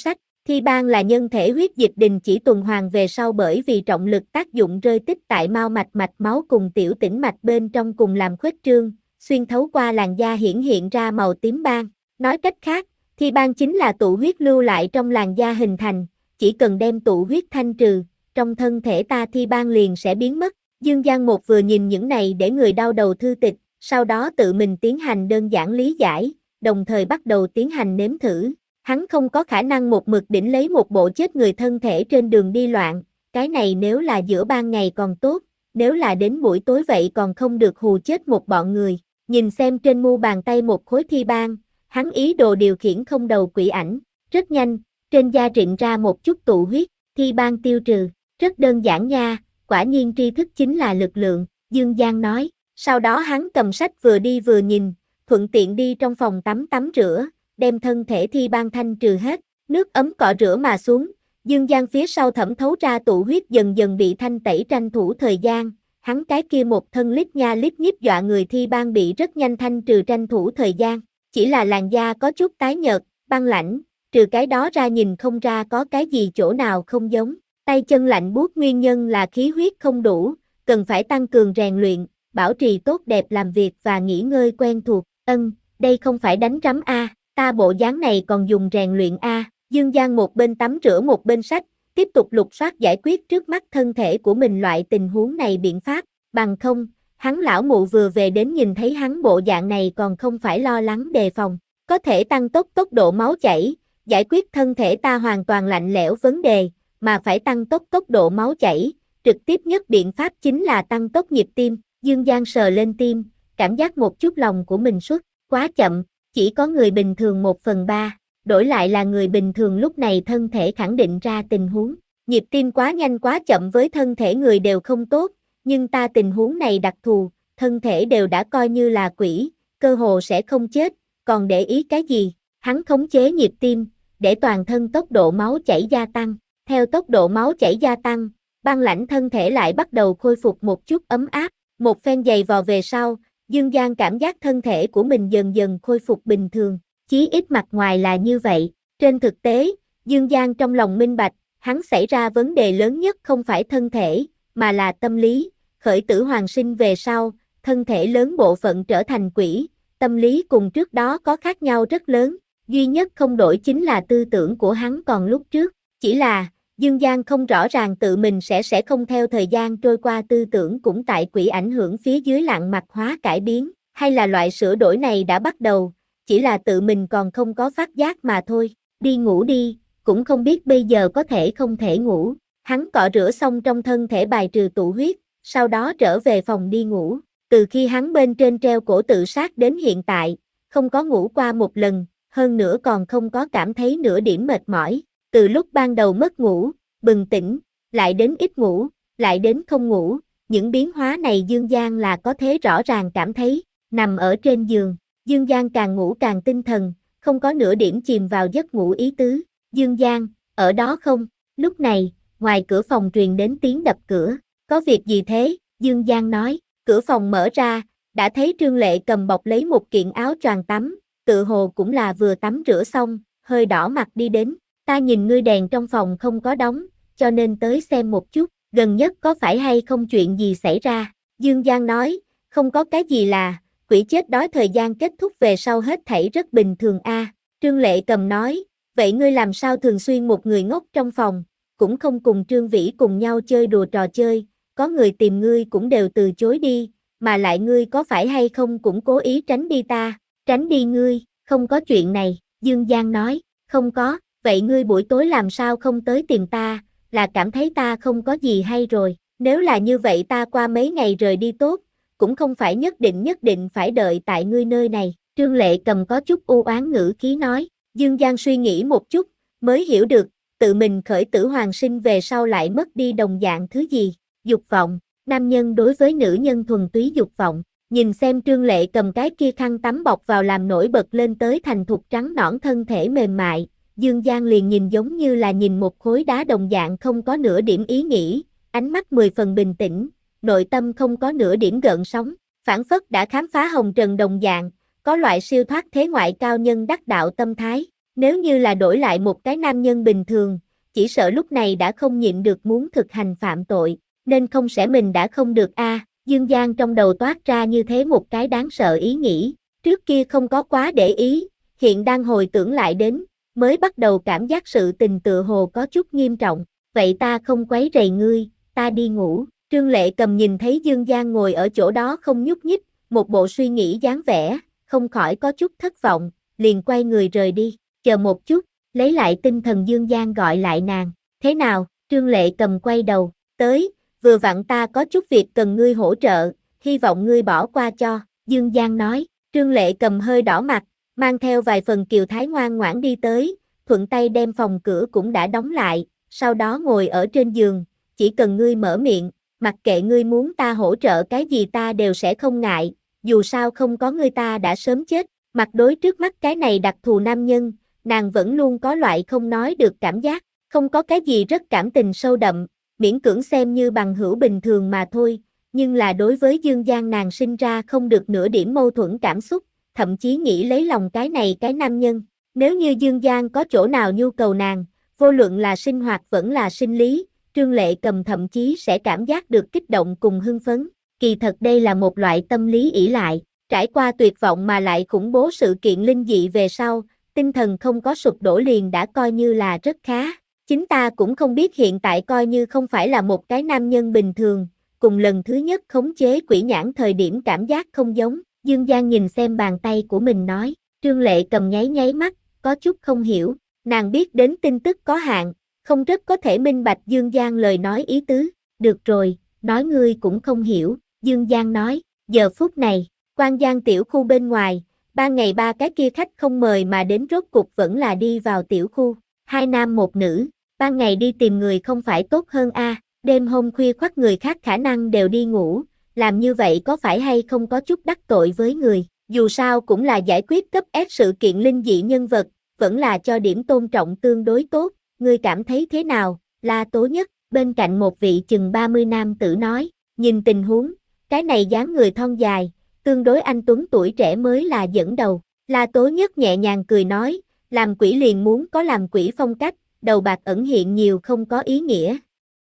Thi ban là nhân thể huyết dịch đình chỉ tuần hoàn về sau bởi vì trọng lực tác dụng rơi tích tại mao mạch mạch máu cùng tiểu tĩnh mạch bên trong cùng làm khuếch trương, xuyên thấu qua làn da hiển hiện ra màu tím ban. Nói cách khác, thi ban chính là tụ huyết lưu lại trong làn da hình thành, chỉ cần đem tụ huyết thanh trừ, trong thân thể ta thi ban liền sẽ biến mất. Dương Giang một vừa nhìn những này để người đau đầu thư tịch, sau đó tự mình tiến hành đơn giản lý giải, đồng thời bắt đầu tiến hành nếm thử. Hắn không có khả năng một mực đỉnh lấy một bộ chết người thân thể trên đường đi loạn, cái này nếu là giữa ban ngày còn tốt, nếu là đến buổi tối vậy còn không được hù chết một bọn người. Nhìn xem trên mu bàn tay một khối thi ban, hắn ý đồ điều khiển không đầu quỷ ảnh, rất nhanh, trên da rịn ra một chút tụ huyết, thi ban tiêu trừ, rất đơn giản nha, quả nhiên tri thức chính là lực lượng, Dương Giang nói. Sau đó hắn cầm sách vừa đi vừa nhìn, thuận tiện đi trong phòng tắm tắm rửa, đem thân thể thi ban thanh trừ hết, nước ấm cọ rửa mà xuống, Dương Giang phía sau thẩm thấu ra tụ huyết dần dần bị thanh tẩy tranh thủ thời gian, hắn cái kia một thân lít nha lít nhít dọa người thi ban bị rất nhanh thanh trừ tranh thủ thời gian, chỉ là làn da có chút tái nhợt, băng lãnh, trừ cái đó ra nhìn không ra có cái gì chỗ nào không giống, tay chân lạnh buốt nguyên nhân là khí huyết không đủ, cần phải tăng cường rèn luyện, bảo trì tốt đẹp làm việc và nghỉ ngơi quen thuộc. Ân, đây không phải đánh rắm a, ta bộ dáng này còn dùng rèn luyện a. Dương Giang một bên tắm rửa một bên sách, tiếp tục lục soát giải quyết trước mắt thân thể của mình loại tình huống này biện pháp, bằng không, hắn lão mụ vừa về đến nhìn thấy hắn bộ dạng này còn không phải lo lắng đề phòng, có thể tăng tốc tốc độ máu chảy, giải quyết thân thể ta hoàn toàn lạnh lẽo vấn đề, mà phải tăng tốc tốc độ máu chảy, trực tiếp nhất biện pháp chính là tăng tốc nhịp tim. Dương Giang sờ lên tim, cảm giác một chút lòng của mình xuất, quá chậm, chỉ có người bình thường một phần ba, đổi lại là người bình thường lúc này thân thể khẳng định ra tình huống, nhịp tim quá nhanh quá chậm với thân thể người đều không tốt, nhưng ta tình huống này đặc thù, thân thể đều đã coi như là quỷ, cơ hồ sẽ không chết, còn để ý cái gì, hắn khống chế nhịp tim, để toàn thân tốc độ máu chảy gia tăng, theo tốc độ máu chảy gia tăng, băng lãnh thân thể lại bắt đầu khôi phục một chút ấm áp. Một phen giày vò về sau, Dương Giang cảm giác thân thể của mình dần dần khôi phục bình thường, chí ít mặt ngoài là như vậy. Trên thực tế, Dương Giang trong lòng minh bạch, hắn xảy ra vấn đề lớn nhất không phải thân thể, mà là tâm lý. Khởi tử hoàn sinh về sau, thân thể lớn bộ phận trở thành quỷ, tâm lý cùng trước đó có khác nhau rất lớn. Duy nhất không đổi chính là tư tưởng của hắn còn lúc trước, chỉ là Dương Giang không rõ ràng tự mình sẽ sẽ không theo thời gian trôi qua tư tưởng cũng tại quỷ ảnh hưởng phía dưới lặng mặt hóa cải biến, hay là loại sửa đổi này đã bắt đầu, chỉ là tự mình còn không có phát giác mà thôi. Đi ngủ đi, cũng không biết bây giờ có thể không thể ngủ. Hắn cọ rửa xong trong thân thể bài trừ tụ huyết, sau đó trở về phòng đi ngủ. Từ khi hắn bên trên treo cổ tự sát đến hiện tại, không có ngủ qua một lần, hơn nữa còn không có cảm thấy nửa điểm mệt mỏi. Từ lúc ban đầu mất ngủ, bừng tỉnh, lại đến ít ngủ, lại đến không ngủ, những biến hóa này Dương Giang là có thể rõ ràng cảm thấy. Nằm ở trên giường, Dương Giang càng ngủ càng tinh thần, không có nửa điểm chìm vào giấc ngủ ý tứ. Dương Giang, ở đó không? Lúc này, ngoài cửa phòng truyền đến tiếng đập cửa. Có việc gì thế? Dương Giang nói. Cửa phòng mở ra, đã thấy Trương Lệ cầm bọc lấy một kiện áo choàng tắm, tự hồ cũng là vừa tắm rửa xong, hơi đỏ mặt đi đến. Ta nhìn ngươi đèn trong phòng không có đóng, cho nên tới xem một chút, gần nhất có phải hay không chuyện gì xảy ra? Dương Giang nói, không có cái gì là, quỷ chết đói thời gian kết thúc về sau hết thảy rất bình thường a. À. Trương Lệ cầm nói, vậy ngươi làm sao thường xuyên một người ngốc trong phòng, cũng không cùng Trương Vĩ cùng nhau chơi đùa trò chơi, có người tìm ngươi cũng đều từ chối đi, mà lại ngươi có phải hay không cũng cố ý tránh đi ta, tránh đi ngươi, không có chuyện này, Dương Giang nói, không có. Vậy ngươi buổi tối làm sao không tới tìm ta, là cảm thấy ta không có gì hay rồi, nếu là như vậy ta qua mấy ngày rời đi tốt, cũng không phải nhất định nhất định phải đợi tại ngươi nơi này. Trương Lệ cầm có chút u oán ngữ khí nói. Dương Giang suy nghĩ một chút, mới hiểu được, tự mình khởi tử hoàn sinh về sau lại mất đi đồng dạng thứ gì, dục vọng, nam nhân đối với nữ nhân thuần túy dục vọng. Nhìn xem Trương Lệ cầm cái kia khăn tắm bọc vào làm nổi bật lên tới thành thục trắng nõn thân thể mềm mại, Dương Giang liền nhìn giống như là nhìn một khối đá đồng dạng không có nửa điểm ý nghĩ, ánh mắt mười phần bình tĩnh, nội tâm không có nửa điểm gợn sóng, phảng phất đã khám phá hồng trần đồng dạng, có loại siêu thoát thế ngoại cao nhân đắc đạo tâm thái. Nếu như là đổi lại một cái nam nhân bình thường, chỉ sợ lúc này đã không nhịn được muốn thực hành phạm tội, nên không sẽ mình đã không được a. À, Dương Giang trong đầu toát ra như thế một cái đáng sợ ý nghĩ, trước kia không có quá để ý, hiện đang hồi tưởng lại đến, mới bắt đầu cảm giác sự tình tựa hồ có chút nghiêm trọng, vậy ta không quấy rầy ngươi, ta đi ngủ. Trương Lệ Cầm nhìn thấy Dương Giang ngồi ở chỗ đó không nhúc nhích, một bộ suy nghĩ dáng vẻ, không khỏi có chút thất vọng, liền quay người rời đi, chờ một chút, lấy lại tinh thần Dương Giang gọi lại nàng, thế nào, Trương Lệ Cầm quay đầu, tới, vừa vặn ta có chút việc cần ngươi hỗ trợ, hy vọng ngươi bỏ qua cho, Dương Giang nói, Trương Lệ Cầm hơi đỏ mặt, mang theo vài phần kiều thái ngoan ngoãn đi tới, thuận tay đem phòng cửa cũng đã đóng lại, sau đó ngồi ở trên giường, chỉ cần ngươi mở miệng, mặc kệ ngươi muốn ta hỗ trợ cái gì ta đều sẽ không ngại, dù sao không có ngươi ta đã sớm chết, mặt đối trước mắt cái này đặc thù nam nhân, nàng vẫn luôn có loại không nói được cảm giác, không có cái gì rất cảm tình sâu đậm, miễn cưỡng xem như bằng hữu bình thường mà thôi, nhưng là đối với Dương Giang nàng sinh ra không được nửa điểm mâu thuẫn cảm xúc, thậm chí nghĩ lấy lòng cái này cái nam nhân, nếu như Dương Giang có chỗ nào nhu cầu nàng, vô luận là sinh hoạt vẫn là sinh lý, Trương Lệ Cầm thậm chí sẽ cảm giác được kích động cùng hưng phấn, kỳ thật đây là một loại tâm lý ỷ lại, trải qua tuyệt vọng mà lại khủng bố sự kiện linh dị về sau, tinh thần không có sụp đổ liền đã coi như là rất khá. Chính ta cũng không biết hiện tại coi như không phải là một cái nam nhân bình thường, cùng lần thứ nhất khống chế quỷ nhãn thời điểm cảm giác không giống, Dương Giang nhìn xem bàn tay của mình nói, Trương Lệ Cầm nháy nháy mắt, có chút không hiểu, nàng biết đến tin tức có hạn, không rất có thể minh bạch Dương Giang lời nói ý tứ, được rồi, nói ngươi cũng không hiểu, Dương Giang nói, giờ phút này, Quan Giang tiểu khu bên ngoài, ba ngày ba cái kia khách không mời mà đến rốt cục vẫn là đi vào tiểu khu, hai nam một nữ, ban ngày đi tìm người không phải tốt hơn a, à, đêm hôm khuya khoắt người khác khả năng đều đi ngủ, làm như vậy có phải hay không có chút đắc tội với người, dù sao cũng là giải quyết cấp S sự kiện linh dị nhân vật, vẫn là cho điểm tôn trọng tương đối tốt, ngươi cảm thấy thế nào, La Tố Nhất, bên cạnh một vị chừng ba mươi nam tử nói, nhìn tình huống, cái này dáng người thon dài, tương đối anh tuấn tuổi trẻ mới là dẫn đầu, La Tố Nhất nhẹ nhàng cười nói, làm quỷ liền muốn có làm quỷ phong cách, đầu bạc ẩn hiện nhiều không có ý nghĩa.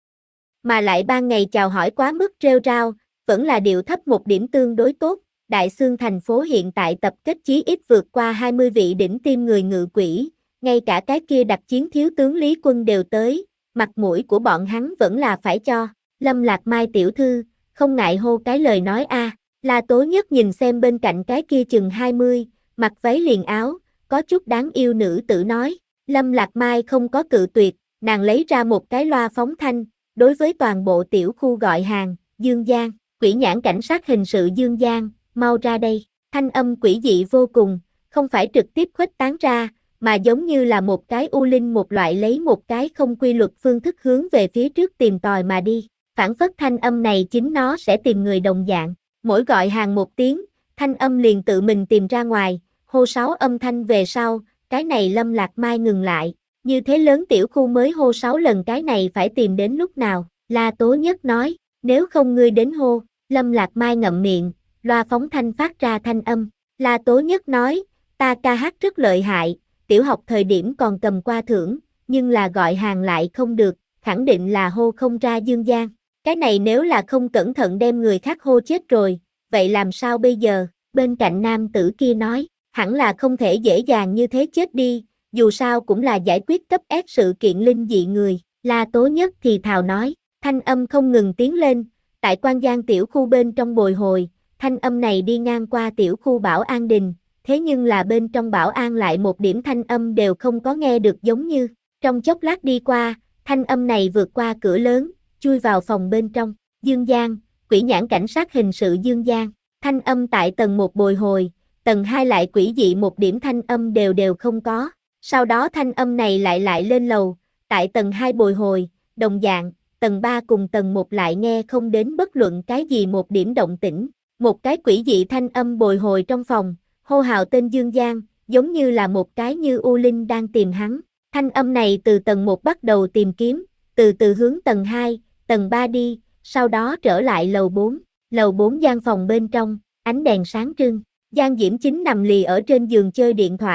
Mà lại ban ngày chào hỏi quá mức rêu rao, vẫn là điệu thấp một điểm tương đối tốt, Đại Xương thành phố hiện tại tập kết chí ít vượt qua hai mươi vị đỉnh tiêm người ngự quỷ, ngay cả cái kia đặc chiến thiếu tướng Lý Quân đều tới, mặt mũi của bọn hắn vẫn là phải cho, Lâm Lạc Mai tiểu thư, không ngại hô cái lời nói a. À. La Tố Nhất nhìn xem bên cạnh cái kia chừng hai mươi, mặc váy liền áo, có chút đáng yêu nữ tử nói, Lâm Lạc Mai không có cự tuyệt, nàng lấy ra một cái loa phóng thanh, đối với toàn bộ tiểu khu gọi hàng, Dương Giang, quỷ nhãn cảnh sát hình sự Dương Giang, mau ra đây, thanh âm quỷ dị vô cùng, không phải trực tiếp khuếch tán ra, mà giống như là một cái u linh một loại lấy một cái không quy luật phương thức hướng về phía trước tìm tòi mà đi, phản phất thanh âm này chính nó sẽ tìm người đồng dạng, mỗi gọi hàng một tiếng, thanh âm liền tự mình tìm ra ngoài, hô sáu âm thanh về sau, cái này Lâm Lạc Mai ngừng lại, như thế lớn tiểu khu mới hô sáu lần cái này phải tìm đến lúc nào, La Tố Nhất nói, nếu không ngươi đến hô, Lâm Lạc Mai ngậm miệng, loa phóng thanh phát ra thanh âm, La Tố Nhất nói, ta ca hát rất lợi hại, tiểu học thời điểm còn cầm qua thưởng, nhưng là gọi hàng lại không được, khẳng định là hô không ra Dương Giang, cái này nếu là không cẩn thận đem người khác hô chết rồi, vậy làm sao bây giờ, bên cạnh nam tử kia nói, hẳn là không thể dễ dàng như thế chết đi, dù sao cũng là giải quyết cấp S sự kiện linh dị người, La Tố Nhất thì thào nói, thanh âm không ngừng tiến lên, tại Quan Giang tiểu khu bên trong bồi hồi, thanh âm này đi ngang qua tiểu khu Bảo An Đình, thế nhưng là bên trong Bảo An lại một điểm thanh âm đều không có nghe được giống như, trong chốc lát đi qua, thanh âm này vượt qua cửa lớn, chui vào phòng bên trong, Dương Giang, quỷ nhãn cảnh sát hình sự Dương Giang, thanh âm tại tầng một bồi hồi, tầng hai lại quỷ dị một điểm thanh âm đều đều không có, sau đó thanh âm này lại lại lên lầu, tại tầng hai bồi hồi, đồng dạng, tầng ba cùng tầng một lại nghe không đến bất luận cái gì một điểm động tĩnh, một cái quỷ dị thanh âm bồi hồi trong phòng, hô hào tên Dương Giang, giống như là một cái như U Linh đang tìm hắn, thanh âm này từ tầng một bắt đầu tìm kiếm, từ từ hướng tầng hai, tầng ba đi, sau đó trở lại lầu bốn, lầu bốn gian phòng bên trong, ánh đèn sáng trưng, Giang Diễm Chính nằm lì ở trên giường chơi điện thoại,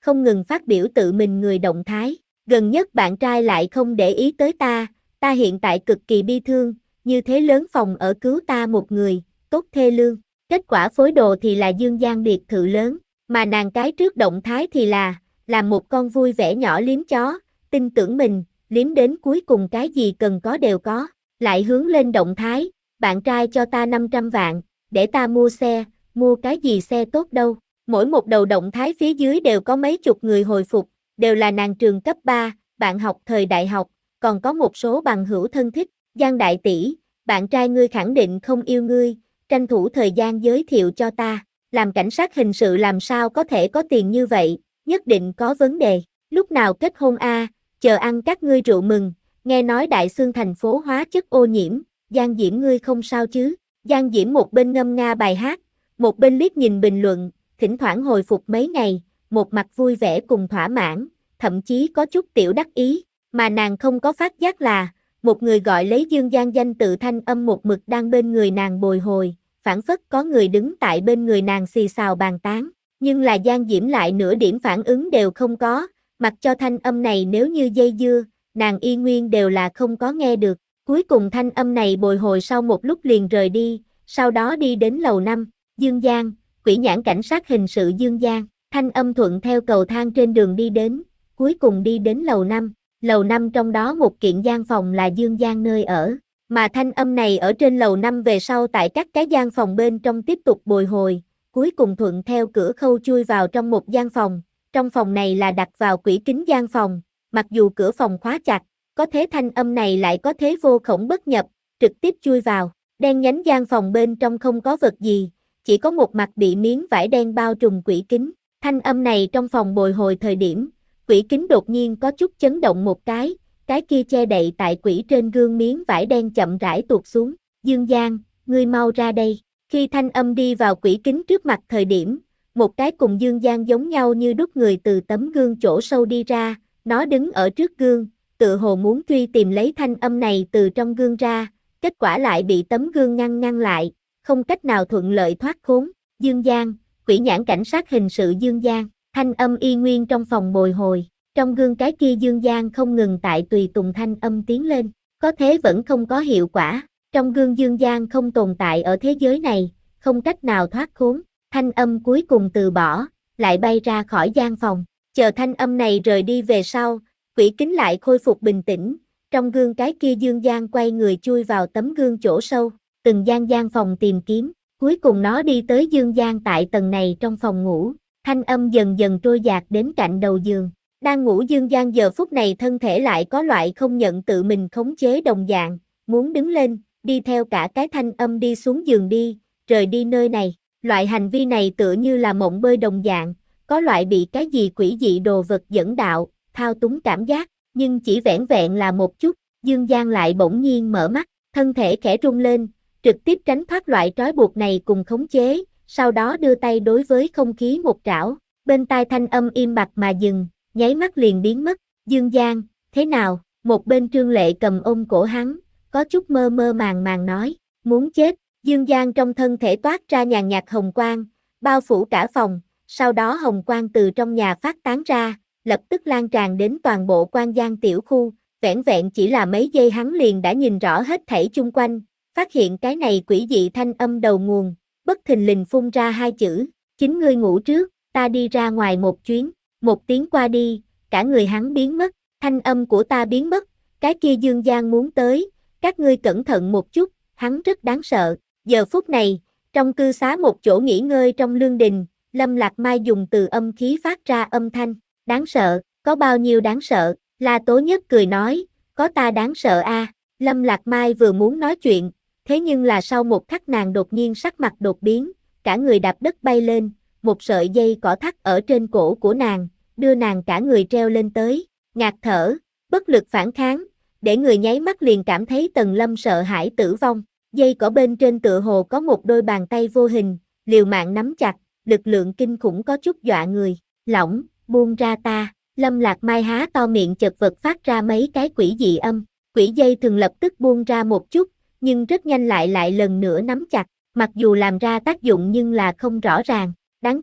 không ngừng phát biểu tự mình người động thái. Gần nhất bạn trai lại không để ý tới ta, ta hiện tại cực kỳ bi thương, như thế lớn phòng ở cứu ta một người, tốt thê lương. Kết quả phối đồ thì là Dương Giang biệt thự lớn, mà nàng cái trước động thái thì là, làm một con vui vẻ nhỏ liếm chó, tin tưởng mình, liếm đến cuối cùng cái gì cần có đều có. Lại hướng lên động thái, bạn trai cho ta năm trăm vạn, để ta mua xe, mua cái gì xe tốt đâu. Mỗi một đầu động thái phía dưới đều có mấy chục người hồi phục, đều là nàng trường cấp ba, bạn học thời đại học, còn có một số bằng hữu thân thích. Giang đại tỷ, bạn trai ngươi khẳng định không yêu ngươi, tranh thủ thời gian giới thiệu cho ta. Làm cảnh sát hình sự làm sao có thể có tiền như vậy, nhất định có vấn đề. Lúc nào kết hôn a? À, chờ ăn các ngươi rượu mừng. Nghe nói Đại Xương thành phố hóa chất ô nhiễm, Giang Diễm ngươi không sao chứ? Giang Diễm một bên ngâm nga bài hát, một bên liếc nhìn bình luận, thỉnh thoảng hồi phục mấy ngày, một mặt vui vẻ cùng thỏa mãn, thậm chí có chút tiểu đắc ý, mà nàng không có phát giác là, một người gọi lấy Dương Giang danh tự thanh âm một mực đang bên người nàng bồi hồi, phảng phất có người đứng tại bên người nàng xì xào bàn tán, nhưng là Giang Diễm lại nửa điểm phản ứng đều không có, mặc cho thanh âm này nếu như dây dưa, nàng y nguyên đều là không có nghe được. Cuối cùng thanh âm này bồi hồi sau một lúc liền rời đi, sau đó đi đến lầu năm, Dương Giang, quỷ nhãn cảnh sát hình sự Dương Giang, thanh âm thuận theo cầu thang trên đường đi đến, cuối cùng đi đến lầu năm, lầu năm trong đó một kiện gian phòng là Dương Giang nơi ở, mà thanh âm này ở trên lầu năm về sau tại các cái gian phòng bên trong tiếp tục bồi hồi, cuối cùng thuận theo cửa khâu chui vào trong một gian phòng, trong phòng này là đặt vào quỷ kính gian phòng, mặc dù cửa phòng khóa chặt, có thế thanh âm này lại có thế vô khổng bất nhập, trực tiếp chui vào, đen nhánh gian phòng bên trong không có vật gì, chỉ có một mặt bị miếng vải đen bao trùm quỷ kính, thanh âm này trong phòng bồi hồi thời điểm, quỷ kính đột nhiên có chút chấn động một cái, cái kia che đậy tại quỷ trên gương miếng vải đen chậm rãi tuột xuống, Dương Giang, ngươi mau ra đây, khi thanh âm đi vào quỷ kính trước mặt thời điểm, một cái cùng Dương Giang giống nhau như đúc người từ tấm gương chỗ sâu đi ra, nó đứng ở trước gương, tự hồ muốn truy tìm lấy thanh âm này từ trong gương ra, kết quả lại bị tấm gương ngăn ngăn lại, không cách nào thuận lợi thoát khốn. Dương Giang, quỷ nhãn cảnh sát hình sự Dương Giang, thanh âm y nguyên trong phòng bồi hồi, trong gương cái kia Dương Giang không ngừng tại tùy tùng thanh âm tiến lên, có thế vẫn không có hiệu quả, trong gương Dương Giang không tồn tại ở thế giới này, không cách nào thoát khốn, thanh âm cuối cùng từ bỏ, lại bay ra khỏi gian phòng, chờ thanh âm này rời đi về sau, quỷ kính lại khôi phục bình tĩnh, trong gương cái kia Dương Giang quay người chui vào tấm gương chỗ sâu, từng gian gian phòng tìm kiếm, cuối cùng nó đi tới Dương Giang tại tầng này trong phòng ngủ, thanh âm dần dần trôi dạt đến cạnh đầu giường, đang ngủ Dương Giang giờ phút này thân thể lại có loại không nhận tự mình khống chế đồng dạng, muốn đứng lên, đi theo cả cái thanh âm đi xuống giường đi, rời đi nơi này, loại hành vi này tựa như là mộng bơi đồng dạng, có loại bị cái gì quỷ dị đồ vật dẫn đạo, thao túng cảm giác, nhưng chỉ vẻn vẹn là một chút, Dương Giang lại bỗng nhiên mở mắt, thân thể khẽ rung lên, trực tiếp tránh thoát loại trói buộc này cùng khống chế, sau đó đưa tay đối với không khí một trảo, bên tai thanh âm im bặt mà dừng, nháy mắt liền biến mất, Dương Giang, thế nào, một bên Trương Lệ cầm ôm cổ hắn, có chút mơ mơ màng màng nói, muốn chết, Dương Giang trong thân thể toát ra nhàn nhạt hồng quang, bao phủ cả phòng, sau đó hồng quang từ trong nhà phát tán ra, lập tức lan tràn đến toàn bộ Quan Giang tiểu khu, vẻn vẹn chỉ là mấy giây hắn liền đã nhìn rõ hết thảy chung quanh, phát hiện cái này quỷ dị thanh âm đầu nguồn, bất thình lình phun ra hai chữ, chính ngươi ngủ trước, ta đi ra ngoài một chuyến, một tiếng qua đi, cả người hắn biến mất, thanh âm của ta biến mất, cái kia Dương Giang muốn tới, các ngươi cẩn thận một chút, hắn rất đáng sợ, giờ phút này, trong cư xá một chỗ nghỉ ngơi trong lương đình, Lâm Lạc Mai dùng từ âm khí phát ra âm thanh, đáng sợ, có bao nhiêu đáng sợ, La Tố Nhất cười nói, có ta đáng sợ a. À. Lâm Lạc Mai vừa muốn nói chuyện, thế nhưng là sau một khắc nàng đột nhiên sắc mặt đột biến, cả người đạp đất bay lên, một sợi dây cỏ thắt ở trên cổ của nàng, đưa nàng cả người treo lên tới, ngạt thở, bất lực phản kháng, để người nháy mắt liền cảm thấy Tần Lâm sợ hãi tử vong, dây cỏ bên trên tựa hồ có một đôi bàn tay vô hình, liều mạng nắm chặt, lực lượng kinh khủng có chút dọa người, lỏng, buông ra ta, Lâm Lạc Mai há to miệng chật vật phát ra mấy cái quỷ dị âm, quỷ dây thường lập tức buông ra một chút, nhưng rất nhanh lại lại lần nữa nắm chặt, mặc dù làm ra tác dụng nhưng là không rõ ràng, đáng chết,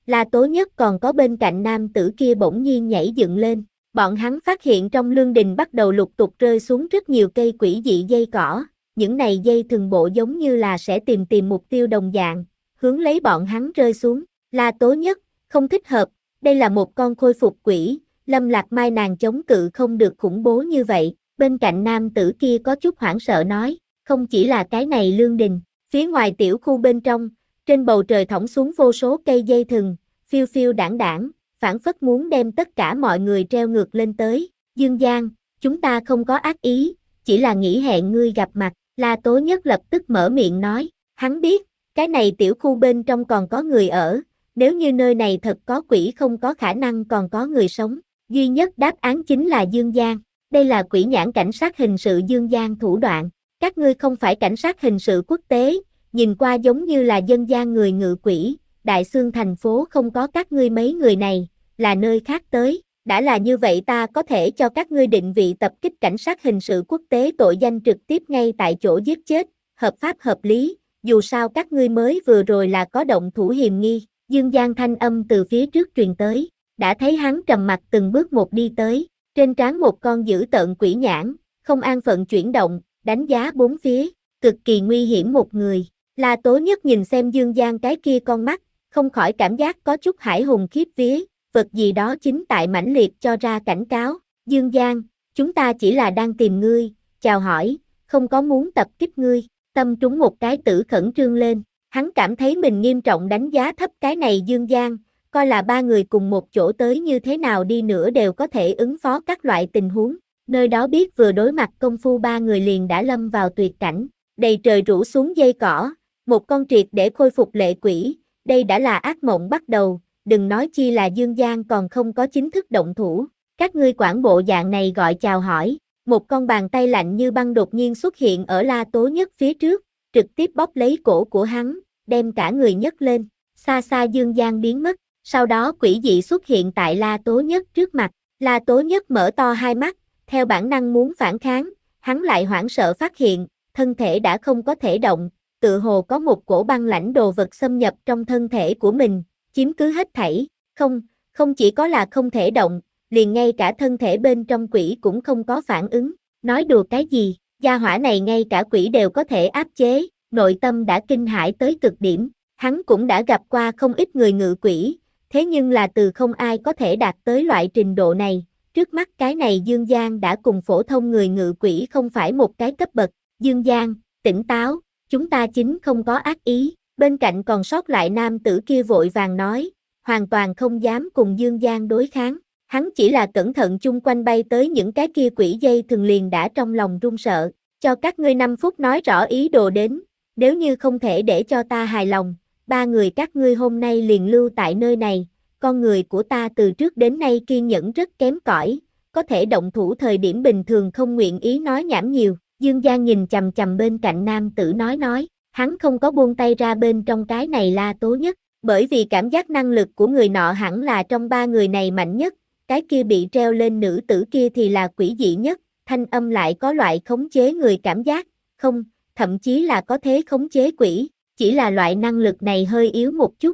La Tố Nhất còn có bên cạnh nam tử kia bỗng nhiên nhảy dựng lên. Bọn hắn phát hiện trong lương đình bắt đầu lục tục rơi xuống rất nhiều cây quỷ dị dây cỏ, những này dây thường bộ giống như là sẽ tìm tìm mục tiêu đồng dạng, hướng lấy bọn hắn rơi xuống. La Tố Nhất, không thích hợp, đây là một con khôi phục quỷ, Lâm Lạc Mai nàng chống cự không được khủng bố như vậy. Bên cạnh nam tử kia có chút hoảng sợ nói, không chỉ là cái này lương đình, phía ngoài tiểu khu bên trong, trên bầu trời thõng xuống vô số cây dây thừng, phiêu phiêu đảng đảng, phảng phất muốn đem tất cả mọi người treo ngược lên tới. Dương Giang, chúng ta không có ác ý, chỉ là nghĩ hẹn ngươi gặp mặt. La Tố Nhất lập tức mở miệng nói, hắn biết, cái này tiểu khu bên trong còn có người ở, nếu như nơi này thật có quỷ không có khả năng còn có người sống. Duy nhất đáp án chính là Dương Giang, đây là quỷ nhãn cảnh sát hình sự Dương Giang thủ đoạn, các ngươi không phải cảnh sát hình sự quốc tế, nhìn qua giống như là dân gian người ngự quỷ, Đại Xương thành phố không có các ngươi mấy người này, là nơi khác tới, đã là như vậy ta có thể cho các ngươi định vị tập kích cảnh sát hình sự quốc tế tội danh trực tiếp ngay tại chỗ giết chết, hợp pháp hợp lý, dù sao các ngươi mới vừa rồi là có động thủ hiềm nghi. Dương Giang thanh âm từ phía trước truyền tới, đã thấy hắn trầm mặt từng bước một đi tới, trên trán một con dữ tợn quỷ nhãn, không an phận chuyển động, đánh giá bốn phía, cực kỳ nguy hiểm một người. La Tố Nhất nhìn xem Dương Giang cái kia con mắt, không khỏi cảm giác có chút hải hùng khiếp vía, vật gì đó chính tại mãnh liệt cho ra cảnh cáo. Dương Giang, chúng ta chỉ là đang tìm ngươi, chào hỏi, không có muốn tập kích ngươi. Tâm trúng một cái tử khẩn trương lên, hắn cảm thấy mình nghiêm trọng đánh giá thấp cái này Dương Giang, coi là ba người cùng một chỗ tới như thế nào đi nữa đều có thể ứng phó các loại tình huống. Nơi đó biết vừa đối mặt công phu ba người liền đã lâm vào tuyệt cảnh, đầy trời rủ xuống dây cỏ, một con triệt để khôi phục lệ quỷ, đây đã là ác mộng bắt đầu, đừng nói chi là Dương Giang còn không có chính thức động thủ. Các ngươi quản bộ dạng này gọi chào hỏi, một con bàn tay lạnh như băng đột nhiên xuất hiện ở La Tố Nhất phía trước, trực tiếp bóp lấy cổ của hắn, đem cả người nhấc lên, xa xa Dương Giang biến mất, sau đó quỷ dị xuất hiện tại La Tố Nhất trước mặt. La Tố Nhất mở to hai mắt, theo bản năng muốn phản kháng, hắn lại hoảng sợ phát hiện, thân thể đã không có thể động, tự hồ có một cổ băng lãnh đồ vật xâm nhập trong thân thể của mình, chiếm cứ hết thảy, không, không chỉ có là không thể động, liền ngay cả thân thể bên trong quỷ cũng không có phản ứng, nói đùa cái gì, gia hỏa này ngay cả quỷ đều có thể áp chế, nội tâm đã kinh hãi tới cực điểm, hắn cũng đã gặp qua không ít người ngự quỷ, thế nhưng là từ không ai có thể đạt tới loại trình độ này, trước mắt cái này Dương Giang đã cùng phổ thông người ngự quỷ không phải một cái cấp bậc. Dương Giang, tỉnh táo, chúng ta chính không có ác ý, bên cạnh còn sót lại nam tử kia vội vàng nói, hoàn toàn không dám cùng Dương Giang đối kháng, hắn chỉ là cẩn thận chung quanh bay tới những cái kia quỷ dây thường liền đã trong lòng run sợ, cho các ngươi năm phút nói rõ ý đồ đến, nếu như không thể để cho ta hài lòng, ba người các ngươi hôm nay liền lưu tại nơi này, con người của ta từ trước đến nay kiên nhẫn rất kém cỏi, có thể động thủ thời điểm bình thường không nguyện ý nói nhảm nhiều. Dương Giang nhìn chằm chằm bên cạnh nam tử nói nói, hắn không có buông tay ra bên trong cái này La Tố Nhất, bởi vì cảm giác năng lực của người nọ hẳn là trong ba người này mạnh nhất, cái kia bị treo lên nữ tử kia thì là quỷ dị nhất, thanh âm lại có loại khống chế người cảm giác, không, thậm chí là có thế khống chế quỷ, chỉ là loại năng lực này hơi yếu một chút.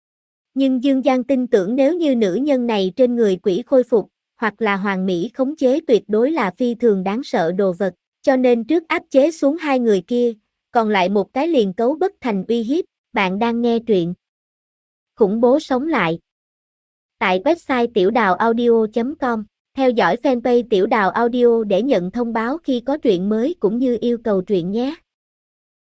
Nhưng Dương Giang tin tưởng nếu như nữ nhân này trên người quỷ khôi phục, hoặc là hoàn mỹ khống chế tuyệt đối là phi thường đáng sợ đồ vật, cho nên trước áp chế xuống hai người kia, còn lại một cái liền cấu bất thành uy hiếp. Bạn đang nghe truyện khủng bố sống lại tại website tiểu đào audio chấm com, theo dõi fanpage Tiểu Đào Audio để nhận thông báo khi có truyện mới cũng như yêu cầu truyện nhé.